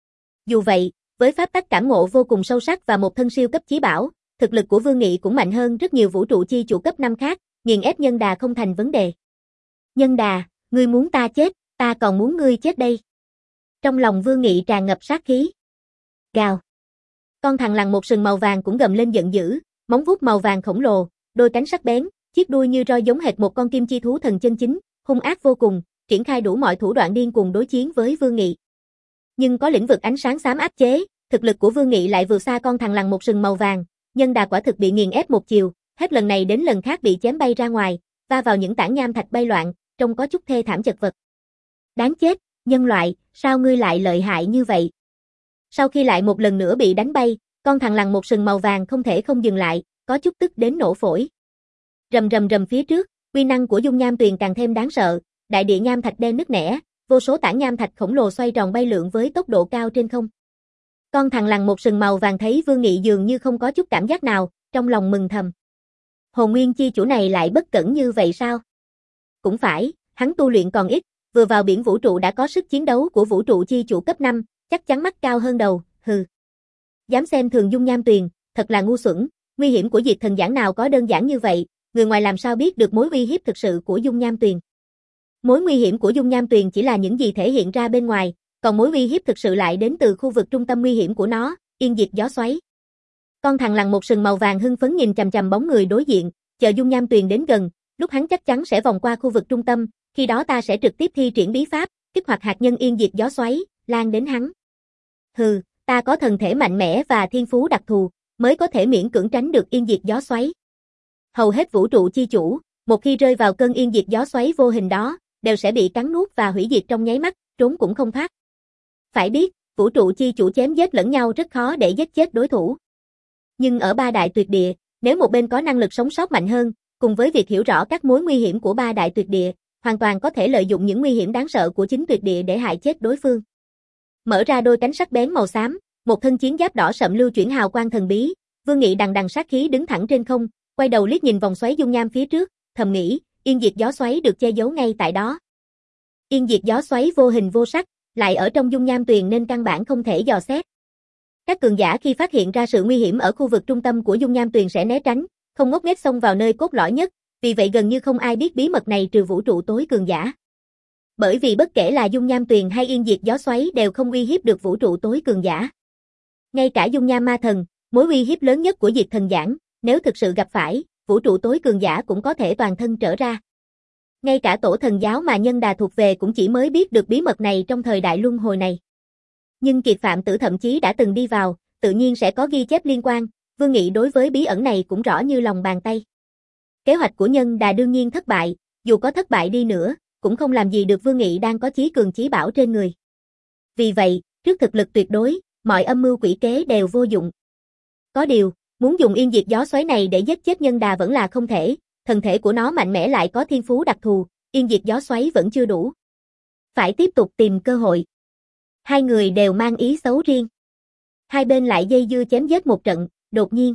Dù vậy, với pháp tắc cảm ngộ vô cùng sâu sắc và một thân siêu cấp chí bảo, thực lực của Vương Nghị cũng mạnh hơn rất nhiều vũ trụ chi chủ cấp năm khác, nghiền ép Nhân Đà không thành vấn đề. Nhân Đà, ngươi muốn ta chết, ta còn muốn ngươi chết đây. Trong lòng Vương Nghị tràn ngập sát khí. Gào. Con thằn lằn một sừng màu vàng cũng gầm lên giận dữ, móng vuốt màu vàng khổng lồ, đôi cánh sắc bén, chiếc đuôi như roi giống hệt một con kim chi thú thần chân chính, hung ác vô cùng, triển khai đủ mọi thủ đoạn điên cuồng đối chiến với Vương Nghị. Nhưng có lĩnh vực ánh sáng xám áp chế, thực lực của Vương Nghị lại vượt xa con thằn lằn một sừng màu vàng, Nhân Đà quả thực bị nghiền ép một chiều, hết lần này đến lần khác bị chém bay ra ngoài, va vào những tảng nham thạch bay loạn, trông có chút thê thảm chật vật. Đáng chết, nhân loại, sao ngươi lại lợi hại như vậy? Sau khi lại một lần nữa bị đánh bay, con thằn lằn một sừng màu vàng không thể không dừng lại, có chút tức đến nổ phổi. Rầm rầm rầm phía trước, uy năng của dung nham tuyền càng thêm đáng sợ, đại địa nham thạch đen nứt nẻ, vô số tảng nham thạch khổng lồ xoay tròn bay lượn với tốc độ cao trên không. Con thằn lằn một sừng màu vàng thấy Vương Nghị dường như không có chút cảm giác nào, trong lòng mừng thầm. Hồn Nguyên chi chủ này lại bất cẩn như vậy sao? Cũng phải, hắn tu luyện còn ít, vừa vào biển vũ trụ đã có sức chiến đấu của vũ trụ chi chủ cấp năm, chắc chắn mắt cao hơn đầu, hừ. Dám xem thường dung nham tuyền, thật là ngu xuẩn, nguy hiểm của Diệt Thần Giảng nào có đơn giản như vậy, người ngoài làm sao biết được mối uy hiếp thực sự của dung nham tuyền. Mối nguy hiểm của dung nham tuyền chỉ là những gì thể hiện ra bên ngoài, còn mối uy hiếp thực sự lại đến từ khu vực trung tâm nguy hiểm của nó, yên diệt gió xoáy. Con thằn lằn một sừng màu vàng hưng phấn nhìn chằm chằm bóng người đối diện, chờ dung nham tuyền đến gần, lúc hắn chắc chắn sẽ vòng qua khu vực trung tâm, khi đó ta sẽ trực tiếp thi triển bí pháp, kích hoạt hạt nhân yên diệt gió xoáy, lan đến hắn. Hừ, ta có thần thể mạnh mẽ và thiên phú đặc thù, mới có thể miễn cưỡng tránh được yên diệt gió xoáy. Hầu hết vũ trụ chi chủ, một khi rơi vào cơn yên diệt gió xoáy vô hình đó, đều sẽ bị cắn nuốt và hủy diệt trong nháy mắt, trốn cũng không thoát. Phải biết, vũ trụ chi chủ chém giết lẫn nhau rất khó để giết chết đối thủ. Nhưng ở ba đại tuyệt địa, nếu một bên có năng lực sống sót mạnh hơn, cùng với việc hiểu rõ các mối nguy hiểm của ba đại tuyệt địa, hoàn toàn có thể lợi dụng những nguy hiểm đáng sợ của chính tuyệt địa để hại chết đối phương. Mở ra đôi cánh sắc bén màu xám, một thân chiến giáp đỏ sậm lưu chuyển hào quang thần bí, Vương Nghị đằng đằng sát khí đứng thẳng trên không, quay đầu liếc nhìn vòng xoáy dung nham phía trước, thầm nghĩ, yên diệt gió xoáy được che giấu ngay tại đó. Yên diệt gió xoáy vô hình vô sắc, lại ở trong dung nham tuyền nên căn bản không thể dò xét. Các cường giả khi phát hiện ra sự nguy hiểm ở khu vực trung tâm của dung nham tuyền sẽ né tránh, không ngốc nghếch xông vào nơi cốt lõi nhất, vì vậy gần như không ai biết bí mật này trừ vũ trụ tối cường giả. Bởi vì bất kể là dung nham tuyền hay yên diệt gió xoáy đều không uy hiếp được vũ trụ tối cường giả. Ngay cả dung nham ma thần, mối uy hiếp lớn nhất của diệt thần giảng, nếu thực sự gặp phải, vũ trụ tối cường giả cũng có thể toàn thân trở ra. Ngay cả tổ thần giáo mà Nhân Đà thuộc về cũng chỉ mới biết được bí mật này trong thời đại luân hồi này. Nhưng Kiệt Phạm Tử thậm chí đã từng đi vào, tự nhiên sẽ có ghi chép liên quan, Vương Nghị đối với bí ẩn này cũng rõ như lòng bàn tay. Kế hoạch của Nhân Đà đương nhiên thất bại, dù có thất bại đi nữa, cũng không làm gì được Vương Nghị đang có chí cường chí bảo trên người. Vì vậy, trước thực lực tuyệt đối, mọi âm mưu quỷ kế đều vô dụng. Có điều, muốn dùng yên diệt gió xoáy này để giết chết Nhân Đà vẫn là không thể, thần thể của nó mạnh mẽ lại có thiên phú đặc thù, yên diệt gió xoáy vẫn chưa đủ. Phải tiếp tục tìm cơ hội. Hai người đều mang ý xấu riêng. Hai bên lại dây dưa chém giết một trận, đột nhiên.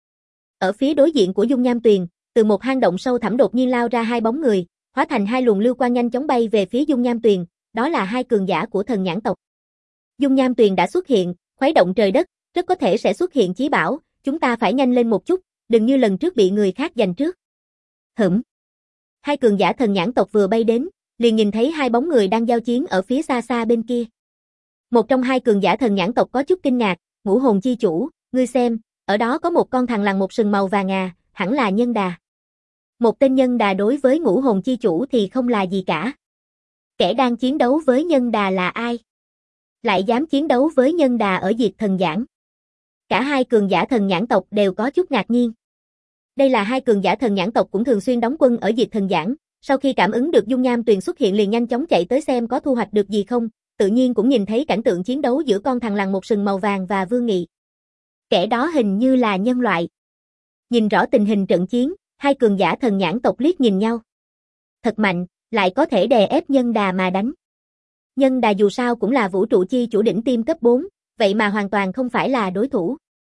Ở phía đối diện của dung nham tuyền, từ một hang động sâu thẳm đột nhiên lao ra hai bóng người, hóa thành hai luồng lưu quang nhanh chóng bay về phía dung nham tuyền, đó là hai cường giả của thần nhãn tộc. Dung nham tuyền đã xuất hiện, khuấy động trời đất, rất có thể sẽ xuất hiện chí bảo, chúng ta phải nhanh lên một chút, đừng như lần trước bị người khác giành trước. Hửm. Hai cường giả thần nhãn tộc vừa bay đến, liền nhìn thấy hai bóng người đang giao chiến ở phía xa xa bên kia. Một trong hai cường giả thần nhãn tộc có chút kinh ngạc, Ngũ Hồn Chi Chủ, ngươi xem, ở đó có một con thằn lằn một sừng màu vàng ngà, hẳn là Nhân Đà. Một tên Nhân Đà đối với Ngũ Hồn Chi Chủ thì không là gì cả. Kẻ đang chiến đấu với Nhân Đà là ai? Lại dám chiến đấu với Nhân Đà ở diệt thần giảng. Cả hai cường giả thần nhãn tộc đều có chút ngạc nhiên. Đây là hai cường giả thần nhãn tộc cũng thường xuyên đóng quân ở diệt thần giảng, sau khi cảm ứng được dung nham tuyền xuất hiện liền nhanh chóng chạy tới xem có thu hoạch được gì không, tự nhiên cũng nhìn thấy cảnh tượng chiến đấu giữa con thằn lằn một sừng màu vàng và Vương Nghị. Kẻ đó hình như là nhân loại. Nhìn rõ tình hình trận chiến, hai cường giả thần nhãn tộc liếc nhìn nhau. Thật mạnh, lại có thể đè ép Nhân Đà mà đánh. Nhân Đà dù sao cũng là vũ trụ chi chủ đỉnh tiêm cấp bốn, vậy mà hoàn toàn không phải là đối thủ.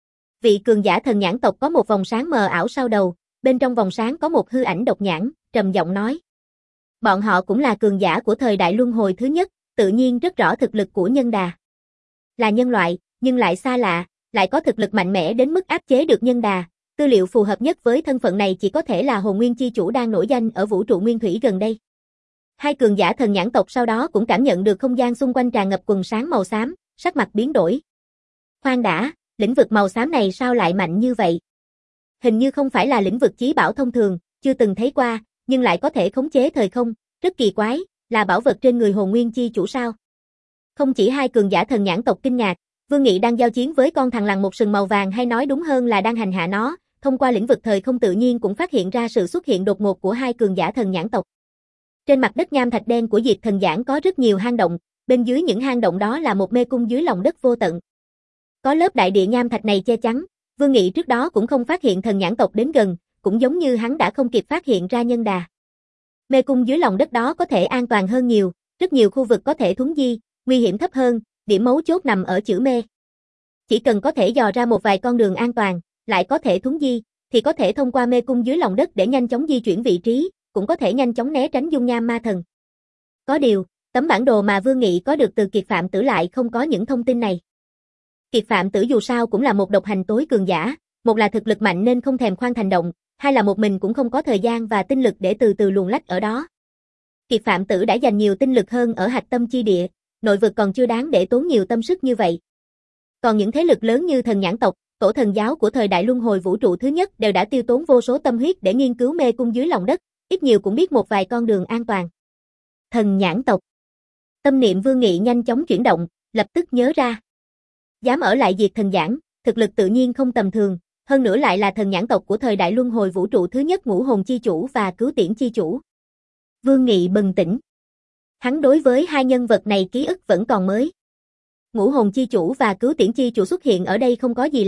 Vị cường giả thần nhãn tộc có một vòng sáng mờ ảo sau đầu, bên trong vòng sáng có một hư ảnh độc nhãn, trầm giọng nói. Bọn họ cũng là cường giả của thời đại luân hồi thứ nhất, tự nhiên rất rõ thực lực của Nhân Đà. Là nhân loại, nhưng lại xa lạ, lại có thực lực mạnh mẽ đến mức áp chế được Nhân Đà. Tư liệu phù hợp nhất với thân phận này chỉ có thể là Hồn Nguyên Chi Chủ đang nổi danh ở vũ trụ nguyên thủy gần đây. Hai cường giả thần nhãn tộc sau đó cũng cảm nhận được không gian xung quanh tràn ngập quần sáng màu xám, sắc mặt biến đổi. Khoan đã, lĩnh vực màu xám này sao lại mạnh như vậy? Hình như không phải là lĩnh vực chí bảo thông thường, chưa từng thấy qua, nhưng lại có thể khống chế thời không, rất kỳ quái, là bảo vật trên người Hồn Nguyên Chi Chủ sao? Không chỉ hai cường giả thần nhãn tộc kinh ngạc, Vương Nghị đang giao chiến với con thằn lằn một sừng màu vàng hay nói đúng hơn là đang hành hạ nó, thông qua lĩnh vực thời không tự nhiên cũng phát hiện ra sự xuất hiện đột ngột của hai cường giả thần nhãn tộc. Trên mặt đất nham thạch đen của diệt thần giảng có rất nhiều hang động, bên dưới những hang động đó là một mê cung dưới lòng đất vô tận. Có lớp đại địa nham thạch này che chắn, Vương Nghị trước đó cũng không phát hiện thần nhãn tộc đến gần, cũng giống như hắn đã không kịp phát hiện ra Nhân Đà. Mê cung dưới lòng đất đó có thể an toàn hơn nhiều, rất nhiều khu vực có thể thuấn di, nguy hiểm thấp hơn, điểm mấu chốt nằm ở chữ mê. Chỉ cần có thể dò ra một vài con đường an toàn, lại có thể thuấn di, thì có thể thông qua mê cung dưới lòng đất để nhanh chóng di chuyển vị trí, cũng có thể nhanh chóng né tránh dung nham ma thần. Có điều, tấm bản đồ mà Vương Nghị có được từ Kiệt Phạm Tử lại không có những thông tin này. Kiệt Phạm Tử dù sao cũng là một độc hành tối cường giả, một là thực lực mạnh nên không thèm khoan thành động, hai là một mình cũng không có thời gian và tinh lực để từ từ luồn lách ở đó. Kiệt Phạm Tử đã dành nhiều tinh lực hơn ở hạch tâm chi địa, nội vực còn chưa đáng để tốn nhiều tâm sức như vậy. Còn những thế lực lớn như thần nhãn tộc, tổ thần giáo của thời đại luân hồi vũ trụ thứ nhất đều đã tiêu tốn vô số tâm huyết để nghiên cứu mê cung dưới lòng đất, ít nhiều cũng biết một vài con đường an toàn. Thần nhãn tộc. Tâm niệm Vương Nghị nhanh chóng chuyển động, lập tức nhớ ra. Dám ở lại diệt thần giảng, thực lực tự nhiên không tầm thường, hơn nữa lại là thần nhãn tộc của thời đại luân hồi vũ trụ thứ nhất Ngũ Hồn Chi Chủ và Cứu Tiễn Chi Chủ. Vương Nghị bừng tỉnh. Hắn đối với hai nhân vật này ký ức vẫn còn mới. Ngũ Hồn Chi Chủ và Cứu Tiễn Chi Chủ xuất hiện ở đây không có gì lạ,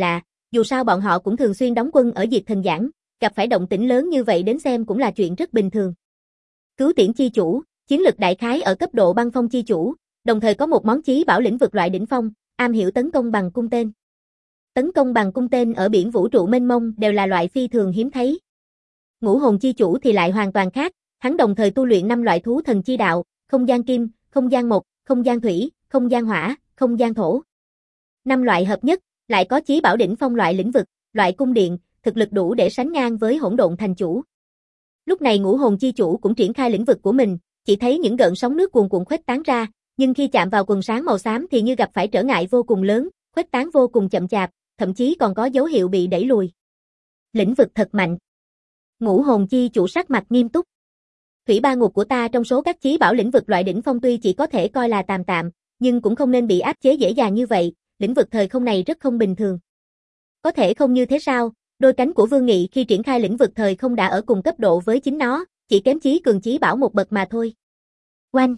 Dù sao bọn họ cũng thường xuyên đóng quân ở Diệt Thần Giảng, gặp phải động tĩnh lớn như vậy đến xem cũng là chuyện rất bình thường. Cứu tiễn chi chủ, chiến lực đại khái ở cấp độ băng phong chi chủ, đồng thời có một món chí bảo lĩnh vực loại đỉnh phong, am hiểu tấn công bằng cung tên. Tấn công bằng cung tên ở biển vũ trụ mênh mông đều là loại phi thường hiếm thấy. Ngũ hồn chi chủ thì lại hoàn toàn khác, hắn đồng thời tu luyện năm loại thú thần chi đạo, không gian kim, không gian mộc, không gian thủy, không gian hỏa, không gian thổ. Năm loại hợp nhất, lại có chí bảo đỉnh phong loại lĩnh vực, loại cung điện, thực lực đủ để sánh ngang với hỗn độn thành chủ. Lúc này ngũ hồn chi chủ cũng triển khai lĩnh vực của mình, chỉ thấy những gợn sóng nước cuồn cuộn khuếch tán ra, nhưng khi chạm vào quần sáng màu xám thì như gặp phải trở ngại vô cùng lớn, khuếch tán vô cùng chậm chạp, thậm chí còn có dấu hiệu bị đẩy lùi. Lĩnh vực thật mạnh. Ngũ hồn chi chủ sắc mặt nghiêm túc. Thủy ba ngục của ta trong số các chí bảo lĩnh vực loại đỉnh phong tuy chỉ có thể coi là tạm tạm, nhưng cũng không nên bị áp chế dễ dàng như vậy, lĩnh vực thời không này rất không bình thường. Có thể không như thế sao? Đôi cánh của Vương Nghị khi triển khai lĩnh vực thời không đã ở cùng cấp độ với chính nó, chỉ kém chí cường chí bảo một bậc mà thôi. Oanh!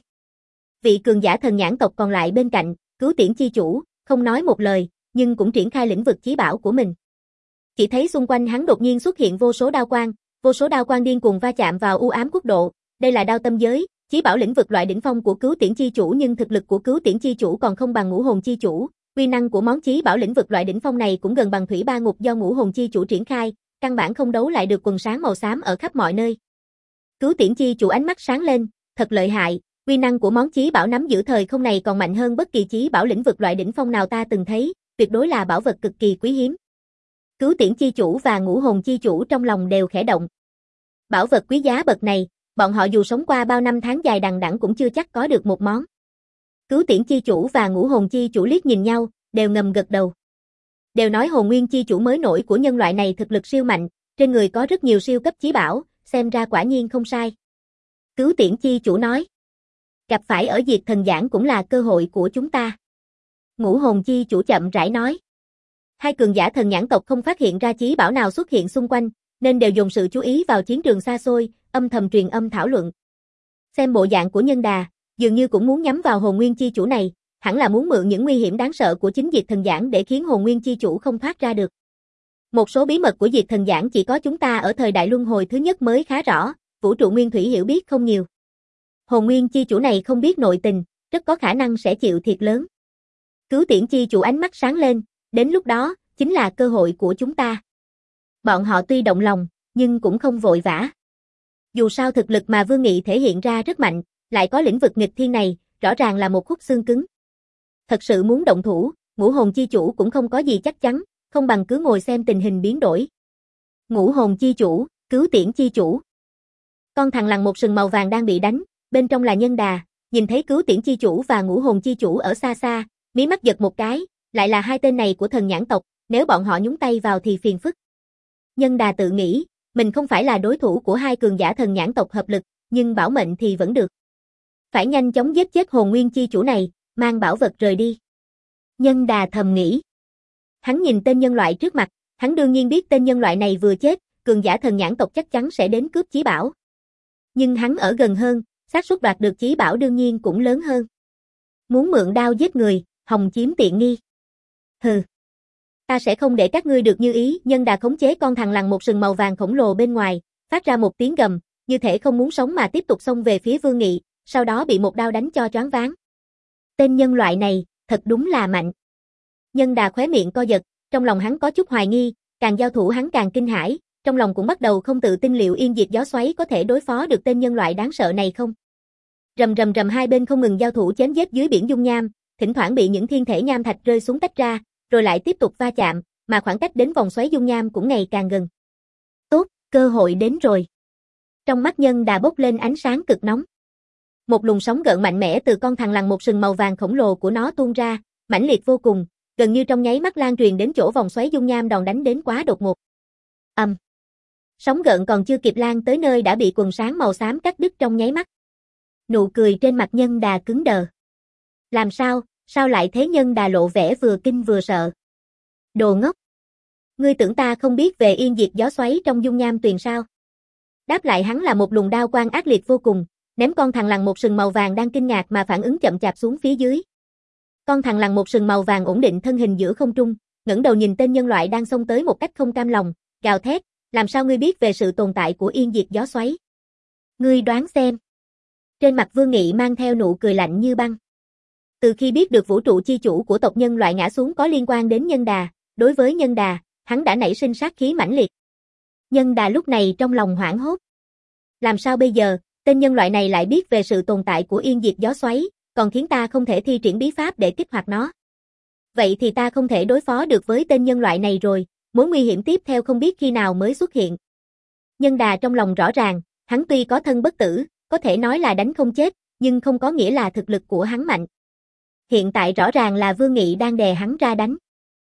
Vị cường giả thần nhãn tộc còn lại bên cạnh, cứu tiễn chi chủ, không nói một lời, nhưng cũng triển khai lĩnh vực chí bảo của mình. Chỉ thấy xung quanh hắn đột nhiên xuất hiện vô số đao quang, vô số đao quang điên cuồng va chạm vào u ám quốc độ, đây là đao tâm giới, chí bảo lĩnh vực loại đỉnh phong của cứu tiễn chi chủ nhưng thực lực của cứu tiễn chi chủ còn không bằng ngũ hồn chi chủ. Uy năng của món chí bảo lĩnh vực loại đỉnh phong này cũng gần bằng thủy ba ngục do ngũ hồn chi chủ triển khai, căn bản không đấu lại được quần sáng màu xám ở khắp mọi nơi. Cứu tiễn chi chủ ánh mắt sáng lên, thật lợi hại, uy năng của món chí bảo nắm giữ thời không này còn mạnh hơn bất kỳ chí bảo lĩnh vực loại đỉnh phong nào ta từng thấy, tuyệt đối là bảo vật cực kỳ quý hiếm. Cứu tiễn chi chủ và ngũ hồn chi chủ trong lòng đều khẽ động. Bảo vật quý giá bậc này, bọn họ dù sống qua bao năm tháng dài đằng đẵng cũng chưa chắc có được một món. Cứu tiễn chi chủ và ngũ hồn chi chủ liếc nhìn nhau, đều ngầm gật đầu. Đều nói hồn nguyên chi chủ mới nổi của nhân loại này thực lực siêu mạnh, trên người có rất nhiều siêu cấp chí bảo, xem ra quả nhiên không sai. Cứu tiễn chi chủ nói. Gặp phải ở Diệt Thần Giảng cũng là cơ hội của chúng ta. Ngũ hồn chi chủ chậm rãi nói. Hai cường giả thần nhãn tộc không phát hiện ra chí bảo nào xuất hiện xung quanh, nên đều dồn sự chú ý vào chiến trường xa xôi, âm thầm truyền âm thảo luận. Xem bộ dạng của Nhân Đà, dường như cũng muốn nhắm vào hồn nguyên chi chủ này, hẳn là muốn mượn những nguy hiểm đáng sợ của chính Diệt Thần Giảng để khiến hồn nguyên chi chủ không thoát ra được. Một số bí mật của Diệt Thần Giảng chỉ có chúng ta ở thời đại luân hồi thứ nhất mới khá rõ, vũ trụ nguyên thủy hiểu biết không nhiều. Hồn nguyên chi chủ này không biết nội tình, rất có khả năng sẽ chịu thiệt lớn. Cứu tiễn chi chủ ánh mắt sáng lên, đến lúc đó, chính là cơ hội của chúng ta. Bọn họ tuy động lòng, nhưng cũng không vội vã. Dù sao thực lực mà Vương Nghị thể hiện ra rất mạnh, lại có lĩnh vực nghịch thiên này, rõ ràng là một khúc xương cứng. Thật sự muốn động thủ, ngũ hồn chi chủ cũng không có gì chắc chắn, không bằng cứ ngồi xem tình hình biến đổi. Ngũ hồn chi chủ, cứu tiễn chi chủ. Con thằng lằn một sừng màu vàng đang bị đánh, bên trong là Nhân Đà, nhìn thấy cứu tiễn chi chủ và ngũ hồn chi chủ ở xa xa, mí mắt giật một cái, lại là hai tên này của thần nhãn tộc, nếu bọn họ nhúng tay vào thì phiền phức. Nhân Đà tự nghĩ, mình không phải là đối thủ của hai cường giả thần nhãn tộc hợp lực, nhưng bảo mệnh thì vẫn được. Phải nhanh chóng giết chết hồn nguyên chi chủ này, mang bảo vật rời đi. Nhân Đà thầm nghĩ. Hắn nhìn tên nhân loại trước mặt, hắn đương nhiên biết tên nhân loại này vừa chết, cường giả thần nhãn tộc chắc chắn sẽ đến cướp chí bảo. Nhưng hắn ở gần hơn, xác suất đoạt được chí bảo đương nhiên cũng lớn hơn. Muốn mượn đao giết người, hòng chiếm tiện nghi. Hừ. Ta sẽ không để các ngươi được như ý. Nhân Đà khống chế con thằng lằn một sừng màu vàng khổng lồ bên ngoài, phát ra một tiếng gầm, như thể không muốn sống mà tiếp tục xông về phía Vương Nghị, sau đó bị một đao đánh cho choáng váng. Tên nhân loại này, thật đúng là mạnh. Nhân Đà khóe miệng co giật, trong lòng hắn có chút hoài nghi, càng giao thủ hắn càng kinh hãi, trong lòng cũng bắt đầu không tự tin liệu Yên Diệt Gió Xoáy có thể đối phó được tên nhân loại đáng sợ này không. Rầm rầm rầm hai bên không ngừng giao thủ chém giết dưới biển dung nham, thỉnh thoảng bị những thiên thể nham thạch rơi xuống tách ra, rồi lại tiếp tục va chạm, mà khoảng cách đến vòng xoáy dung nham cũng ngày càng gần. Tốt, cơ hội đến rồi. Trong mắt Nhân Đà bốc lên ánh sáng cực nóng. Một luồng sóng gợn mạnh mẽ từ con thằn lằn một sừng màu vàng khổng lồ của nó tuôn ra, mãnh liệt vô cùng, gần như trong nháy mắt lan truyền đến chỗ vòng xoáy dung nham đòn đánh đến quá đột ngột. Ầm. Um. Sóng gợn còn chưa kịp lan tới nơi đã bị quần sáng màu xám cắt đứt trong nháy mắt. Nụ cười trên mặt Nhân Đà cứng đờ. Làm sao, sao lại thế? Nhân Đà lộ vẻ vừa kinh vừa sợ. Đồ ngốc. Ngươi tưởng ta không biết về Yên Diệt Gió Xoáy trong dung nham tuyền sao? Đáp lại hắn là một luồng đao quang ác liệt vô cùng, ném con thằn lằn một sừng màu vàng đang kinh ngạc mà phản ứng chậm chạp xuống phía dưới. Con thằn lằn một sừng màu vàng ổn định thân hình giữa không trung, ngẩng đầu nhìn tên nhân loại đang xông tới một cách không cam lòng, gào thét, làm sao ngươi biết về sự tồn tại của yên diệt gió xoáy? Ngươi đoán xem. Trên mặt Vương Nghị mang theo nụ cười lạnh như băng. Từ khi biết được vũ trụ chi chủ của tộc nhân loại ngã xuống có liên quan đến Nhân Đà, đối với Nhân Đà, hắn đã nảy sinh sát khí mãnh liệt. Nhân Đà lúc này trong lòng hoảng hốt. Làm sao bây giờ, tên nhân loại này lại biết về sự tồn tại của yên diệt gió xoáy, còn khiến ta không thể thi triển bí pháp để kích hoạt nó. Vậy thì ta không thể đối phó được với tên nhân loại này rồi, mối nguy hiểm tiếp theo không biết khi nào mới xuất hiện. Nhân Đà trong lòng rõ ràng, hắn tuy có thân bất tử, có thể nói là đánh không chết, nhưng không có nghĩa là thực lực của hắn mạnh. Hiện tại rõ ràng là Vương Nghị đang đè hắn ra đánh.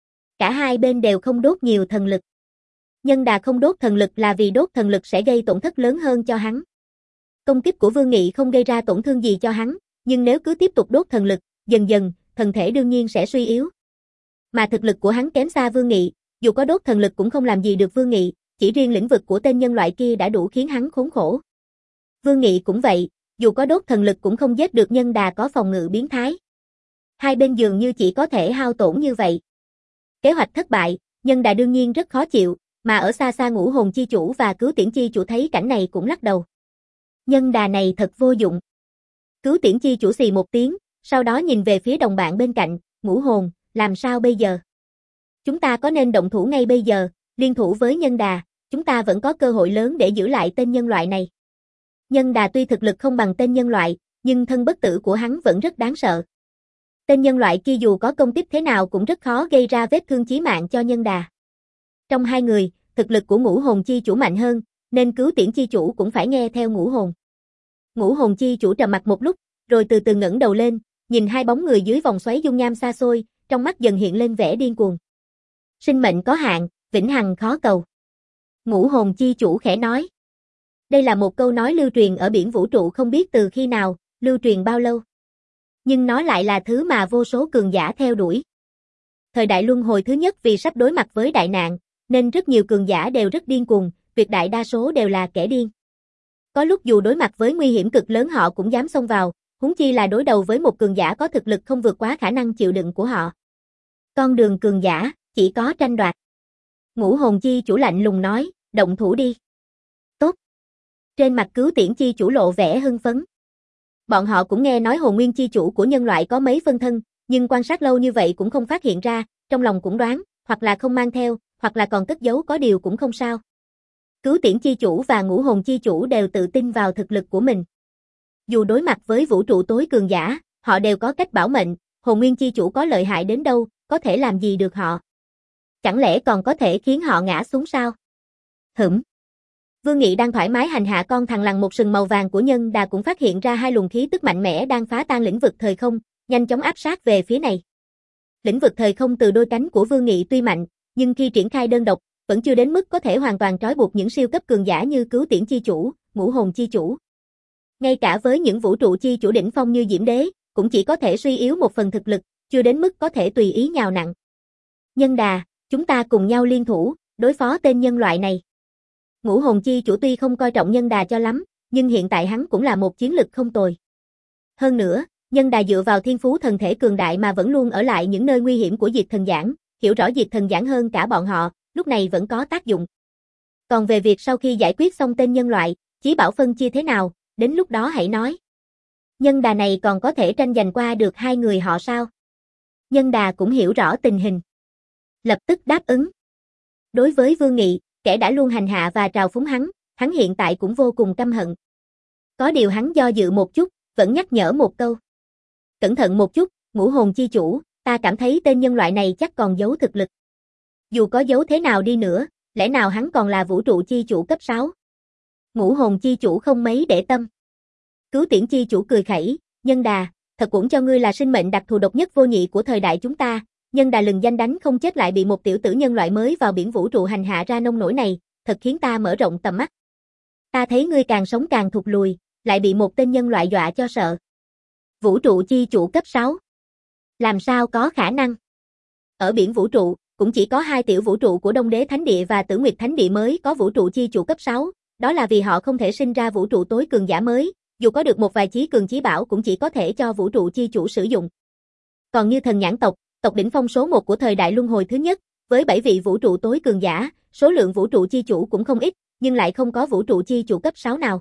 Cả hai bên đều không đốt nhiều thần lực. Nhân Đà không đốt thần lực là vì đốt thần lực sẽ gây tổn thất lớn hơn cho hắn. Công kích của Vương Nghị không gây ra tổn thương gì cho hắn, nhưng nếu cứ tiếp tục đốt thần lực, dần dần, thần thể đương nhiên sẽ suy yếu. Mà thực lực của hắn kém xa Vương Nghị, dù có đốt thần lực cũng không làm gì được Vương Nghị, chỉ riêng lĩnh vực của tên nhân loại kia đã đủ khiến hắn khốn khổ. Vương Nghị cũng vậy, dù có đốt thần lực cũng không giết được Nhân Đà có phòng ngự biến thái. Hai bên dường như chỉ có thể hao tổn như vậy. Kế hoạch thất bại, Nhân Đà đương nhiên rất khó chịu, mà ở xa xa Ngũ Hồn chi chủ và Cứu Tiễn chi chủ thấy cảnh này cũng lắc đầu. Nhân Đà này thật vô dụng. Cứu Tiễn chi chủ xì một tiếng, sau đó nhìn về phía đồng bạn bên cạnh, Ngũ Hồn, làm sao bây giờ? Chúng ta có nên động thủ ngay bây giờ, liên thủ với Nhân Đà, chúng ta vẫn có cơ hội lớn để giữ lại tên nhân loại này. Nhân Đà tuy thực lực không bằng tên nhân loại, nhưng thân bất tử của hắn vẫn rất đáng sợ. Tên nhân loại kia dù có công kích thế nào cũng rất khó gây ra vết thương chí mạng cho Nhân Đà. Trong hai người, thực lực của Ngũ Hồn chi chủ mạnh hơn, nên Cứu Tiễn chi chủ cũng phải nghe theo Ngũ Hồn. Ngũ Hồn chi chủ trầm mặt một lúc, rồi từ từ ngẩng đầu lên, nhìn hai bóng người dưới vòng xoáy dung nham xa xôi, trong mắt dần hiện lên vẻ điên cuồng. Sinh mệnh có hạn, vĩnh hằng khó cầu. Ngũ Hồn chi chủ khẽ nói. Đây là một câu nói lưu truyền ở biển vũ trụ không biết từ khi nào, lưu truyền bao lâu. Nhưng nó lại là thứ mà vô số cường giả theo đuổi. Thời đại luân hồi thứ nhất vì sắp đối mặt với đại nạn, nên rất nhiều cường giả đều rất điên cuồng, tuyệt đại đa số đều là kẻ điên. Có lúc dù đối mặt với nguy hiểm cực lớn họ cũng dám xông vào, huống chi là đối đầu với một cường giả có thực lực không vượt quá khả năng chịu đựng của họ. Con đường cường giả, chỉ có tranh đoạt. Ngũ Hồn chi chủ lạnh lùng nói, động thủ đi. Tốt. Trên mặt Cứu Tiễn chi chủ lộ vẻ hưng phấn. Bọn họ cũng nghe nói hồn nguyên chi chủ của nhân loại có mấy phân thân, nhưng quan sát lâu như vậy cũng không phát hiện ra, trong lòng cũng đoán, hoặc là không mang theo, hoặc là còn cất giấu có điều cũng không sao. Cứu Tiễn chi chủ và Ngũ Hồn chi chủ đều tự tin vào thực lực của mình. Dù đối mặt với vũ trụ tối cường giả, họ đều có cách bảo mệnh, hồn nguyên chi chủ có lợi hại đến đâu, có thể làm gì được họ. Chẳng lẽ còn có thể khiến họ ngã xuống sao? Hửm. Vương Nghị đang thoải mái hành hạ con thằn lằn một sừng màu vàng của Nhân Đà cũng phát hiện ra hai luồng khí tức mạnh mẽ đang phá tan lĩnh vực thời không, nhanh chóng áp sát về phía này. Lĩnh vực thời không từ đôi cánh của Vương Nghị tuy mạnh, nhưng khi triển khai đơn độc, vẫn chưa đến mức có thể hoàn toàn trói buộc những siêu cấp cường giả như Cứu Tiễn chi chủ, Ngũ Hồn chi chủ. Ngay cả với những vũ trụ chi chủ đỉnh phong như Diễm Đế, cũng chỉ có thể suy yếu một phần thực lực, chưa đến mức có thể tùy ý nhào nặn. Nhân Đà, chúng ta cùng nhau liên thủ, đối phó tên nhân loại này. Ngũ Hồn chi chủ tuy không coi trọng Nhân Đà cho lắm, nhưng hiện tại hắn cũng là một chiến lực không tồi. Hơn nữa, Nhân Đà dựa vào thiên phú thần thể cường đại mà vẫn luôn ở lại những nơi nguy hiểm của Diệt Thần Giảng, hiểu rõ Diệt Thần Giảng hơn cả bọn họ, lúc này vẫn có tác dụng. Còn về việc sau khi giải quyết xong tên nhân loại, chí bảo phân chia thế nào, đến lúc đó hãy nói. Nhân Đà này còn có thể tranh giành qua được hai người họ sao? Nhân Đà cũng hiểu rõ tình hình. Lập tức đáp ứng. Đối với Vương Nghị, kẻ đã luôn hành hạ và trào phúng hắn, hắn hiện tại cũng vô cùng căm hận. Có điều hắn do dự một chút, vẫn nhắc nhở một câu. Cẩn thận một chút, Ngũ Hồn chi chủ, ta cảm thấy tên nhân loại này chắc còn giấu thực lực. Dù có giấu thế nào đi nữa, lẽ nào hắn còn là vũ trụ chi chủ cấp sáu? Ngũ Hồn chi chủ không mấy để tâm. Cứu Tiễn chi chủ cười khẩy, Nhân Đà, thật cũng cho ngươi là sinh mệnh đặc thù độc nhất vô nhị của thời đại chúng ta. Nhân Đà lừng danh đánh không chết lại bị một tiểu tử nhân loại mới vào biển vũ trụ hành hạ ra nông nổi này, thật khiến ta mở rộng tầm mắt. Ta thấy ngươi càng sống càng thụt lùi, lại bị một tên nhân loại dọa cho sợ. Vũ trụ chi chủ cấp sáu. Làm sao có khả năng? Ở biển vũ trụ, cũng chỉ có hai tiểu vũ trụ của Đông Đế Thánh Địa và Tử Nguyệt Thánh Địa mới có vũ trụ chi chủ cấp sáu, đó là vì họ không thể sinh ra vũ trụ tối cường giả mới, dù có được một vài chí cường chí bảo cũng chỉ có thể cho vũ trụ chi chủ sử dụng. Còn như Thần Nhãn tộc, tộc đỉnh phong số một của thời đại luân hồi thứ nhất, với bảy vị vũ trụ tối cường giả, số lượng vũ trụ chi chủ cũng không ít, nhưng lại không có vũ trụ chi chủ cấp sáu nào.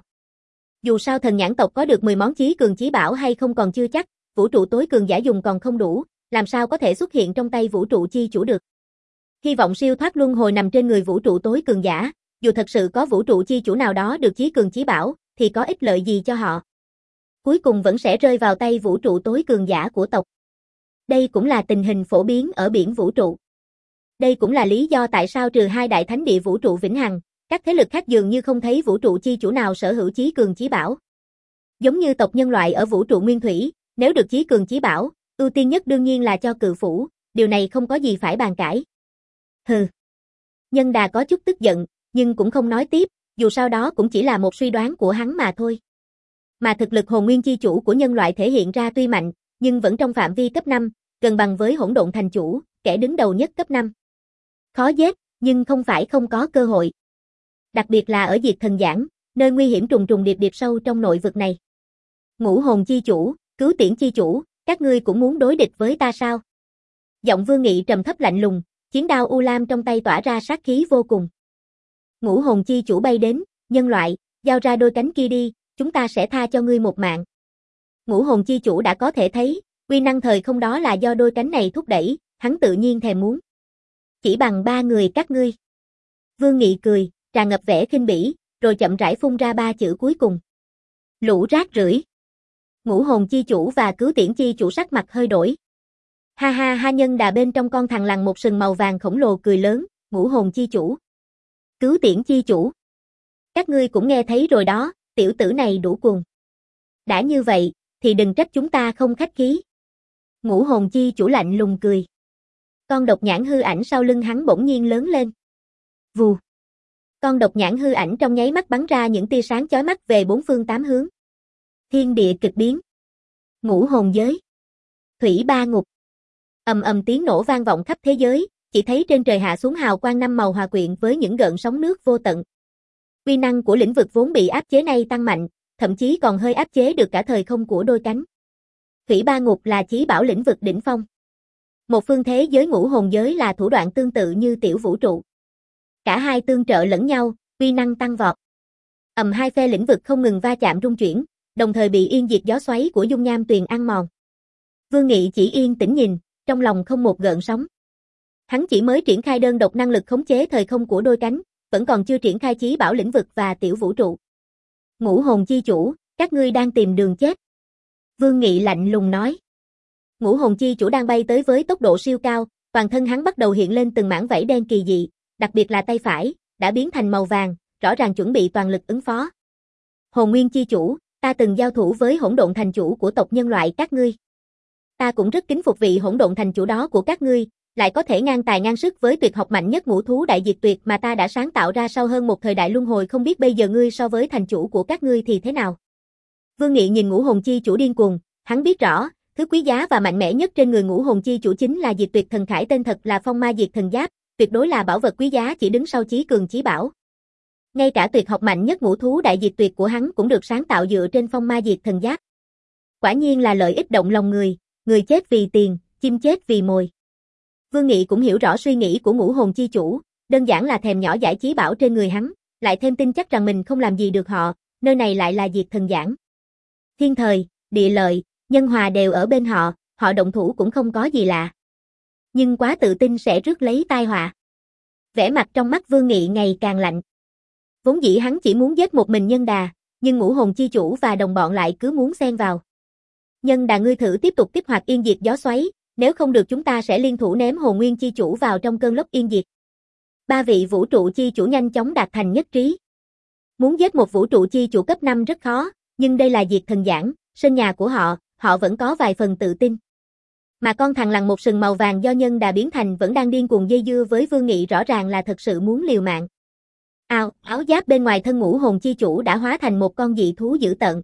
Dù sao thần nhãn tộc có được mười món chí cường chí bảo hay không còn chưa chắc, vũ trụ tối cường giả dùng còn không đủ, làm sao có thể xuất hiện trong tay vũ trụ chi chủ được. Hy vọng siêu thoát luân hồi nằm trên người vũ trụ tối cường giả, dù thật sự có vũ trụ chi chủ nào đó được chí cường chí bảo, thì có ích lợi gì cho họ. Cuối cùng vẫn sẽ rơi vào tay vũ trụ tối cường giả của tộc. Đây cũng là tình hình phổ biến ở biển vũ trụ. Đây cũng là lý do tại sao trừ hai đại thánh địa vũ trụ vĩnh hằng, các thế lực khác dường như không thấy vũ trụ chi chủ nào sở hữu chí cường chí bảo. Giống như tộc nhân loại ở vũ trụ nguyên thủy, nếu được chí cường chí bảo, ưu tiên nhất đương nhiên là cho cự phủ, điều này không có gì phải bàn cãi. Hừ. Nhân Đà có chút tức giận, nhưng cũng không nói tiếp, dù sao đó cũng chỉ là một suy đoán của hắn mà thôi. Mà thực lực hồn nguyên chi chủ của nhân loại thể hiện ra tuy mạnh, nhưng vẫn trong phạm vi cấp năm, gần bằng với hỗn độn thành chủ, kẻ đứng đầu nhất cấp năm. Khó giết, nhưng không phải không có cơ hội. Đặc biệt là ở Diệt Thần Giảng, nơi nguy hiểm trùng trùng điệp điệp sâu trong nội vực này. Ngũ hồn chi chủ, cứu tiễn chi chủ, các ngươi cũng muốn đối địch với ta sao? Giọng Vương Nghị trầm thấp lạnh lùng, chiến đao u lam trong tay tỏa ra sát khí vô cùng. Ngũ hồn chi chủ bay đến, nhân loại, giao ra đôi cánh kia đi, chúng ta sẽ tha cho ngươi một mạng. Ngũ hồn chi chủ đã có thể thấy, uy năng thời không đó là do đôi cánh này thúc đẩy, hắn tự nhiên thèm muốn. Chỉ bằng ba người các ngươi. Vương Nghị cười, tràn ngập vẻ khinh bỉ, rồi chậm rãi phun ra ba chữ cuối cùng. Lũ rác rưởi. Ngũ hồn chi chủ và cứu tiễn chi chủ sắc mặt hơi đổi. Ha ha ha, Nhân Đà bên trong con thằn lằn một sừng màu vàng khổng lồ cười lớn, ngũ hồn chi chủ. Cứu tiễn chi chủ. Các ngươi cũng nghe thấy rồi đó, tiểu tử này đủ cuồng. Đã như vậy, thì đừng trách chúng ta không khách khí. Ngũ hồn chi chủ lạnh lùng cười. Con độc nhãn hư ảnh sau lưng hắn bỗng nhiên lớn lên. Vù. Con độc nhãn hư ảnh trong nháy mắt bắn ra những tia sáng chói mắt về bốn phương tám hướng. Thiên địa kịch biến. Ngũ hồn giới. Thủy ba ngục. Ầm ầm tiếng nổ vang vọng khắp thế giới, chỉ thấy trên trời hạ xuống hào quang năm màu hòa quyện với những gợn sóng nước vô tận. Uy năng của lĩnh vực vốn bị áp chế này tăng mạnh, thậm chí còn hơi áp chế được cả thời không của đôi cánh. Thủy ba ngục là chí bảo lĩnh vực đỉnh phong. Một phương thế giới ngũ hồn giới là thủ đoạn tương tự như tiểu vũ trụ. Cả hai tương trợ lẫn nhau, uy năng tăng vọt. Ầm hai phe lĩnh vực không ngừng va chạm rung chuyển, đồng thời bị yên diệt gió xoáy của dung nham tuyền ăn mòn. Vương Nghị chỉ yên tĩnh nhìn, trong lòng không một gợn sóng. Hắn chỉ mới triển khai đơn độc năng lực khống chế thời không của đôi cánh, vẫn còn chưa triển khai chí bảo lĩnh vực và tiểu vũ trụ. Ngũ hồn chi chủ, các ngươi đang tìm đường chết. Vương Nghị lạnh lùng nói. Ngũ hồn chi chủ đang bay tới với tốc độ siêu cao, toàn thân hắn bắt đầu hiện lên từng mảng vảy đen kỳ dị, đặc biệt là tay phải, đã biến thành màu vàng, rõ ràng chuẩn bị toàn lực ứng phó. Hồn nguyên chi chủ, ta từng giao thủ với hỗn độn thành chủ của tộc nhân loại các ngươi. Ta cũng rất kính phục vị hỗn độn thành chủ đó của các ngươi, lại có thể ngang tài ngang sức với tuyệt học mạnh nhất ngũ thú đại diệt tuyệt mà ta đã sáng tạo ra sau hơn một thời đại luân hồi, không biết bây giờ ngươi so với thành chủ của các ngươi thì thế nào. Vương Nghị nhìn ngũ hồn chi chủ điên cuồng, hắn biết rõ, thứ quý giá và mạnh mẽ nhất trên người ngũ hồn chi chủ chính là diệt tuyệt thần khải, tên thật là Phong Ma Diệt Thần Giáp, tuyệt đối là bảo vật quý giá chỉ đứng sau chí cường chí bảo. Ngay cả tuyệt học mạnh nhất ngũ thú đại diệt tuyệt của hắn cũng được sáng tạo dựa trên Phong Ma Diệt Thần Giáp. Quả nhiên là lợi ích động lòng người, người chết vì tiền, chim chết vì mồi. Vương Nghị cũng hiểu rõ suy nghĩ của ngũ hồn chi chủ, đơn giản là thèm nhỏ giải chí bảo trên người hắn, lại thêm tin chắc rằng mình không làm gì được họ, nơi này lại là Diệt Thần Giảng. Thiên thời, địa lợi, nhân hòa đều ở bên họ, họ động thủ cũng không có gì lạ. Nhưng quá tự tin sẽ rước lấy tai họa. Vẻ mặt trong mắt Vương Nghị ngày càng lạnh. Vốn dĩ hắn chỉ muốn giết một mình Nhân Đà, nhưng ngũ hồn chi chủ và đồng bọn lại cứ muốn xen vào. Nhân Đà, ngươi thử tiếp tục kích hoạt yên diệt gió xoáy, nếu không được chúng ta sẽ liên thủ ném hồn nguyên chi chủ vào trong cơn lốc yên diệt. Ba vị vũ trụ chi chủ nhanh chóng đạt thành nhất trí. Muốn giết một vũ trụ chi chủ cấp năm rất khó, nhưng đây là Diệt Thần Giảng, sân nhà của họ, họ vẫn có vài phần tự tin. Mà con thằn lằn một sừng màu vàng do Nhân Đà biến thành vẫn đang điên cuồng dây dưa với Vương Nghị, rõ ràng là thật sự muốn liều mạng. Ào, áo giáp bên ngoài thân ngũ hồn chi chủ đã hóa thành một con dị thú dữ tợn.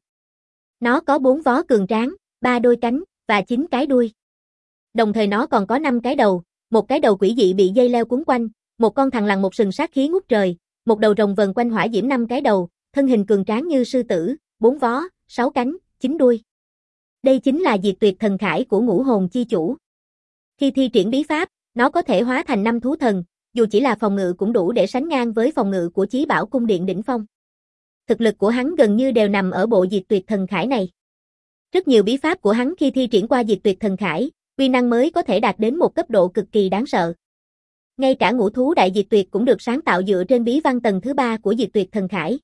Nó có bốn vó cường tráng, ba đôi cánh và chín cái đuôi. Đồng thời nó còn có năm cái đầu, một cái đầu quỷ dị bị dây leo cuốn quanh, một con thằn lằn một sừng sát khí ngút trời, một đầu rồng vần quanh hỏa diễm, năm cái đầu, thân hình cường tráng như sư tử, bốn vó, sáu cánh, chín đuôi. Đây chính là diệt tuyệt thần khải của ngũ hồn chi chủ. Khi thi triển bí pháp, Nó có thể hóa thành năm thú thần, dù chỉ là phòng ngự cũng đủ để sánh ngang với phòng ngự của Chí Bảo cung điện đỉnh phong. Thực lực của hắn gần như đều nằm ở bộ Diệt Tuyệt Thần Khải này. Rất nhiều bí pháp của hắn khi thi triển qua Diệt Tuyệt Thần Khải, uy năng mới có thể đạt đến một cấp độ cực kỳ đáng sợ. Ngay cả ngũ thú đại diệt tuyệt cũng được sáng tạo dựa trên bí văn tầng thứ ba của Diệt Tuyệt Thần Khải.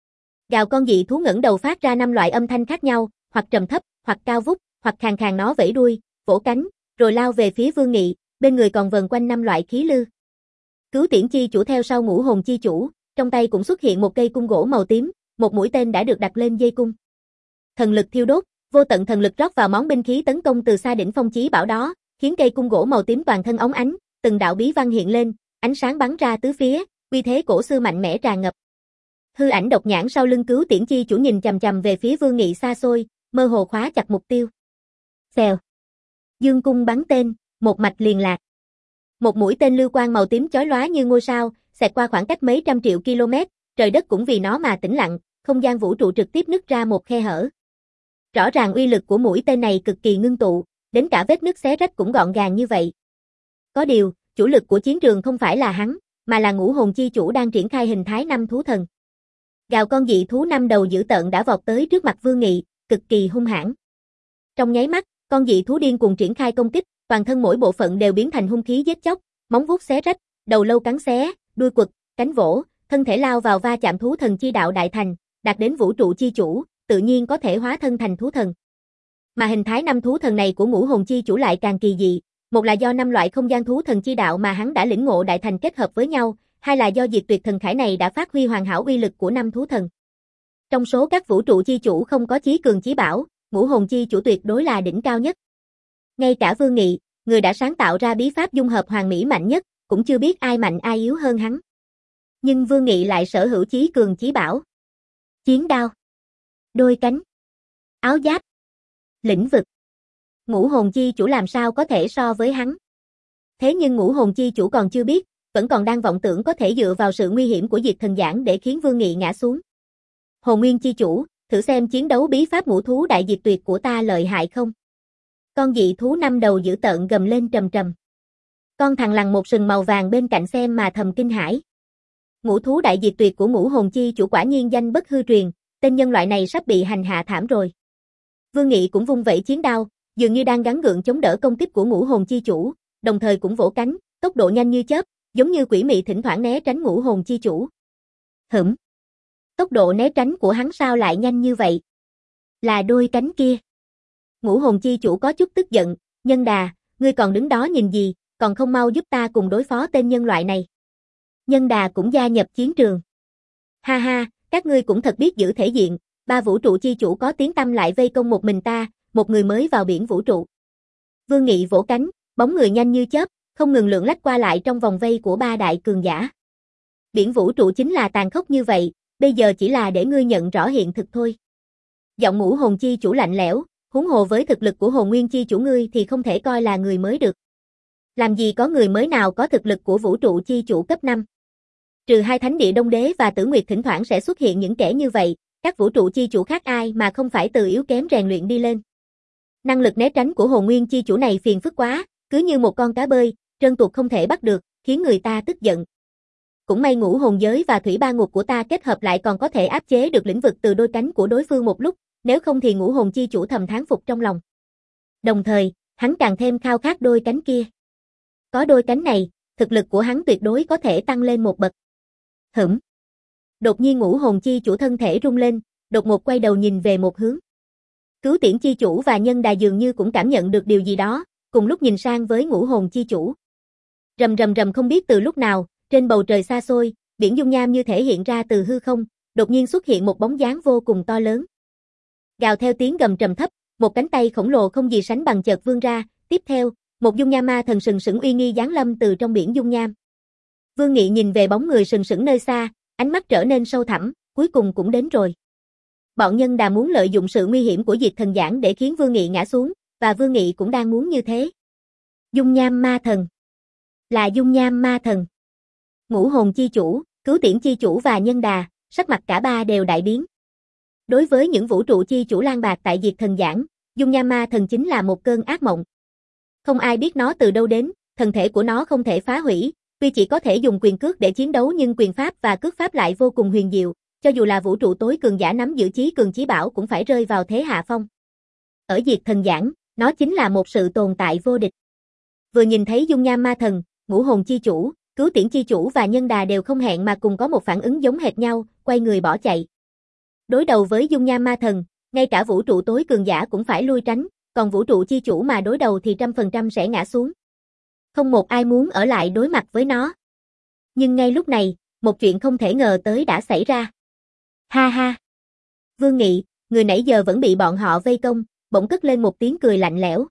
Gào con dị thú ngẩng đầu phát ra năm loại âm thanh khác nhau, hoặc trầm thấp, hoặc cao vút, hoặc khàn khàn, nó vẫy đuôi, vỗ cánh, rồi lao về phía Vương Nghị, bên người còn vần quanh năm loại khí lư. Cứu Tiễn chi chủ theo sau Ngũ Hồn chi chủ, trong tay cũng xuất hiện một cây cung gỗ màu tím, một mũi tên đã được đặt lên dây cung. Thần lực thiêu đốt, vô tận thần lực rót vào món binh khí tấn công từ xa đỉnh phong chí bảo đó, khiến cây cung gỗ màu tím toàn thân óng ánh, từng đạo bí văn hiện lên, ánh sáng bắn ra tứ phía, uy thế cổ xưa mạnh mẽ tràn ngập. Hư ảnh độc nhãn sau lưng Cứu Tiễn chi chủ nhìn chằm chằm về phía Vương Nghị xa xôi, mơ hồ khóa chặt mục tiêu. Xèo. Dương cung bắn tên, một mạch liền lạc. Một mũi tên lưu quang màu tím chói lóa như ngôi sao, xẹt qua khoảng cách mấy trăm triệu km, trời đất cũng vì nó mà tĩnh lặng, không gian vũ trụ trực tiếp nứt ra một khe hở. Rõ ràng uy lực của mũi tên này cực kỳ ngưng tụ, đến cả vết nứt xé rách cũng gọn gàng như vậy. Có điều, chủ lực của chiến trường không phải là hắn, mà là Ngũ Hồn chi chủ đang triển khai hình thái năm thú thần. Gào con dị thú năm đầu dữ tợn đã vọt tới trước mặt Vương Nghị, cực kỳ hung hãn. Trong nháy mắt, con dị thú điên cuồng triển khai công kích, toàn thân mỗi bộ phận đều biến thành hung khí giết chóc, móng vuốt xé rách, đầu lâu cắn xé, đuôi quật, cánh vỗ, thân thể lao vào va chạm thú thần chi đạo đại thành, đạt đến vũ trụ chi chủ, tự nhiên có thể hóa thân thành thú thần. Mà hình thái năm thú thần này của Ngũ Hồn chi chủ lại càng kỳ dị, một là do năm loại không gian thú thần chi đạo mà hắn đã lĩnh ngộ đại thành kết hợp với nhau, hai là do Diệt Tuyệt Thần Khải này đã phát huy hoàn hảo uy lực của năm thú thần. Trong số các vũ trụ chi chủ không có chí cường chí bảo, Ngũ Hồn chi chủ tuyệt đối là đỉnh cao nhất. Ngay cả Vương Nghị, người đã sáng tạo ra bí pháp dung hợp hoàn mỹ mạnh nhất, cũng chưa biết ai mạnh ai yếu hơn hắn. Nhưng Vương Nghị lại sở hữu chí cường chí bảo. Chiến đao, đôi cánh, áo giáp, lĩnh vực. Ngũ Hồn chi chủ làm sao có thể so với hắn. Thế nhưng Ngũ Hồn chi chủ còn chưa biết, vẫn còn đang vọng tưởng có thể dựa vào sự nguy hiểm của Diệt Thần Giảng để khiến Vương Nghị ngã xuống. Hồn Nguyên chi chủ, thử xem chiến đấu bí pháp ngũ thú đại diệt tuyệt của ta lợi hại không? Con dị thú năm đầu dữ tợn gầm lên trầm trầm. Con thằn lằn một sừng màu vàng bên cạnh xem mà thầm kinh hãi. Ngũ thú đại diệt tuyệt của Ngũ Hồn chi chủ quả nhiên danh bất hư truyền, tên nhân loại này sắp bị hành hạ thảm rồi. Vương Nghị cũng vung vẩy chiến đao, dường như đang gắng gượng chống đỡ công kích của Ngũ Hồn chi chủ, đồng thời cũng vỗ cánh, tốc độ nhanh như chớp, giống như quỷ mị thỉnh thoảng né tránh Ngũ Hồn chi chủ. Hửm. Tốc độ né tránh của hắn sao lại nhanh như vậy? Là đôi cánh kia. Ngũ Hồn chi chủ có chút tức giận, Nhân Đà, ngươi còn đứng đó nhìn gì, còn không mau giúp ta cùng đối phó tên nhân loại này. Nhân Đà cũng gia nhập chiến trường. Ha ha, các ngươi cũng thật biết giữ thể diện, ba vũ trụ chi chủ có tiếng tăm lại vây công một mình ta, một người mới vào biển vũ trụ. Vương Nghị vỗ cánh, bóng người nhanh như chớp, không ngừng lượn lách qua lại trong vòng vây của ba đại cường giả. Biển vũ trụ chính là tàn khốc như vậy, bây giờ chỉ là để ngươi nhận rõ hiện thực thôi. Giọng Ngũ Hồn chi chủ lạnh lẽo, huống hồ với thực lực của Hồn Nguyên chi chủ ngươi thì không thể coi là người mới được. Làm gì có người mới nào có thực lực của vũ trụ chi chủ cấp năm. Trừ hai thánh địa Đông Đế và Tử Nguyệt thỉnh thoảng sẽ xuất hiện những kẻ như vậy, các vũ trụ chi chủ khác ai mà không phải từ yếu kém rèn luyện đi lên. Năng lực né tránh của Hồn Nguyên chi chủ này phiền phức quá, cứ như một con cá bơi, trơn tuột không thể bắt được, khiến người ta tức giận. Cũng may Ngũ Hồn giới và Thủy Ba Ngục của ta kết hợp lại còn có thể áp chế được lĩnh vực từ đôi cánh của đối phương một lúc, nếu không thì Ngũ Hồn chi chủ thầm thán phục trong lòng. Đồng thời, hắn càng thêm khao khát đôi cánh kia. Có đôi cánh này, thực lực của hắn tuyệt đối có thể tăng lên một bậc. Hửm. Đột nhiên Ngũ Hồn chi chủ thân thể rung lên, đột ngột quay đầu nhìn về một hướng. Cứu Tiễn chi chủ và Nhân Đà dường như cũng cảm nhận được điều gì đó, cùng lúc nhìn sang với Ngũ Hồn chi chủ. Rầm rầm rầm, không biết từ lúc nào, trên bầu trời xa xôi, biển dung nham như thể hiện ra từ hư không, đột nhiên xuất hiện một bóng dáng vô cùng to lớn. Gào theo tiếng gầm trầm thấp, một cánh tay khổng lồ không gì sánh bằng chợt vươn ra, tiếp theo, một dung nham ma thần sừng sững uy nghi giáng lâm từ trong biển dung nham. Vương Nghị nhìn về bóng người sừng sững nơi xa, ánh mắt trở nên sâu thẳm, cuối cùng cũng đến rồi. Bọn Nhân Đà muốn lợi dụng sự nguy hiểm của Diệt Thần Giảng để khiến Vương Nghị ngã xuống, và Vương Nghị cũng đang muốn như thế. Dung nham ma thần. Là dung nham ma thần. Ngũ Hồn chi chủ, Cứu Tiễn chi chủ và Nhân Đà, sắc mặt cả ba đều đại biến. Đối với những vũ trụ chi chủ lang bạc tại Diệt Thần Giảng, dung nham ma thần chính là một cơn ác mộng. Không ai biết nó từ đâu đến, thần thể của nó không thể phá hủy, tuy chỉ có thể dùng quyền cước để chiến đấu nhưng quyền pháp và cước pháp lại vô cùng huyền diệu, cho dù là vũ trụ tối cường giả nắm giữ chí cường chí bảo cũng phải rơi vào thế hạ phong. Ở Diệt Thần Giảng, nó chính là một sự tồn tại vô địch. Vừa nhìn thấy dung nham ma thần, ngũ hồn chi chủ, cứu tiễn chi chủ và nhân đà đều không hẹn mà cùng có một phản ứng giống hệt nhau, quay người bỏ chạy. Đối đầu với dung nham ma thần, ngay cả vũ trụ tối cường giả cũng phải lui tránh, còn vũ trụ chi chủ mà đối đầu thì trăm phần trăm sẽ ngã xuống. Không một ai muốn ở lại đối mặt với nó. Nhưng ngay lúc này, một chuyện không thể ngờ tới đã xảy ra. Ha ha! Vương Nghị, người nãy giờ vẫn bị bọn họ vây công, bỗng cất lên một tiếng cười lạnh lẽo.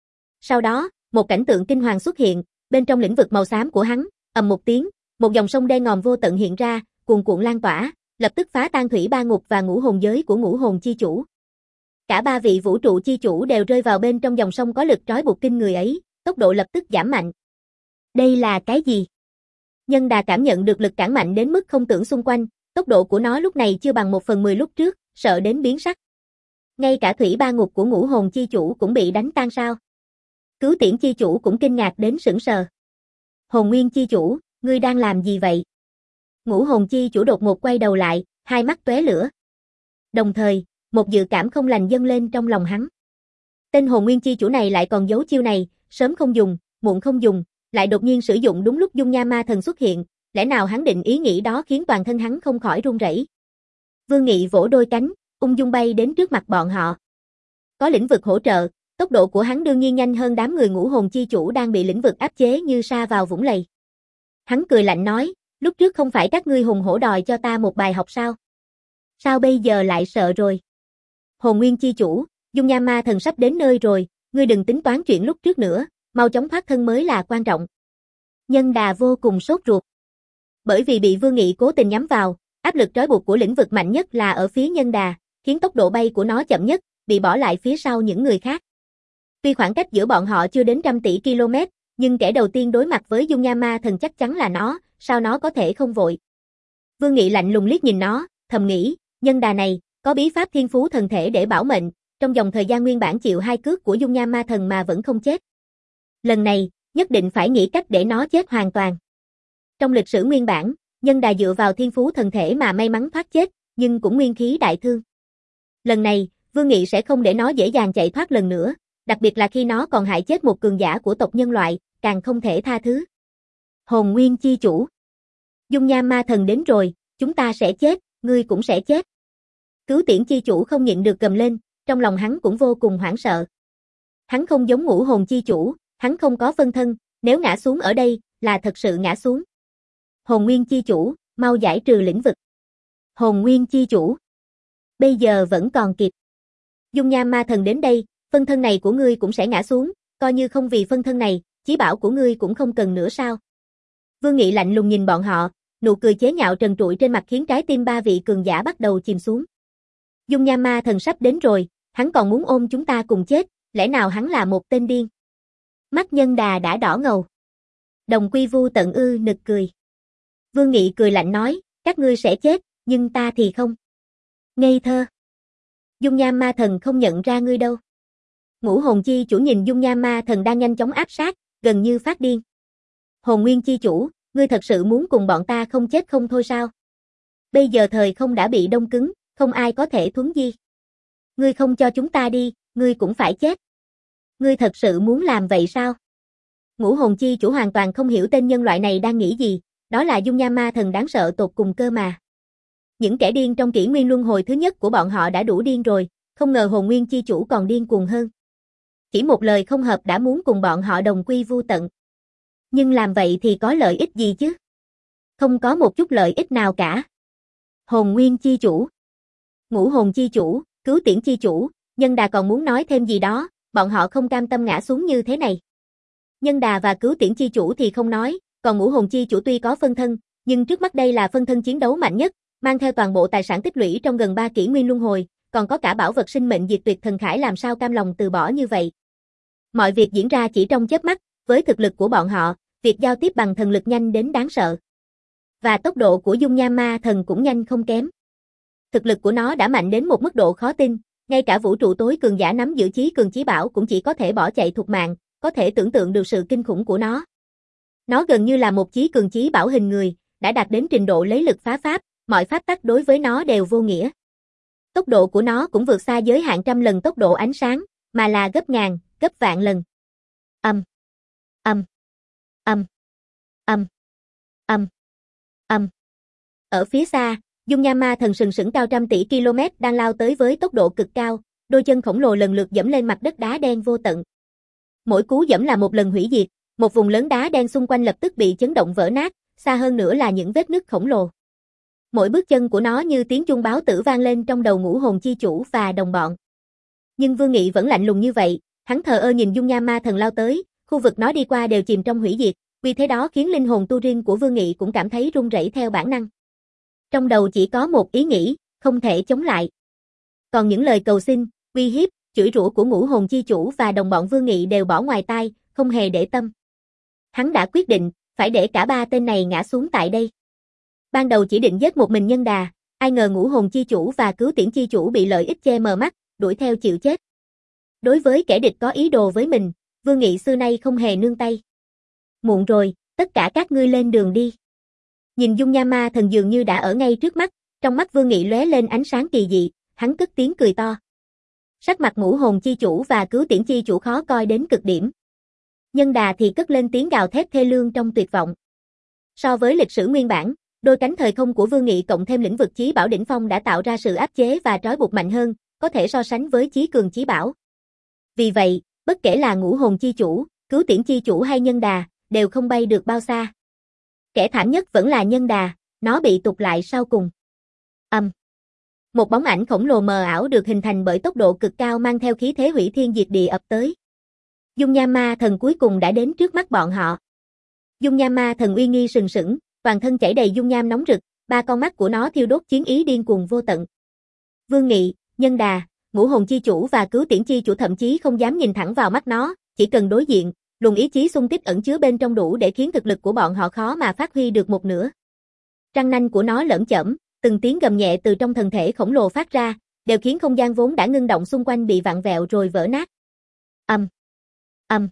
Sau đó, một cảnh tượng kinh hoàng xuất hiện, bên trong lĩnh vực màu xám của hắn, ầm một tiếng, một dòng sông đen ngòm vô tận hiện ra, cuồn cuộn lan tỏa, lập tức phá tan thủy ba ngục và ngũ hồn giới của ngũ hồn chi chủ. Cả ba vị vũ trụ chi chủ đều rơi vào bên trong dòng sông có lực trói buộc kinh người ấy, tốc độ lập tức giảm mạnh. Đây là cái gì? Nhân đà cảm nhận được lực cản mạnh đến mức không tưởng xung quanh, tốc độ của nó lúc này chưa bằng một phần mười lúc trước, sợ đến biến sắc. Ngay cả thủy ba ngục của ngũ hồn chi chủ cũng bị đánh tan sao? Cứu tiễn chi chủ cũng kinh ngạc đến sững sờ. Hồn nguyên chi chủ, ngươi đang làm gì vậy? Ngũ hồn chi chủ đột ngột quay đầu lại, hai mắt tóe lửa. Đồng thời, một dự cảm không lành dâng lên trong lòng hắn. Tên hồn nguyên chi chủ này lại còn giấu chiêu này, sớm không dùng, muộn không dùng, lại đột nhiên sử dụng đúng lúc dung nham ma thần xuất hiện, lẽ nào hắn định ý nghĩ đó khiến toàn thân hắn không khỏi run rẩy. Vương Nghị vỗ đôi cánh, ung dung bay đến trước mặt bọn họ. Có lĩnh vực hỗ trợ, tốc độ của hắn đương nhiên nhanh hơn đám người ngũ hồn chi chủ đang bị lĩnh vực áp chế như sa vào vũng lầy. Hắn cười lạnh nói, lúc trước không phải các ngươi hùng hổ đòi cho ta một bài học sao? Sao bây giờ lại sợ rồi? Hồn nguyên chi chủ, dung nham ma thần sắp đến nơi rồi, ngươi đừng tính toán chuyện lúc trước nữa, mau chóng thoát thân mới là quan trọng. Nhân đà vô cùng sốt ruột. Bởi vì bị Vương Nghị cố tình nhắm vào, áp lực trói buộc của lĩnh vực mạnh nhất là ở phía nhân đà, khiến tốc độ bay của nó chậm nhất, bị bỏ lại phía sau những người khác. Tuy khoảng cách giữa bọn họ chưa đến trăm tỷ km, nhưng kẻ đầu tiên đối mặt với dung nham ma thần chắc chắn là nó, sao nó có thể không vội. Vương Nghị lạnh lùng liếc nhìn nó, thầm nghĩ, nhân đà này, có bí pháp thiên phú thần thể để bảo mệnh, trong vòng thời gian nguyên bản chịu hai cước của dung nham ma thần mà vẫn không chết. Lần này, nhất định phải nghĩ cách để nó chết hoàn toàn. Trong lịch sử nguyên bản, nhân đà dựa vào thiên phú thần thể mà may mắn thoát chết, nhưng cũng nguyên khí đại thương. Lần này, Vương Nghị sẽ không để nó dễ dàng chạy thoát lần nữa, đặc biệt là khi nó còn hại chết một cường giả của tộc nhân loại, càng không thể tha thứ. Hồn nguyên chi chủ. Dung nham ma thần đến rồi, chúng ta sẽ chết, ngươi cũng sẽ chết. Cứu tiễn chi chủ không nhịn được gầm lên, trong lòng hắn cũng vô cùng hoảng sợ. Hắn không giống ngũ hồn chi chủ, hắn không có phân thân, nếu ngã xuống ở đây, là thật sự ngã xuống. Hồn nguyên chi chủ, mau giải trừ lĩnh vực. Hồn nguyên chi chủ. Bây giờ vẫn còn kịp. Dung nham ma thần đến đây, phân thân này của ngươi cũng sẽ ngã xuống, coi như không vì phân thân này, chí bảo của ngươi cũng không cần nữa sao? Vương Nghị lạnh lùng nhìn bọn họ, nụ cười chế nhạo trần trụi trên mặt khiến trái tim ba vị cường giả bắt đầu chìm xuống. Dung nham ma thần sắp đến rồi, hắn còn muốn ôm chúng ta cùng chết, lẽ nào hắn là một tên điên? Mắt nhân đà đã đỏ ngầu. Đồng quy vu tận ư nực cười. Vương Nghị cười lạnh nói, các ngươi sẽ chết, nhưng ta thì không. Ngây thơ. Dung nham ma thần không nhận ra ngươi đâu. Ngũ hồn chi chủ nhìn dung nham ma thần đang nhanh chóng áp sát, gần như phát điên. Hồn nguyên chi chủ, ngươi thật sự muốn cùng bọn ta không chết không thôi sao? Bây giờ thời không đã bị đông cứng, không ai có thể thuấn di. Ngươi không cho chúng ta đi, ngươi cũng phải chết. Ngươi thật sự muốn làm vậy sao? Ngũ hồn chi chủ hoàn toàn không hiểu tên nhân loại này đang nghĩ gì, đó là dung nham ma thần đáng sợ tột cùng cơ mà. Những kẻ điên trong kỷ nguyên luân hồi thứ nhất của bọn họ đã đủ điên rồi, không ngờ hồn nguyên chi chủ còn điên cuồng hơn. Chỉ một lời không hợp đã muốn cùng bọn họ đồng quy vu tận. Nhưng làm vậy thì có lợi ích gì chứ? Không có một chút lợi ích nào cả. Hồn nguyên chi chủ, ngũ hồn chi chủ, cứu tiễn chi chủ, nhân đà còn muốn nói thêm gì đó, bọn họ không cam tâm ngã xuống như thế này. Nhân đà và cứu tiễn chi chủ thì không nói, còn ngũ hồn chi chủ tuy có phân thân, nhưng trước mắt đây là phân thân chiến đấu mạnh nhất, mang theo toàn bộ tài sản tích lũy trong gần ba kỷ nguyên luân hồi, còn có cả bảo vật sinh mệnh diệt tuyệt thần khải làm sao cam lòng từ bỏ như vậy. Mọi việc diễn ra chỉ trong chớp mắt, với thực lực của bọn họ, việc giao tiếp bằng thần lực nhanh đến đáng sợ. Và tốc độ của dung nham ma thần cũng nhanh không kém. Thực lực của nó đã mạnh đến một mức độ khó tin, ngay cả vũ trụ tối cường giả nắm giữ chí cường chí bảo cũng chỉ có thể bỏ chạy thục mạng, có thể tưởng tượng được sự kinh khủng của nó. Nó gần như là một chí cường chí bảo hình người, đã đạt đến trình độ lấy lực phá pháp, mọi pháp tắc đối với nó đều vô nghĩa. Tốc độ của nó cũng vượt xa giới hạn trăm lần tốc độ ánh sáng, mà là gấp ngàn, gấp vạn lần. Âm, âm, âm, âm, âm, âm. Ở phía xa, dung nham ma thần sừng sững cao trăm tỷ km đang lao tới với tốc độ cực cao, đôi chân khổng lồ lần lượt dẫm lên mặt đất đá đen vô tận. Mỗi cú dẫm là một lần hủy diệt, một vùng lớn đá đen xung quanh lập tức bị chấn động vỡ nát, xa hơn nữa là những vết nứt khổng lồ. Mỗi bước chân của nó như tiếng chuông báo tử vang lên trong đầu ngũ hồn chi chủ và đồng bọn. Nhưng Vương Nghị vẫn lạnh lùng như vậy, hắn thờ ơ nhìn dung nham ma thần lao tới, khu vực nó đi qua đều chìm trong hủy diệt, vì thế đó khiến linh hồn tu riêng của Vương Nghị cũng cảm thấy run rẩy theo bản năng. Trong đầu chỉ có một ý nghĩ, không thể chống lại. Còn những lời cầu xin, uy hiếp, chửi rủa của ngũ hồn chi chủ và đồng bọn Vương Nghị đều bỏ ngoài tai, không hề để tâm. Hắn đã quyết định, phải để cả ba tên này ngã xuống tại đây. Ban đầu chỉ định giết một mình Nhân Đà, ai ngờ ngũ hồn chi chủ và cứu tiễn chi chủ bị lợi ích che mờ mắt, đuổi theo chịu chết. Đối với kẻ địch có ý đồ với mình, Vương Nghị xưa nay không hề nương tay. Muộn rồi, tất cả các ngươi lên đường đi. Nhìn dung nham ma thần dường như đã ở ngay trước mắt, trong mắt Vương Nghị lóe lên ánh sáng kỳ dị, hắn cất tiếng cười to. Sắc mặt ngũ hồn chi chủ và cứu tiễn chi chủ khó coi đến cực điểm. Nhân Đà thì cất lên tiếng gào thét thê lương trong tuyệt vọng. So với lịch sử nguyên bản, đôi cánh thời không của Vương Nghị cộng thêm lĩnh vực chí bảo đỉnh phong đã tạo ra sự áp chế và trói buộc mạnh hơn, có thể so sánh với chí cường chí bảo. Vì vậy, bất kể là ngũ hồn chi chủ, cứu tiễn chi chủ hay Nhân Đà, đều không bay được bao xa. Kẻ thảm nhất vẫn là Nhân Đà, nó bị tụt lại sau cùng. Âm. Um. Một bóng ảnh khổng lồ mờ ảo được hình thành bởi tốc độ cực cao mang theo khí thế hủy thiên diệt địa ập tới. Dung nham ma thần cuối cùng đã đến trước mắt bọn họ. Dung nham ma thần uy nghi sừng sững, toàn thân chảy đầy dung nham nóng rực, ba con mắt của nó thiêu đốt chiến ý điên cuồng vô tận. Vương Nghị, Nhân Đà, ngũ hồn chi chủ và cứu tiễn chi chủ thậm chí không dám nhìn thẳng vào mắt nó, chỉ cần đối diện, luồng ý chí xung kích ẩn chứa bên trong đủ để khiến thực lực của bọn họ khó mà phát huy được một nửa. Răng nanh của nó lởm chởm, từng tiếng gầm nhẹ từ trong thân thể khổng lồ phát ra, đều khiến không gian vốn đã ngưng động xung quanh bị vặn vẹo rồi vỡ nát. Âm, âm,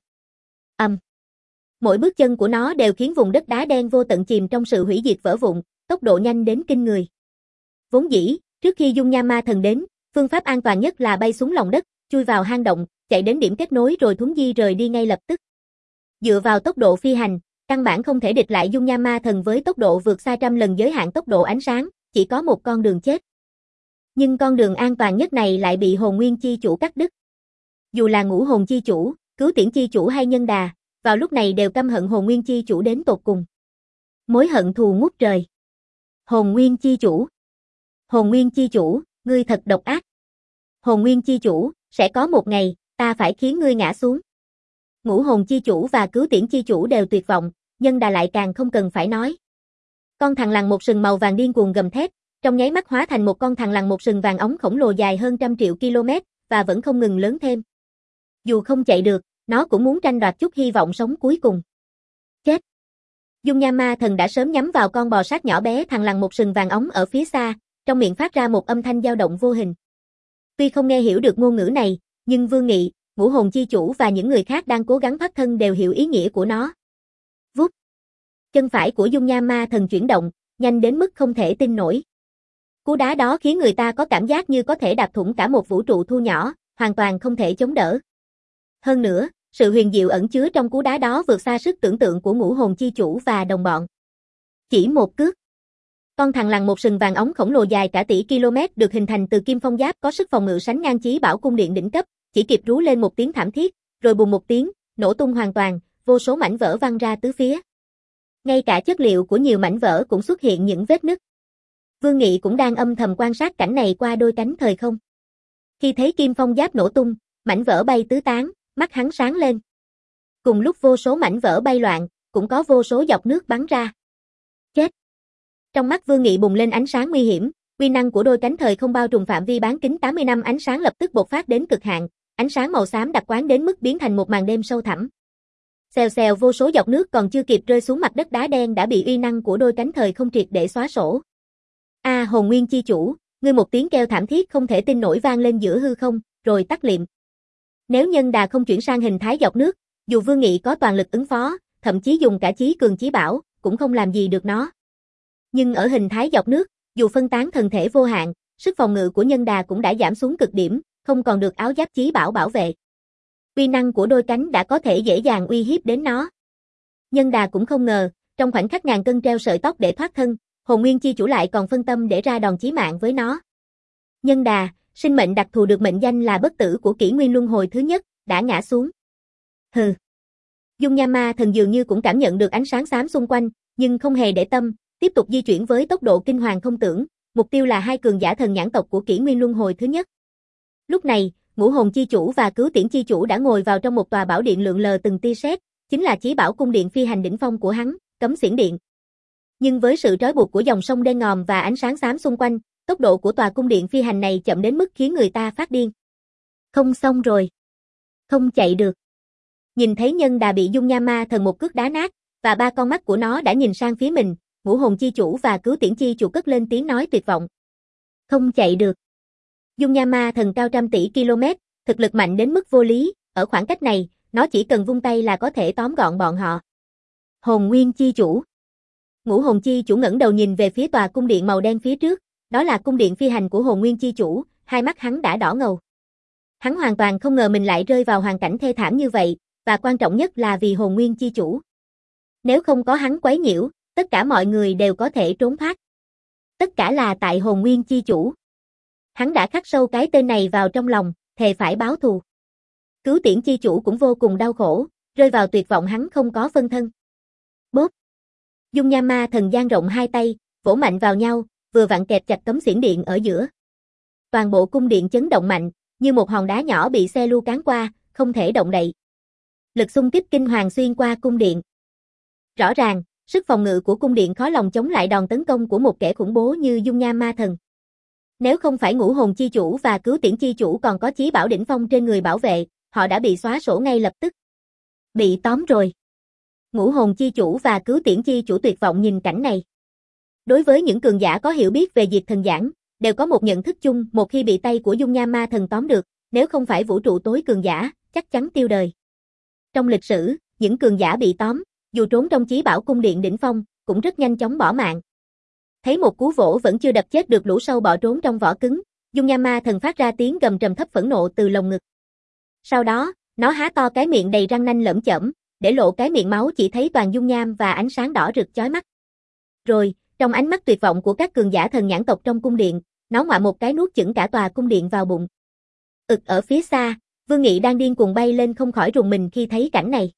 âm. Mỗi bước chân của nó đều khiến vùng đất đá đen vô tận chìm trong sự hủy diệt vỡ vụn, tốc độ nhanh đến kinh người. Vốn dĩ, trước khi dung nham ma thần đến, phương pháp an toàn nhất là bay xuống lòng đất, chui vào hang động, chạy đến điểm kết nối rồi thuấn di rời đi ngay lập tức. Dựa vào tốc độ phi hành, căn bản không thể địch lại dung nham ma thần với tốc độ vượt xa trăm lần giới hạn tốc độ ánh sáng, chỉ có một con đường chết. Nhưng con đường an toàn nhất này lại bị hồn nguyên chi chủ cắt đứt. Dù là ngũ hồn chi chủ, cứu tiễn chi chủ hay Nhân Đà, vào lúc này đều căm hận hồn nguyên chi chủ đến tột cùng. Mối hận thù ngút trời. Hồn nguyên chi chủ. Hồn nguyên chi chủ, ngươi thật độc ác. Hồn nguyên chi chủ, sẽ có một ngày, ta phải khiến ngươi ngã xuống. Ngũ hồn chi chủ và cứu tiễn chi chủ đều tuyệt vọng, Nhân Đà lại càng không cần phải nói. Con thằn lằn một sừng màu vàng điên cuồng gầm thét, trong nháy mắt hóa thành một con thằn lằn một sừng vàng óng khổng lồ dài hơn trăm triệu km, và vẫn không ngừng lớn thêm. Dù không chạy được, nó cũng muốn tranh đoạt chút hy vọng sống cuối cùng. Chết! Dung nham ma thần đã sớm nhắm vào con bò sát nhỏ bé thằn lằn một sừng vàng óng ở phía xa, trong miệng phát ra một âm thanh dao động vô hình. Tuy không nghe hiểu được ngôn ngữ này, nhưng Vương Nghị, ngũ hồn chi chủ và những người khác đang cố gắng thoát thân đều hiểu ý nghĩa của nó. Vút! Chân phải của dung nham ma thần chuyển động, nhanh đến mức không thể tin nổi. Cú đá đó khiến người ta có cảm giác như có thể đạp thủng cả một vũ trụ thu nhỏ, hoàn toàn không thể chống đỡ. Hơn nữa, sự huyền diệu ẩn chứa trong cú đá đó vượt xa sức tưởng tượng của ngũ hồn chi chủ và đồng bọn. Chỉ một cước. Con thằn lằn một sừng vàng óng khổng lồ dài cả tỷ km được hình thành từ kim phong giáp có sức phòng ngự sánh ngang chí bảo cung điện đỉnh cấp, chỉ kịp rú lên một tiếng thảm thiết, rồi bùng một tiếng, nổ tung hoàn toàn, vô số mảnh vỡ văng ra tứ phía. Ngay cả chất liệu của nhiều mảnh vỡ cũng xuất hiện những vết nứt. Vương Nghị cũng đang âm thầm quan sát cảnh này qua đôi cánh thời không. Khi thấy kim phong giáp nổ tung, mảnh vỡ bay tứ tán, mắt hắn sáng lên. Cùng lúc vô số mảnh vỡ bay loạn, cũng có vô số giọt nước bắn ra. Chết! Trong mắt Vương Nghị bùng lên ánh sáng nguy hiểm, uy năng của đôi cánh thời không bao trùm phạm vi bán kính tám mươi năm ánh sáng lập tức bộc phát đến cực hạn, ánh sáng màu xám đặc quán đến mức biến thành một màn đêm sâu thẳm. Xèo xèo vô số giọt nước còn chưa kịp rơi xuống mặt đất đá đen đã bị uy năng của đôi cánh thời không triệt để xóa sổ. A à, hồn nguyên chi chủ, ngươi một tiếng kêu thảm thiết không thể tin nổi vang lên giữa hư không, rồi tắt liệm. Nếu Nhân Đà không chuyển sang hình thái giọt nước, dù Vương Nghị có toàn lực ứng phó, thậm chí dùng cả chí cường chí bảo, cũng không làm gì được nó. Nhưng ở hình thái dọc nước, dù phân tán thần thể vô hạn, sức phòng ngự của nhân đà cũng đã giảm xuống cực điểm, không còn được áo giáp chí bảo bảo vệ. Uy năng của đôi cánh đã có thể dễ dàng uy hiếp đến nó. Nhân đà cũng không ngờ, trong khoảnh khắc ngàn cân treo sợi tóc để thoát thân, hồn nguyên chi chủ lại còn phân tâm để ra đòn chí mạng với nó. Nhân đà, sinh mệnh đặc thù được mệnh danh là bất tử của kỷ nguyên luân hồi thứ nhất, đã ngã xuống. Hừ. Dung Nham Ma Thần dường như cũng cảm nhận được ánh sáng xám xung quanh, nhưng không hề để tâm, tiếp tục di chuyển với tốc độ kinh hoàng không tưởng, mục tiêu là hai cường giả thần nhãn tộc của kỷ nguyên luân hồi thứ nhất. Lúc này, Ngũ Hồn chi chủ và Cứu Tiễn chi chủ đã ngồi vào trong một tòa bảo điện lượn lờ từng tia sét, chính là chí bảo cung điện phi hành đỉnh phong của hắn, Cấm Xiển Điện. Nhưng với sự trói buộc của dòng sông đen ngòm và ánh sáng xám xung quanh, tốc độ của tòa cung điện phi hành này chậm đến mức khiến người ta phát điên. Không xong rồi. Không chạy được. Nhìn thấy nhân đà bị Dung Nham Ma Thần một cước đá nát, và ba con mắt của nó đã nhìn sang phía mình, Ngũ Hồn chi chủ và Cứu Tiễn chi chủ cất lên tiếng nói tuyệt vọng. Không chạy được. Dung Nham Ma Thần cao trăm tỷ km, thực lực mạnh đến mức vô lý, ở khoảng cách này, nó chỉ cần vung tay là có thể tóm gọn bọn họ. Hồn Nguyên chi chủ. Ngũ Hồn chi chủ ngẩng đầu nhìn về phía tòa cung điện màu đen phía trước, đó là cung điện phi hành của Hồn Nguyên chi chủ, hai mắt hắn đã đỏ ngầu. Hắn hoàn toàn không ngờ mình lại rơi vào hoàn cảnh thê thảm như vậy, và quan trọng nhất là vì Hồn Nguyên chi chủ. Nếu không có hắn quấy nhiễu, tất cả mọi người đều có thể trốn thoát. Tất cả là tại Hồn Nguyên chi chủ. Hắn đã khắc sâu cái tên này vào trong lòng, thề phải báo thù. Cứu Tiễn chi chủ cũng vô cùng đau khổ, rơi vào tuyệt vọng hắn không có phân thân. Bốp. Dung Nham Ma Thần dang rộng hai tay, vỗ mạnh vào nhau, vừa vặn kẹp chặt Cấm Xiển Điện ở giữa. Toàn bộ cung điện chấn động mạnh, như một hòn đá nhỏ bị xe lu cán qua, không thể động đậy. Lực xung kích kinh hoàng xuyên qua cung điện. Rõ ràng, sức phòng ngự của cung điện khó lòng chống lại đòn tấn công của một kẻ khủng bố như Dung Nham Ma Thần. Nếu không phải Ngũ Hồn chi chủ và Cứu Tiễn chi chủ còn có chí bảo đỉnh phong trên người bảo vệ, họ đã bị xóa sổ ngay lập tức. Bị tóm rồi. Ngũ Hồn chi chủ và Cứu Tiễn chi chủ tuyệt vọng nhìn cảnh này. Đối với những cường giả có hiểu biết về diệt thần giảng, đều có một nhận thức chung, một khi bị tay của Dung Nham Ma Thần tóm được, nếu không phải vũ trụ tối cường giả, chắc chắn tiêu đời. Trong lịch sử, những cường giả bị tóm, dù trốn trong chí bảo cung điện đỉnh phong, cũng rất nhanh chóng bỏ mạng. Thấy một cú vỗ vẫn chưa đập chết được lũ sâu bò trốn trong vỏ cứng, Dung Nham Ma Thần phát ra tiếng gầm trầm thấp phẫn nộ từ lồng ngực. Sau đó, nó há to cái miệng đầy răng nanh lởm chởm, để lộ cái miệng máu chỉ thấy toàn dung nham và ánh sáng đỏ rực chói mắt. Rồi, trong ánh mắt tuyệt vọng của các cường giả thần nhãn tộc trong cung điện, nó ngoạ một cái nuốt chửng cả tòa cung điện vào bụng. Ực ở phía xa, Vương Nghị đang điên cuồng bay lên không khỏi rùng mình khi thấy cảnh này.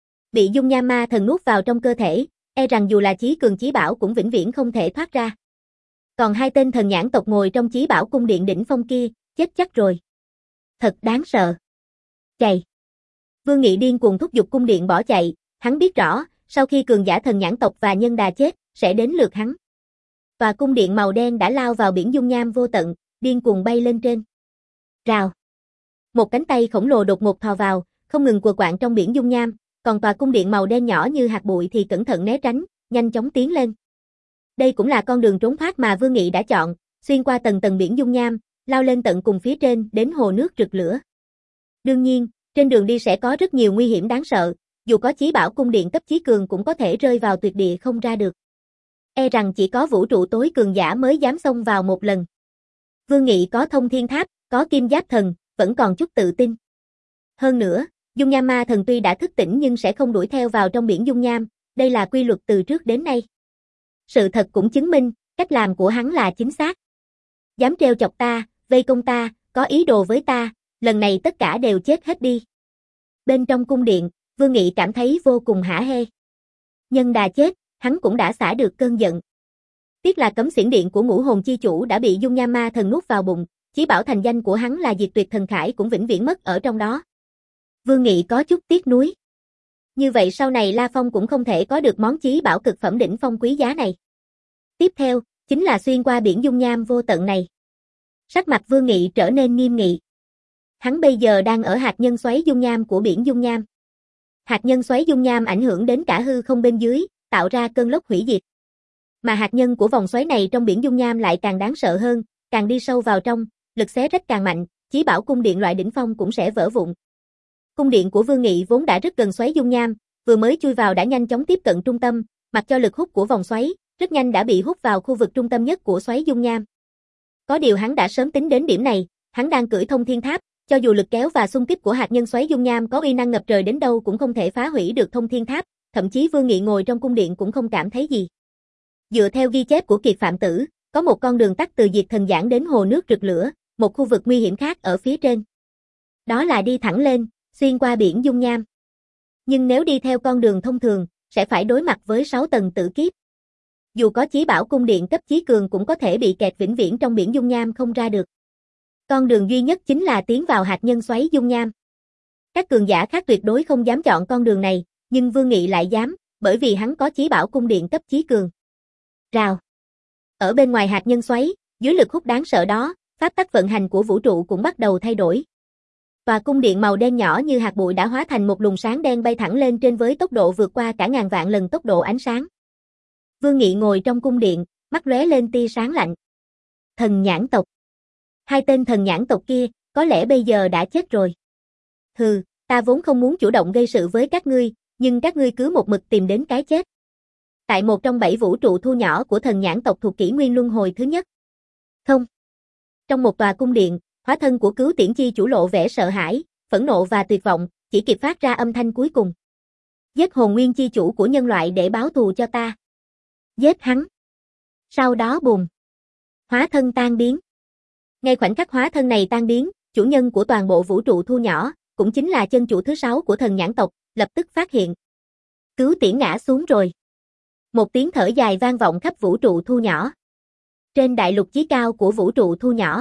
Bị Dung Nham Ma Thần nuốt vào trong cơ thể, e rằng dù là chí cường chí bảo cũng vĩnh viễn không thể thoát ra. Còn hai tên thần nhãn tộc ngồi trong chí bảo cung điện đỉnh phong kia, chết chắc rồi. Thật đáng sợ. Chạy. Vương Nghị điên cuồng thúc giục cung điện bỏ chạy, hắn biết rõ, sau khi cường giả thần nhãn tộc và nhân đà chết, sẽ đến lượt hắn. Tòa cung điện màu đen đã lao vào biển dung nham vô tận, điên cuồng bay lên trên. Rào. Một cánh tay khổng lồ đột ngột thò vào, không ngừng quờ quạng trong biển dung nham, còn tòa cung điện màu đen nhỏ như hạt bụi thì cẩn thận né tránh, nhanh chóng tiến lên. Đây cũng là con đường trốn thoát mà Vương Nghị đã chọn, xuyên qua tầng tầng biển dung nham, lao lên tận cùng phía trên đến hồ nước rực lửa. Đương nhiên, trên đường đi sẽ có rất nhiều nguy hiểm đáng sợ, dù có chí bảo cung điện cấp chí cường cũng có thể rơi vào tuyệt địa không ra được. E rằng chỉ có vũ trụ tối cường giả mới dám xông vào một lần. Vương Nghị có thông thiên tháp, có kim giáp thần, vẫn còn chút tự tin. Hơn nữa, Dung Nham Ma Thần tuy đã thức tỉnh nhưng sẽ không đuổi theo vào trong biển dung nham, đây là quy luật từ trước đến nay. Sự thật cũng chứng minh, cách làm của hắn là chính xác. Dám trêu chọc ta, vây công ta, có ý đồ với ta, lần này tất cả đều chết hết đi. Bên trong cung điện, Vương Nghị cảm thấy vô cùng hả hê. Nhân đà chết, hắn cũng đã xả được cơn giận. Tiếc là Cấm Xiển Điện của Ngũ Hồn chi chủ đã bị Dung Nham Ma Thần nuốt vào bụng, chí bảo thành danh của hắn là Diệt Tuyệt Thần Khải cũng vĩnh viễn mất ở trong đó. Vương Nghị có chút tiếc nuối. Như vậy sau này La Phong cũng không thể có được món chí bảo cực phẩm đỉnh phong quý giá này. Tiếp theo, chính là xuyên qua biển dung nham vô tận này. Sắc mặt Vương Nghị trở nên nghiêm nghị. Hắn bây giờ đang ở hạt nhân xoáy dung nham của biển dung nham. Hạt nhân xoáy dung nham ảnh hưởng đến cả hư không bên dưới, tạo ra cơn lốc hủy diệt. Mà hạt nhân của vòng xoáy này trong biển dung nham lại càng đáng sợ hơn, càng đi sâu vào trong, lực xé rách càng mạnh, chí bảo cung điện loại đỉnh phong cũng sẽ vỡ vụn. Cung điện của Vương Nghị vốn đã rất gần xoáy dung nham, vừa mới chui vào đã nhanh chóng tiếp cận trung tâm, mặc cho lực hút của vòng xoáy, rất nhanh đã bị hút vào khu vực trung tâm nhất của xoáy dung nham. Có điều hắn đã sớm tính đến điểm này, hắn đang cưỡi thông thiên tháp, cho dù lực kéo và xung kích của hạt nhân xoáy dung nham có uy năng ngập trời đến đâu cũng không thể phá hủy được thông thiên tháp, thậm chí Vương Nghị ngồi trong cung điện cũng không cảm thấy gì. Dựa theo ghi chép của Kiệt Phạm Tử, có một con đường tắt từ Diệt Thần Giảng đến hồ nước rực lửa, một khu vực nguy hiểm khác ở phía trên. Đó là đi thẳng lên, xuyên qua biển dung nham. Nhưng nếu đi theo con đường thông thường, sẽ phải đối mặt với sáu tầng tử kiếp. Dù có chí bảo cung điện cấp chí cường cũng có thể bị kẹt vĩnh viễn trong biển dung nham không ra được. Con đường duy nhất chính là tiến vào hạt nhân xoáy dung nham. Các cường giả khác tuyệt đối không dám chọn con đường này, nhưng Vương Nghị lại dám, bởi vì hắn có chí bảo cung điện cấp chí cường. Rào. Ở bên ngoài hạt nhân xoáy, dưới lực hút đáng sợ đó, pháp tắc vận hành của vũ trụ cũng bắt đầu thay đổi. Tòa cung điện màu đen nhỏ như hạt bụi đã hóa thành một luồng sáng đen bay thẳng lên trên với tốc độ vượt qua cả ngàn vạn lần tốc độ ánh sáng. Vương Nghị ngồi trong cung điện, mắt lóe lên tia sáng lạnh. Thần nhãn tộc. Hai tên thần nhãn tộc kia, có lẽ bây giờ đã chết rồi. Hừ, ta vốn không muốn chủ động gây sự với các ngươi, nhưng các ngươi cứ một mực tìm đến cái chết. Tại một trong bảy vũ trụ thu nhỏ của thần nhãn tộc thuộc kỷ nguyên luân hồi thứ nhất. Không. Trong một tòa cung điện, hóa thân của Cứu Tiễn Chi chủ lộ vẻ sợ hãi, phẫn nộ và tuyệt vọng, chỉ kịp phát ra âm thanh cuối cùng. Giết hồn nguyên chi chủ của nhân loại để báo thù cho ta. Giết hắn. Sau đó bùm. Hóa thân tan biến. Ngay khoảnh khắc hóa thân này tan biến, chủ nhân của toàn bộ vũ trụ thu nhỏ, cũng chính là chân chủ thứ sáu của thần nhãn tộc, lập tức phát hiện. Cứu Tiễn ngã xuống rồi. Một tiếng thở dài vang vọng khắp vũ trụ thu nhỏ. Trên đại lục chí cao của vũ trụ thu nhỏ,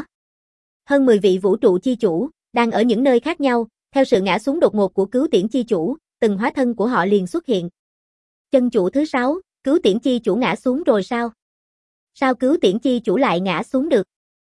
hơn mười vị vũ trụ chi chủ, đang ở những nơi khác nhau, theo sự ngã xuống đột ngột của Cứu Tiễn chi chủ, từng hóa thân của họ liền xuất hiện. Chân chủ thứ sáu, Cứu Tiễn chi chủ ngã xuống rồi sao? Sao Cứu Tiễn chi chủ lại ngã xuống được?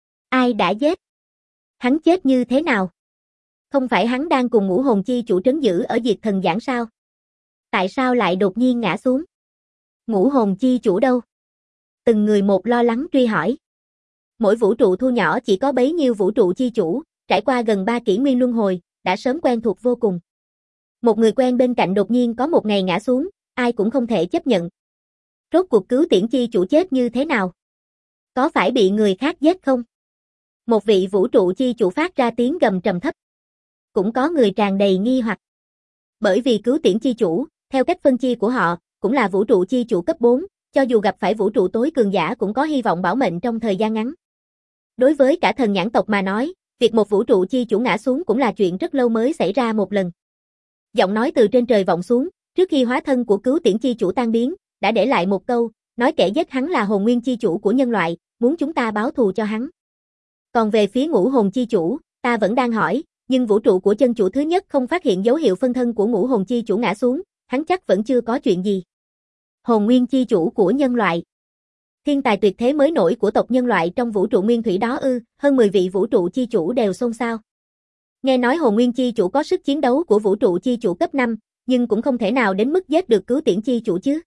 Ai đã giết? Hắn chết như thế nào? Không phải hắn đang cùng Ngũ Hồn chi chủ trấn giữ ở Diệt Thần Giảng sao? Tại sao lại đột nhiên ngã xuống? Ngũ Hồn chi chủ đâu? Từng người một lo lắng truy hỏi. Mỗi vũ trụ thu nhỏ chỉ có bấy nhiêu vũ trụ chi chủ, trải qua gần ba kỷ nguyên luân hồi, đã sớm quen thuộc vô cùng. Một người quen bên cạnh đột nhiên có một ngày ngã xuống, ai cũng không thể chấp nhận. Rốt cuộc Cứu Tiễn chi chủ chết như thế nào? Có phải bị người khác giết không? Một vị vũ trụ chi chủ phát ra tiếng gầm trầm thấp. Cũng có người tràn đầy nghi hoặc. Bởi vì Cứu Tiễn chi chủ, theo cách phân chia của họ, cũng là vũ trụ chi chủ cấp bốn, cho dù gặp phải vũ trụ tối cường giả cũng có hy vọng bảo mệnh trong thời gian ngắn. Đối với cả thần nhãn tộc mà nói, việc một vũ trụ chi chủ ngã xuống cũng là chuyện rất lâu mới xảy ra một lần. Giọng nói từ trên trời vọng xuống, trước khi hóa thân của Cứu Tiễn chi chủ tan biến, đã để lại một câu, nói kẻ giết hắn là hồn nguyên chi chủ của nhân loại, muốn chúng ta báo thù cho hắn. Còn về phía Ngũ Hồn chi chủ, ta vẫn đang hỏi, nhưng vũ trụ của chân chủ thứ nhất không phát hiện dấu hiệu phân thân của Ngũ Hồn chi chủ ngã xuống, hắn chắc vẫn chưa có chuyện gì. Hồn nguyên chi chủ của nhân loại. Thiên tài tuyệt thế mới nổi của tộc nhân loại trong vũ trụ nguyên thủy đó ư, hơn mười vị vũ trụ chi chủ đều xôn xao. Nghe nói hồn nguyên chi chủ có sức chiến đấu của vũ trụ chi chủ cấp năm, nhưng cũng không thể nào đến mức giết được Cứu Tiễn chi chủ chứ.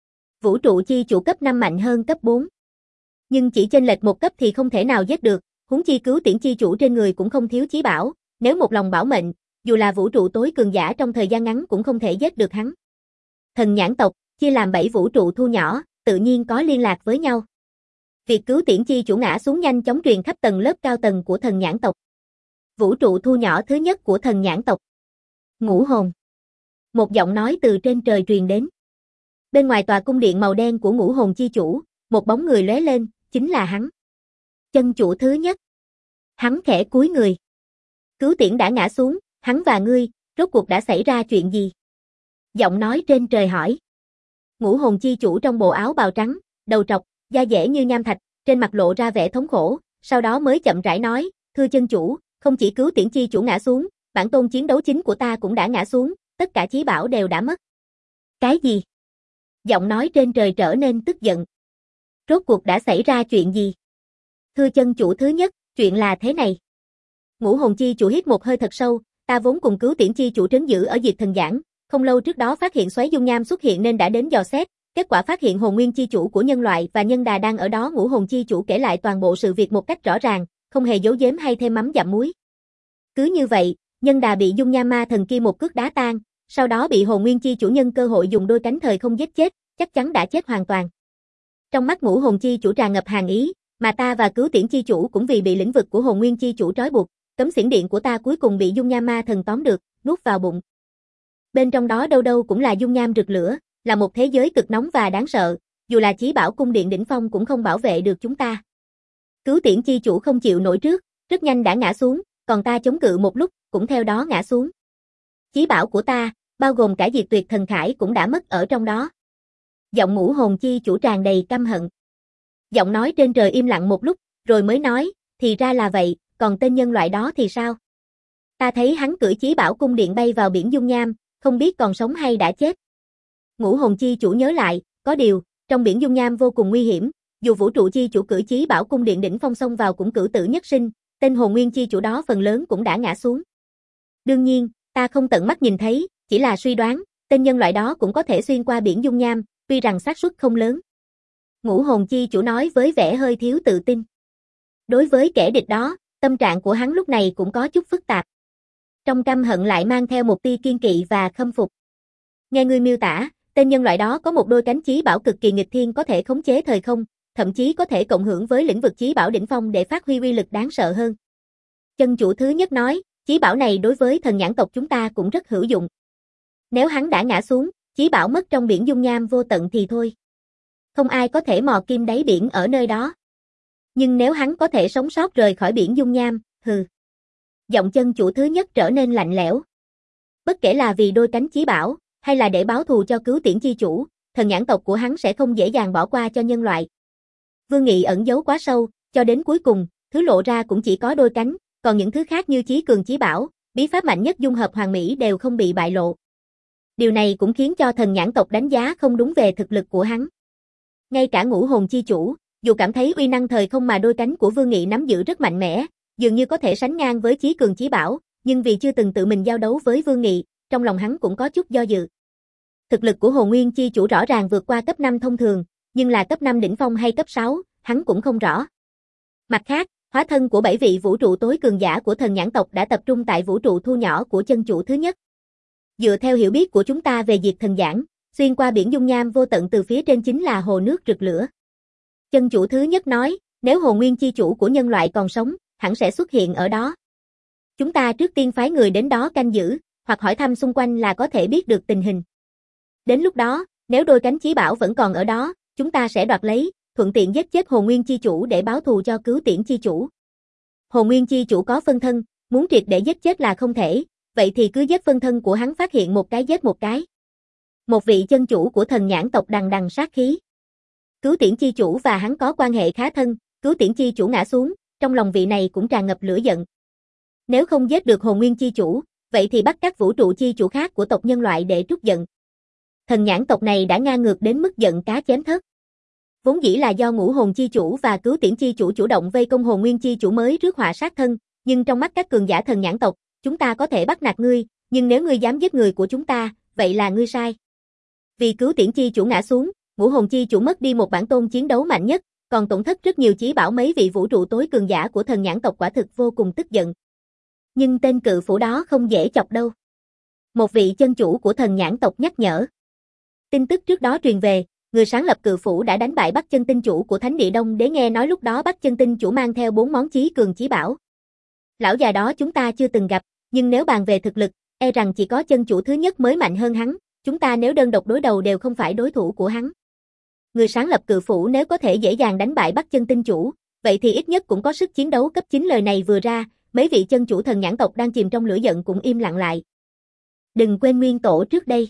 Vũ trụ chi chủ cấp năm mạnh hơn cấp bốn. Nhưng chỉ chênh lệch một cấp thì không thể nào giết được, huống chi Cứu Tiễn chi chủ trên người cũng không thiếu chí bảo, nếu một lòng bảo mệnh, dù là vũ trụ tối cường giả trong thời gian ngắn cũng không thể giết được hắn. Thần nhãn tộc, chia làm bảy vũ trụ thu nhỏ, tự nhiên có liên lạc với nhau. Việc Cứu Tiễn chi chủ ngã xuống nhanh chóng truyền khắp tầng lớp cao tầng của thần nhãn tộc. Vũ trụ thu nhỏ thứ nhất của thần nhãn tộc. Ngũ hồn. Một giọng nói từ trên trời truyền đến. Bên ngoài tòa cung điện màu đen của Ngũ Hồn chi chủ, một bóng người lóe lên, chính là hắn. Chân chủ thứ nhất. Hắn khẽ cúi người. Cứu Tiễn đã ngã xuống, hắn và ngươi, rốt cuộc đã xảy ra chuyện gì? Giọng nói trên trời hỏi. Ngũ Hồn chi chủ trong bộ áo bào trắng, đầu trọc, da dẻ như nham thạch, trên mặt lộ ra vẻ thống khổ, sau đó mới chậm rãi nói, thưa chân chủ, không chỉ Cứu Tiễn chi chủ ngã xuống, bản tôn chiến đấu chính của ta cũng đã ngã xuống, tất cả chí bảo đều đã mất. Cái gì? Giọng nói trên trời trở nên tức giận. Rốt cuộc đã xảy ra chuyện gì? Thưa chân chủ thứ nhất, chuyện là thế này. Ngũ Hồn chi chủ hít một hơi thật sâu, ta vốn cùng Cứu Tiễn chi chủ trấn giữ ở Diệt Thần Giảng, không lâu trước đó phát hiện xoáy dung nham xuất hiện nên đã đến dò xét, kết quả phát hiện hồn nguyên chi chủ của nhân loại và nhân đà đang ở đó. Ngũ Hồn chi chủ kể lại toàn bộ sự việc một cách rõ ràng, không hề giấu giếm hay thêm mắm dặm muối. Cứ như vậy, nhân đà bị dung nham ma thần kia một cước đá tan, sau đó bị Hồn Nguyên Chi Chủ nhân cơ hội dùng đôi cánh thời không giết chết, chắc chắn đã chết hoàn toàn. Trong mắt Ngũ Hồn Chi Chủ tràn ngập hàn ý, mà ta và Cứu Tiễn Chi Chủ cũng vì bị lĩnh vực của Hồn Nguyên Chi Chủ trói buộc, cấm xiển điện của ta cuối cùng bị dung nham ma thần tóm được, nuốt vào bụng. Bên trong đó đâu đâu cũng là dung nham rực lửa, là một thế giới cực nóng và đáng sợ, dù là chí bảo cung điện đỉnh phong cũng không bảo vệ được chúng ta. Cứu Tiễn Chi Chủ không chịu nổi trước, rất nhanh đã ngã xuống, còn ta chống cự một lúc, cũng theo đó ngã xuống. Chí bảo của ta, bao gồm cả Diệt Tuyệt Thần Khải cũng đã mất ở trong đó. Giọng Ngũ Hồn Chi Chủ tràn đầy căm hận. Giọng nói trên trời im lặng một lúc, rồi mới nói, thì ra là vậy, còn tên nhân loại đó thì sao? Ta thấy hắn cưỡi chí bảo cung điện bay vào biển dung nham, không biết còn sống hay đã chết. Ngũ Hồn Chi Chủ nhớ lại, có điều, trong biển dung nham vô cùng nguy hiểm, dù vũ trụ chi chủ cưỡi chí bảo cung điện đỉnh phong xông vào cũng cửu tử nhất sinh, tên Hồn Nguyên Chi Chủ đó phần lớn cũng đã ngã xuống. Đương nhiên, ta không tận mắt nhìn thấy, chỉ là suy đoán, tên nhân loại đó cũng có thể xuyên qua biển dung nham, tuy rằng xác suất không lớn. Ngũ Hồn Chi Chủ nói với vẻ hơi thiếu tự tin. Đối với kẻ địch đó, tâm trạng của hắn lúc này cũng có chút phức tạp. Trong căm hận lại mang theo một tia kiên kỵ và khâm phục. Nghe ngươi miêu tả, tên nhân loại đó có một đôi cánh chí bảo cực kỳ nghịch thiên có thể khống chế thời không, thậm chí có thể cộng hưởng với lĩnh vực chí bảo đỉnh phong để phát huy uy lực đáng sợ hơn. Chân chủ thứ nhất nói, chí bảo này đối với thần nhãn tộc chúng ta cũng rất hữu dụng. Nếu hắn đã ngã xuống, chí bảo mất trong biển dung nham vô tận thì thôi. Không ai có thể mò kim đáy biển ở nơi đó. Nhưng nếu hắn có thể sống sót rời khỏi biển dung nham, hừ. Giọng chân chủ thứ nhất trở nên lạnh lẽo. Bất kể là vì đôi cánh chí bảo, hay là để báo thù cho Cứu Tiễn Chi Chủ, thần nhãn tộc của hắn sẽ không dễ dàng bỏ qua cho nhân loại. Vương Nghị ẩn giấu quá sâu, cho đến cuối cùng, thứ lộ ra cũng chỉ có đôi cánh, còn những thứ khác như chí cường chí bảo, bí pháp mạnh nhất dung hợp hoàn mỹ đều không bị bại lộ. Điều này cũng khiến cho thần nhãn tộc đánh giá không đúng về thực lực của hắn. Ngay cả Ngũ Hồn Chi Chủ, dù cảm thấy uy năng thời không mà đôi cánh của Vương Nghị nắm giữ rất mạnh mẽ, dường như có thể sánh ngang với chí cường chí bảo, nhưng vì chưa từng tự mình giao đấu với Vương Nghị, trong lòng hắn cũng có chút do dự. Thực lực của Hồn Nguyên Chi Chủ rõ ràng vượt qua cấp năm thông thường, nhưng là cấp năm đỉnh phong hay cấp sáu, hắn cũng không rõ. Mặt khác, hóa thân của bảy vị vũ trụ tối cường giả của thần nhãn tộc đã tập trung tại vũ trụ thu nhỏ của chân chủ thứ nhất. Dựa theo hiểu biết của chúng ta về Diệt Thần Giảng, xuyên qua biển dung nham vô tận từ phía trên chính là hồ nước rực lửa. Chân chủ thứ nhất nói, nếu Hồn Nguyên Chi Chủ của nhân loại còn sống, hẳn sẽ xuất hiện ở đó. Chúng ta trước tiên phái người đến đó canh giữ, hoặc hỏi thăm xung quanh là có thể biết được tình hình. Đến lúc đó, nếu đôi cánh chí bảo vẫn còn ở đó, chúng ta sẽ đoạt lấy, thuận tiện giết chết Hồn Nguyên Chi Chủ để báo thù cho Cứu Tiễn Chi Chủ. Hồn Nguyên Chi Chủ có phân thân, muốn triệt để giết chết là không thể, vậy thì cứ giết phân thân của hắn phát hiện một cái giết một cái. Một vị chân chủ của thần nhãn tộc đằng đằng sát khí. Cứu Tiễn Chi Chủ và hắn có quan hệ khá thân, Cứu Tiễn Chi Chủ ngã xuống, trong lòng vị này cũng tràn ngập lửa giận. Nếu không giết được Hồn Nguyên Chi Chủ, vậy thì bắt các vũ trụ chi chủ khác của tộc nhân loại để trút giận. Thần nhãn tộc này đã ngang ngược đến mức giận cá chém thớt. Vốn dĩ là do Ngũ Hồn Chi Chủ và Cứu Tiễn Chi Chủ chủ động vây công Hồn Nguyên Chi Chủ mới rước họa sát thân, nhưng trong mắt các cường giả thần nhãn tộc, chúng ta có thể bắt nạt ngươi, nhưng nếu ngươi dám giết người của chúng ta, vậy là ngươi sai. Vì Cứu Tiễn Chi Chủ ngã xuống, Ngũ Hồn Chi Chủ mất đi một bản tôn chiến đấu mạnh nhất, còn tổn thất rất nhiều chí bảo mấy vị vũ trụ tối cường giả của thần nhãn tộc quả thực vô cùng tức giận. Nhưng tên cự phủ đó không dễ chọc đâu. Một vị chân chủ của thần nhãn tộc nhắc nhở. Tin tức trước đó truyền về, người sáng lập cự phủ đã đánh bại Bắc Chân Tinh Chủ của Thánh Địa Đông Đế, nghe nói lúc đó Bắc Chân Tinh Chủ mang theo bốn món chí cường chí bảo. Lão già đó chúng ta chưa từng gặp, nhưng nếu bàn về thực lực, e rằng chỉ có chân chủ thứ nhất mới mạnh hơn hắn, chúng ta nếu đơn độc đối đầu đều không phải đối thủ của hắn. Người sáng lập cự phủ nếu có thể dễ dàng đánh bại Bắc Chân Tinh Chủ, vậy thì ít nhất cũng có sức chiến đấu cấp chín. Lời này vừa ra, mấy vị chân chủ thần nhãn tộc đang chìm trong lửa giận cũng im lặng lại. Đừng quên nguyên tổ trước đây.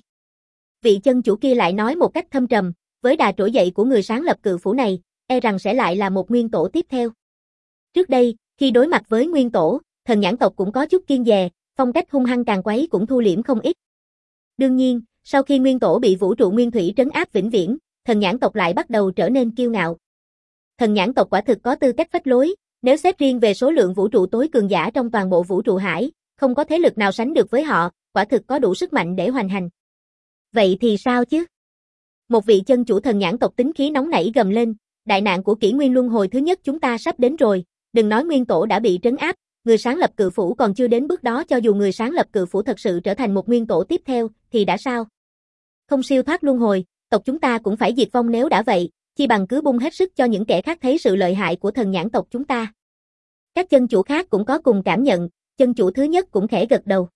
Vị chân chủ kia lại nói một cách thâm trầm, với đà trỗi dậy của người sáng lập cự phủ này, e rằng sẽ lại là một nguyên tổ tiếp theo. Trước đây, khi đối mặt với nguyên tổ, thần nhãn tộc cũng có chút kiêng dè, phong cách hung hăng càng quấy cũng thu liễm không ít. Đương nhiên, sau khi nguyên tổ bị vũ trụ nguyên thủy trấn áp vĩnh viễn, thần nhãn tộc lại bắt đầu trở nên kiêu ngạo. Thần nhãn tộc quả thực có tư cách phách lối, nếu xét riêng về số lượng vũ trụ tối cường giả trong toàn bộ vũ trụ hải, không có thế lực nào sánh được với họ, quả thực có đủ sức mạnh để hoành hành. Vậy thì sao chứ? Một vị chân chủ thần nhãn tộc tính khí nóng nảy gầm lên, đại nạn của kỷ nguyên luân hồi thứ nhất chúng ta sắp đến rồi, đừng nói nguyên tổ đã bị trấn áp, người sáng lập cự phủ còn chưa đến bước đó, cho dù người sáng lập cự phủ thật sự trở thành một nguyên tổ tiếp theo, thì đã sao? Không siêu thoát luân hồi, tộc chúng ta cũng phải diệt vong, nếu đã vậy, chi bằng cứ bung hết sức cho những kẻ khác thấy sự lợi hại của thần nhãn tộc chúng ta. Các chân chủ khác cũng có cùng cảm nhận, chân chủ thứ nhất cũng khẽ gật đầu.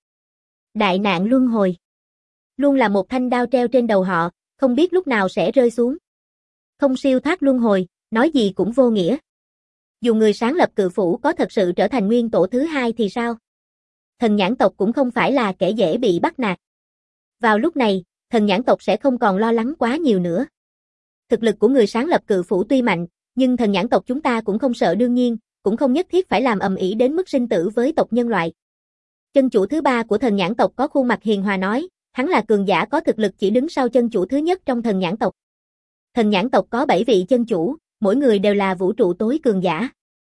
Đại nạn luân hồi luôn là một thanh đao treo trên đầu họ, không biết lúc nào sẽ rơi xuống. Không siêu thoát luân hồi, nói gì cũng vô nghĩa. Dù người sáng lập cự phủ có thật sự trở thành nguyên tổ thứ hai thì sao? Thần nhãn tộc cũng không phải là kẻ dễ bị bắt nạt. Vào lúc này, thần nhãn tộc sẽ không còn lo lắng quá nhiều nữa. Thực lực của người sáng lập cự phủ tuy mạnh, nhưng thần nhãn tộc chúng ta cũng không sợ, đương nhiên, cũng không nhất thiết phải làm ầm ĩ đến mức sinh tử với tộc nhân loại. Chân chủ thứ ba của thần nhãn tộc có khuôn mặt hiền hòa nói, hắn là cường giả có thực lực chỉ đứng sau chân chủ thứ nhất trong thần nhãn tộc. Thần nhãn tộc có bảy vị chân chủ, mỗi người đều là vũ trụ tối cường giả.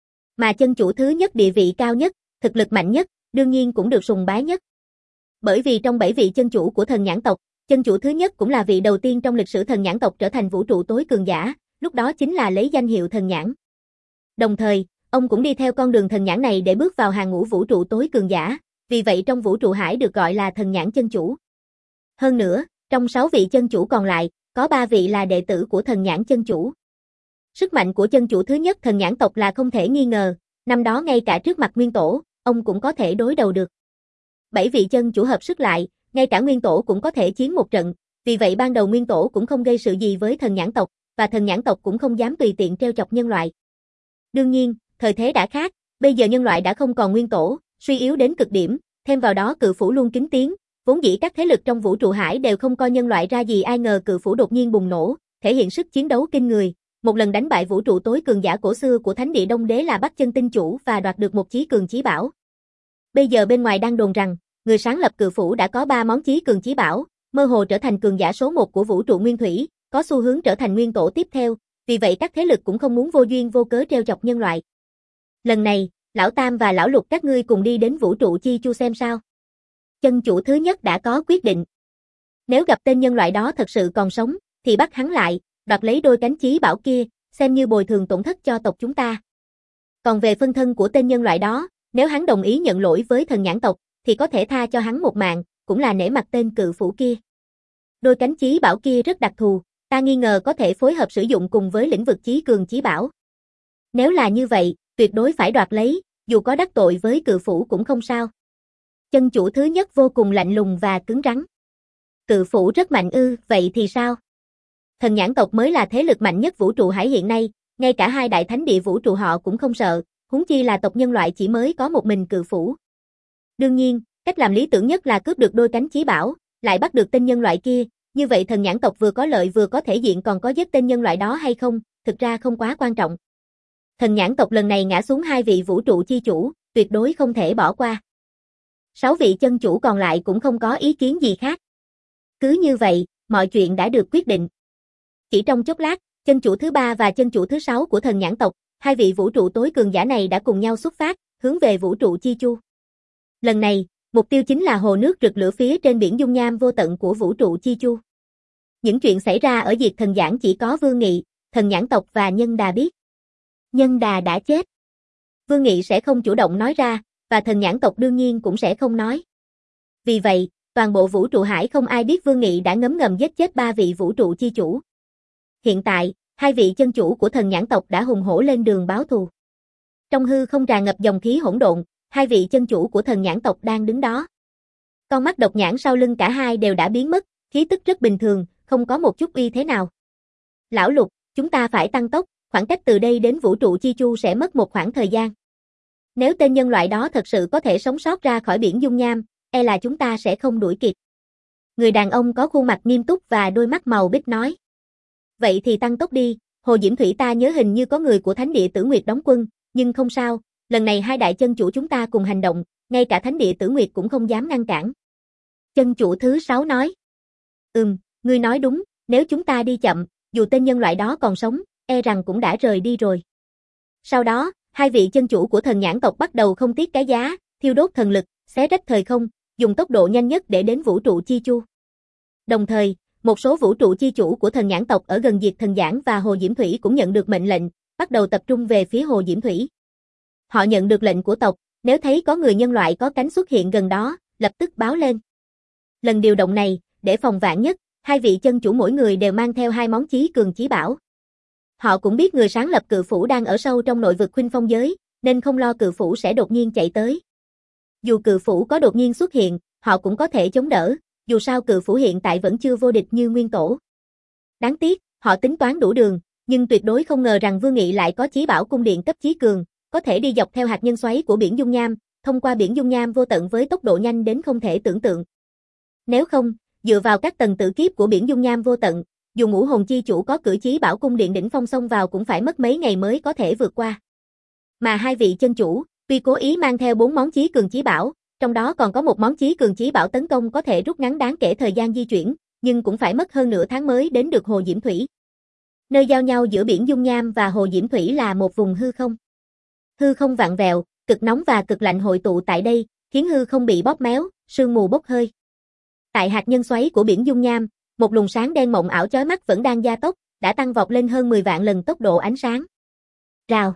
Mà chân chủ thứ nhất địa vị cao nhất, thực lực mạnh nhất, đương nhiên cũng được sùng bái nhất. Bởi vì trong bảy vị chân chủ của thần nhãn tộc, chân chủ thứ nhất cũng là vị đầu tiên trong lịch sử thần nhãn tộc trở thành vũ trụ tối cường giả, lúc đó chính là lấy danh hiệu thần nhãn. Đồng thời, ông cũng đi theo con đường thần nhãn này để bước vào hàng ngũ vũ trụ tối cường giả, vì vậy trong vũ trụ hải được gọi là thần nhãn chân chủ. Hơn nữa, trong sáu vị chân chủ còn lại, có ba vị là đệ tử của thần nhãn chân chủ. Sức mạnh của chân chủ thứ nhất thần nhãn tộc là không thể nghi ngờ, năm đó ngay cả trước mặt nguyên tổ, ông cũng có thể đối đầu được. Bảy vị chân chủ hợp sức lại, ngay cả nguyên tổ cũng có thể chiến một trận, vì vậy ban đầu nguyên tổ cũng không gây sự gì với thần nhãn tộc, và thần nhãn tộc cũng không dám tùy tiện trêu chọc nhân loại. Đương nhiên, thời thế đã khác, bây giờ nhân loại đã không còn nguyên tổ, suy yếu đến cực điểm, thêm vào đó cự phủ luôn kín tiếng, vốn dĩ các thế lực trong vũ trụ hải đều không coi nhân loại ra gì, ai ngờ cự phủ đột nhiên bùng nổ, thể hiện sức chiến đấu kinh người, một lần đánh bại vũ trụ tối cường giả cổ xưa của Thánh địa Đông Đế là Bắc Chân Tinh Chủ và đoạt được một chí cường chí bảo. Bây giờ bên ngoài đang đồn rằng, người sáng lập cự phủ đã có ba món chí cường chí bảo, mơ hồ trở thành cường giả số một của vũ trụ nguyên thủy, có xu hướng trở thành nguyên tổ tiếp theo, vì vậy các thế lực cũng không muốn vô duyên vô cớ trêu chọc nhân loại. Lần này, Lão Tam và Lão Lục các ngươi cùng đi đến vũ trụ chi chu xem sao. Chân chủ thứ nhất đã có quyết định. Nếu gặp tên nhân loại đó thật sự còn sống, thì bắt hắn lại, đoạt lấy đôi cánh chí bảo kia, xem như bồi thường tổn thất cho tộc chúng ta. Còn về phân thân của tên nhân loại đó, nếu hắn đồng ý nhận lỗi với thần nhãn tộc, thì có thể tha cho hắn một mạng, cũng là nể mặt tên cự phủ kia. Đôi cánh chí bảo kia rất đặc thù, ta nghi ngờ có thể phối hợp sử dụng cùng với lĩnh vực chí cường chí bảo. Nếu là như vậy, tuyệt đối phải đoạt lấy, dù có đắc tội với cự phủ cũng không sao. Chân chủ thứ nhất vô cùng lạnh lùng và cứng rắn. Cự phủ rất mạnh ư, vậy thì sao? Thần nhãn tộc mới là thế lực mạnh nhất vũ trụ hải hiện nay, ngay cả hai đại thánh địa vũ trụ họ cũng không sợ, huống chi là tộc nhân loại chỉ mới có một mình cự phủ. Đương nhiên, cách làm lý tưởng nhất là cướp được đôi cánh chí bảo, lại bắt được tên nhân loại kia, như vậy thần nhãn tộc vừa có lợi vừa có thể diện, còn có giết tên nhân loại đó hay không, thực ra không quá quan trọng. Thần nhãn tộc lần này ngã xuống hai vị vũ trụ chi chủ, tuyệt đối không thể bỏ qua. Sáu vị chân chủ còn lại cũng không có ý kiến gì khác. Cứ như vậy, mọi chuyện đã được quyết định. Chỉ trong chốc lát, chân chủ thứ ba và chân chủ thứ sáu của thần nhãn tộc, hai vị vũ trụ tối cường giả này đã cùng nhau xuất phát, hướng về vũ trụ chi chu. Lần này, mục tiêu chính là hồ nước rực lửa phía trên biển dung nham vô tận của vũ trụ chi chu. Những chuyện xảy ra ở Diệt Thần Giảng chỉ có Vương Nghị, thần nhãn tộc và Nhân Đà biết. Nhân Đà đã chết. Vương Nghị sẽ không chủ động nói ra, và thần nhãn tộc đương nhiên cũng sẽ không nói. Vì vậy, toàn bộ vũ trụ hải không ai biết Vương Nghị đã ngấm ngầm giết chết ba vị vũ trụ chi chủ. Hiện tại, hai vị chân chủ của thần nhãn tộc đã hùng hổ lên đường báo thù. Trong hư không tràn ngập dòng khí hỗn độn, hai vị chân chủ của thần nhãn tộc đang đứng đó. Con mắt độc nhãn sau lưng cả hai đều đã biến mất, khí tức rất bình thường, không có một chút uy thế nào. Lão Lục, chúng ta phải tăng tốc, khoảng cách từ đây đến vũ trụ chi chu sẽ mất một khoảng thời gian. Nếu tên nhân loại đó thật sự có thể sống sót ra khỏi biển dung nham, e là chúng ta sẽ không đuổi kịp. Người đàn ông có khuôn mặt nghiêm túc và đôi mắt màu bích nói. Vậy thì tăng tốc đi, Hồ Diễm Thủy ta nhớ hình như có người của Thánh địa Tử Nguyệt đóng quân, nhưng không sao, lần này hai đại chân chủ chúng ta cùng hành động, ngay cả Thánh địa Tử Nguyệt cũng không dám ngăn cản. Chân chủ thứ sáu nói. Ừm, ngươi nói đúng, nếu chúng ta đi chậm, dù tên nhân loại đó còn sống, e rằng cũng đã rời đi rồi. Sau đó, hai vị chân chủ của thần nhãn tộc bắt đầu không tiếc cái giá, thiêu đốt thần lực, xé rách thời không, dùng tốc độ nhanh nhất để đến vũ trụ chi chu. Đồng thời, một số vũ trụ chi chủ của thần nhãn tộc ở gần Diệt Thần Giảng và Hồ Diễm Thủy cũng nhận được mệnh lệnh, bắt đầu tập trung về phía Hồ Diễm Thủy. Họ nhận được lệnh của tộc, Nếu thấy có người nhân loại có cánh xuất hiện gần đó, lập tức báo lên. Lần điều động này, để phòng vạn nhất, hai vị chân chủ mỗi người đều mang theo hai món chí cường chí bảo. Họ cũng biết người sáng lập cự phủ đang ở sâu trong nội vực Khuynh Phong giới, nên không lo cự phủ sẽ đột nhiên chạy tới. Dù cự phủ có đột nhiên xuất hiện, họ cũng có thể chống đỡ, dù sao cự phủ hiện tại vẫn chưa vô địch như nguyên tổ. Đáng tiếc, họ tính toán đủ đường, nhưng tuyệt đối không ngờ rằng Vương Nghị lại có chí bảo cung điện cấp chí cường, có thể đi dọc theo hạt nhân xoáy của biển dung nham, thông qua biển dung nham vô tận với tốc độ nhanh đến không thể tưởng tượng. Nếu không, dựa vào các tầng tử kiếp của biển dung nham vô tận, dù ngũ hồn chi chủ có cử chí bảo cung điện đỉnh phong xông vào cũng phải mất mấy ngày mới có thể vượt qua. Mà hai vị chân chủ, tuy cố ý mang theo bốn món chí cường chí bảo, trong đó còn có một món chí cường chí bảo tấn công có thể rút ngắn đáng kể thời gian di chuyển, nhưng cũng phải mất hơn nửa tháng mới đến được Hồ Diễm Thủy. Nơi giao nhau giữa biển dung nham và Hồ Diễm Thủy là một vùng hư không. Hư không vặn vẹo, cực nóng và cực lạnh hội tụ tại đây, khiến hư không bị bóp méo, sương mù bốc hơi. Tại hạt nhân xoáy của biển dung nham, một luồng sáng đen mộng ảo chói mắt vẫn đang gia tốc, đã tăng vọt lên hơn mười vạn lần tốc độ ánh sáng. Rào.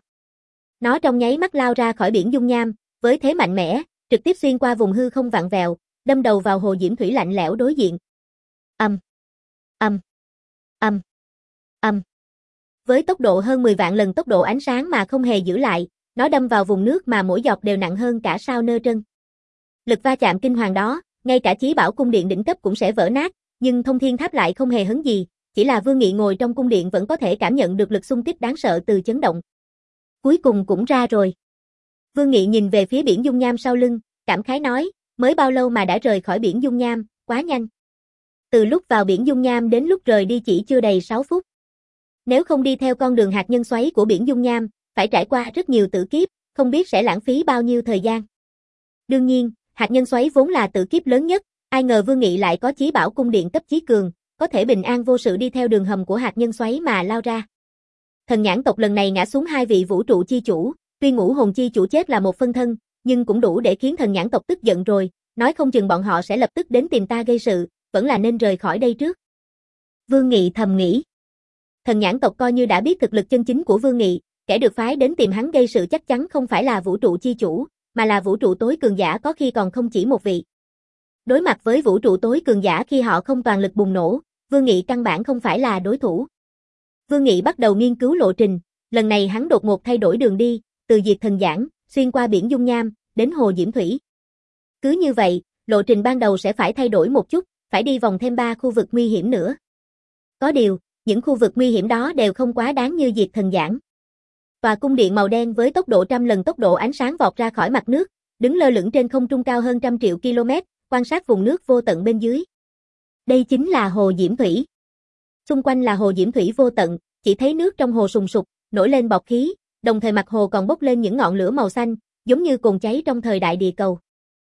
Nó trong nháy mắt lao ra khỏi biển dung nham, với thế mạnh mẽ, trực tiếp xuyên qua vùng hư không vặn vẹo, đâm đầu vào Hồ Diễm Thủy lạnh lẽo đối diện. Ầm. Ầm. Ầm. Ầm. Với tốc độ hơn mười vạn lần tốc độ ánh sáng mà không hề giữ lại, nó đâm vào vùng nước mà mỗi giọt đều nặng hơn cả sao nơ trân. Lực va chạm kinh hoàng đó, ngay cả chí bảo cung điện đỉnh cấp cũng sẽ vỡ nát, nhưng Thông Thiên Tháp lại không hề hấn gì, chỉ là Vương Nghị ngồi trong cung điện vẫn có thể cảm nhận được lực xung kích đáng sợ từ chấn động. Cuối cùng cũng ra rồi. Vương Nghị nhìn về phía biển dung nham sau lưng, cảm khái nói, mới bao lâu mà đã rời khỏi biển dung nham, quá nhanh. Từ lúc vào biển dung nham đến lúc rời đi chỉ chưa đầy sáu phút. Nếu không đi theo con đường hạt nhân xoáy của biển dung nham, phải trải qua rất nhiều tử kiếp, không biết sẽ lãng phí bao nhiêu thời gian. Đương nhiên, hạt nhân xoáy vốn là tử kiếp lớn nhất, ai ngờ Vương Nghị lại có chí bảo cung điện cấp chí cường, có thể bình an vô sự đi theo đường hầm của hạt nhân xoáy mà lao ra. Thần nhãn tộc lần này ngã xuống hai vị vũ trụ chi chủ, tuy ngũ hồn chi chủ chết là một phân thân, nhưng cũng đủ để khiến thần nhãn tộc tức giận rồi, nói không chừng bọn họ sẽ lập tức đến tìm ta gây sự, vẫn là nên rời khỏi đây trước. Vương Nghị thầm nghĩ. Thần nhãn tộc coi như đã biết thực lực chân chính của Vương Nghị, kẻ được phái đến tìm hắn gây sự chắc chắn không phải là vũ trụ chi chủ, mà là vũ trụ tối cường giả có khi còn không chỉ một vị. Đối mặt với vũ trụ tối cường giả khi họ không toàn lực bùng nổ, Vương Nghị căn bản không phải là đối thủ. Vương Nghị bắt đầu nghiên cứu lộ trình, lần này hắn đột ngột thay đổi đường đi, từ Diệt Thần Giảng, xuyên qua biển dung nham, đến Hồ Diễm Thủy. Cứ như vậy, lộ trình ban đầu sẽ phải thay đổi một chút, phải đi vòng thêm ba khu vực nguy hiểm nữa. Có điều, những khu vực nguy hiểm đó đều không quá đáng như Diệt Thần Giảng. Tòa cung điện màu đen với tốc độ trăm lần tốc độ ánh sáng vọt ra khỏi mặt nước, đứng lơ lửng trên không trung cao hơn trăm triệu km, quan sát vùng nước vô tận bên dưới. Đây chính là Hồ Diễm Thủy. Xung quanh là Hồ Diễm Thủy vô tận, chỉ thấy nước trong hồ sùng sục, nổi lên bọt khí, đồng thời mặt hồ còn bốc lên những ngọn lửa màu xanh, giống như cồn cháy trong thời đại địa cầu.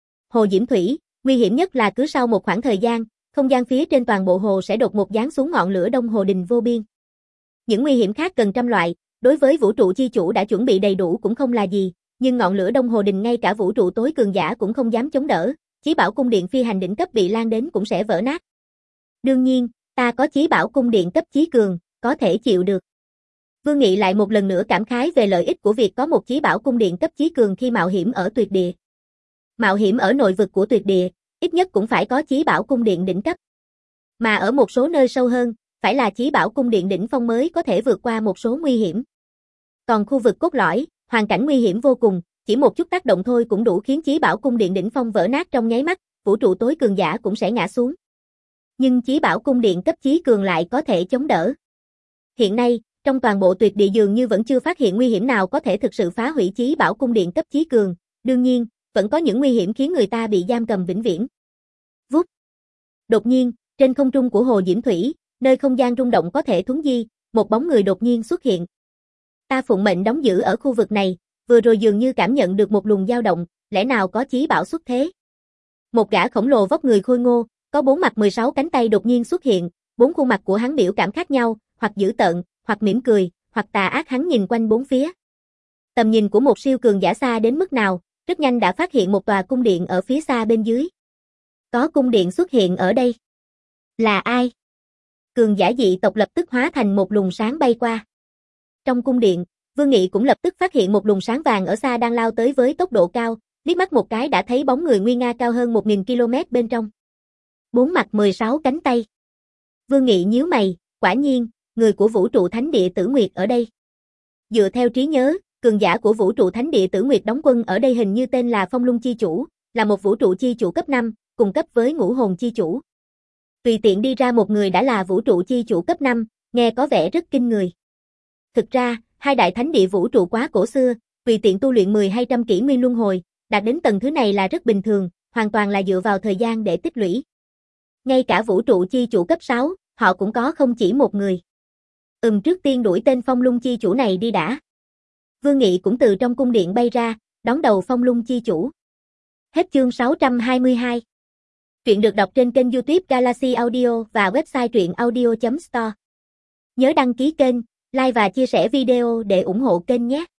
Hồ Diễm Thủy, nguy hiểm nhất là cứ sau một khoảng thời gian, không gian phía trên toàn bộ hồ sẽ đột ngột giáng xuống ngọn lửa đông hồ đình vô biên. Những nguy hiểm khác cần trăm loại, đối với vũ trụ chi chủ đã chuẩn bị đầy đủ cũng không là gì, nhưng ngọn lửa đông hồ đình ngay cả vũ trụ tối cường giả cũng không dám chống đỡ, chí bảo cung điện phi hành đỉnh cấp bị lan đến cũng sẽ vỡ nát. Đương nhiên, ta có chí bảo cung điện cấp chí cường, có thể chịu được. Vương Nghị lại một lần nữa cảm khái về lợi ích của việc có một chí bảo cung điện cấp chí cường khi mạo hiểm ở tuyệt địa. Mạo hiểm ở nội vực của tuyệt địa, ít nhất cũng phải có chí bảo cung điện đỉnh cấp. Mà ở một số nơi sâu hơn, phải là chí bảo cung điện đỉnh phong mới có thể vượt qua một số nguy hiểm. Còn khu vực cốt lõi, hoàn cảnh nguy hiểm vô cùng, chỉ một chút tác động thôi cũng đủ khiến chí bảo cung điện đỉnh phong vỡ nát trong nháy mắt, vũ trụ tối cường giả cũng sẽ ngã xuống. Nhưng chí bảo cung điện cấp chí cường lại có thể chống đỡ. Hiện nay, trong toàn bộ tuyệt địa dường như vẫn chưa phát hiện nguy hiểm nào có thể thực sự phá hủy chí bảo cung điện cấp chí cường, đương nhiên, vẫn có những nguy hiểm khiến người ta bị giam cầm vĩnh viễn. Vút. Đột nhiên, trên không trung của Hồ Diễm Thủy, nơi không gian rung động có thể thuấn di, một bóng người đột nhiên xuất hiện. Ta phụng mệnh đóng giữ ở khu vực này, vừa rồi dường như cảm nhận được một luồng dao động, lẽ nào có chí bảo xuất thế. Một gã khổng lồ vóc người khôi ngô, có bốn mặt mười sáu cánh tay đột nhiên xuất hiện, bốn khuôn mặt của hắn biểu cảm khác nhau, hoặc dữ tợn, hoặc mỉm cười, hoặc tà ác. Hắn nhìn quanh bốn phía. Tầm nhìn của một siêu cường giả xa đến mức nào, rất nhanh đã phát hiện một tòa cung điện ở phía xa bên dưới. Có cung điện xuất hiện ở đây. Là ai? Cường giả dị tộc lập tức hóa thành một luồng sáng bay qua. Trong cung điện, Vương Nghị cũng lập tức phát hiện một luồng sáng vàng ở xa đang lao tới với tốc độ cao, Liếc mắt một cái đã thấy bóng người nguy nga cao hơn một nghìn ki lô mét bên trong. Bốn mặt mười sáu cánh tay. Vương Nghị nhíu mày, quả nhiên, người của vũ trụ thánh địa Tử Nguyệt ở đây. Dựa theo trí nhớ, cường giả của vũ trụ thánh địa Tử Nguyệt đóng quân ở đây hình như tên là Phong Lung chi chủ, là một vũ trụ chi chủ cấp năm, cùng cấp với Ngũ Hồn chi chủ. Tùy tiện đi ra một người đã là vũ trụ chi chủ cấp năm, nghe có vẻ rất kinh người. Thực ra, hai đại thánh địa vũ trụ quá cổ xưa, tùy tiện tu luyện mười hay trăm kỷ nguyên luân hồi, đạt đến tầng thứ này là rất bình thường, hoàn toàn là dựa vào thời gian để tích lũy. Ngay cả vũ trụ chi chủ cấp sáu, họ cũng có không chỉ một người. Ừm trước tiên đuổi tên Phong Lung chi chủ này đi đã. Vương Nghị cũng từ trong cung điện bay ra, đón đầu Phong Lung chi chủ. Hết chương sáu trăm hai mươi hai. Truyện được đọc trên kênh YouTube Galaxy Audio và website truyện audio chấm store. Nhớ đăng ký kênh, like và chia sẻ video để ủng hộ kênh nhé.